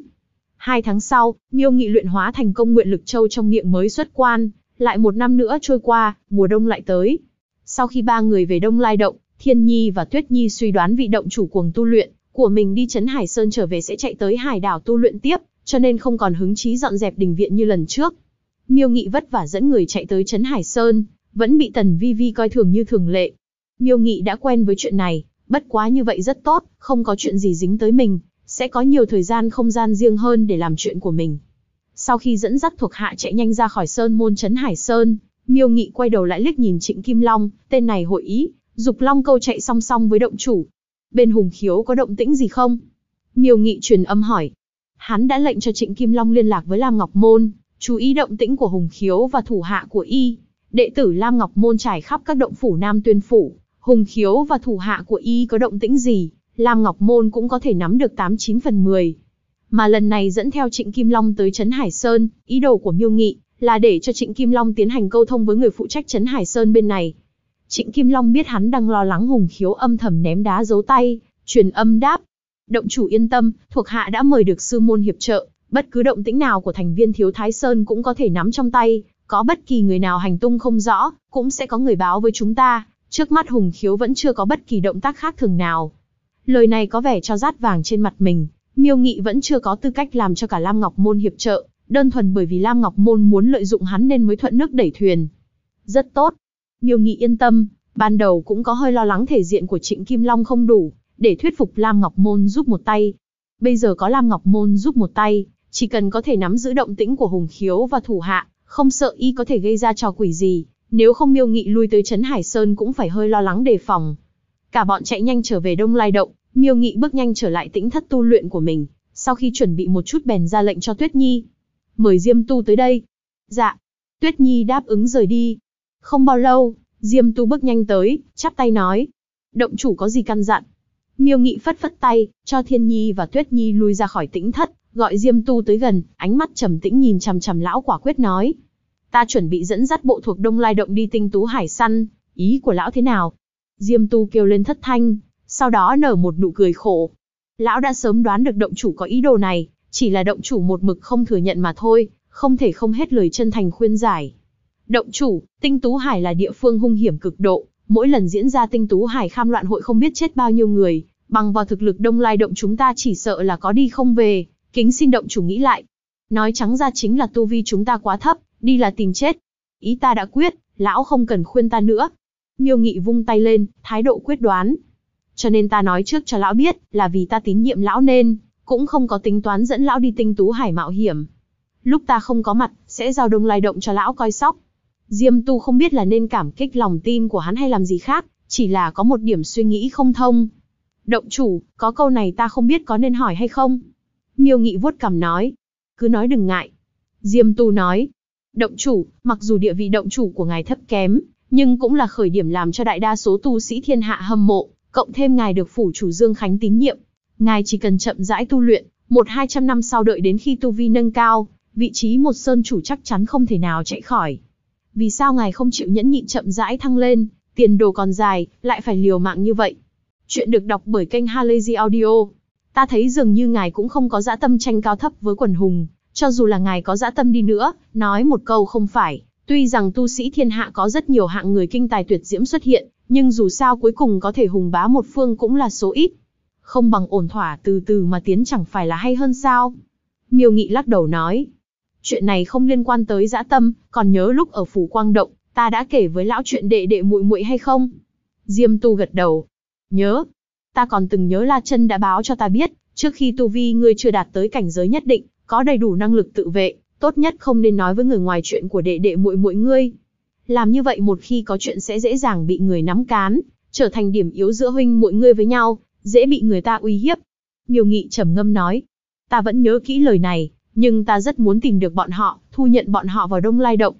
2 tháng sau, Miêu Nghị luyện hóa thành công nguyện lực châu trong miệng mới xuất quan, lại 1 năm nữa trôi qua, mùa đông lại tới. Sau khi 3 người về Đông Lai Động, Thiên Nhi và Tuyết Nhi suy đoán vị động chủ cuồng tu luyện của mình đi Trấn Hải Sơn trở về sẽ chạy tới Hải đảo tu luyện tiếp, cho nên không còn hứng chí dọn dẹp đình viện như lần trước. Miêu Nghị vất vả dẫn người chạy tới Trấn Hải Sơn, vẫn bị Tần Vi Vi coi thường như thường lệ. Miêu Nghị đã quen với chuyện này, bất quá như vậy rất tốt, không có chuyện gì dính tới mình, sẽ có nhiều thời gian không gian riêng hơn để làm chuyện của mình. Sau khi dẫn dắt thuộc hạ chạy nhanh ra khỏi sơn môn Trấn Hải Sơn, Miêu Nghị quay đầu lại liếc nhìn Trịnh Kim Long, tên này hội ý, dục Long Câu chạy song song với động chủ. Bên Hùng Khiếu có động tĩnh gì không? Miêu Nghị truyền âm hỏi. Hắn đã lệnh cho Trịnh Kim Long liên lạc với Lam Ngọc Môn, chú ý động tĩnh của Hùng Khiếu và thủ hạ của y. Đệ tử Lam Ngọc Môn trải khắp các động phủ Nam Tuyên Phủ, Hùng Khiếu và thủ hạ của y có động tĩnh gì, Lam Ngọc Môn cũng có thể nắm được 89 phần 10. Mà lần này dẫn theo Trịnh Kim Long tới Trấn Hải Sơn, ý đồ của Miêu Nghị là để cho Trịnh Kim Long tiến hành câu thông với người phụ trách Trấn Hải Sơn bên này. Trịnh Kim Long biết hắn đang lo lắng Hùng Khiếu âm thầm ném đá giấu tay, truyền âm đáp. Động chủ yên tâm, thuộc hạ đã mời được sư môn hiệp trợ, bất cứ động tĩnh nào của thành viên Thiếu Thái Sơn cũng có thể nắm trong tay, có bất kỳ người nào hành tung không rõ, cũng sẽ có người báo với chúng ta. Trước mắt Hùng Khiếu vẫn chưa có bất kỳ động tác khác thường nào. Lời này có vẻ cho rát vàng trên mặt mình, Miêu Nghị vẫn chưa có tư cách làm cho cả Lam Ngọc Môn hiệp trợ, đơn thuần bởi vì Lam Ngọc Môn muốn lợi dụng hắn nên mới thuận nước đẩy thuyền. Rất tốt. Miêu Nghị yên tâm, ban đầu cũng có hơi lo lắng thể diện của Trịnh Kim Long không đủ, để thuyết phục Lam Ngọc Môn giúp một tay. Bây giờ có Lam Ngọc Môn giúp một tay, chỉ cần có thể nắm giữ động tĩnh của Hùng Khiếu và thủ hạ, không sợ y có thể gây ra trò quỷ gì, nếu không Miêu Nghị lui tới Trấn Hải Sơn cũng phải hơi lo lắng đề phòng. Cả bọn chạy nhanh trở về Đông Lai Động, Miêu Nghị bước nhanh trở lại tĩnh thất tu luyện của mình, sau khi chuẩn bị một chút bèn ra lệnh cho Tuyết Nhi. Mời Diêm Tu tới đây. Dạ. Tuyết Nhi đáp ứng rời đi. Không bao lâu, Diêm Tu bước nhanh tới, chắp tay nói. Động chủ có gì căn dặn? Miêu Nghị phất phất tay, cho Thiên Nhi và Tuyết Nhi lui ra khỏi tĩnh thất, gọi Diêm Tu tới gần, ánh mắt trầm tĩnh nhìn chằm chằm lão quả quyết nói. Ta chuẩn bị dẫn dắt bộ thuộc Đông Lai Động đi Tinh Tú Hải săn, ý của lão thế nào? Diêm Tu kêu lên thất thanh, sau đó nở một nụ cười khổ. Lão đã sớm đoán được động chủ có ý đồ này, chỉ là động chủ một mực không thừa nhận mà thôi, không thể không hết lời chân thành khuyên giải. Động chủ, Tinh Tú Hải là địa phương hung hiểm cực độ, mỗi lần diễn ra Tinh Tú Hải Kham Loạn hội không biết chết bao nhiêu người, bằng vào thực lực Đông Lai Động chúng ta chỉ sợ là có đi không về, kính xin động chủ nghĩ lại. Nói trắng ra chính là tu vi chúng ta quá thấp, đi là tìm chết. Ý ta đã quyết, lão không cần khuyên ta nữa. Miêu Nghị vung tay lên, thái độ quyết đoán. Cho nên ta nói trước cho lão biết, là vì ta tín nhiệm lão nên, cũng không có tính toán dẫn lão đi Tinh Tú Hải mạo hiểm. Lúc ta không có mặt, sẽ giao Đông Lai Động cho lão coi sóc. Diêm Tu không biết là nên cảm kích lòng tin của hắn hay làm gì khác, chỉ là có một điểm suy nghĩ không thông. Động chủ, có câu này ta không biết có nên hỏi hay không? Miêu Nghị vuốt cằm nói. Cứ nói đừng ngại. Diêm Tu nói. Động chủ, mặc dù địa vị động chủ của ngài thấp kém, nhưng cũng là khởi điểm làm cho đại đa số tu sĩ thiên hạ hâm mộ, cộng thêm ngài được phủ chủ Dương Khánh tín nhiệm. Ngài chỉ cần chậm rãi tu luyện, 100-200 năm sau đợi đến khi tu vi nâng cao, vị trí một sơn chủ chắc chắn không thể nào chạy khỏi. Vì sao ngài không chịu nhẫn nhịn chậm rãi thăng lên, tiền đồ còn dài, lại phải liều mạng như vậy? Chuyện được đọc bởi kênh Halazy Audio. Ta thấy dường như ngài cũng không có dã tâm tranh cao thấp với quần hùng, cho dù là ngài có dã tâm đi nữa, nói một câu không phải. Tuy rằng tu sĩ thiên hạ có rất nhiều hạng người kinh tài tuyệt diễm xuất hiện, nhưng dù sao cuối cùng có thể hùng bá một phương cũng là số ít. Không bằng ổn thỏa từ từ mà tiến chẳng phải là hay hơn sao? Miêu Nghị lắc đầu nói. Chuyện này không liên quan tới dã tâm, còn nhớ lúc ở Phủ Quang Động, ta đã kể với lão chuyện đệ đệ muội muội hay không? Diêm Tu gật đầu. Nhớ. Ta còn từng nhớ La Chân đã báo cho ta biết, trước khi tu vi ngươi chưa đạt tới cảnh giới nhất định, có đầy đủ năng lực tự vệ, tốt nhất không nên nói với người ngoài chuyện của đệ đệ muội muội ngươi. Làm như vậy một khi có chuyện sẽ dễ dàng bị người nắm cán, trở thành điểm yếu giữa huynh muội ngươi với nhau, dễ bị người ta uy hiếp. Miêu Nghị trầm ngâm nói. Ta vẫn nhớ kỹ lời này, nhưng ta rất muốn tìm được bọn họ, thu nhận bọn họ vào Đông Lai Động.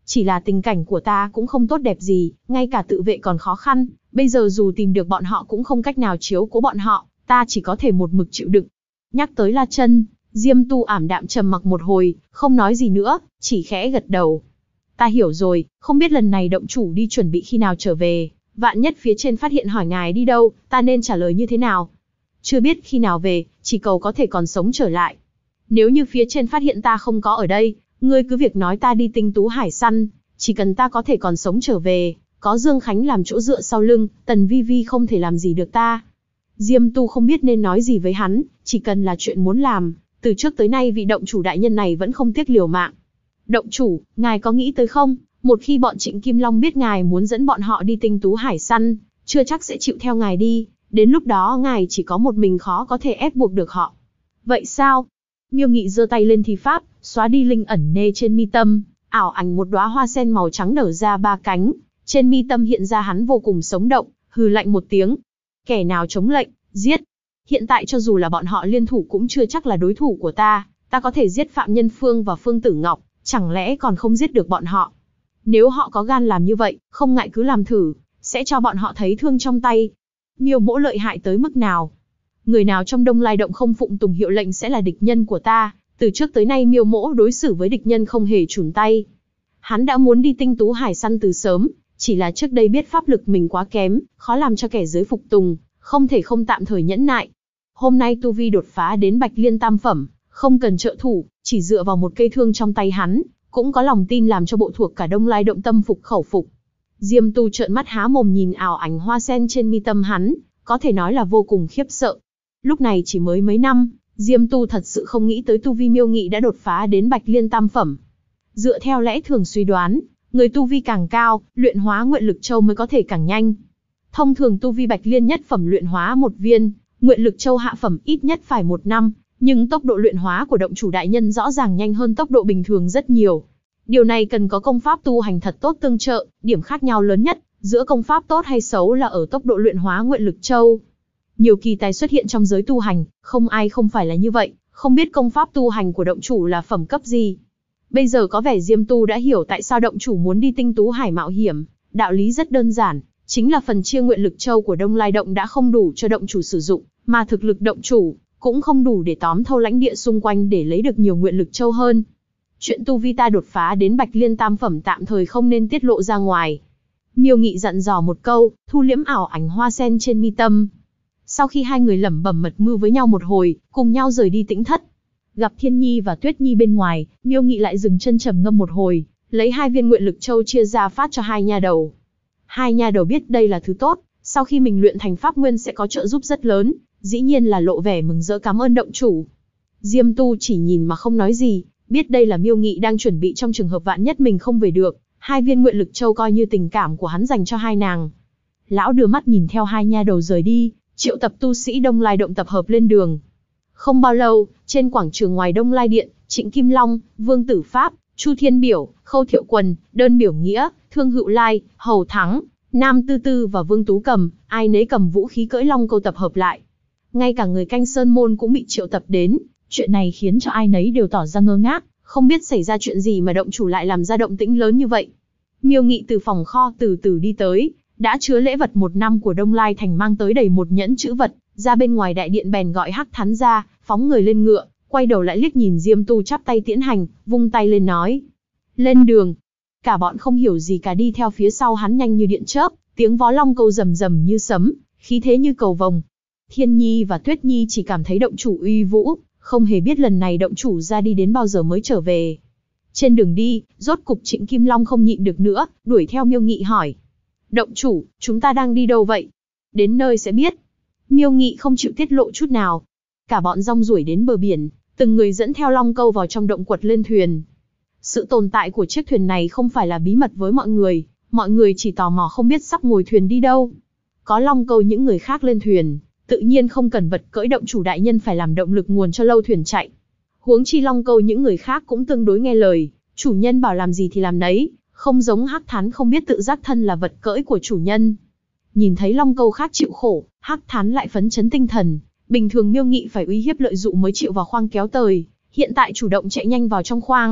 Chỉ là tình cảnh của ta cũng không tốt đẹp gì, ngay cả tự vệ còn khó khăn, bây giờ dù tìm được bọn họ cũng không cách nào chiếu cố bọn họ, ta chỉ có thể một mực chịu đựng. Nhắc tới La Chân, Diêm Tu ảm đạm trầm mặc một hồi, không nói gì nữa, chỉ khẽ gật đầu. Ta hiểu rồi, không biết lần này động chủ đi chuẩn bị khi nào trở về, vạn nhất phía trên phát hiện hỏi ngài đi đâu, ta nên trả lời như thế nào? Chưa biết khi nào về, chỉ cầu có thể còn sống trở lại. Nếu như phía trên phát hiện ta không có ở đây, ngươi cứ việc nói ta đi tinh tú hải săn, chỉ cần ta có thể còn sống trở về, có Dương Khánh làm chỗ dựa sau lưng, Tần Vi Vi không thể làm gì được ta. Diêm Tu không biết nên nói gì với hắn, chỉ cần là chuyện muốn làm, từ trước tới nay vị động chủ đại nhân này vẫn không tiếc liều mạng. Động chủ, ngài có nghĩ tới không, một khi bọn Trịnh Kim Long biết ngài muốn dẫn bọn họ đi tinh tú hải săn, chưa chắc sẽ chịu theo ngài đi, đến lúc đó ngài chỉ có một mình khó có thể ép buộc được họ. Vậy sao? Miêu Nghị giơ tay lên thi pháp, xóa đi linh ẩn nê trên mi tâm, ảo ảnh một đóa hoa sen màu trắng nở ra 3 cánh, trên mi tâm hiện ra hắn vô cùng sống động, hừ lạnh một tiếng. Kẻ nào chống lệnh, giết. Hiện tại cho dù là bọn họ liên thủ cũng chưa chắc là đối thủ của ta có thể giết Phạm Nhân Phương và Phương Tử Ngọc, chẳng lẽ còn không giết được bọn họ? Nếu họ có gan làm như vậy, không ngại cứ làm thử, sẽ cho bọn họ thấy thương trong tay. Miêu Mỗ lợi hại tới mức nào? Người nào trong Đông Lai Động không phụng tùng hiệu lệnh sẽ là địch nhân của ta, từ trước tới nay Miêu Mỗ đối xử với địch nhân không hề chùn tay. Hắn đã muốn đi tinh tú hải săn từ sớm, chỉ là trước đây biết pháp lực mình quá kém, khó làm cho kẻ dưới phục tùng, không thể không tạm thời nhẫn nại. Hôm nay tu vi đột phá đến Bạch Liên tam phẩm, không cần trợ thủ, chỉ dựa vào một cây thương trong tay hắn, cũng có lòng tin làm cho bộ thuộc cả Đông Lai Động tâm phục khẩu phục. Diêm Tu trợn mắt há mồm nhìn ảo ảnh hoa sen trên mi tâm hắn, có thể nói là vô cùng khiếp sợ. Lúc này chỉ mới mấy năm, Diêm Tu thật sự không nghĩ tới tu vi Miêu Nghị đã đột phá đến Bạch Liên tam phẩm. Dựa theo lẽ thường suy đoán, người tu vi càng cao, luyện hóa nguyện lực châu mới có thể càng nhanh. Thông thường tu vi Bạch Liên nhất phẩm luyện hóa một viên, nguyện lực châu hạ phẩm ít nhất phải 1 năm, nhưng tốc độ luyện hóa của động chủ đại nhân rõ ràng nhanh hơn tốc độ bình thường rất nhiều. Điều này cần có công pháp tu hành thật tốt tương trợ, điểm khác nhau lớn nhất giữa công pháp tốt hay xấu là ở tốc độ luyện hóa nguyện lực châu. Nhiều kỳ tài xuất hiện trong giới tu hành, không ai không phải là như vậy, không biết công pháp tu hành của động chủ là phẩm cấp gì. Bây giờ có vẻ Diêm Tu đã hiểu tại sao động chủ muốn đi tinh tú hải mạo hiểm, đạo lý rất đơn giản, chính là phần chia nguyện lực châu của Đông Lai Động đã không đủ cho động chủ sử dụng, mà thực lực động chủ cũng không đủ để tóm thâu lãnh địa xung quanh để lấy được nhiều nguyện lực châu hơn. Chuyện tu vi ta đột phá đến Bạch Liên tam phẩm tạm thời không nên tiết lộ ra ngoài. Miêu Nghị dặn dò một câu, thu liễm ảo ảnh hoa sen trên mi tâm. Sau khi hai người lẩm bẩm mật mưu với nhau một hồi, cùng nhau rời đi tĩnh thất. Gặp Thiên Nhi và Tuyết Nhi bên ngoài, Miêu Nghị lại dừng chân trầm ngâm một hồi, lấy 2 viên nguyện lực châu chia ra phát cho 2 nha đầu. 2 nha đầu biết đây là thứ tốt, sau khi mình luyện thành pháp nguyên sẽ có trợ giúp rất lớn, dĩ nhiên là lộ vẻ mừng rỡ cảm ơn động chủ. Diêm Tu chỉ nhìn mà không nói gì, biết đây là Miêu Nghị đang chuẩn bị trong trường hợp vạn nhất mình không về được, 2 viên nguyện lực châu coi như tình cảm của hắn dành cho hai nàng. Lão đưa mắt nhìn theo 2 nha đầu rời đi, triệu tập tu sĩ Đông Lai Động tập hợp lên đường. Không bao lâu, trên quảng trường ngoài Đông Lai Điện, Trịnh Kim Long, Vương Tử Pháp, Chu Thiên Biểu, Khâu Thiệu Quần, Đơn Biểu Nghĩa, Thương Hữu Lai, Hầu Thắng, Nam Tư Tư và Vương Tú Cầm, ai nấy cầm vũ khí cưỡi long câu tập hợp lại. Ngay cả người canh sơn môn cũng bị triệu tập đến, chuyện này khiến cho ai nấy đều tỏ ra ngơ ngác, không biết xảy ra chuyện gì mà động chủ lại làm ra động tĩnh lớn như vậy. Miêu Nghị từ phòng kho từ từ đi tới, đã chứa lễ vật 1 năm của Đông Lai Thành mang tới đầy một nhẫn chữ vật, ra bên ngoài đại điện bèn gọi Hắc Thắn ra, phóng người lên ngựa, quay đầu lại liếc nhìn Diêm Tu chắp tay tiễn hành, vung tay lên nói: "Lên đường." Cả bọn không hiểu gì cả đi theo phía sau hắn nhanh như điện chớp, tiếng vó long câu rầm rầm như sấm, khí thế như cầu vồng. Thiên Nhi và Tuyết Nhi chỉ cảm thấy động chủ uy vũ, không hề biết lần này động chủ ra đi đến bao giờ mới trở về. Trên đường đi, rốt cục Trịnh Kim Long không nhịn được nữa, đuổi theo Miêu Nghị hỏi: "Động chủ, chúng ta đang đi đâu vậy?" "Đến nơi sẽ biết." Miêu Nghị không chịu tiết lộ chút nào. Cả bọn rong ruổi đến bờ biển, từng người dẫn theo long câu vào trong động quật lên thuyền. Sự tồn tại của chiếc thuyền này không phải là bí mật với mọi người chỉ tò mò không biết sắp ngồi thuyền đi đâu. Có long câu những người khác lên thuyền, tự nhiên không cần vật cưỡi động chủ đại nhân phải làm động lực nguồn cho lâu thuyền chạy. Huống chi long câu những người khác cũng tương đối nghe lời, chủ nhân bảo làm gì thì làm nấy, không giống Hắc Thắn không biết tự giác thân là vật cưỡi của chủ nhân. Nhìn thấy long câu khác chịu khổ, Hắc Thắn lại phấn chấn tinh thần, bình thường Miêu Nghị phải uy hiếp lợi dụng mới chịu vào khoang kéo tời, hiện tại chủ động chạy nhanh vào trong khoang,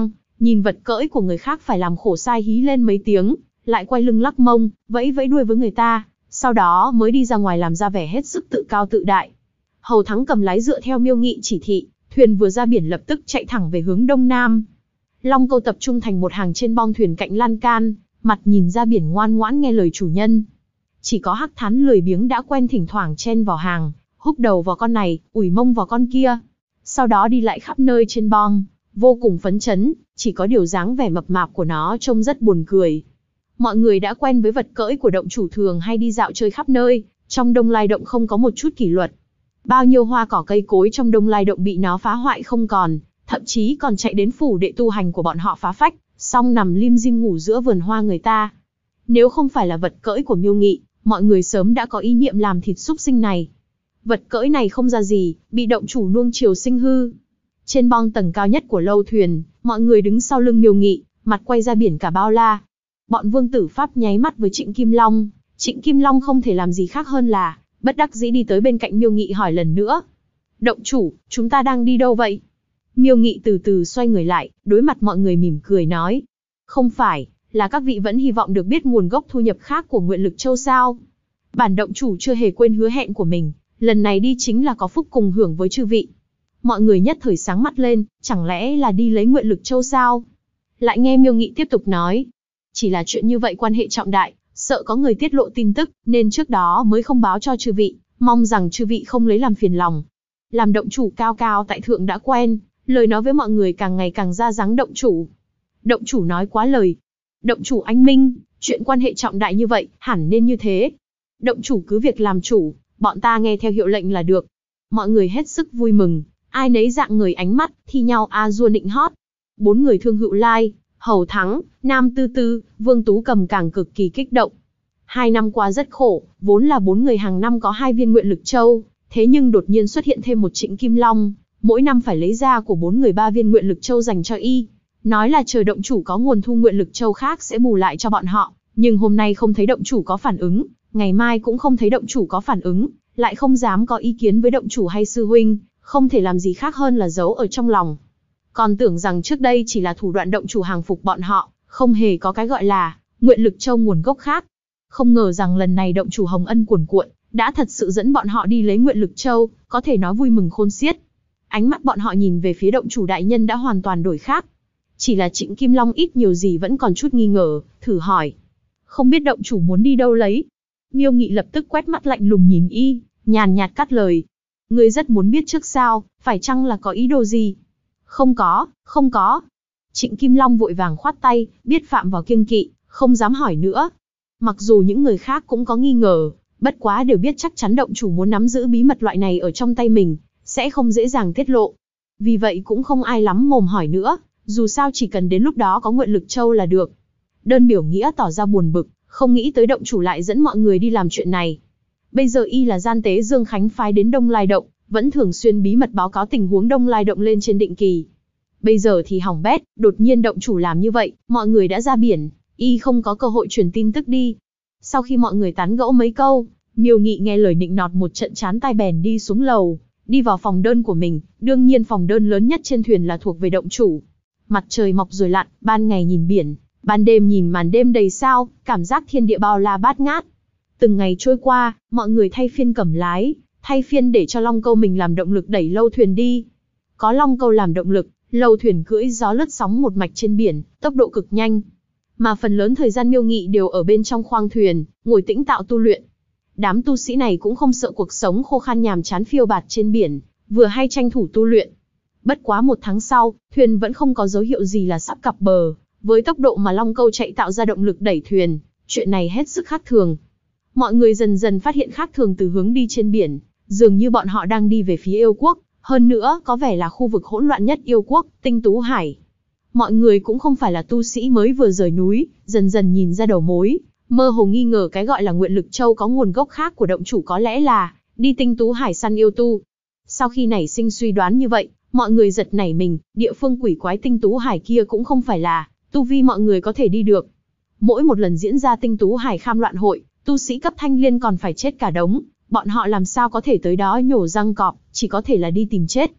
nhìn vật cưỡi của người khác phải làm khổ sai hí lên mấy tiếng, lại quay lưng lắc mông, vẫy vẫy đuôi với người ta, sau đó mới đi ra ngoài làm ra vẻ hết sức tự cao tự đại. Hầu Thắng cầm lái dựa theo Miêu Nghị chỉ thị, thuyền vừa ra biển lập tức chạy thẳng về hướng đông nam. Long Câu tập trung thành một hàng trên bong thuyền cạnh lan can, mặt nhìn ra biển ngoan ngoãn nghe lời chủ nhân. Chỉ có Hắc Thán lười biếng đã quen thỉnh thoảng chen vào hàng, húc đầu vào con này, ủi mông vào con kia. Sau đó đi lại khắp nơi trên bong, vô cùng phấn chấn, chỉ có điều dáng vẻ mập mạp của nó trông rất buồn cười. Mọi người đã quen với vật cưỡi của động chủ thường hay đi dạo chơi khắp nơi, trong Đông Lai Động không có một chút kỷ luật. Bao nhiêu hoa cỏ cây cối trong Đông Lai Động bị nó phá hoại không còn, thậm chí còn chạy đến phủ đệ tu hành của bọn họ phá phách, xong nằm lim dim ngủ giữa vườn hoa người ta. Nếu không phải là vật cưỡi của Miêu Nghị, mọi người sớm đã có ý niệm làm thịt súc sinh này. Vật cưỡi này không ra gì, bị động chủ nuông chiều sinh hư. Trên bong tầng cao nhất của lâu thuyền, mọi người đứng sau lưng Miêu Nghị, mặt quay ra biển cả bao la. Bọn Vương Tử Pháp nháy mắt với Trịnh Kim Long, Trịnh Kim Long không thể làm gì khác hơn là bất đắc dĩ đi tới bên cạnh Miêu Nghị hỏi lần nữa. Động chủ, chúng ta đang đi đâu vậy? Miêu Nghị từ từ xoay người lại, đối mặt mọi người mỉm cười nói. Không phải, là các vị vẫn hy vọng được biết nguồn gốc thu nhập khác của Nguyện Lực Châu sao? Bản động chủ chưa hề quên hứa hẹn của mình, lần này đi chính là có phúc cùng hưởng với chư vị. Mọi người nhất thời sáng mắt lên, chẳng lẽ là đi lấy Nguyện Lực Châu sao? Lại nghe Miêu Nghị tiếp tục nói. Chỉ là chuyện như vậy quan hệ trọng đại, sợ có người tiết lộ tin tức, nên trước đó mới không báo cho chư vị, mong rằng chư vị không lấy làm phiền lòng. Làm động chủ cao cao tại thượng đã quen, lời nói với mọi người càng ngày càng ra dáng động chủ. Động chủ nói quá lời. Động chủ anh minh, chuyện quan hệ trọng đại như vậy, hẳn nên như thế. Động chủ cứ việc làm chủ, bọn ta nghe theo hiệu lệnh là được. Mọi người hết sức vui mừng, ai nấy dạng người ánh mắt, thi nhau a dua nịnh hót. 4 người Thương Hữu Lai, Hầu Thắng, Nam Tư Tư, Vương Tú Cầm càng cực kỳ kích động. 2 năm qua rất khổ, vốn là 4 người hàng năm có 2 viên Nguyện Lực Châu, thế nhưng đột nhiên xuất hiện thêm một Trịnh Kim Long, mỗi năm phải lấy ra của 4 người 3 viên Nguyện Lực Châu dành cho y. Nói là chờ động chủ có nguồn thu Nguyện Lực Châu khác sẽ bù lại cho bọn họ, nhưng hôm nay không thấy động chủ có phản ứng, ngày mai cũng không thấy động chủ có phản ứng, lại không dám có ý kiến với động chủ hay sư huynh, không thể làm gì khác hơn là giấu ở trong lòng. Còn tưởng rằng trước đây chỉ là thủ đoạn động chủ hàng phục bọn họ, không hề có cái gọi là Nguyện Lực Châu nguồn gốc khác. Không ngờ rằng lần này động chủ hồng ân cuồn cuộn, đã thật sự dẫn bọn họ đi lấy Nguyện Lực Châu, có thể nói vui mừng khôn xiết. Ánh mắt bọn họ nhìn về phía động chủ đại nhân đã hoàn toàn đổi khác. Chỉ là Trịnh Kim Long ít nhiều gì vẫn còn chút nghi ngờ, thử hỏi. Không biết động chủ muốn đi đâu lấy? Miêu Nghị lập tức quét mắt lạnh lùng nhìn y, nhàn nhạt cắt lời. Ngươi rất muốn biết trước sao, phải chăng là có ý đồ gì? Không có, không có. Trịnh Kim Long vội vàng khoát tay, biết phạm vào kiêng kỵ, không dám hỏi nữa. Mặc dù những người khác cũng có nghi ngờ, bất quá đều biết chắc chắn động chủ muốn nắm giữ bí mật loại này ở trong tay mình, sẽ không dễ dàng tiết lộ. Vì vậy cũng không ai lắm mồm hỏi nữa, dù sao chỉ cần đến lúc đó có Nguyện Lực Châu là được. Đơn Biểu Nghĩa tỏ ra buồn bực, không nghĩ tới động chủ lại dẫn mọi người đi làm chuyện này. Bây giờ y là gian tế Dương Khánh phái đến Đông Lai Động, vẫn thường xuyên bí mật báo cáo tình huống Đông Lai Động lên trên định kỳ. Bây giờ thì hỏng bét, đột nhiên động chủ làm như vậy, mọi người đã ra biển, y không có cơ hội truyền tin tức đi. Sau khi mọi người tán gẫu mấy câu, Miêu Nghị nghe lời nịnh nọt một trận chán tai bèn đi xuống lầu, đi vào phòng đơn của mình, đương nhiên phòng đơn lớn nhất trên thuyền là thuộc về động chủ. Mặt trời mọc rồi lặn, ban ngày nhìn biển, ban đêm nhìn màn đêm đầy sao, cảm giác thiên địa bao la bát ngát. Từng ngày trôi qua, mọi người thay phiên cầm lái, thay phiên để cho Long Câu mình làm động lực đẩy lâu thuyền đi. Có Long Câu làm động lực, lâu thuyền cưỡi gió lướt sóng một mạch trên biển, tốc độ cực nhanh. Mà phần lớn thời gian Miêu Nghị đều ở bên trong khoang thuyền, ngồi tĩnh tạo tu luyện. Đám tu sĩ này cũng không sợ cuộc sống khô khan nhàm chán phiêu bạt trên biển, vừa hay tranh thủ tu luyện. Bất quá 1 tháng sau, thuyền vẫn không có dấu hiệu gì là sắp cập bờ, với tốc độ mà Long Câu chạy tạo ra động lực đẩy thuyền, chuyện này hết sức khác thường. Mọi người dần dần phát hiện khác thường từ hướng đi trên biển, dường như bọn họ đang đi về phía yêu quốc, hơn nữa có vẻ là khu vực hỗn loạn nhất yêu quốc, Tinh Tú Hải. Mọi người cũng không phải là tu sĩ mới vừa rời núi, dần dần nhìn ra đầu mối, mơ hồ nghi ngờ cái gọi là Nguyện Lực Châu có nguồn gốc khác của động chủ có lẽ là đi Tinh Tú Hải săn yêu tu. Sau khi nảy sinh suy đoán như vậy, mọi người giật nảy mình, địa phương quỷ quái Tinh Tú Hải kia cũng không phải là tu vi mọi người có thể đi được. Mỗi một lần diễn ra Tinh Tú Hải Kham Loạn hội, tu sĩ cấp thanh liên còn phải chết cả đống, bọn họ làm sao có thể tới đó nhổ răng cọp, chỉ có thể là đi tìm chết.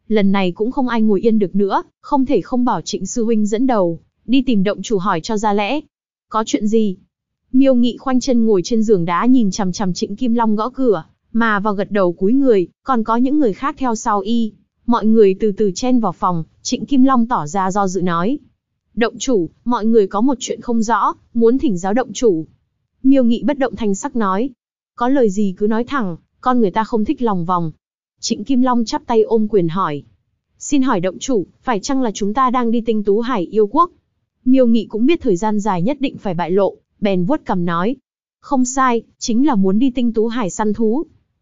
Lần này cũng không ai ngồi yên được nữa, không thể không bảo Trịnh sư huynh dẫn đầu, đi tìm động chủ hỏi cho ra lẽ. Có chuyện gì? Miêu Nghị khoanh chân ngồi trên giường đá nhìn chằm chằm Trịnh Kim Long gõ cửa, mà vào gật đầu cúi người, còn có những người khác theo sau y. Mọi người từ từ chen vào phòng, Trịnh Kim Long tỏ ra do dự nói. Động chủ, mọi người có một chuyện không rõ, muốn thỉnh giáo động chủ. Miêu Nghị bất động thanh sắc nói. Có lời gì cứ nói thẳng, con người ta không thích lòng vòng. Trịnh Kim Long chắp tay ôm quyền hỏi. Xin hỏi động chủ, phải chăng là chúng ta đang đi Tinh Tú Hải yêu quốc? Miêu Nghị cũng biết thời gian dài nhất định phải bại lộ, bèn vuốt cằm nói. Không sai, chính là muốn đi Tinh Tú Hải săn thú.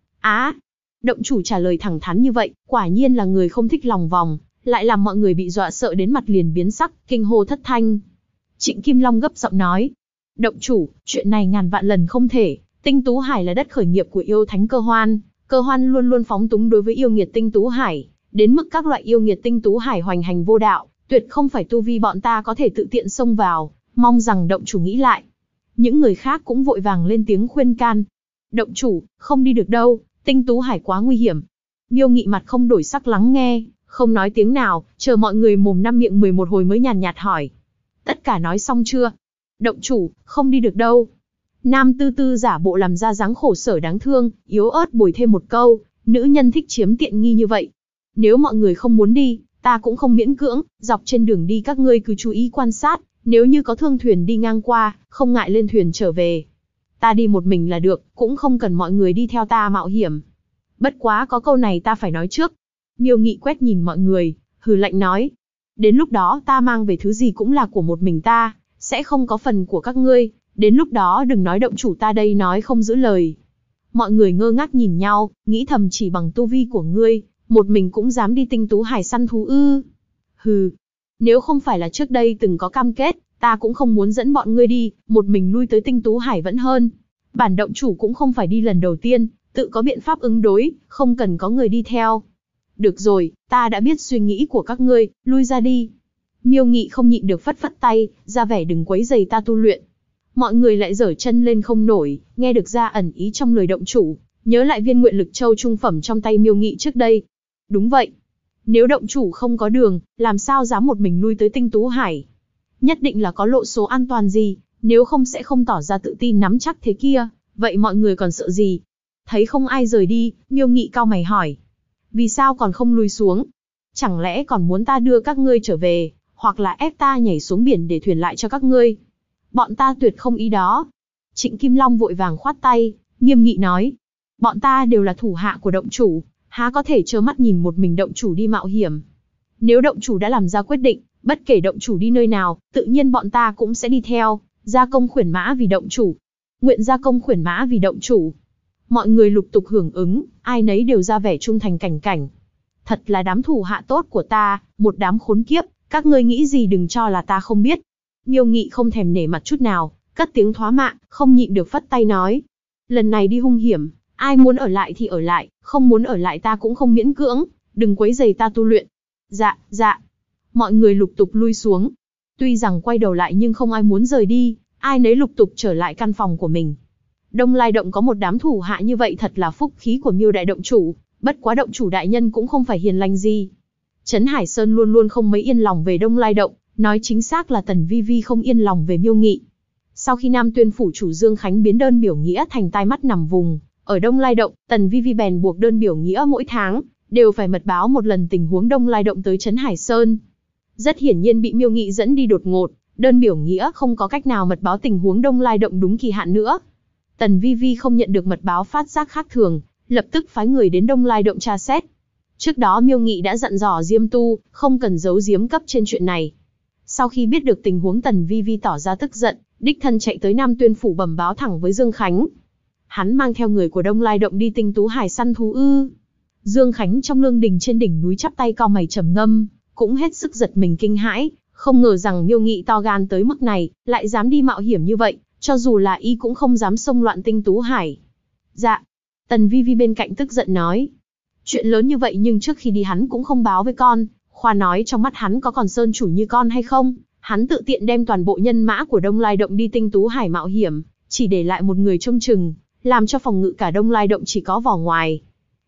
Động chủ trả lời thẳng thắn như vậy, quả nhiên là người không thích lòng vòng, lại làm mọi người bị dọa sợ đến mặt liền biến sắc, kinh hô thất thanh. Trịnh Kim Long gấp giọng nói. Động chủ, chuyện này ngàn vạn lần không thể, Tinh Tú Hải là đất khởi nghiệp của yêu thánh Cơ Hoan luôn luôn phóng túng đối với yêu nghiệt Tinh Tú Hải, đến mức các loại yêu nghiệt Tinh Tú Hải hoành hành vô đạo, tuyệt không phải tu vi bọn ta có thể tự tiện xông vào, mong rằng động chủ nghĩ lại. Những người khác cũng vội vàng lên tiếng khuyên can. Động chủ, không đi được đâu, Tinh Tú Hải quá nguy hiểm. Miêu Nghị mặt không đổi sắc lắng nghe, không nói tiếng nào, chờ mọi người mồm năm miệng 11 hồi mới nhàn nhạt hỏi. Tất cả nói xong chưa? Động chủ, không đi được đâu. Nam Tư Tư giả bộ làm ra dáng khổ sở đáng thương, yếu ớt bồi thêm một câu, nữ nhân thích chiếm tiện nghi như vậy. Nếu mọi người không muốn đi, ta cũng không miễn cưỡng, dọc trên đường đi các ngươi cứ chú ý quan sát, nếu như có thương thuyền đi ngang qua, không ngại lên thuyền trở về. Ta đi một mình là được, cũng không cần mọi người đi theo ta mạo hiểm. Bất quá có câu này ta phải nói trước. Miêu Nghị quét nhìn mọi người, hừ lạnh nói. Đến lúc đó ta mang về thứ gì cũng là của một mình ta, sẽ không có phần của các ngươi. Đến lúc đó đừng nói động chủ ta đây nói không giữ lời. Mọi người ngơ ngác nhìn nhau, nghĩ thầm chỉ bằng tu vi của ngươi, một mình cũng dám đi Tinh Tú Hải săn thú ư. Hừ, nếu không phải là trước đây từng có cam kết, ta cũng không muốn dẫn bọn ngươi đi, một mình lui tới Tinh Tú Hải vẫn hơn. Bản động chủ cũng không phải đi lần đầu tiên, tự có biện pháp ứng đối, không cần có người đi theo. Được rồi, ta đã biết suy nghĩ của các ngươi, lui ra đi. Miêu Nghị không nhịn được phất phất tay, ra vẻ đừng quấy rầy ta tu luyện. Mọi người lại giở chân lên không nổi, nghe được ra ẩn ý trong lời động chủ, nhớ lại viên nguyện lực châu trung phẩm trong tay Miêu Nghị trước đây. Đúng vậy. Nếu động chủ không có đường, làm sao dám một mình lui tới Tinh Tú Hải? Nhất định là có lộ số an toàn gì, nếu không sẽ không tỏ ra tự tin nắm chắc thế kia, vậy mọi người còn sợ gì? Thấy không ai rời đi, Miêu Nghị cau mày hỏi. Vì sao còn không lui xuống? Chẳng lẽ còn muốn ta đưa các ngươi trở về, hoặc là ép ta nhảy xuống biển để thuyền lại cho các ngươi? Bọn ta tuyệt không ý đó. Trịnh Kim Long vội vàng khoát tay, nghiêm nghị nói. Bọn ta đều là thủ hạ của động chủ, há có thể trơ mắt nhìn một mình động chủ đi mạo hiểm. Nếu động chủ đã làm ra quyết định, bất kể động chủ đi nơi nào, tự nhiên bọn ta cũng sẽ đi theo, gia công khuyển mã vì động chủ. Nguyện gia công khuyển mã vì động chủ. Mọi người lục tục hưởng ứng, ai nấy đều ra vẻ trung thành cảnh cảnh. Thật là đám thủ hạ tốt của ta, một đám khốn kiếp, các ngươi nghĩ gì đừng cho là ta không biết. Miêu Nghị không thèm nể mặt chút nào, cất tiếng thoá mạ, không nhịn được phất tay nói. Lần này đi hung hiểm, ai muốn ở lại thì ở lại, không muốn ở lại ta cũng không miễn cưỡng, đừng quấy rầy ta tu luyện. Dạ, dạ. Mọi người lục tục lui xuống. Tuy rằng quay đầu lại nhưng không ai muốn rời đi, ai nấy lục tục trở lại căn phòng của mình. Đông Lai Động có một đám thủ hạ như vậy thật là phúc khí của Miêu đại động chủ, bất quá động chủ đại nhân cũng không phải hiền lành gì. Trấn Hải Sơn luôn luôn không mấy yên lòng về Đông Lai Động, nói chính xác là Tần Vi Vi không yên lòng về Miêu Nghị. Sau khi Nam Tuyên phủ chủ Dương Khánh biến đơn biểu nghĩa thành tai mắt nằm vùng, ở Đông Lai Động, Tần Vi Vi bèn buộc đơn biểu nghĩa mỗi tháng đều phải mật báo một lần tình huống Đông Lai Động tới Trấn Hải Sơn. Rất hiển nhiên bị Miêu Nghị dẫn đi đột ngột, đơn biểu nghĩa không có cách nào mật báo tình huống Đông Lai Động đúng kỳ hạn nữa. Tần Vi Vi không nhận được mật báo phát giác khác thường, lập tức phái người đến Đông Lai Động tra xét. Trước đó Miêu Nghị đã dặn dò Diêm Tu, không cần giấu giếm cấp trên chuyện này. Sau khi biết được tình huống Tần Vi Vi tỏ ra tức giận, đích thân chạy tới Nam Tuyên phủ bẩm báo thẳng với Dương Khánh. Hắn mang theo người của Đông Lai Động đi Tinh Tú Hải săn thú ư? Dương Khánh trong lương đình trên đỉnh núi chắp tay cau mày trầm ngâm, cũng hết sức giật mình kinh hãi, không ngờ rằng Miêu Nghị to gan tới mức này, lại dám đi mạo hiểm như vậy, cho dù là y cũng không dám xông loạn Tinh Tú Hải. Dạ. Tần Vi Vi bên cạnh tức giận nói. Chuyện lớn như vậy nhưng trước khi đi hắn cũng không báo với con, khoa nói trong mắt hắn có còn sơn chủ như con hay không, hắn tự tiện đem toàn bộ nhân mã của Đông Lai Động đi Tinh Tú Hải mạo hiểm, chỉ để lại một người trông chừng, làm cho phòng ngự cả Đông Lai Động chỉ có vỏ ngoài.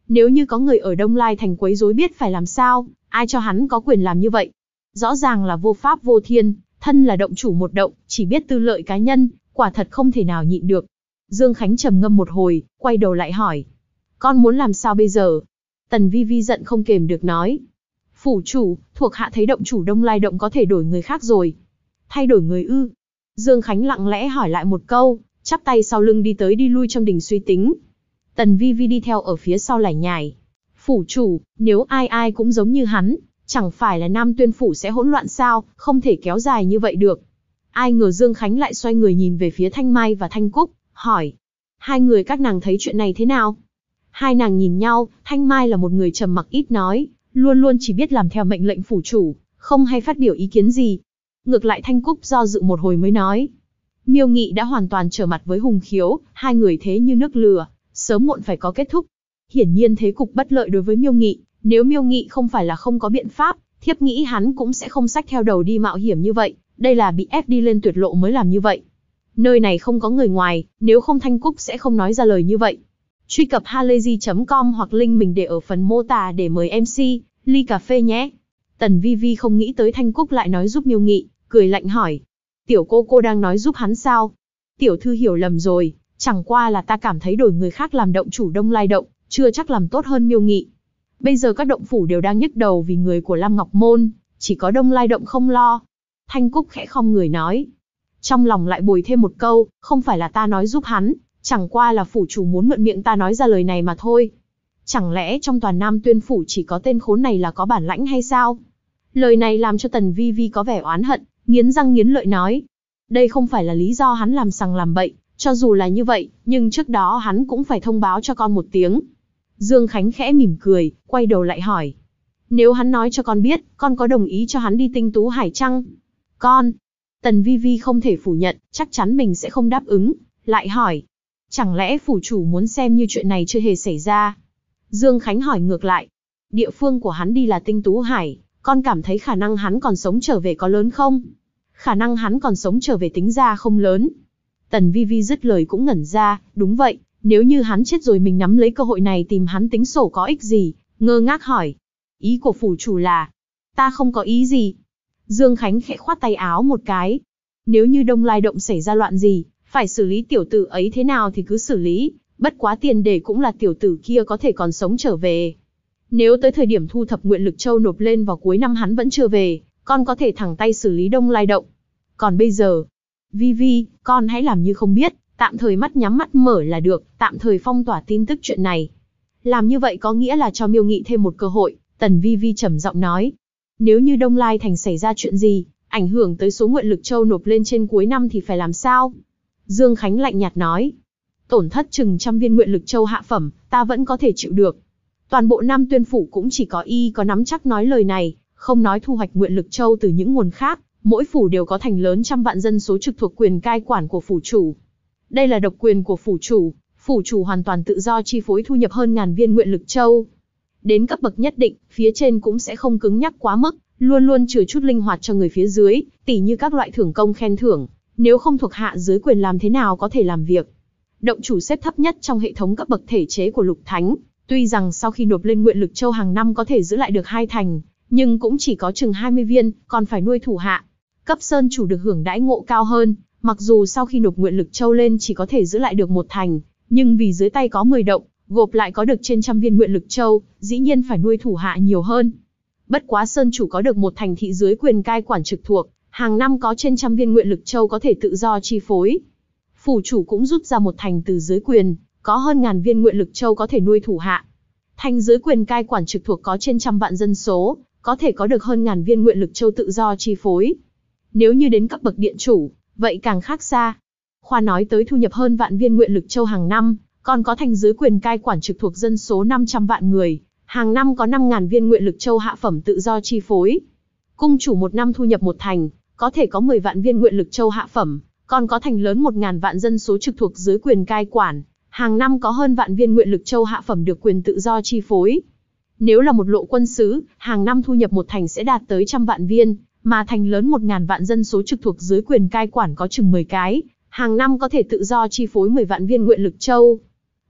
Nếu như có người ở Đông Lai thành quấy rối biết phải làm sao, ai cho hắn có quyền làm như vậy? Rõ ràng là vô pháp vô thiên, thân là động chủ một động, chỉ biết tư lợi cá nhân, quả thật không thể nào nhịn được. Dương Khánh trầm ngâm một hồi, quay đầu lại hỏi. Con muốn làm sao bây giờ? Tần Vi Vi giận không kềm được nói. Phủ chủ, thuộc hạ thấy động chủ Đông Lai động có thể đổi người khác rồi. Thay đổi người ư? Dương Khánh lặng lẽ hỏi lại một câu, chắp tay sau lưng đi tới đi lui trong đình suy tính. Tần Vi Vi đi theo ở phía sau lải nhải. Phủ chủ, nếu ai ai cũng giống như hắn, chẳng phải là Nam Tuyên phủ sẽ hỗn loạn sao, không thể kéo dài như vậy được. Ai ngờ Dương Khánh lại xoay người nhìn về phía Thanh Mai và Thanh Cúc, hỏi. Hai người các nàng thấy chuyện này thế nào? Hai nàng nhìn nhau, Thanh Mai là một người trầm mặc ít nói, luôn luôn chỉ biết làm theo mệnh lệnh phủ chủ, không hay phát biểu ý kiến gì. Ngược lại Thanh Cúc do dự một hồi mới nói. Miêu Nghị đã hoàn toàn trở mặt với Hùng Khiếu, hai người thế như nước lửa, sớm muộn phải có kết thúc. Hiển nhiên thế cục bất lợi đối với Miêu Nghị, nếu Miêu Nghị không phải là không có biện pháp, thiếp nghĩ hắn cũng sẽ không xách theo đầu đi mạo hiểm như vậy, đây là bị ép đi lên tuyệt lộ mới làm như vậy. Nơi này không có người ngoài, nếu không Thanh Cúc sẽ không nói ra lời như vậy. Truy cập halayzi.com hoặc link mình để ở phần mô tả để mời MC, ly cà phê nhé. Tần Vi Vi không nghĩ tới Thanh Cúc lại nói giúp Miêu Nghị, cười lạnh hỏi. Tiểu cô đang nói giúp hắn sao? Tiểu thư hiểu lầm rồi, chẳng qua là ta cảm thấy đổi người khác làm động chủ Đông Lai động, chưa chắc làm tốt hơn Miêu Nghị. Bây giờ các động phủ đều đang nhức đầu vì người của Lam Ngọc Môn, chỉ có Đông Lai động không lo. Thanh Cúc khẽ khom người nói. Trong lòng lại bồi thêm một câu, không phải là ta nói giúp hắn, chẳng qua là phủ chủ muốn mượn miệng ta nói ra lời này mà thôi. Chẳng lẽ trong toàn Nam Tuyên phủ chỉ có tên khốn này là có bản lãnh hay sao? Lời này làm cho Tần Vi Vi có vẻ oán hận, nghiến răng nghiến lợi nói. Đây không phải là lý do hắn làm sằng làm bậy, cho dù là như vậy, nhưng trước đó hắn cũng phải thông báo cho con một tiếng. Dương Khánh khẽ mỉm cười, quay đầu lại hỏi. Nếu hắn nói cho con biết, con có đồng ý cho hắn đi Tinh Tú Hải chăng? Con. Tần Vi Vi không thể phủ nhận, chắc chắn mình sẽ không đáp ứng, lại hỏi. Chẳng lẽ phủ chủ muốn xem như chuyện này chưa hề xảy ra? Dương Khánh hỏi ngược lại. Địa phương của hắn đi là Tinh Tú Hải, con cảm thấy khả năng hắn còn sống trở về có lớn không? Khả năng hắn còn sống trở về tính ra không lớn. Tần Vi Vi dứt lời cũng ngẩn ra, đúng vậy, nếu như hắn chết rồi mình nắm lấy cơ hội này tìm hắn tính sổ có ích gì, ngơ ngác hỏi. Ý của phủ chủ là, ta không có ý gì. Dương Khánh khẽ khoát tay áo một cái. Nếu như Đông Lai động xảy ra loạn gì, phải xử lý tiểu tử ấy thế nào thì cứ xử lý, bất quá tiền đề cũng là tiểu tử kia có thể còn sống trở về. Nếu tới thời điểm thu thập nguyện lực châu nộp lên vào cuối năm hắn vẫn chưa về, con có thể thẳng tay xử lý Đông Lai động. Còn bây giờ, Vi Vi, con hãy làm như không biết, tạm thời mắt nhắm mắt mở là được, tạm thời phong tỏa tin tức chuyện này. Làm như vậy có nghĩa là cho Miêu Nghị thêm một cơ hội, Tần Vi Vi trầm giọng nói. Nếu như Đông Lai thành xảy ra chuyện gì, ảnh hưởng tới số nguyện lực châu nộp lên trên cuối năm thì phải làm sao? Dương Khánh lạnh nhạt nói. Tổn thất chừng trăm viên nguyện lực châu hạ phẩm, ta vẫn có thể chịu được. Toàn bộ Nam Tuyên phủ cũng chỉ có y có nắm chắc nói lời này, không nói thu hoạch nguyện lực châu từ những nguồn khác, mỗi phủ đều có thành lớn trăm vạn dân số trực thuộc quyền cai quản của phủ chủ. Đây là độc quyền của phủ chủ hoàn toàn tự do chi phối thu nhập hơn ngàn viên nguyện lực châu. Đến cấp bậc nhất định, phía trên cũng sẽ không cứng nhắc quá mức, luôn luôn chừa chút linh hoạt cho người phía dưới, tỉ như các loại thưởng công khen thưởng, nếu không thuộc hạ dưới quyền làm thế nào có thể làm việc. Động chủ xếp thấp nhất trong hệ thống cấp bậc thể chế của Lục Thánh, tuy rằng sau khi nộp lên nguyện lực châu hàng năm có thể giữ lại được 2 thành, nhưng cũng chỉ có chừng 20 viên, còn phải nuôi thủ hạ. Cấp sơn chủ được hưởng đãi ngộ cao hơn, mặc dù sau khi nộp nguyện lực châu lên chỉ có thể giữ lại được 1 thành, nhưng vì dưới tay có 10 động, gộp lại có được trên trăm viên nguyện lực châu, dĩ nhiên phải nuôi thủ hạ nhiều hơn. Bất quá sơn chủ có được 1 thành thị dưới quyền cai quản trực thuộc, hàng năm có trên trăm viên nguyện lực châu có thể tự do chi phối. Phủ chủ cũng rút ra 1 thành từ dưới quyền, có hơn ngàn viên nguyện lực châu có thể nuôi thủ hạ. Thành dưới quyền cai quản trực thuộc có trên trăm vạn dân số, có thể có được hơn ngàn viên nguyện lực châu tự do chi phối. Nếu như đến cấp bậc điện chủ, vậy càng khác xa. Khoa nói tới thu nhập hơn vạn viên nguyện lực châu hàng năm, còn có thành dưới quyền cai quản trực thuộc dân số 500 vạn người, hàng năm có 5.000 viên nguyện lực châu hạ phẩm tự do chi phối. Cung chủ một năm thu nhập 1 thành, có thể có 10 vạn viên nguyện lực châu hạ phẩm, còn có thành lớn 1.000 vạn dân số trực thuộc dưới quyền cai quản, hàng năm có hơn vạn viên nguyện lực châu hạ phẩm được quyền tự do chi phối. Nếu là một lộ quân sứ, hàng năm thu nhập 1 thành sẽ đạt tới 100 vạn viên, mà thành lớn 1.000 vạn dân số trực thuộc dưới quyền cai quản có chừng 10 cái, hàng năm có thể tự do chi phối 10 vạn viên nguyện lực châu.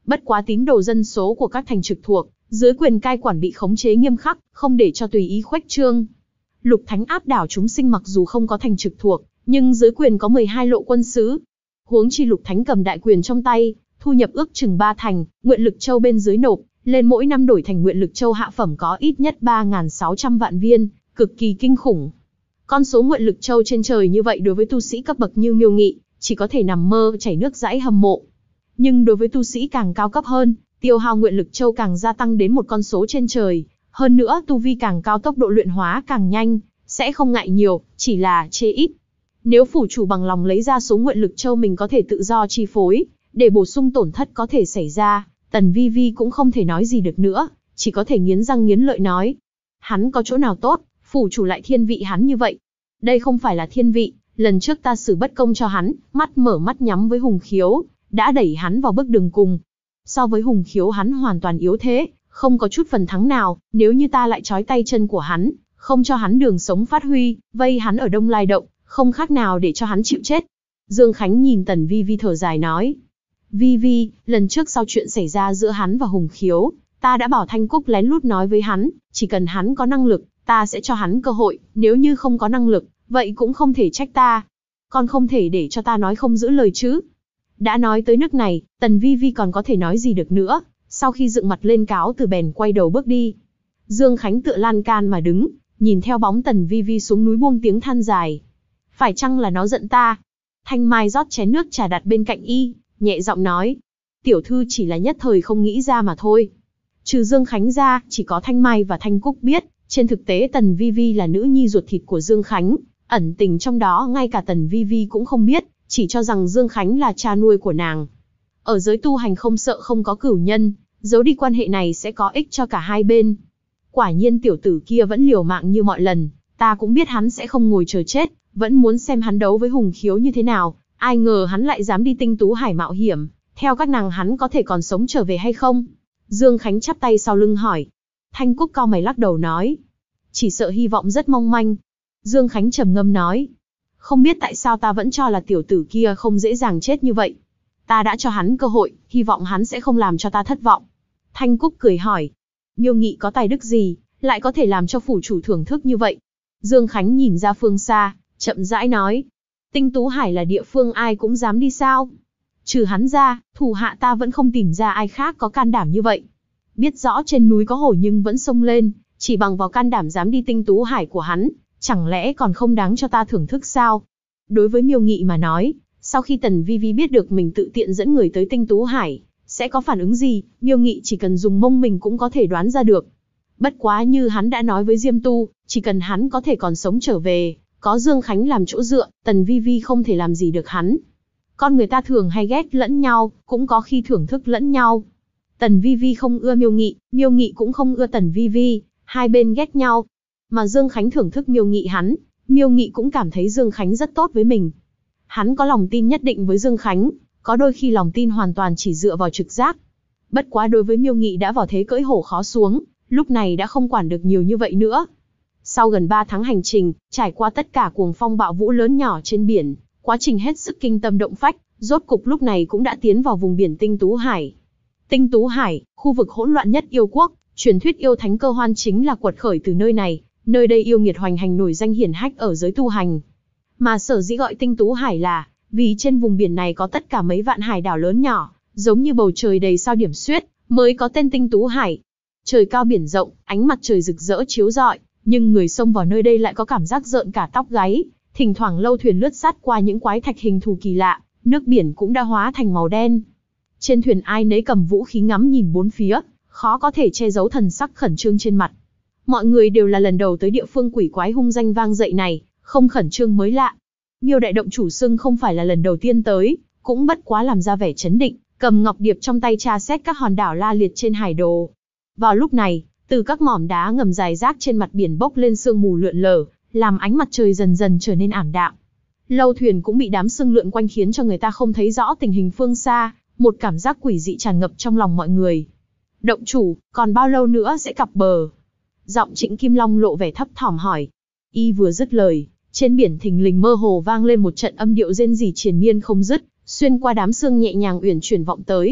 Bất quá tín đồ dân số của các thành trực thuộc, dưới quyền cai quản bị khống chế nghiêm khắc, không để cho tùy ý khuếch trương. Lục Thánh áp đảo chúng sinh mặc dù không có thành trực thuộc, nhưng dưới quyền có 12 lộ quân sứ. Huống chi Lục Thánh cầm đại quyền trong tay, thu nhập ước chừng 3 thành, nguyện lực châu bên dưới nộp, lên mỗi năm đổi thành nguyện lực châu hạ phẩm có ít nhất 3.600 vạn viên, cực kỳ kinh khủng. Con số nguyện lực châu trên trời như vậy đối với tu sĩ cấp bậc như Miêu Nghị, chỉ có thể nằm mơ chảy nước dãi hâm mộ. Nhưng đối với tu sĩ càng cao cấp hơn, tiêu hao nguyện lực châu càng gia tăng đến một con số trên trời. Hơn nữa tu vi càng cao tốc độ luyện hóa càng nhanh, sẽ không ngại nhiều, chỉ là chê ít. Nếu phủ chủ bằng lòng lấy ra số nguyện lực châu mình có thể tự do chi phối, để bổ sung tổn thất có thể xảy ra, Tần Vi Vi cũng không thể nói gì được nữa, chỉ có thể nghiến răng nghiến lợi nói. Hắn có chỗ nào tốt, phủ chủ lại thiên vị hắn như vậy. Đây không phải là thiên vị, lần trước ta xử bất công cho hắn, mắt mở mắt nhắm với Hùng Khiếu, đã đẩy hắn vào bước đường cùng. So với Hùng Khiếu hắn hoàn toàn yếu thế, không có chút phần thắng nào, nếu như ta lại trói tay chân của hắn, không cho hắn đường sống phát huy, vây hắn ở Đông Lai Động, không khác nào để cho hắn chịu chết. Dương Khánh nhìn Tần Vi Vi thở dài nói. Vi Vi, lần trước sau chuyện xảy ra giữa hắn và Hùng Khiếu, ta đã bảo Thanh Cúc lén lút nói với hắn, chỉ cần hắn có năng lực, ta sẽ cho hắn cơ hội, nếu như không có năng lực, vậy cũng không thể trách ta. Con không thể để cho ta nói không giữ lời chứ. Đã nói tới nước này, Tần Vi Vi còn có thể nói gì được nữa, sau khi dựng mặt lên cáo từ bèn quay đầu bước đi. Dương Khánh tựa lan can mà đứng, nhìn theo bóng Tần Vi Vi xuống núi buông tiếng than dài. Phải chăng là nó giận ta? Thanh Mai rót chén nước trà đặt bên cạnh y, nhẹ giọng nói. Tiểu thư chỉ là nhất thời không nghĩ ra mà thôi. Trừ Dương Khánh ra, chỉ có Thanh Mai và Thanh Cúc biết, trên thực tế Tần Vi Vi là nữ nhi ruột thịt của Dương Khánh, ẩn tình trong đó ngay cả Tần Vi Vi cũng không biết, chỉ cho rằng Dương Khánh là cha nuôi của nàng. Ở giới tu hành không sợ không có cửu nhân, giấu đi quan hệ này sẽ có ích cho cả hai bên. Quả nhiên tiểu tử kia vẫn liều mạng như mọi lần, ta cũng biết hắn sẽ không ngồi chờ chết, vẫn muốn xem hắn đấu với Hùng Khiếu như thế nào, ai ngờ hắn lại dám đi Tinh Tú Hải mạo hiểm, theo các nàng hắn có thể còn sống trở về hay không? Dương Khánh chắp tay sau lưng hỏi. Thanh Cúc cau mày lắc đầu nói. Chỉ sợ hy vọng rất mong manh. Dương Khánh trầm ngâm nói. Không biết tại sao ta vẫn cho là tiểu tử kia không dễ dàng chết như vậy. Ta đã cho hắn cơ hội, hy vọng hắn sẽ không làm cho ta thất vọng. Thanh Cúc cười hỏi. Miêu Nghị có tài đức gì, lại có thể làm cho phủ chủ thưởng thức như vậy? Dương Khánh nhìn ra phương xa, chậm rãi nói. Tinh Tú Hải là địa phương ai cũng dám đi sao? Trừ hắn ra, thủ hạ ta vẫn không tìm ra ai khác có can đảm như vậy. Biết rõ trên núi có hổ nhưng vẫn xông lên, chỉ bằng vào can đảm dám đi Tinh Tú Hải của hắn, chẳng lẽ còn không đáng cho ta thưởng thức sao? Đối với Miêu Nghị mà nói, sau khi Tần Vi Vi biết được mình tự tiện dẫn người tới Tinh Tú Hải, sẽ có phản ứng gì, Miêu Nghị chỉ cần dùng mông mình cũng có thể đoán ra được. Bất quá như hắn đã nói với Diêm Tu, chỉ cần hắn có thể còn sống trở về, có Dương Khánh làm chỗ dựa, Tần Vi Vi không thể làm gì được hắn. Con người ta thường hay ghét lẫn nhau, cũng có khi thưởng thức lẫn nhau. Tần Vi Vi không ưa Miêu Nghị cũng không ưa Tần Vi Vi, hai bên ghét nhau. Mà Dương Khánh thưởng thức Miêu Nghị hắn, Miêu Nghị cũng cảm thấy Dương Khánh rất tốt với mình. Hắn có lòng tin nhất định với Dương Khánh, có đôi khi lòng tin hoàn toàn chỉ dựa vào trực giác. Bất quá đối với Miêu Nghị đã vào thế cưỡi hổ khó xuống, lúc này đã không quản được nhiều như vậy nữa. Sau gần 3 tháng hành trình, trải qua tất cả cuồng phong bạo vũ lớn nhỏ trên biển, quá trình hết sức kinh tâm động phách, rốt cục lúc này cũng đã tiến vào vùng biển Tinh Tú Hải. Tinh Tú Hải, khu vực hỗn loạn nhất yêu quốc, truyền thuyết yêu thánh Cơ Hoan chính là quật khởi từ nơi này, nơi đây yêu nghiệt hoành hành nổi danh hiển hách ở giới tu hành. Mà sở dĩ gọi Tinh Tú Hải là, vì trên vùng biển này có tất cả mấy vạn hải đảo lớn nhỏ, giống như bầu trời đầy sao điểm xuyết, mới có tên Tinh Tú Hải. Trời cao biển rộng, ánh mặt trời rực rỡ chiếu rọi, nhưng người xông vào nơi đây lại có cảm giác rợn cả tóc gáy. Thỉnh thoảng lâu thuyền lướt sát qua những quái thạch hình thù kỳ lạ, nước biển cũng đã hóa thành màu đen. Trên thuyền ai nấy cầm vũ khí ngắm nhìn bốn phía, khó có thể che giấu thần sắc khẩn trương trên mặt. Mọi người đều là lần đầu tới địa phương quỷ quái hung danh vang dậy này, không khẩn trương mới lạ. Miêu đại động chủ xưng không phải là lần đầu tiên tới, cũng bất quá làm ra vẻ chấn định, cầm ngọc điệp trong tay tra xét các hòn đảo la liệt trên hải đồ. Vào lúc này, từ các mỏm đá ngầm dài rác trên mặt biển bốc lên sương mù lượn lờ, làm ánh mặt trời dần dần trở nên ảm đạm. Lâu thuyền cũng bị đám sương lượn quanh khiến cho người ta không thấy rõ tình hình phương xa, một cảm giác quỷ dị tràn ngập trong lòng mọi người. Động chủ, còn bao lâu nữa sẽ cập bờ? Giọng Trịnh Kim Long lộ vẻ thấp thỏm hỏi. Y vừa dứt lời, trên biển thình lình mơ hồ vang lên một trận âm điệu rên rỉ triền miên không dứt, xuyên qua đám sương nhẹ nhàng uyển chuyển vọng tới.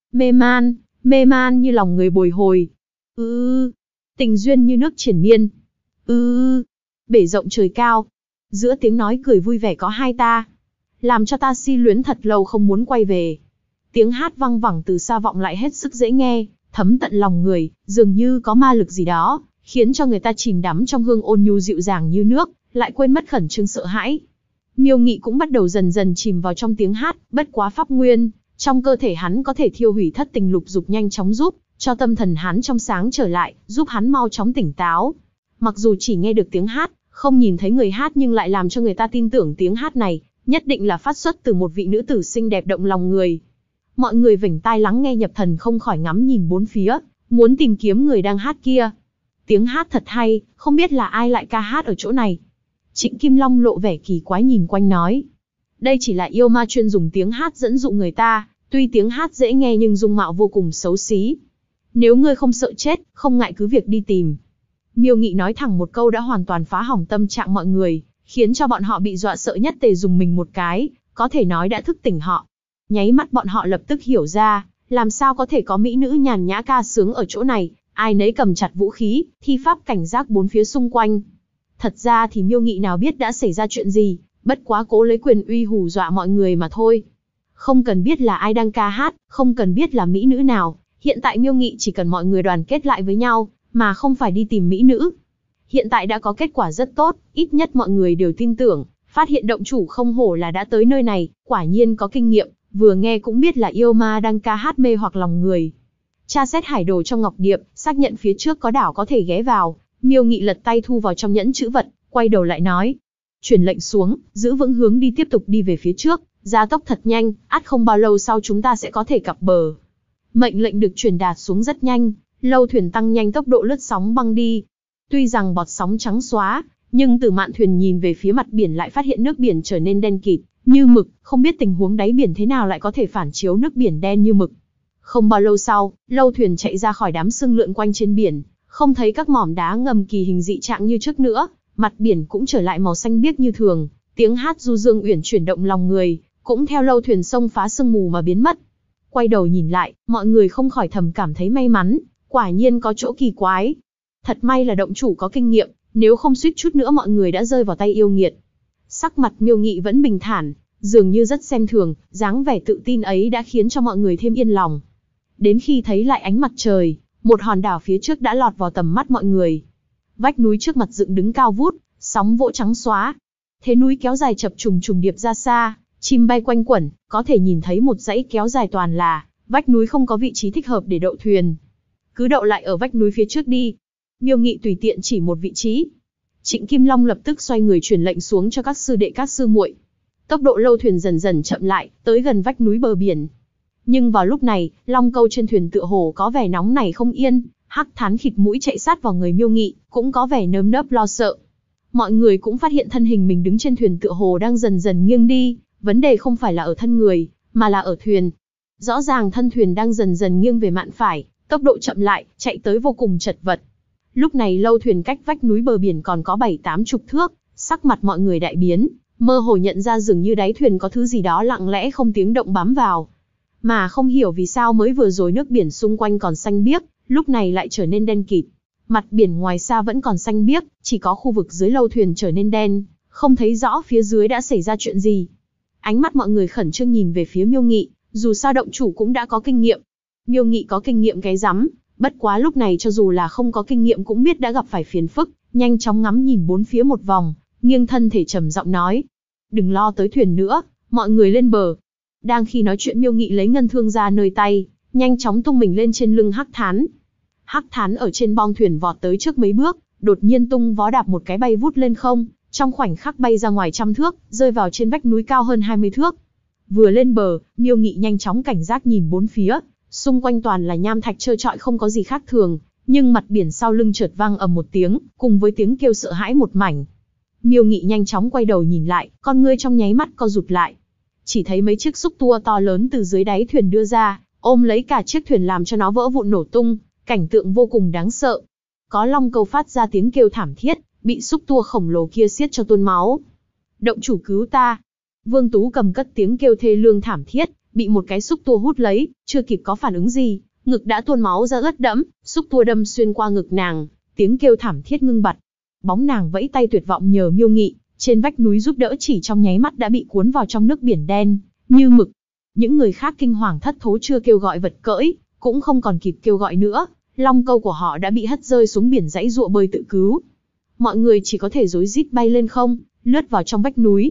mê man như lòng người bồi hồi. Tình duyên như nước triền miên. Bể rộng trời cao. Giữa tiếng nói cười vui vẻ có hai ta. Làm cho ta si luyến thật lâu không muốn quay về. Tiếng hát văng vẳng từ xa vọng lại hết sức dễ nghe, thấm tận lòng người, dường như có ma lực gì đó, khiến cho người ta chìm đắm trong hương ôn nhu dịu dàng như nước, lại quên mất khẩn trương sợ hãi. Miêu Nghị cũng bắt đầu dần dần chìm vào trong tiếng hát, bất quá pháp nguyên, trong cơ thể hắn có thể thiêu hủy thất tình lục dục nhanh chóng giúp cho tâm thần hắn trong sáng trở lại, giúp hắn mau chóng tỉnh táo. Mặc dù chỉ nghe được tiếng hát, không nhìn thấy người hát nhưng lại làm cho người ta tin tưởng tiếng hát này nhất định là phát xuất từ một vị nữ tử xinh đẹp động lòng người. Mọi người vểnh tai lắng nghe nhập thần không khỏi ngắm nhìn bốn phía, muốn tìm kiếm người đang hát kia. Tiếng hát thật hay, không biết là ai lại ca hát ở chỗ này. Trịnh Kim Long lộ vẻ kỳ quái nhìn quanh nói. Đây chỉ là yêu ma chuyên dùng tiếng hát dẫn dụ người ta, tuy tiếng hát dễ nghe nhưng dung mạo vô cùng xấu xí. Nếu ngươi không sợ chết, không ngại cứ việc đi tìm. Miêu Nghị nói thẳng một câu đã hoàn toàn phá hỏng tâm trạng mọi người, khiến cho bọn họ bị dọa sợ nhất tề dùng mình một cái, có thể nói đã thức tỉnh họ. Nháy mắt bọn họ lập tức hiểu ra, làm sao có thể có mỹ nữ nhàn nhã ca sướng ở chỗ này, ai nấy cầm chặt vũ khí, thi pháp cảnh giác bốn phía xung quanh. Thật ra thì Miêu Nghị nào biết đã xảy ra chuyện gì, bất quá cố lấy quyền uy hù dọa mọi người mà thôi. Không cần biết là ai đang ca hát, không cần biết là mỹ nữ nào, hiện tại Miêu Nghị chỉ cần mọi người đoàn kết lại với nhau, mà không phải đi tìm mỹ nữ. Hiện tại đã có kết quả rất tốt, ít nhất mọi người đều tin tưởng, phát hiện động chủ không hổ là đã tới nơi này, quả nhiên có kinh nghiệm, vừa nghe cũng biết là yêu ma đang ca hát mê hoặc lòng người. Tra xét hải đồ trong ngọc điệp, xác nhận phía trước có đảo có thể ghé vào, Miêu Nghị lật tay thu vào trong nhẫn chữ vật, quay đầu lại nói. Truyền lệnh xuống, giữ vững hướng đi tiếp tục đi về phía trước, gia tốc thật nhanh, ắt không bao lâu sau chúng ta sẽ có thể cập bờ. Mệnh lệnh được truyền đạt xuống rất nhanh, lâu thuyền tăng nhanh tốc độ lướt sóng băng đi. Tuy rằng bọt sóng trắng xóa, nhưng từ mạn thuyền nhìn về phía mặt biển lại phát hiện nước biển trở nên đen kịt, như mực, không biết tình huống đáy biển thế nào lại có thể phản chiếu nước biển đen như mực. Không bao lâu sau, lâu thuyền chạy ra khỏi đám sương lượn quanh trên biển, không thấy các mỏm đá ngầm kỳ hình dị trạng như trước nữa, mặt biển cũng trở lại màu xanh biếc như thường, tiếng hát du dương uyển chuyển động lòng người, cũng theo lâu thuyền xông phá sương mù mà biến mất. Quay đầu nhìn lại, mọi người không khỏi thầm cảm thấy may mắn, quả nhiên có chỗ kỳ quái. Thật may là động chủ có kinh nghiệm, nếu không suýt chút nữa mọi người đã rơi vào tay yêu nghiệt. Sắc mặt Miêu Nghị vẫn bình thản, dường như rất xem thường, dáng vẻ tự tin ấy đã khiến cho mọi người thêm yên lòng. Đến khi thấy lại ánh mặt trời, một hòn đảo phía trước đã lọt vào tầm mắt mọi người. Vách núi trước mặt dựng đứng cao vút, sóng vỗ trắng xóa. Thế núi kéo dài chập trùng trùng điệp ra xa, chim bay quanh quẩn, có thể nhìn thấy một dãy kéo dài toàn là, vách núi không có vị trí thích hợp để đậu thuyền. Cứ đậu lại ở vách núi phía trước đi. Miêu Nghị tùy tiện chỉ một vị trí. Trịnh Kim Long lập tức xoay người truyền lệnh xuống cho các sư đệ các sư muội. Tốc độ lâu thuyền dần dần chậm lại, tới gần vách núi bờ biển. Nhưng vào lúc này, long câu trên thuyền tựa hồ có vẻ nóng nảy không yên, Hắc Thán khịt mũi chạy sát vào người Miêu Nghị, cũng có vẻ nơm nớp lo sợ. Mọi người cũng phát hiện thân hình mình đứng trên thuyền tựa hồ đang dần dần nghiêng đi, vấn đề không phải là ở thân người, mà là ở thuyền. Rõ ràng thân thuyền đang dần dần nghiêng về mạn phải, tốc độ chậm lại, chạy tới vô cùng chật vật. Lúc này lâu thuyền cách vách núi bờ biển còn có 7-8 chục thước, sắc mặt mọi người đại biến, mơ hồ nhận ra dường như đáy thuyền có thứ gì đó lặng lẽ không tiếng động bám vào. Mà không hiểu vì sao mới vừa rồi nước biển xung quanh còn xanh biếc, lúc này lại trở nên đen kịt. Mặt biển ngoài xa vẫn còn xanh biếc, chỉ có khu vực dưới lâu thuyền trở nên đen, không thấy rõ phía dưới đã xảy ra chuyện gì. Ánh mắt mọi người khẩn trương nhìn về phía Miêu Nghị, dù sao động chủ cũng đã có kinh nghiệm. Miêu Nghị có kinh nghiệm cái rắm, bất quá lúc này cho dù là không có kinh nghiệm cũng biết đã gặp phải phiền phức, nhanh chóng ngắm nhìn bốn phía một vòng, nghiêng thân thể trầm giọng nói. Đừng lo tới thuyền nữa, mọi người lên bờ. Đang khi nói chuyện Miêu Nghị lấy ngân thương ra nơi tay, nhanh chóng tung mình lên trên lưng Hắc Thán. Hắc Thán ở trên bong thuyền vọt tới trước mấy bước, đột nhiên tung vó đạp một cái bay vút lên không, trong khoảnh khắc bay ra ngoài trăm thước, rơi vào trên vách núi cao hơn 20 thước. Vừa lên bờ, Miêu Nghị nhanh chóng cảnh giác nhìn bốn phía, xung quanh toàn là nham thạch trơ trọi không có gì khác thường, nhưng mặt biển sau lưng chợt vang ầm một tiếng, cùng với tiếng kêu sợ hãi một mảnh. Miêu Nghị nhanh chóng quay đầu nhìn lại, con ngươi trong nháy mắt co rụt lại. Chỉ thấy mấy chiếc xúc tua to lớn từ dưới đáy thuyền đưa ra, ôm lấy cả chiếc thuyền làm cho nó vỡ vụn nổ tung, cảnh tượng vô cùng đáng sợ. Có long câu phát ra tiếng kêu thảm thiết, bị xúc tua khổng lồ kia xiết cho tuôn máu. Động chủ cứu ta! Vương Tú cầm cất tiếng kêu thê lương thảm thiết, bị một cái xúc tua hút lấy, chưa kịp có phản ứng gì, ngực đã tuôn máu ra ướt đẫm, xúc tua đâm xuyên qua ngực nàng, tiếng kêu thảm thiết ngưng bặt. Bóng nàng vẫy tay tuyệt vọng nhờ Miêu Nghị, trên vách núi giúp đỡ chỉ trong nháy mắt đã bị cuốn vào trong nước biển đen như mực. Những người khác kinh hoàng thất thố chưa kêu gọi vật cưỡi, cũng không còn kịp kêu gọi nữa, long câu của họ đã bị hất rơi xuống biển giãy giụa bơi tự cứu. Mọi người chỉ có thể rối rít bay lên không, lướt vào trong vách núi.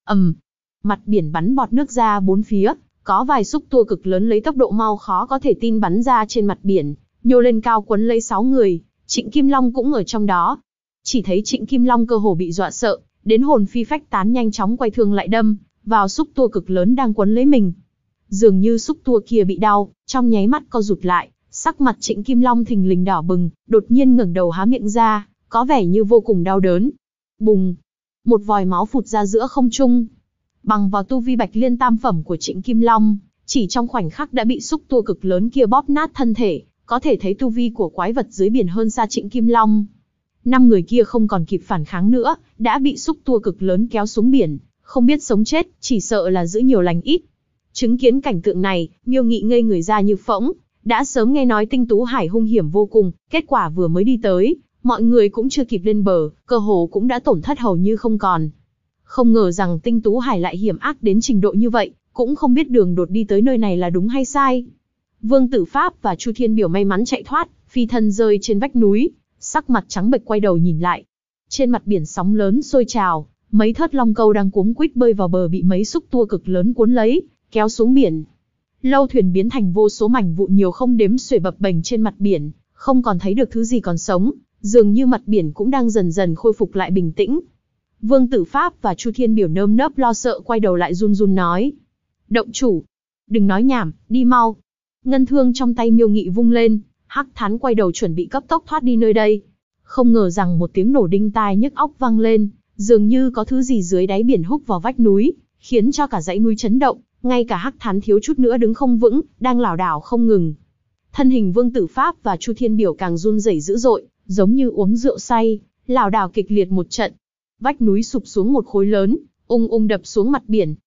Mặt biển bắn bọt nước ra bốn phía, có vài xúc tua cực lớn lấy tốc độ mau khó có thể tin bắn ra trên mặt biển, nhô lên cao quấn lấy 6 người, Trịnh Kim Long cũng ở trong đó. Chỉ thấy Trịnh Kim Long cơ hồ bị dọa sợ, đến hồn phi phách tán nhanh chóng quay thương lại đâm vào xúc tua cực lớn đang quấn lấy mình. Dường như xúc tua kia bị đau, trong nháy mắt co rụt lại, sắc mặt Trịnh Kim Long thình lình đỏ bừng, đột nhiên ngẩng đầu há miệng ra, có vẻ như vô cùng đau đớn. Bùng! Một vòi máu phụt ra giữa không trung. Bằng vào tu vi Bạch Liên tam phẩm của Trịnh Kim Long, chỉ trong khoảnh khắc đã bị xúc tua cực lớn kia bóp nát thân thể, có thể thấy tu vi của quái vật dưới biển hơn xa Trịnh Kim Long. 5 người kia không còn kịp phản kháng nữa, đã bị xúc tua cực lớn kéo xuống biển, không biết sống chết, chỉ sợ là giữ nhiều lành ít. Chứng kiến cảnh tượng này, Miêu Nghị ngây người ra như phỗng, đã sớm nghe nói Tinh Tú Hải hung hiểm vô cùng, kết quả vừa mới đi tới, mọi người cũng chưa kịp lên bờ, cơ hồ cũng đã tổn thất hầu như không còn. Không ngờ rằng Tinh Tú Hải lại hiểm ác đến trình độ như vậy, cũng không biết đường đột đi tới nơi này là đúng hay sai. Vương Tử Pháp và Chu Thiên Biểu may mắn chạy thoát, phi thân rơi trên vách núi, sắc mặt trắng bệch quay đầu nhìn lại. Trên mặt biển sóng lớn sôi trào, mấy thớt long câu đang cuống quýt bơi vào bờ bị mấy xúc tua cực lớn cuốn lấy, kéo xuống biển. Lâu thuyền biến thành vô số mảnh vụn nhiều không đếm xuể bập bềnh trên mặt biển, không còn thấy được thứ gì còn sống, dường như mặt biển cũng đang dần dần khôi phục lại bình tĩnh. Vương Tử Pháp và Chu Thiên Biểu nơm nớp lo sợ quay đầu lại run run nói: "Động chủ, đừng nói nhảm, đi mau." Ngân thương trong tay Miêu Nghị vung lên, Hắc Thán quay đầu chuẩn bị cấp tốc thoát đi nơi đây. Không ngờ rằng một tiếng nổ đinh tai nhức óc vang lên, dường như có thứ gì dưới đáy biển húc vào vách núi, khiến cho cả dãy núi chấn động, ngay cả Hắc Thán thiếu chút nữa đứng không vững, đang lảo đảo không ngừng. Thân hình Vương Tử Pháp và Chu Thiên Biểu càng run rẩy dữ dội, giống như uống rượu say, lảo đảo kịch liệt một trận. Vách núi sụp xuống một khối lớn, ung ung đập xuống mặt biển.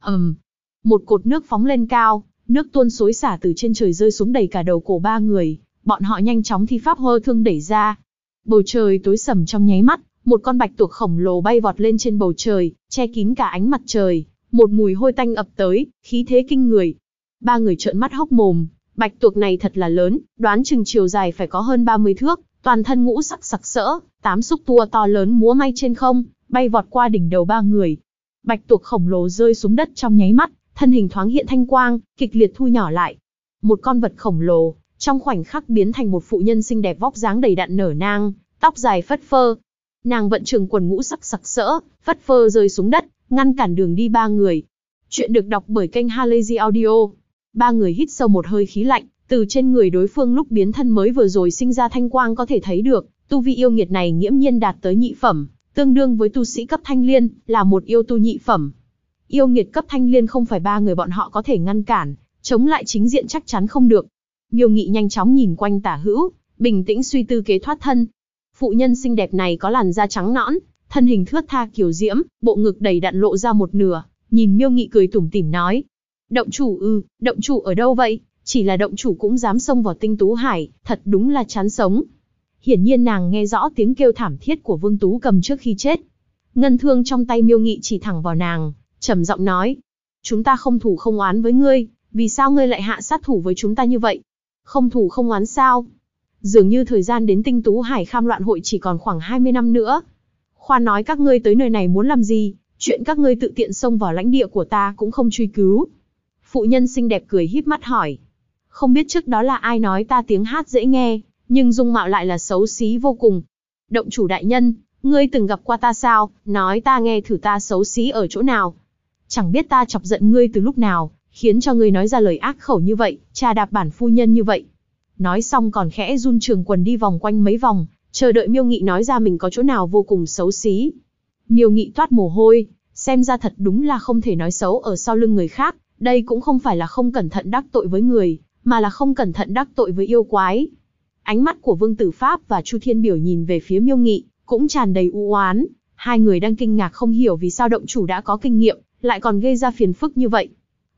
Một cột nước phóng lên cao, nước tuôn xối xả từ trên trời rơi xuống đầy cả đầu cổ 3 người, bọn họ nhanh chóng thi pháp hơ thương đẩy ra. Bầu trời tối sầm trong nháy mắt, một con bạch tuộc khổng lồ bay vọt lên trên bầu trời, che kín cả ánh mặt trời, một mùi hôi tanh ập tới, khí thế kinh người. 3 người trợn mắt hốc mồm, bạch tuộc này thật là lớn, đoán chừng chiều dài phải có hơn 30 thước, toàn thân ngũ sắc sặc sỡ, 8 xúc tua to lớn múa may trên không, bay vọt qua đỉnh đầu 3 người. Bạch tuộc khổng lồ rơi xuống đất trong nháy mắt, thân hình thoáng hiện thanh quang, kịch liệt thu nhỏ lại. Một con vật khổng lồ, trong khoảnh khắc biến thành một phụ nhân xinh đẹp vóc dáng đầy đặn nở nang, tóc dài phất phơ. Nàng vận trường quần ngũ sắc sặc sỡ, phất phơ rơi xuống đất, ngăn cản đường đi 3 người. Chuyện được đọc bởi kênh Halazy Audio. 3 người hít sâu một hơi khí lạnh, từ trên người đối phương lúc biến thân mới vừa rồi sinh ra thanh quang có thể thấy được, tu vi yêu nghiệt này nghiễm nhiên đạt tới nhị phẩm, tương đương với tu sĩ cấp thanh liên, là một yêu tu nhị phẩm. Yêu nghiệt cấp thanh liên không phải 3 người bọn họ có thể ngăn cản, chống lại chính diện chắc chắn không được. Miêu Nghị nhanh chóng nhìn quanh tả hữu, bình tĩnh suy tư kế thoát thân. Phụ nhân xinh đẹp này có làn da trắng nõn, thân hình thướt tha kiều diễm, bộ ngực đầy đặn lộ ra một nửa, nhìn Miêu Nghị cười tủm tỉm nói: "Động chủ động chủ ở đâu vậy? Chỉ là động chủ cũng dám xông vào Tinh Tú Hải, thật đúng là chán sống." Hiển nhiên nàng nghe rõ tiếng kêu thảm thiết của Vương Tú Cầm trước khi chết. Ngân thương trong tay Miêu Nghị chỉ thẳng vào nàng, trầm giọng nói: "Chúng ta không thù không oán với ngươi, vì sao ngươi lại hạ sát thủ với chúng ta như vậy? Không thù không oán sao? Dường như thời gian đến Tinh Tú Hải Kham Loạn hội chỉ còn khoảng 20 năm nữa. Khoan nói các ngươi tới nơi này muốn làm gì, chuyện các ngươi tự tiện xông vào lãnh địa của ta cũng không truy cứu." Phụ nhân xinh đẹp cười híp mắt hỏi: "Không biết trước đó là ai nói ta tiếng hát dễ nghe, nhưng dung mạo lại là xấu xí vô cùng. Động chủ đại nhân, ngươi từng gặp qua ta sao, nói ta nghe thử ta xấu xí ở chỗ nào. Chẳng biết ta chọc giận ngươi từ lúc nào, khiến cho ngươi nói ra lời ác khẩu như vậy, trà đạp bản phu nhân như vậy." Nói xong còn khẽ run trường quần đi vòng quanh mấy vòng, chờ đợi Miêu Nghị nói ra mình có chỗ nào vô cùng xấu xí. Miêu Nghị toát mồ hôi, xem ra thật đúng là không thể nói xấu ở sau lưng người khác, đây cũng không phải là không cẩn thận đắc tội với người, mà là không cẩn thận đắc tội với yêu quái. Ánh mắt của Vương Tử Pháp và Chu Thiên Biểu nhìn về phía Miêu Nghị, cũng tràn đầy u oán, hai người đang kinh ngạc không hiểu vì sao động chủ đã có kinh nghiệm, lại còn gây ra phiền phức như vậy.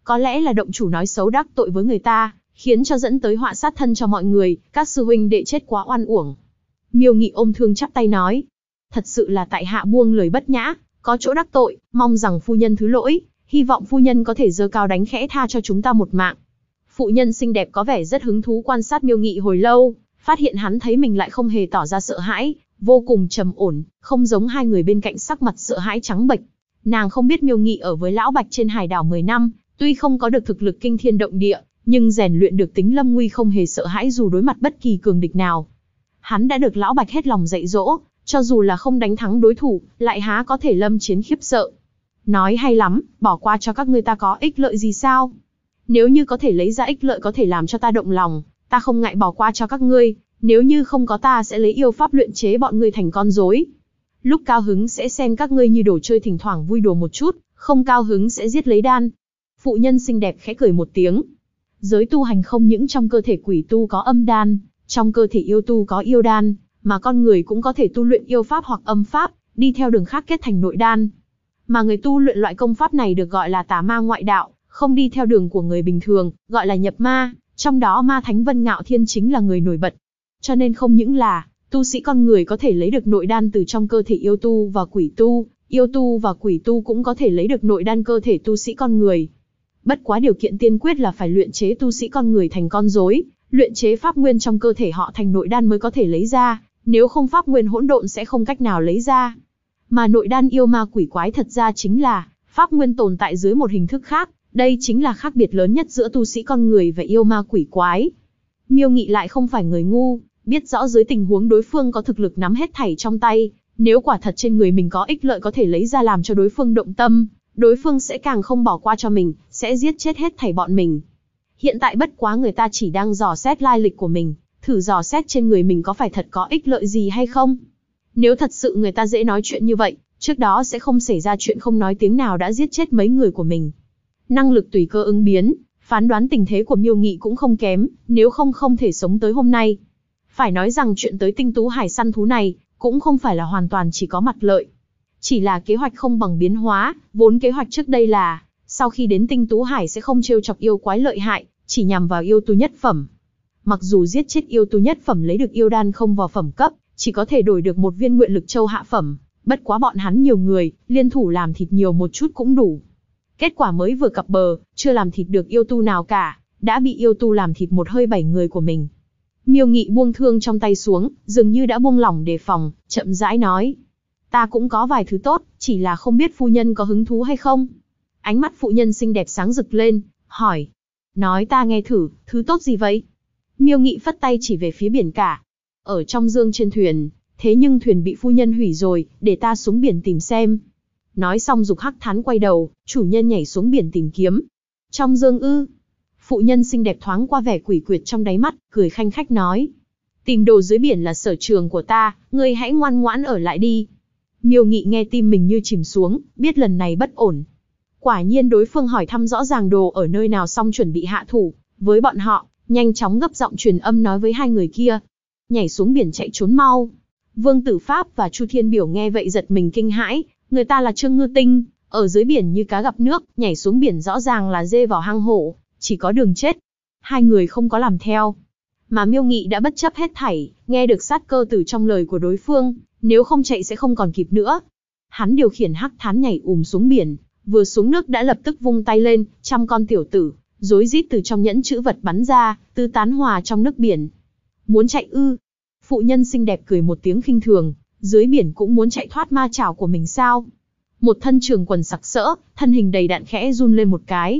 Có lẽ là động chủ nói xấu đắc tội với người ta, khiến cho dẫn tới họa sát thân cho mọi người, các sư huynh đệ chết quá oan uổng. Miêu Nghị ôm thương chắp tay nói, thật sự là tại hạ buông lời bất nhã, có chỗ đắc tội, mong rằng phu nhân thứ lỗi, hy vọng phu nhân có thể giơ cao đánh khẽ tha cho chúng ta một mạng. Phụ nhân xinh đẹp có vẻ rất hứng thú quan sát Miêu Nghị hồi lâu, phát hiện hắn thấy mình lại không hề tỏ ra sợ hãi, vô cùng trầm ổn, không giống hai người bên cạnh sắc mặt sợ hãi trắng bệch. Nàng không biết Miêu Nghị ở với Lão Bạch trên hải đảo 10 năm, tuy không có được thực lực kinh thiên động địa, nhưng rèn luyện được tính lâm nguy không hề sợ hãi dù đối mặt bất kỳ cường địch nào. Hắn đã được Lão Bạch hết lòng dạy dỗ, cho dù là không đánh thắng đối thủ, lại há có thể lâm chiến khiếp sợ. Nói hay lắm, bỏ qua cho các ngươi ta có ích lợi gì sao? Nếu như có thể lấy ra ích lợi có thể làm cho ta động lòng, ta không ngại bỏ qua cho các ngươi, nếu như không có ta sẽ lấy yêu pháp luyện chế bọn ngươi thành con rối. Lúc cao hứng sẽ xem các ngươi như đồ chơi thỉnh thoảng vui đùa một chút, không cao hứng sẽ giết lấy đan. Phụ nhân xinh đẹp khẽ cười một tiếng. Giới tu hành không những trong cơ thể quỷ tu có âm đan, trong cơ thể yêu tu có yêu đan, mà con người cũng có thể tu luyện yêu pháp hoặc âm pháp, đi theo đường khác kết thành nội đan. Mà người tu luyện loại công pháp này được gọi là tà ma ngoại đạo, không đi theo đường của người bình thường, gọi là nhập ma, trong đó ma thánh Vân Ngạo Thiên chính là người nổi bật. Cho nên không những là tu sĩ con người có thể lấy được nội đan từ trong cơ thể yêu tu và quỷ tu, yêu tu và quỷ tu cũng có thể lấy được nội đan cơ thể tu sĩ con người. Bất quá điều kiện tiên quyết là phải luyện chế tu sĩ con người thành con rối, luyện chế pháp nguyên trong cơ thể họ thành nội đan mới có thể lấy ra, nếu không pháp nguyên hỗn độn sẽ không cách nào lấy ra. Mà nội đan yêu ma quỷ quái thật ra chính là pháp nguyên tồn tại dưới một hình thức khác, đây chính là khác biệt lớn nhất giữa tu sĩ con người và yêu ma quỷ quái. Miêu Nghị lại không phải người ngu, biết rõ dưới tình huống đối phương có thực lực nắm hết thảy trong tay, nếu quả thật trên người mình có ích lợi có thể lấy ra làm cho đối phương động tâm, đối phương sẽ càng không bỏ qua cho mình, sẽ giết chết hết thảy bọn mình. Hiện tại bất quá người ta chỉ đang dò xét lai lịch của mình, thử dò xét trên người mình có phải thật có ích lợi gì hay không. Nếu thật sự người ta dễ nói chuyện như vậy, trước đó sẽ không xảy ra chuyện không nói tiếng nào đã giết chết mấy người của mình. Năng lực tùy cơ ứng biến, phán đoán tình thế của Miêu Nghị cũng không kém, nếu không thể sống tới hôm nay. Phải nói rằng chuyện tới Tinh Tú Hải săn thú này, cũng không phải là hoàn toàn chỉ có mặt lợi. Chỉ là kế hoạch không bằng biến hóa, vốn kế hoạch trước đây là, sau khi đến Tinh Tú Hải sẽ không trêu chọc yêu quái lợi hại, chỉ nhằm vào yêu tu nhất phẩm. Mặc dù giết chết yêu tu nhất phẩm lấy được yêu đan không vào phẩm cấp, chỉ có thể đổi được một viên nguyện lực châu hạ phẩm, bất quá bọn hắn nhiều người, liên thủ làm thịt nhiều một chút cũng đủ. Kết quả mới vừa cập bờ, chưa làm thịt được yêu tu nào cả, đã bị yêu tu làm thịt một hơi 7 người của mình. Miêu Nghị buông thương trong tay xuống, dường như đã buông lỏng đề phòng, chậm rãi nói. Ta cũng có vài thứ tốt, chỉ là không biết phu nhân có hứng thú hay không. Ánh mắt phụ nhân xinh đẹp sáng rực lên, hỏi. Nói ta nghe thử, thứ tốt gì vậy? Miêu Nghị phất tay chỉ về phía biển cả. Ở trong dương trên thuyền, thế nhưng thuyền bị phu nhân hủy rồi, để ta xuống biển tìm xem. Nói xong Dục Hắc Thán quay đầu, chủ nhân nhảy xuống biển tìm kiếm. Trong dương ư? Phụ nhân xinh đẹp thoáng qua vẻ quỷ quyệt trong đáy mắt, cười khanh khách nói. Tìm đồ dưới biển là sở trường của ta, ngươi hãy ngoan ngoãn ở lại đi. Miêu Nghị nghe tim mình như chìm xuống, biết lần này bất ổn. Quả nhiên đối phương hỏi thăm rõ ràng đồ ở nơi nào xong chuẩn bị hạ thủ, với bọn họ, nhanh chóng gấp giọng truyền âm nói với hai người kia. Nhảy xuống biển chạy trốn mau. Vương Tử Pháp và Chu Thiên Biểu nghe vậy giật mình kinh hãi, người ta là Trương Ngư Tinh, ở dưới biển như cá gặp nước, nhảy xuống biển rõ ràng là dê vào hang hổ, chỉ có đường chết. Hai người không có làm theo. Mà Miêu Nghị đã bất chấp hết thảy, nghe được sát cơ từ trong lời của đối phương, nếu không chạy sẽ không còn kịp nữa. Hắn điều khiển Hắc Thán nhảy xuống biển, vừa xuống nước đã lập tức vung tay lên, trăm con tiểu tử, rối rít từ trong nhẫn chữ vật bắn ra, tứ tán hòa trong nước biển. Muốn chạy ư? Phụ nhân xinh đẹp cười một tiếng khinh thường, dưới biển cũng muốn chạy thoát ma chảo của mình sao? Một thân trường quần sặc sỡ, thân hình đầy đặn khẽ run lên một cái.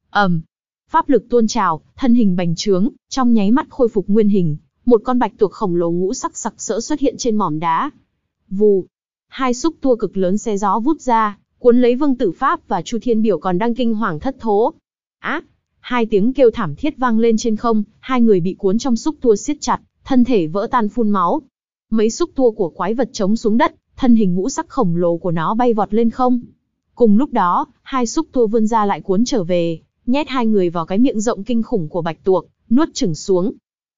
Pháp lực tuôn trào, thân hình bành trướng, trong nháy mắt khôi phục nguyên hình, một con bạch tuộc khổng lồ ngũ sắc sặc sỡ xuất hiện trên mỏm đá. Vù, hai xúc tua cực lớn xé gió vút ra, cuốn lấy Vương Tử Pháp và Chu Thiên Biểu còn đang kinh hoàng thất thố. Á, hai tiếng kêu thảm thiết vang lên trên không, hai người bị cuốn trong xúc tua siết chặt, thân thể vỡ tan phun máu. Mấy xúc tua của quái vật trống xuống đất, thân hình ngũ sắc khổng lồ của nó bay vọt lên không. Cùng lúc đó, hai xúc tua vươn ra lại cuốn trở về, nhét hai người vào cái miệng rộng kinh khủng của bạch tuộc, nuốt chửng xuống.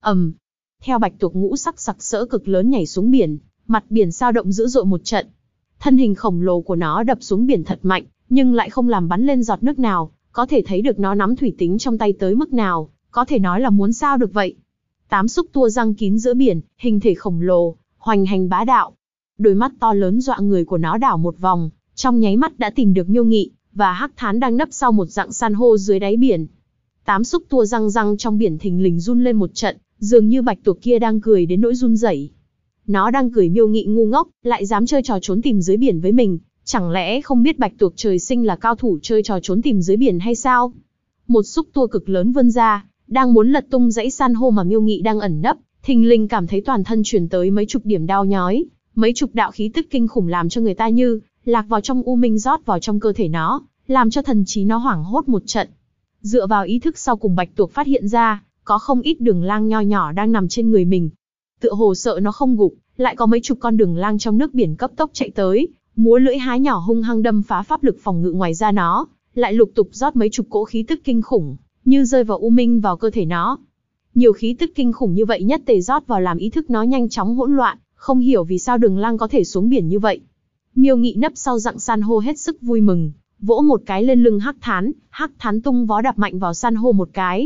Theo bạch tuộc ngũ sắc sặc sỡ cực lớn nhảy xuống biển, mặt biển sao động dữ dội một trận. Thân hình khổng lồ của nó đập xuống biển thật mạnh, nhưng lại không làm bắn lên giọt nước nào, có thể thấy được nó nắm thủy tính trong tay tới mức nào, có thể nói là muốn sao được vậy. 8 xúc tua răng kín giữa biển, hình thể khổng lồ, hoành hành bá đạo. Đôi mắt to lớn dọa người của nó đảo một vòng, trong nháy mắt đã tìm được Miêu Nghị và Hắc Thán đang nấp sau một rặng san hô dưới đáy biển. 8 xúc tua răng răng trong biển thình lình run lên một trận, dường như bạch tuộc kia đang cười đến nỗi run rẩy. Nó đang cười Miêu Nghị ngu ngốc, lại dám chơi trò trốn tìm dưới biển với mình, chẳng lẽ không biết bạch tuộc trời sinh là cao thủ chơi trò trốn tìm dưới biển hay sao? Một xúc tua cực lớn vươn ra, đang muốn lật tung dãy san hô mà Miêu Nghị đang ẩn nấp, thình lình cảm thấy toàn thân truyền tới mấy chục điểm đau nhói, mấy chục đạo khí tức kinh khủng làm cho người ta như lạc vào trong u minh rót vào trong cơ thể nó, làm cho thần trí nó hoảng hốt một trận. Dựa vào ý thức sau cùng bạch tuộc phát hiện ra, có không ít đường lang nho nhỏ đang nằm trên người mình. Tựa hồ sợ nó không gục, lại có mấy chục con đường lang trong nước biển cấp tốc chạy tới, múa lưỡi hái nhỏ hung hăng đâm phá pháp lực phòng ngự ngoài ra nó, lại lục tục rót mấy chục cỗ khí tức kinh khủng, như rơi vào u minh vào cơ thể nó. Nhiều khí tức kinh khủng như vậy nhất tề rót vào làm ý thức nó nhanh chóng hỗn loạn, không hiểu vì sao đường lang có thể xuống biển như vậy. Miêu Nghị nấp sau rặng san hô hết sức vui mừng, vỗ một cái lên lưng Hắc Thán tung vó đạp mạnh vào san hô một cái.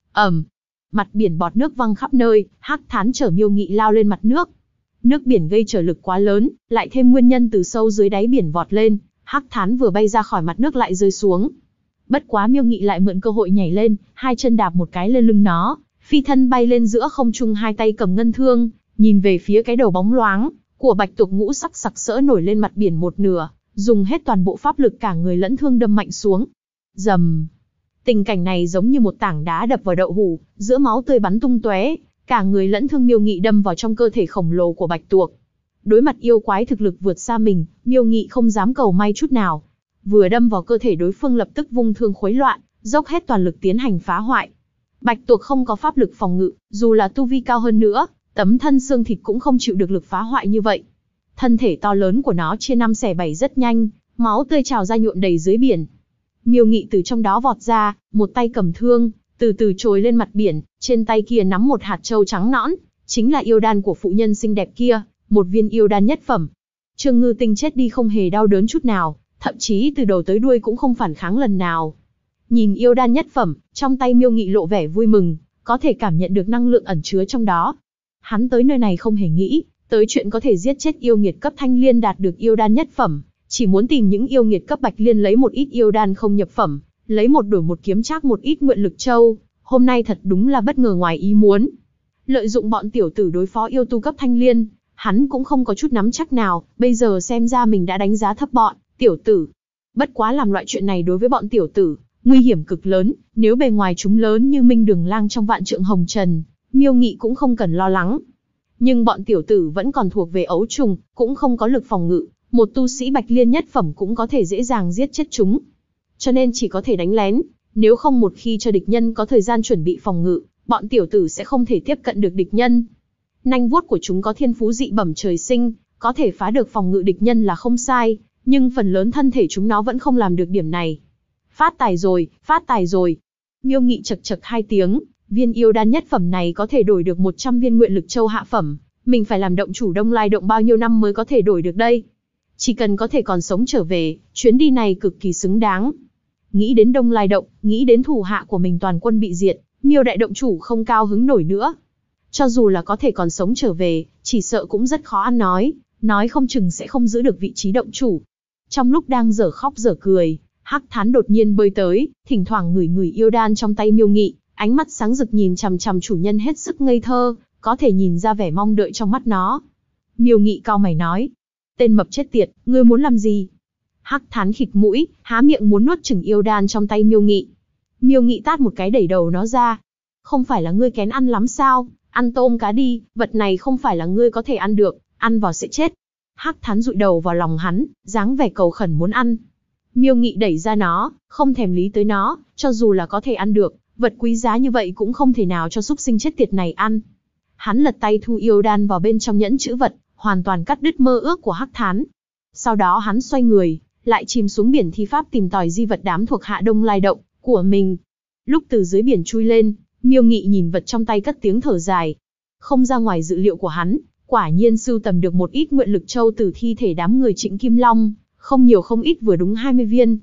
Mặt biển bọt nước văng khắp nơi, Hắc Thán chở Miêu Nghị lao lên mặt nước. Nước biển gây trở lực quá lớn, lại thêm nguyên nhân từ sâu dưới đáy biển vọt lên, Hắc Thán vừa bay ra khỏi mặt nước lại rơi xuống. Bất quá Miêu Nghị lại mượn cơ hội nhảy lên, hai chân đạp một cái lên lưng nó, phi thân bay lên giữa không trung, hai tay cầm ngân thương, nhìn về phía cái đầu bóng loáng của bạch tuộc ngũ sắc sặc sỡ nổi lên mặt biển một nửa, dùng hết toàn bộ pháp lực cả người lẫn thương đâm mạnh xuống. Rầm. Tình cảnh này giống như một tảng đá đập vào đậu hũ, giữa máu tươi bắn tung tóe, cả người lẫn thương Miêu Nghị đâm vào trong cơ thể khổng lồ của bạch tuộc. Đối mặt yêu quái thực lực vượt xa mình, Miêu Nghị không dám cầu may chút nào. Vừa đâm vào cơ thể đối phương lập tức vung thương khuấy loạn, dốc hết toàn lực tiến hành phá hoại. Bạch tuộc không có pháp lực phòng ngự, dù là tu vi cao hơn nữa, tấm thân xương thịt cũng không chịu được lực phá hoại như vậy. Thân thể to lớn của nó chia năm xẻ bảy rất nhanh, máu tươi trào ra nhuộm đầy dưới biển. Miêu Nghị từ trong đó vọt ra, một tay cầm thương, từ từ trồi lên mặt biển, trên tay kia nắm một hạt châu trắng nõn, chính là yêu đan của phụ nhân xinh đẹp kia, một viên yêu đan nhất phẩm. Trương Ngư Tinh chết đi không hề đau đớn chút nào, thậm chí từ đầu tới đuôi cũng không phản kháng lần nào. Nhìn yêu đan nhất phẩm, trong tay Miêu Nghị lộ vẻ vui mừng, có thể cảm nhận được năng lượng ẩn chứa trong đó. Hắn tới nơi này không hề nghĩ tới chuyện có thể giết chết yêu nghiệt cấp thanh liên đạt được yêu đan nhất phẩm, chỉ muốn tìm những yêu nghiệt cấp bạch liên lấy một ít yêu đan không nhập phẩm, lấy một đổi một kiếm trác một ít nguyện lực châu. Hôm nay thật đúng là bất ngờ ngoài ý muốn. Lợi dụng bọn tiểu tử đối phó yêu tu cấp thanh liên, hắn cũng không có chút nắm chắc nào, bây giờ xem ra mình đã đánh giá thấp bọn tiểu tử. Bất quá làm loại chuyện này đối với bọn tiểu tử, nguy hiểm cực lớn, nếu bề ngoài chúng lớn như Minh Đường Lang trong Vạn Trượng Hồng Trần, Miêu Nghị cũng không cần lo lắng. Nhưng bọn tiểu tử vẫn còn thuộc về ấu trùng, cũng không có lực phòng ngự, một tu sĩ bạch liên nhất phẩm cũng có thể dễ dàng giết chết chúng. Cho nên chỉ có thể đánh lén, nếu không một khi cho địch nhân có thời gian chuẩn bị phòng ngự, bọn tiểu tử sẽ không thể tiếp cận được địch nhân. Nanh vuốt của chúng có thiên phú dị bẩm trời sinh, có thể phá được phòng ngự địch nhân là không sai, nhưng phần lớn thân thể chúng nó vẫn không làm được điểm này. Phát tài rồi, phát tài rồi. Miêu Nghị chậc chậc hai tiếng, viên yêu đan nhất phẩm này có thể đổi được 100 viên nguyện lực châu hạ phẩm, mình phải làm động chủ Đông Lai Động bao nhiêu năm mới có thể đổi được đây? Chỉ cần có thể còn sống trở về, chuyến đi này cực kỳ xứng đáng. Nghĩ đến Đông Lai Động, nghĩ đến thủ hạ của mình toàn quân bị diệt, Miêu đại động chủ không cao hứng nổi nữa. Cho dù là có thể còn sống trở về, chỉ sợ cũng rất khó ăn nói không chừng sẽ không giữ được vị trí động chủ. Trong lúc đang dở khóc dở cười, Hắc Thán đột nhiên bơi tới, thỉnh thoảng ngửi ngửi yêu đan trong tay Miêu Nghị, ánh mắt sáng rực nhìn chằm chằm chủ nhân hết sức ngây thơ, có thể nhìn ra vẻ mong đợi trong mắt nó. Miêu Nghị cau mày nói, tên mập chết tiệt, ngươi muốn làm gì? Hắc Thán khịt mũi, há miệng muốn nuốt chửng yêu đan trong tay Miêu Nghị. Miêu Nghị tát một cái đẩy đầu nó ra. Không phải là ngươi kén ăn lắm sao? Ăn tôm cá đi, vật này không phải là ngươi có thể ăn được, ăn vào sẽ chết. Hắc Thán dụi đầu vào lòng hắn, dáng vẻ cầu khẩn muốn ăn. Miêu Nghị đẩy ra nó, không thèm lý tới nó, cho dù là có thể ăn được, vật quý giá như vậy cũng không thể nào cho súc sinh chết tiệt này ăn. Hắn lật tay thu yêu đan vào bên trong nhẫn chữ vật, hoàn toàn cắt đứt mơ ước của Hắc Thán. Sau đó hắn xoay người, lại chìm xuống biển thi pháp tìm tòi di vật đám thuộc hạ Đông Lai Động của mình. Lúc từ dưới biển chui lên, Miêu Nghị nhìn vật trong tay cất tiếng thở dài. Không ra ngoài dự liệu của hắn, quả nhiên sưu tầm được một ít nguyện lực châu từ thi thể đám người Trịnh Kim Long, không nhiều không ít vừa đúng 20 viên.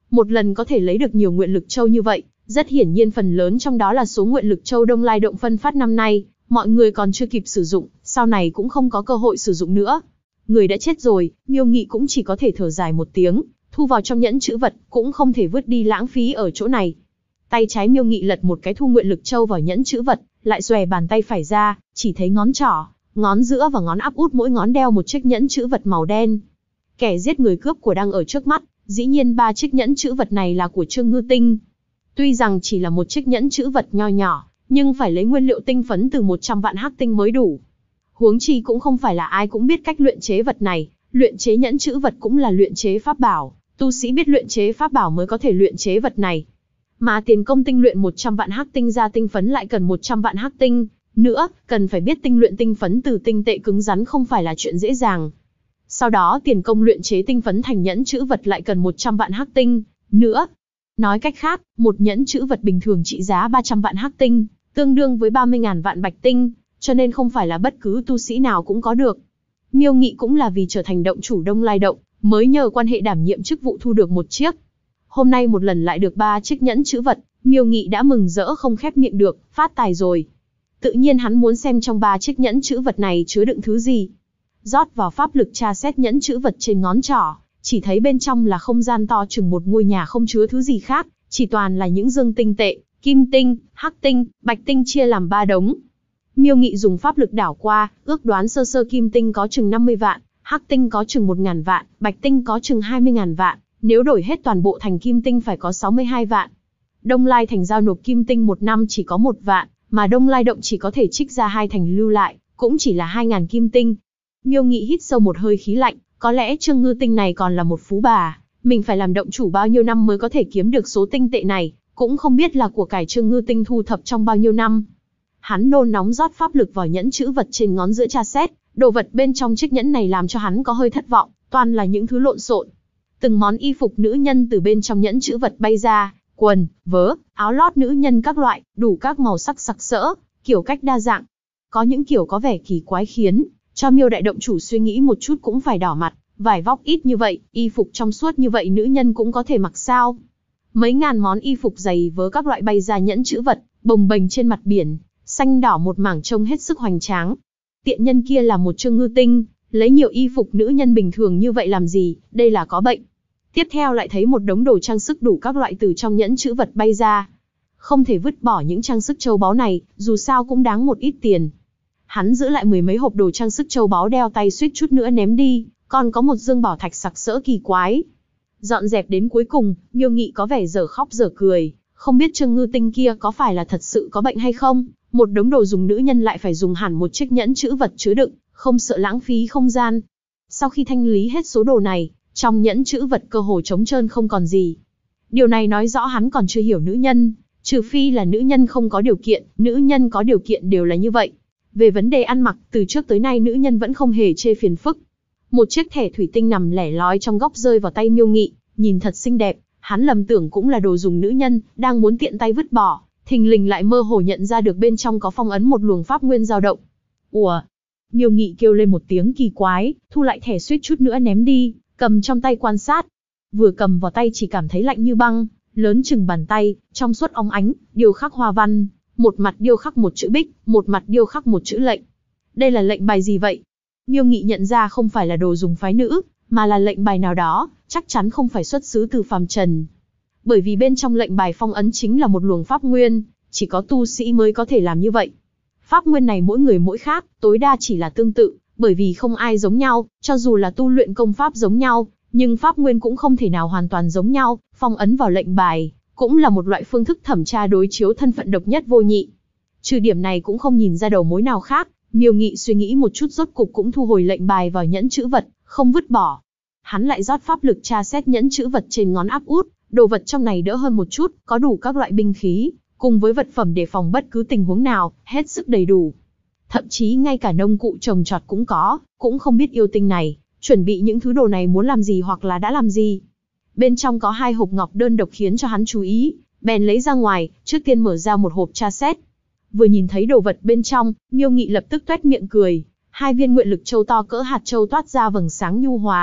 Một lần có thể lấy được nhiều nguyện lực châu như vậy, rất hiển nhiên phần lớn trong đó là số nguyện lực châu Đông Lai Động phân phát năm nay, mọi người còn chưa kịp sử dụng, sau này cũng không có cơ hội sử dụng nữa. Người đã chết rồi, Miêu Nghị cũng chỉ có thể thở dài một tiếng, thu vào trong nhẫn chữ vật, cũng không thể vứt đi lãng phí ở chỗ này. Tay trái Miêu Nghị lật một cái thu nguyện lực châu vào nhẫn chữ vật, lại xòe bàn tay phải ra, chỉ thấy ngón trỏ, ngón giữa và ngón áp út mỗi ngón đeo một chiếc nhẫn chữ vật màu đen. Kẻ giết người cướp của đang ở trước mắt, dĩ nhiên 3 chiếc nhẫn chữ vật này là của Trương Ngư Tinh. Tuy rằng chỉ là một chiếc nhẫn chữ vật nho nhỏ, nhưng phải lấy nguyên liệu tinh phấn từ 100 vạn hắc tinh mới đủ. Huống chi cũng không phải là ai cũng biết cách luyện chế vật này, luyện chế nhẫn chữ vật cũng là luyện chế pháp bảo, tu sĩ biết luyện chế pháp bảo mới có thể luyện chế vật này. Mà tiền công tinh luyện 100 vạn hắc tinh ra tinh phấn lại cần 100 vạn hắc tinh, nữa, cần phải biết tinh luyện tinh phấn từ tinh tệ cứng rắn không phải là chuyện dễ dàng. Sau đó tiền công luyện chế tinh phấn thành nhẫn chữ vật lại cần 100 vạn hắc tinh, nữa. Nói cách khác, một nhẫn chữ vật bình thường trị giá 300 vạn hắc tinh, tương đương với 30.000 vạn bạch tinh, cho nên không phải là bất cứ tu sĩ nào cũng có được. Miêu Nghị cũng là vì trở thành động chủ Đông Lai Động, mới nhờ quan hệ đảm nhiệm chức vụ thu được một chiếc. Hôm nay một lần lại được 3 chiếc nhẫn chữ vật, Miêu Nghị đã mừng rỡ không khép miệng được, phát tài rồi. Tự nhiên hắn muốn xem trong 3 chiếc nhẫn chữ vật này chứa đựng thứ gì. Rót vào pháp lực tra xét nhẫn chữ vật trên ngón trỏ, chỉ thấy bên trong là không gian to chừng một ngôi nhà không chứa thứ gì khác, chỉ toàn là những dương tinh tệ, kim tinh, hắc tinh, bạch tinh chia làm 3 đống. Miêu Nghị dùng pháp lực đảo qua, ước đoán sơ sơ kim tinh có chừng 50 vạn, hắc tinh có chừng 1.000 vạn, bạch tinh có chừng 20.000 vạn, nếu đổi hết toàn bộ thành kim tinh phải có 62 vạn. Đông Lai thành giao nộp kim tinh một năm chỉ có 1 vạn, mà Đông Lai Động chỉ có thể trích ra 2 thành lưu lại, cũng chỉ là 2.000 kim tinh. Miêu Nghị hít sâu một hơi khí lạnh, có lẽ Trương Ngư Tinh này còn là một phú bà, mình phải làm động chủ bao nhiêu năm mới có thể kiếm được số tinh tệ này, cũng không biết là của cải Trương Ngư Tinh thu thập trong bao nhiêu năm. Hắn nôn nóng rót pháp lực vào nhẫn chữ vật trên ngón giữa tra xét, đồ vật bên trong chiếc nhẫn này làm cho hắn có hơi thất vọng, toàn là những thứ lộn xộn. Từng món y phục nữ nhân từ bên trong nhẫn chữ vật bay ra, quần, vớ, áo lót nữ nhân các loại, đủ các màu sắc sặc sỡ, kiểu cách đa dạng. Có những kiểu có vẻ kỳ quái khiến cho Miêu đại động chủ suy nghĩ một chút cũng phải đỏ mặt, vải vóc ít như vậy, y phục trong suốt như vậy nữ nhân cũng có thể mặc sao? Mấy ngàn món y phục giày vớ các loại bay ra nhẫn chữ vật, bồng bềnh trên mặt biển, xanh đỏ một mảng trông hết sức hoành tráng. Tiện nhân kia là một Trương Ngư Tinh, lấy nhiều y phục nữ nhân bình thường như vậy làm gì, đây là có bệnh. Tiếp theo lại thấy một đống đồ trang sức đủ các loại từ trong nhẫn chữ vật bay ra. Không thể vứt bỏ những trang sức châu báu này, dù sao cũng đáng một ít tiền. Hắn giữ lại 10 mấy hộp đồ trang sức châu báu đeo tay suýt chút nữa ném đi, còn có một dương bảo thạch sặc sỡ kỳ quái. Dọn dẹp đến cuối cùng, Miêu Nghị có vẻ dở khóc dở cười, không biết Trương Ngư Tinh kia có phải là thật sự có bệnh hay không, một đống đồ dùng nữ nhân lại phải dùng hẳn một chiếc nhẫn chữ vật chứa đựng, không sợ lãng phí không gian. Sau khi thanh lý hết số đồ này, trong nhẫn chữ vật cơ hồ trống trơn không còn gì. Điều này nói rõ hắn còn chưa hiểu nữ nhân, trừ phi là nữ nhân không có điều kiện, nữ nhân có điều kiện đều là như vậy. Về vấn đề ăn mặc, từ trước tới nay nữ nhân vẫn không hề chê phiền phức. Một chiếc thẻ thủy tinh nằm lẻ loi trong góc rơi vào tay Miêu Nghị, nhìn thật xinh đẹp, hắn lầm tưởng cũng là đồ dùng nữ nhân, đang muốn tiện tay vứt bỏ, thình lình lại mơ hồ nhận ra được bên trong có phong ấn một luồng pháp nguyên dao động. Ủa? Miêu Nghị kêu lên một tiếng kỳ quái, thu lại thẻ suýt chút nữa ném đi, cầm trong tay quan sát. Vừa cầm vào tay chỉ cảm thấy lạnh như băng, lớn chừng bàn tay, trong suốt óng ánh, điêu khắc hoa văn, một mặt điêu khắc một chữ bích, một mặt điêu khắc một chữ lệnh. Đây là lệnh bài gì vậy? Miêu Nghị nhận ra không phải là đồ dùng phái nữ, mà là lệnh bài nào đó, chắc chắn không phải xuất xứ từ phàm trần. Bởi vì bên trong lệnh bài phong ấn chính là một luồng pháp nguyên, chỉ có tu sĩ mới có thể làm như vậy. Pháp nguyên này mỗi người mỗi khác, tối đa chỉ là tương tự, bởi vì không ai giống nhau, cho dù là tu luyện công pháp giống nhau, nhưng pháp nguyên cũng không thể nào hoàn toàn giống nhau, phong ấn vào lệnh bài, cũng là một loại phương thức thẩm tra đối chiếu thân phận độc nhất vô nhị. Trừ điểm này cũng không nhìn ra đầu mối nào khác, Miêu Nghị suy nghĩ một chút rốt cục cũng thu hồi lệnh bài vào nhẫn chữ vật, không vứt bỏ. Hắn lại rót pháp lực tra xét nhẫn chữ vật trên ngón áp út, đồ vật trong này đỡ hơn một chút, có đủ các loại binh khí, cùng với vật phẩm để phòng bất cứ tình huống nào, hết sức đầy đủ. Thậm chí ngay cả nông cụ trồng trọt cũng có, cũng không biết yêu tinh này, chuẩn bị những thứ đồ này muốn làm gì hoặc là đã làm gì. Bên trong có 2 hộp ngọc đơn độc khiến cho hắn chú ý, bèn lấy ra ngoài, trước tiên mở ra một hộp tra xét. Vừa nhìn thấy đồ vật bên trong, Miêu Nghị lập tức tuét miệng cười, 2 viên nguyện lực châu to cỡ hạt châu toát ra vầng sáng nhu hòa,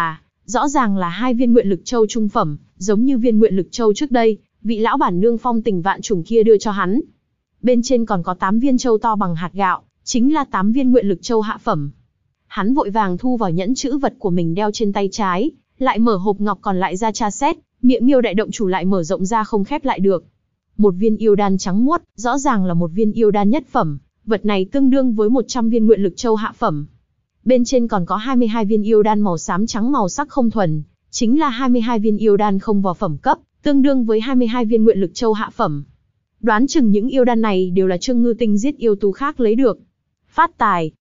Rõ ràng là 2 viên nguyện lực châu trung phẩm, giống như viên nguyện lực châu trước đây, vị lão bản nương phong tình vạn trùng kia đưa cho hắn. Bên trên còn có 8 viên châu to bằng hạt gạo, chính là 8 viên nguyện lực châu hạ phẩm. Hắn vội vàng thu vào nhẫn chữ vật của mình đeo trên tay trái, lại mở hộp ngọc còn lại ra tra xét, miệng Miêu đại động chủ lại mở rộng ra không khép lại được. Một viên yêu đan trắng muốt, rõ ràng là một viên yêu đan nhất phẩm, vật này tương đương với 100 viên nguyện lực châu hạ phẩm. Bên trên còn có 22 viên yêu đan màu xám trắng màu sắc không thuần, chính là 22 viên yêu đan không vào phẩm cấp, tương đương với 22 viên nguyện lực châu hạ phẩm. Đoán chừng những yêu đan này đều là Trương Ngư Tinh giết yêu tu khác lấy được. Phát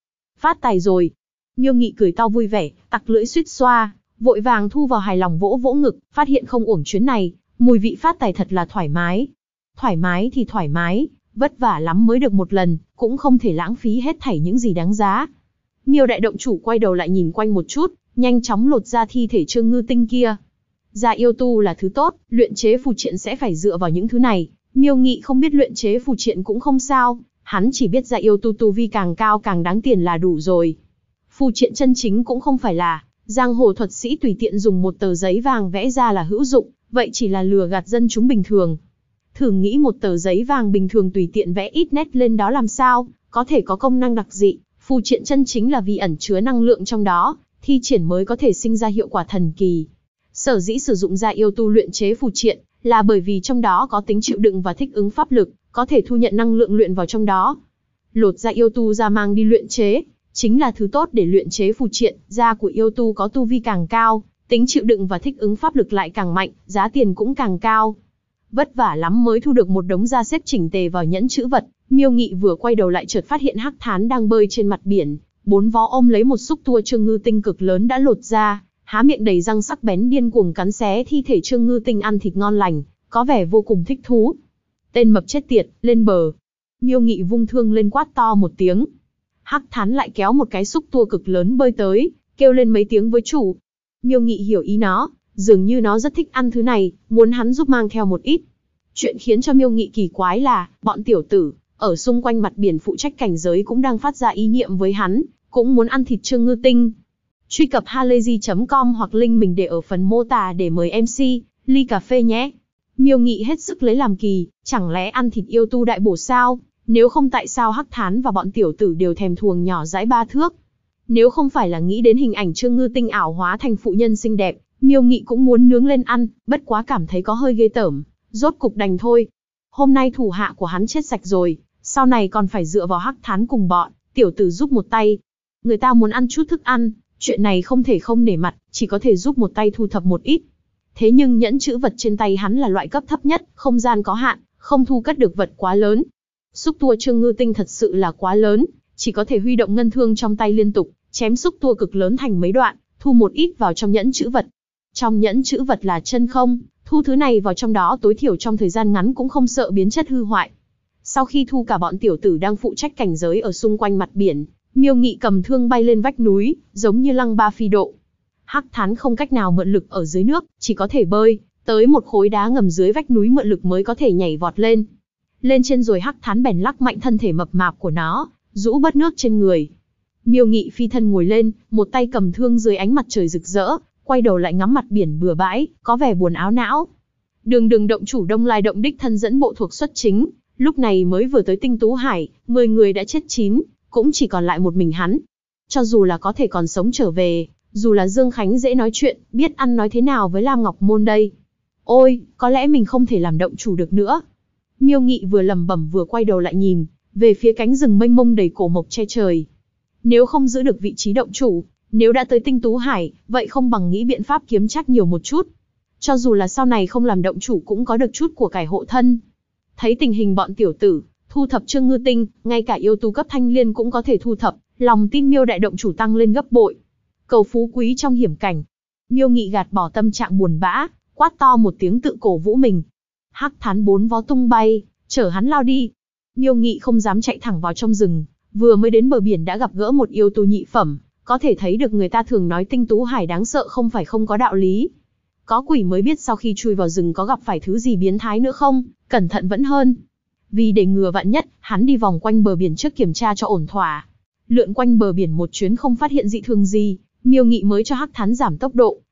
tài rồi. Miêu Nghị cười to vui vẻ, tặc lưỡi suýt xoa, vội vàng thu vào hài lòng vỗ vỗ ngực, phát hiện không uổng chuyến này, mùi vị phát tài thật là thoải mái. Thoải mái thì thoải mái, vất vả lắm mới được một lần, cũng không thể lãng phí hết thảy những gì đáng giá. Miêu đại động chủ quay đầu lại nhìn quanh một chút, nhanh chóng lột ra thi thể Trương Ngư Tinh kia. Da yêu tu là thứ tốt, luyện chế phù triện sẽ phải dựa vào những thứ này. Miêu Nghị không biết luyện chế phù triện cũng không sao, hắn chỉ biết da yêu tu vi càng cao càng đáng tiền là đủ rồi. Phù triện chân chính cũng không phải là giang hồ thuật sĩ tùy tiện dùng một tờ giấy vàng vẽ ra là hữu dụng, vậy chỉ là lừa gạt dân chúng bình thường. Thử nghĩ một tờ giấy vàng bình thường tùy tiện vẽ ít nét lên đó làm sao có thể có công năng đặc dị. Phù triện chân chính là vì ẩn chứa năng lượng trong đó, thi triển mới có thể sinh ra hiệu quả thần kỳ. Sở dĩ sử dụng da yêu tu luyện chế phù triện, là bởi vì trong đó có tính chịu đựng và thích ứng pháp lực, có thể thu nhận năng lượng luyện vào trong đó. Lột da yêu tu ra mang đi luyện chế, chính là thứ tốt để luyện chế phù triện. Da của yêu tu có tu vi càng cao, tính chịu đựng và thích ứng pháp lực lại càng mạnh, giá tiền cũng càng cao. Vất vả lắm mới thu được một đống da xếp chỉnh tề vào nhẫn chữ vật. Miêu Nghị vừa quay đầu lại chợt phát hiện Hắc Thán đang bơi trên mặt biển, 4 vó ôm lấy một xúc tua Trương Ngư Tinh cực lớn đã lột ra, há miệng đầy răng sắc bén điên cuồng cắn xé thi thể Trương Ngư Tinh ăn thịt ngon lành, có vẻ vô cùng thích thú. Tên mập chết tiệt, lên bờ. Miêu Nghị vung thương lên quát to một tiếng. Hắc Thán lại kéo một cái xúc tua cực lớn bơi tới, kêu lên mấy tiếng với chủ. Miêu Nghị hiểu ý nó, dường như nó rất thích ăn thứ này, muốn hắn giúp mang theo một ít. Chuyện khiến cho Miêu Nghị kỳ quái là, bọn tiểu tử ở xung quanh mặt biển phụ trách cảnh giới cũng đang phát ra ý niệm với hắn, cũng muốn ăn thịt Trương Ngư Tinh. Truy cập halayzi.com hoặc link mình để ở phần mô tả để mời MC ly cà phê nhé. Miêu Nghị hết sức lấy làm kỳ, chẳng lẽ ăn thịt yêu tu đại bổ sao? Nếu không tại sao Hắc Thán và bọn tiểu tử đều thèm thuồng nhỏ dãi 3 thước? Nếu không phải là nghĩ đến hình ảnh Trương Ngư Tinh ảo hóa thành phụ nhân xinh đẹp, Miêu Nghị cũng muốn nướng lên ăn, bất quá cảm thấy có hơi ghê tởm, rốt cục đành thôi. Hôm nay thủ hạ của hắn chết sạch rồi, sau này còn phải dựa vào Hắc Thán cùng bọn tiểu tử giúp một tay. Người ta muốn ăn chút thức ăn, chuyện này không thể không nể mặt, chỉ có thể giúp một tay thu thập một ít. Thế nhưng nhẫn chữ vật trên tay hắn là loại cấp thấp nhất, không gian có hạn, không thu cất được vật quá lớn. Xúc tua Trương Ngư Tinh thật sự là quá lớn, chỉ có thể huy động ngân thương trong tay liên tục, chém xúc tua cực lớn thành mấy đoạn, thu một ít vào trong nhẫn chữ vật. Trong nhẫn chữ vật là chân không, thu thứ này vào trong đó tối thiểu trong thời gian ngắn cũng không sợ biến chất hư hoại. Sau khi thu cả bọn tiểu tử đang phụ trách cảnh giới ở xung quanh mặt biển, Miêu Nghị cầm thương bay lên vách núi, giống như lăng ba phi độ. Hắc Thán không cách nào mượn lực ở dưới nước, chỉ có thể bơi tới một khối đá ngầm dưới vách núi mượn lực mới có thể nhảy vọt lên. Lên trên rồi Hắc Thán bèn lắc mạnh thân thể mập mạp của nó, rũ bớt nước trên người. Miêu Nghị phi thân ngồi lên, một tay cầm thương dưới ánh mặt trời rực rỡ, quay đầu lại ngắm mặt biển bừa bãi, có vẻ buồn áo não. Đường động chủ Đông Lai động đích thân dẫn bộ thuộc xuất chính, lúc này mới vừa tới Tinh Tú Hải, 10 người đã chết 9, cũng chỉ còn lại một mình hắn. Cho dù là có thể còn sống trở về, dù là Dương Khánh dễ nói chuyện, biết ăn nói thế nào với Lam Ngọc Môn đây. Ôi, có lẽ mình không thể làm động chủ được nữa. Miêu Nghị vừa lẩm bẩm vừa quay đầu lại nhìn về phía cánh rừng mênh mông đầy cổ mộc che trời. Nếu không giữ được vị trí động chủ, nếu đã tới Tinh Tú Hải, vậy không bằng nghĩ biện pháp kiếm chắc nhiều một chút. Cho dù là sau này không làm động chủ cũng có được chút của cải hộ thân. Thấy tình hình bọn tiểu tử thu thập Trương Ngư Tinh, ngay cả yêu tu cấp thanh liên cũng có thể thu thập, lòng tin Miêu đại động chủ tăng lên gấp bội. Cầu phú quý trong hiểm cảnh. Miêu Nghị gạt bỏ tâm trạng buồn bã, quát to một tiếng tự cổ vũ mình. Hắc Thán 4 vó tung bay, chở hắn lao đi. Miêu Nghị không dám chạy thẳng vào trong rừng, vừa mới đến bờ biển đã gặp gỡ một yêu tu nhị phẩm, có thể thấy được người ta thường nói Tinh Tú Hải đáng sợ không phải không có đạo lý. Có quỷ mới biết sau khi chui vào rừng có gặp phải thứ gì biến thái nữa không, cẩn thận vẫn hơn. Vì để ngừa vạn nhất, hắn đi vòng quanh bờ biển trước kiểm tra cho ổn thỏa. Lượn quanh bờ biển một chuyến không phát hiện dị thường gì, Miêu Nghị mới cho Hắc Thán giảm tốc độ,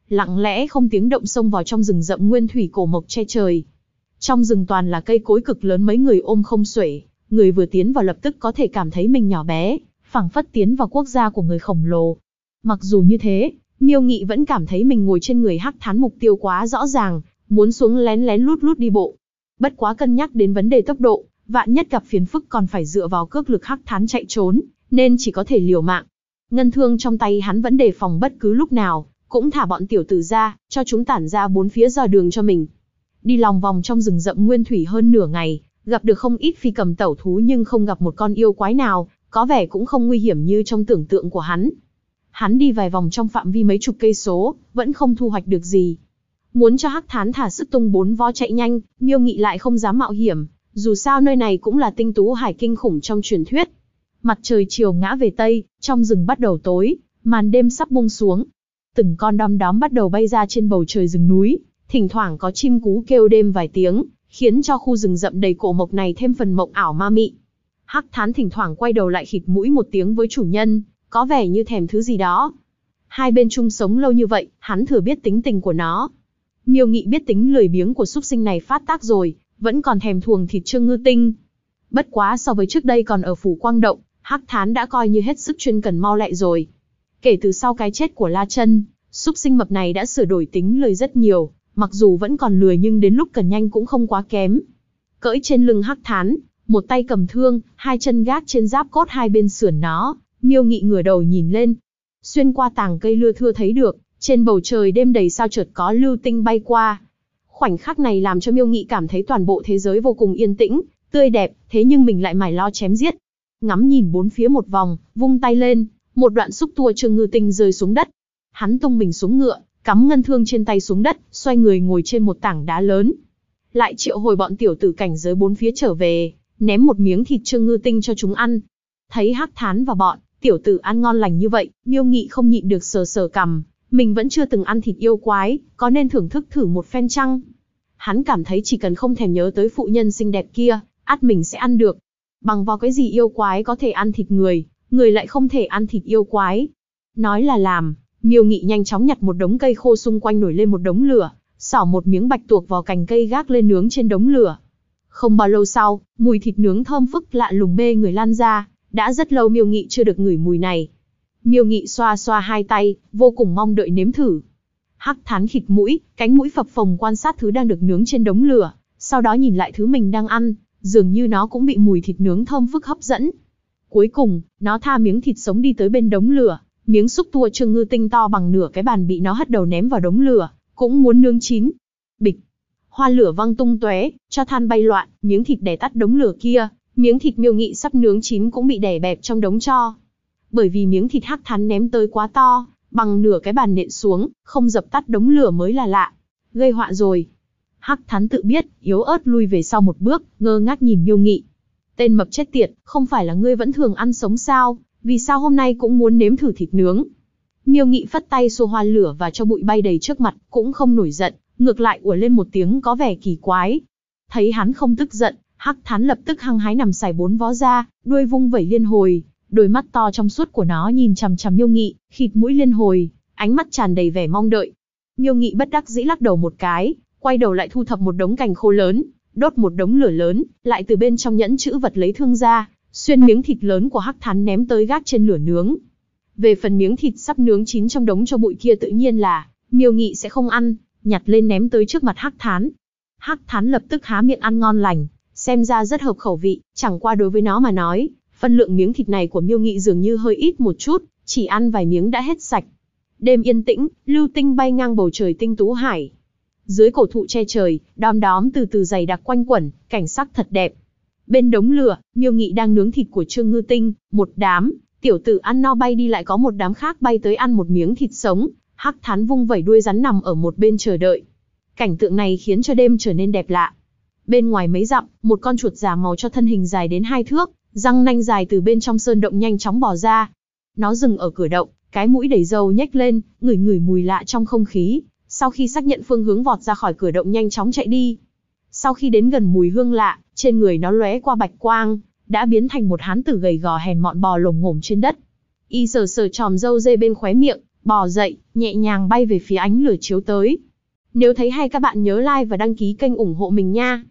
lặng lẽ không tiếng động xông vào trong rừng rậm nguyên thủy cổ mộc che trời. Trong rừng toàn là cây cối cực lớn mấy người ôm không xuể, người vừa tiến vào lập tức có thể cảm thấy mình nhỏ bé, phảng phất tiến vào quốc gia của người khổng lồ. Mặc dù như thế, Miêu Nghị vẫn cảm thấy mình ngồi trên người Hắc Thán mục tiêu quá rõ ràng, muốn xuống lén lén lút lút đi bộ. Bất quá cân nhắc đến vấn đề tốc độ, vạn nhất gặp phiền phức còn phải dựa vào cước lực Hắc Thán chạy trốn, nên chỉ có thể liều mạng. Ngân thương trong tay hắn vẫn đề phòng bất cứ lúc nào, cũng thả bọn tiểu tử ra, cho chúng tản ra bốn phía dò đường cho mình. Đi lòng vòng trong rừng rậm nguyên thủy hơn nửa ngày, gặp được không ít phi cầm tẩu thú nhưng không gặp một con yêu quái nào, có vẻ cũng không nguy hiểm như trong tưởng tượng của hắn. Hắn đi vài vòng trong phạm vi mấy chục cây số, vẫn không thu hoạch được gì. Muốn cho Hắc Thán thả sức tung bốn vó chạy nhanh, Miêu Nghị lại không dám mạo hiểm, dù sao nơi này cũng là tinh tú hải kinh khủng trong truyền thuyết. Mặt trời chiều ngã về tây, trong rừng bắt đầu tối, màn đêm sắp buông xuống. Từng con đom đóm bắt đầu bay ra trên bầu trời rừng núi, thỉnh thoảng có chim cú kêu đêm vài tiếng, khiến cho khu rừng rậm đầy cổ mộc này thêm phần mộng ảo ma mị. Hắc Thán thỉnh thoảng quay đầu lại khịt mũi một tiếng với chủ nhân, có vẻ như thèm thứ gì đó. Hai bên chung sống lâu như vậy, hắn thừa biết tính tình của nó. Miêu Nghị biết tính lười biếng của súc sinh này phát tác rồi, vẫn còn thèm thuồng thịt Trương Ngư Tinh. Bất quá so với trước đây còn ở phủ Quang Động, Hắc Thán đã coi như hết sức chuyên cần mau lẹ rồi. Kể từ sau cái chết của La Chân, súc sinh mập này đã sửa đổi tính lười rất nhiều, mặc dù vẫn còn lười nhưng đến lúc cần nhanh cũng không quá kém. Cưỡi trên lưng Hắc Thán, một tay cầm thương, hai chân gác trên giáp cốt hai bên sườn nó, Miêu Nghị ngửa đầu nhìn lên. Xuyên qua tàng cây lưa thưa thấy được, trên bầu trời đêm đầy sao chợt có lưu tinh bay qua. Khoảnh khắc này làm cho Miêu Nghị cảm thấy toàn bộ thế giới vô cùng yên tĩnh, tươi đẹp, thế nhưng mình lại mải lo chém giết. Ngắm nhìn bốn phía một vòng, vung tay lên, một đoạn xúc tua Trương Ngư Tinh rơi xuống đất. Hắn tung mình xuống ngựa, cắm ngân thương trên tay xuống đất, xoay người ngồi trên một tảng đá lớn. Lại triệu hồi bọn tiểu tử cảnh giới bốn phía trở về, ném một miếng thịt Trương Ngư Tinh cho chúng ăn. Thấy Hắc Thán và bọn tiểu tử ăn ngon lành như vậy, Miêu Nghị không nhịn được sờ sờ cằm, mình vẫn chưa từng ăn thịt yêu quái, có nên thưởng thức thử một phen chăng? Hắn cảm thấy chỉ cần không thèm nhớ tới phụ nhân xinh đẹp kia, ắt mình sẽ ăn được. Bằng vào cái gì yêu quái có thể ăn thịt người, người lại không thể ăn thịt yêu quái? Nói là làm, Miêu Nghị nhanh chóng nhặt một đống cây khô xung quanh nổi lên một đống lửa, xỏ một miếng bạch tuộc vào cành cây gác lên nướng trên đống lửa. Không bao lâu sau, mùi thịt nướng thơm phức lạ lùng mê người lan ra, đã rất lâu Miêu Nghị chưa được ngửi mùi này. Miêu Nghị xoa xoa hai tay, vô cùng mong đợi nếm thử. Hắc Thán khịt mũi, cánh mũi phập phồng quan sát thứ đang được nướng trên đống lửa, sau đó nhìn lại thứ mình đang ăn, dường như nó cũng bị mùi thịt nướng thơm phức hấp dẫn. Cuối cùng, nó tha miếng thịt sống đi tới bên đống lửa, miếng xúc tua Trương Ngư Tinh to bằng nửa cái bàn bị nó hất đầu ném vào đống lửa, cũng muốn nướng chín. Bịch, hoa lửa văng tung tóe, cho than bay loạn, miếng thịt đè tắt đống lửa kia, miếng thịt Miêu Nghị sắp nướng chín cũng bị đè bẹp trong đống tro. Bởi vì miếng thịt Hắc Thán ném tới quá to, bằng nửa cái bàn nện xuống, không dập tắt đống lửa mới là lạ. Gây họa rồi. Hắc Thán tự biết, yếu ớt lui về sau một bước, ngơ ngác nhìn Miêu Nghị. Tên mập chết tiệt, không phải là ngươi vẫn thường ăn sống sao, vì sao hôm nay cũng muốn nếm thử thịt nướng? Miêu Nghị phất tay xua hoa lửa và cho bụi bay đầy trước mặt, cũng không nổi giận, ngược lại ủa lên một tiếng có vẻ kỳ quái. Thấy hắn không tức giận, Hắc Thán lập tức hăng hái nằm xài bốn vó ra, đuôi vung vẩy liên hồi, đôi mắt to trong suốt của nó nhìn chằm chằm Miêu Nghị, khịt mũi liên hồi, ánh mắt tràn đầy vẻ mong đợi. Miêu Nghị bất đắc dĩ lắc đầu một cái, quay đầu lại thu thập một đống cành khô lớn, đốt một đống lửa lớn, lại từ bên trong nhẫn chữ vật lấy thương ra, xuyên miếng thịt lớn của Hắc Thán ném tới gác trên lửa nướng. Về phần miếng thịt sắp nướng chín trong đống cho bụi kia tự nhiên là Miêu Nghị sẽ không ăn, nhặt lên ném tới trước mặt Hắc Thán. Hắc Thán lập tức há miệng ăn ngon lành, xem ra rất hợp khẩu vị, chẳng qua đối với nó mà nói, phân lượng miếng thịt này của Miêu Nghị dường như hơi ít một chút, chỉ ăn vài miếng đã hết sạch. Đêm yên tĩnh, lưu tinh bay ngang bầu trời tinh tú hải. Dưới cổ thụ che trời, đom đóm từ từ dày đặc quanh quẩn, cảnh sắc thật đẹp. Bên đống lửa, Miêu Nghị đang nướng thịt của Trương Ngư Tinh, một đám tiểu tử ăn no bay đi lại có một đám khác bay tới ăn một miếng thịt sống. Hắc Thán vung vẩy đuôi rắn nằm ở một bên chờ đợi. Cảnh tượng này khiến cho đêm trở nên đẹp lạ. Bên ngoài mấy dặm, một con chuột giả màu cho thân hình dài đến 2 thước, răng nanh dài từ bên trong sơn động nhanh chóng bò ra. Nó dừng ở cửa động, cái mũi đầy râu nhếch lên, ngửi ngửi mùi lạ trong không khí. Sau khi xác nhận phương hướng vọt ra khỏi cửa động nhanh chóng chạy đi. Sau khi đến gần mùi hương lạ, trên người nó lóe qua bạch quang, đã biến thành một hán tử gầy gò hèn mọn bò lồm ngổm trên đất. Y sờ sờ chòm râu dê bên khóe miệng, bò dậy, nhẹ nhàng bay về phía ánh lửa chiếu tới. Nếu thấy hay các bạn nhớ like và đăng ký kênh ủng hộ mình nha.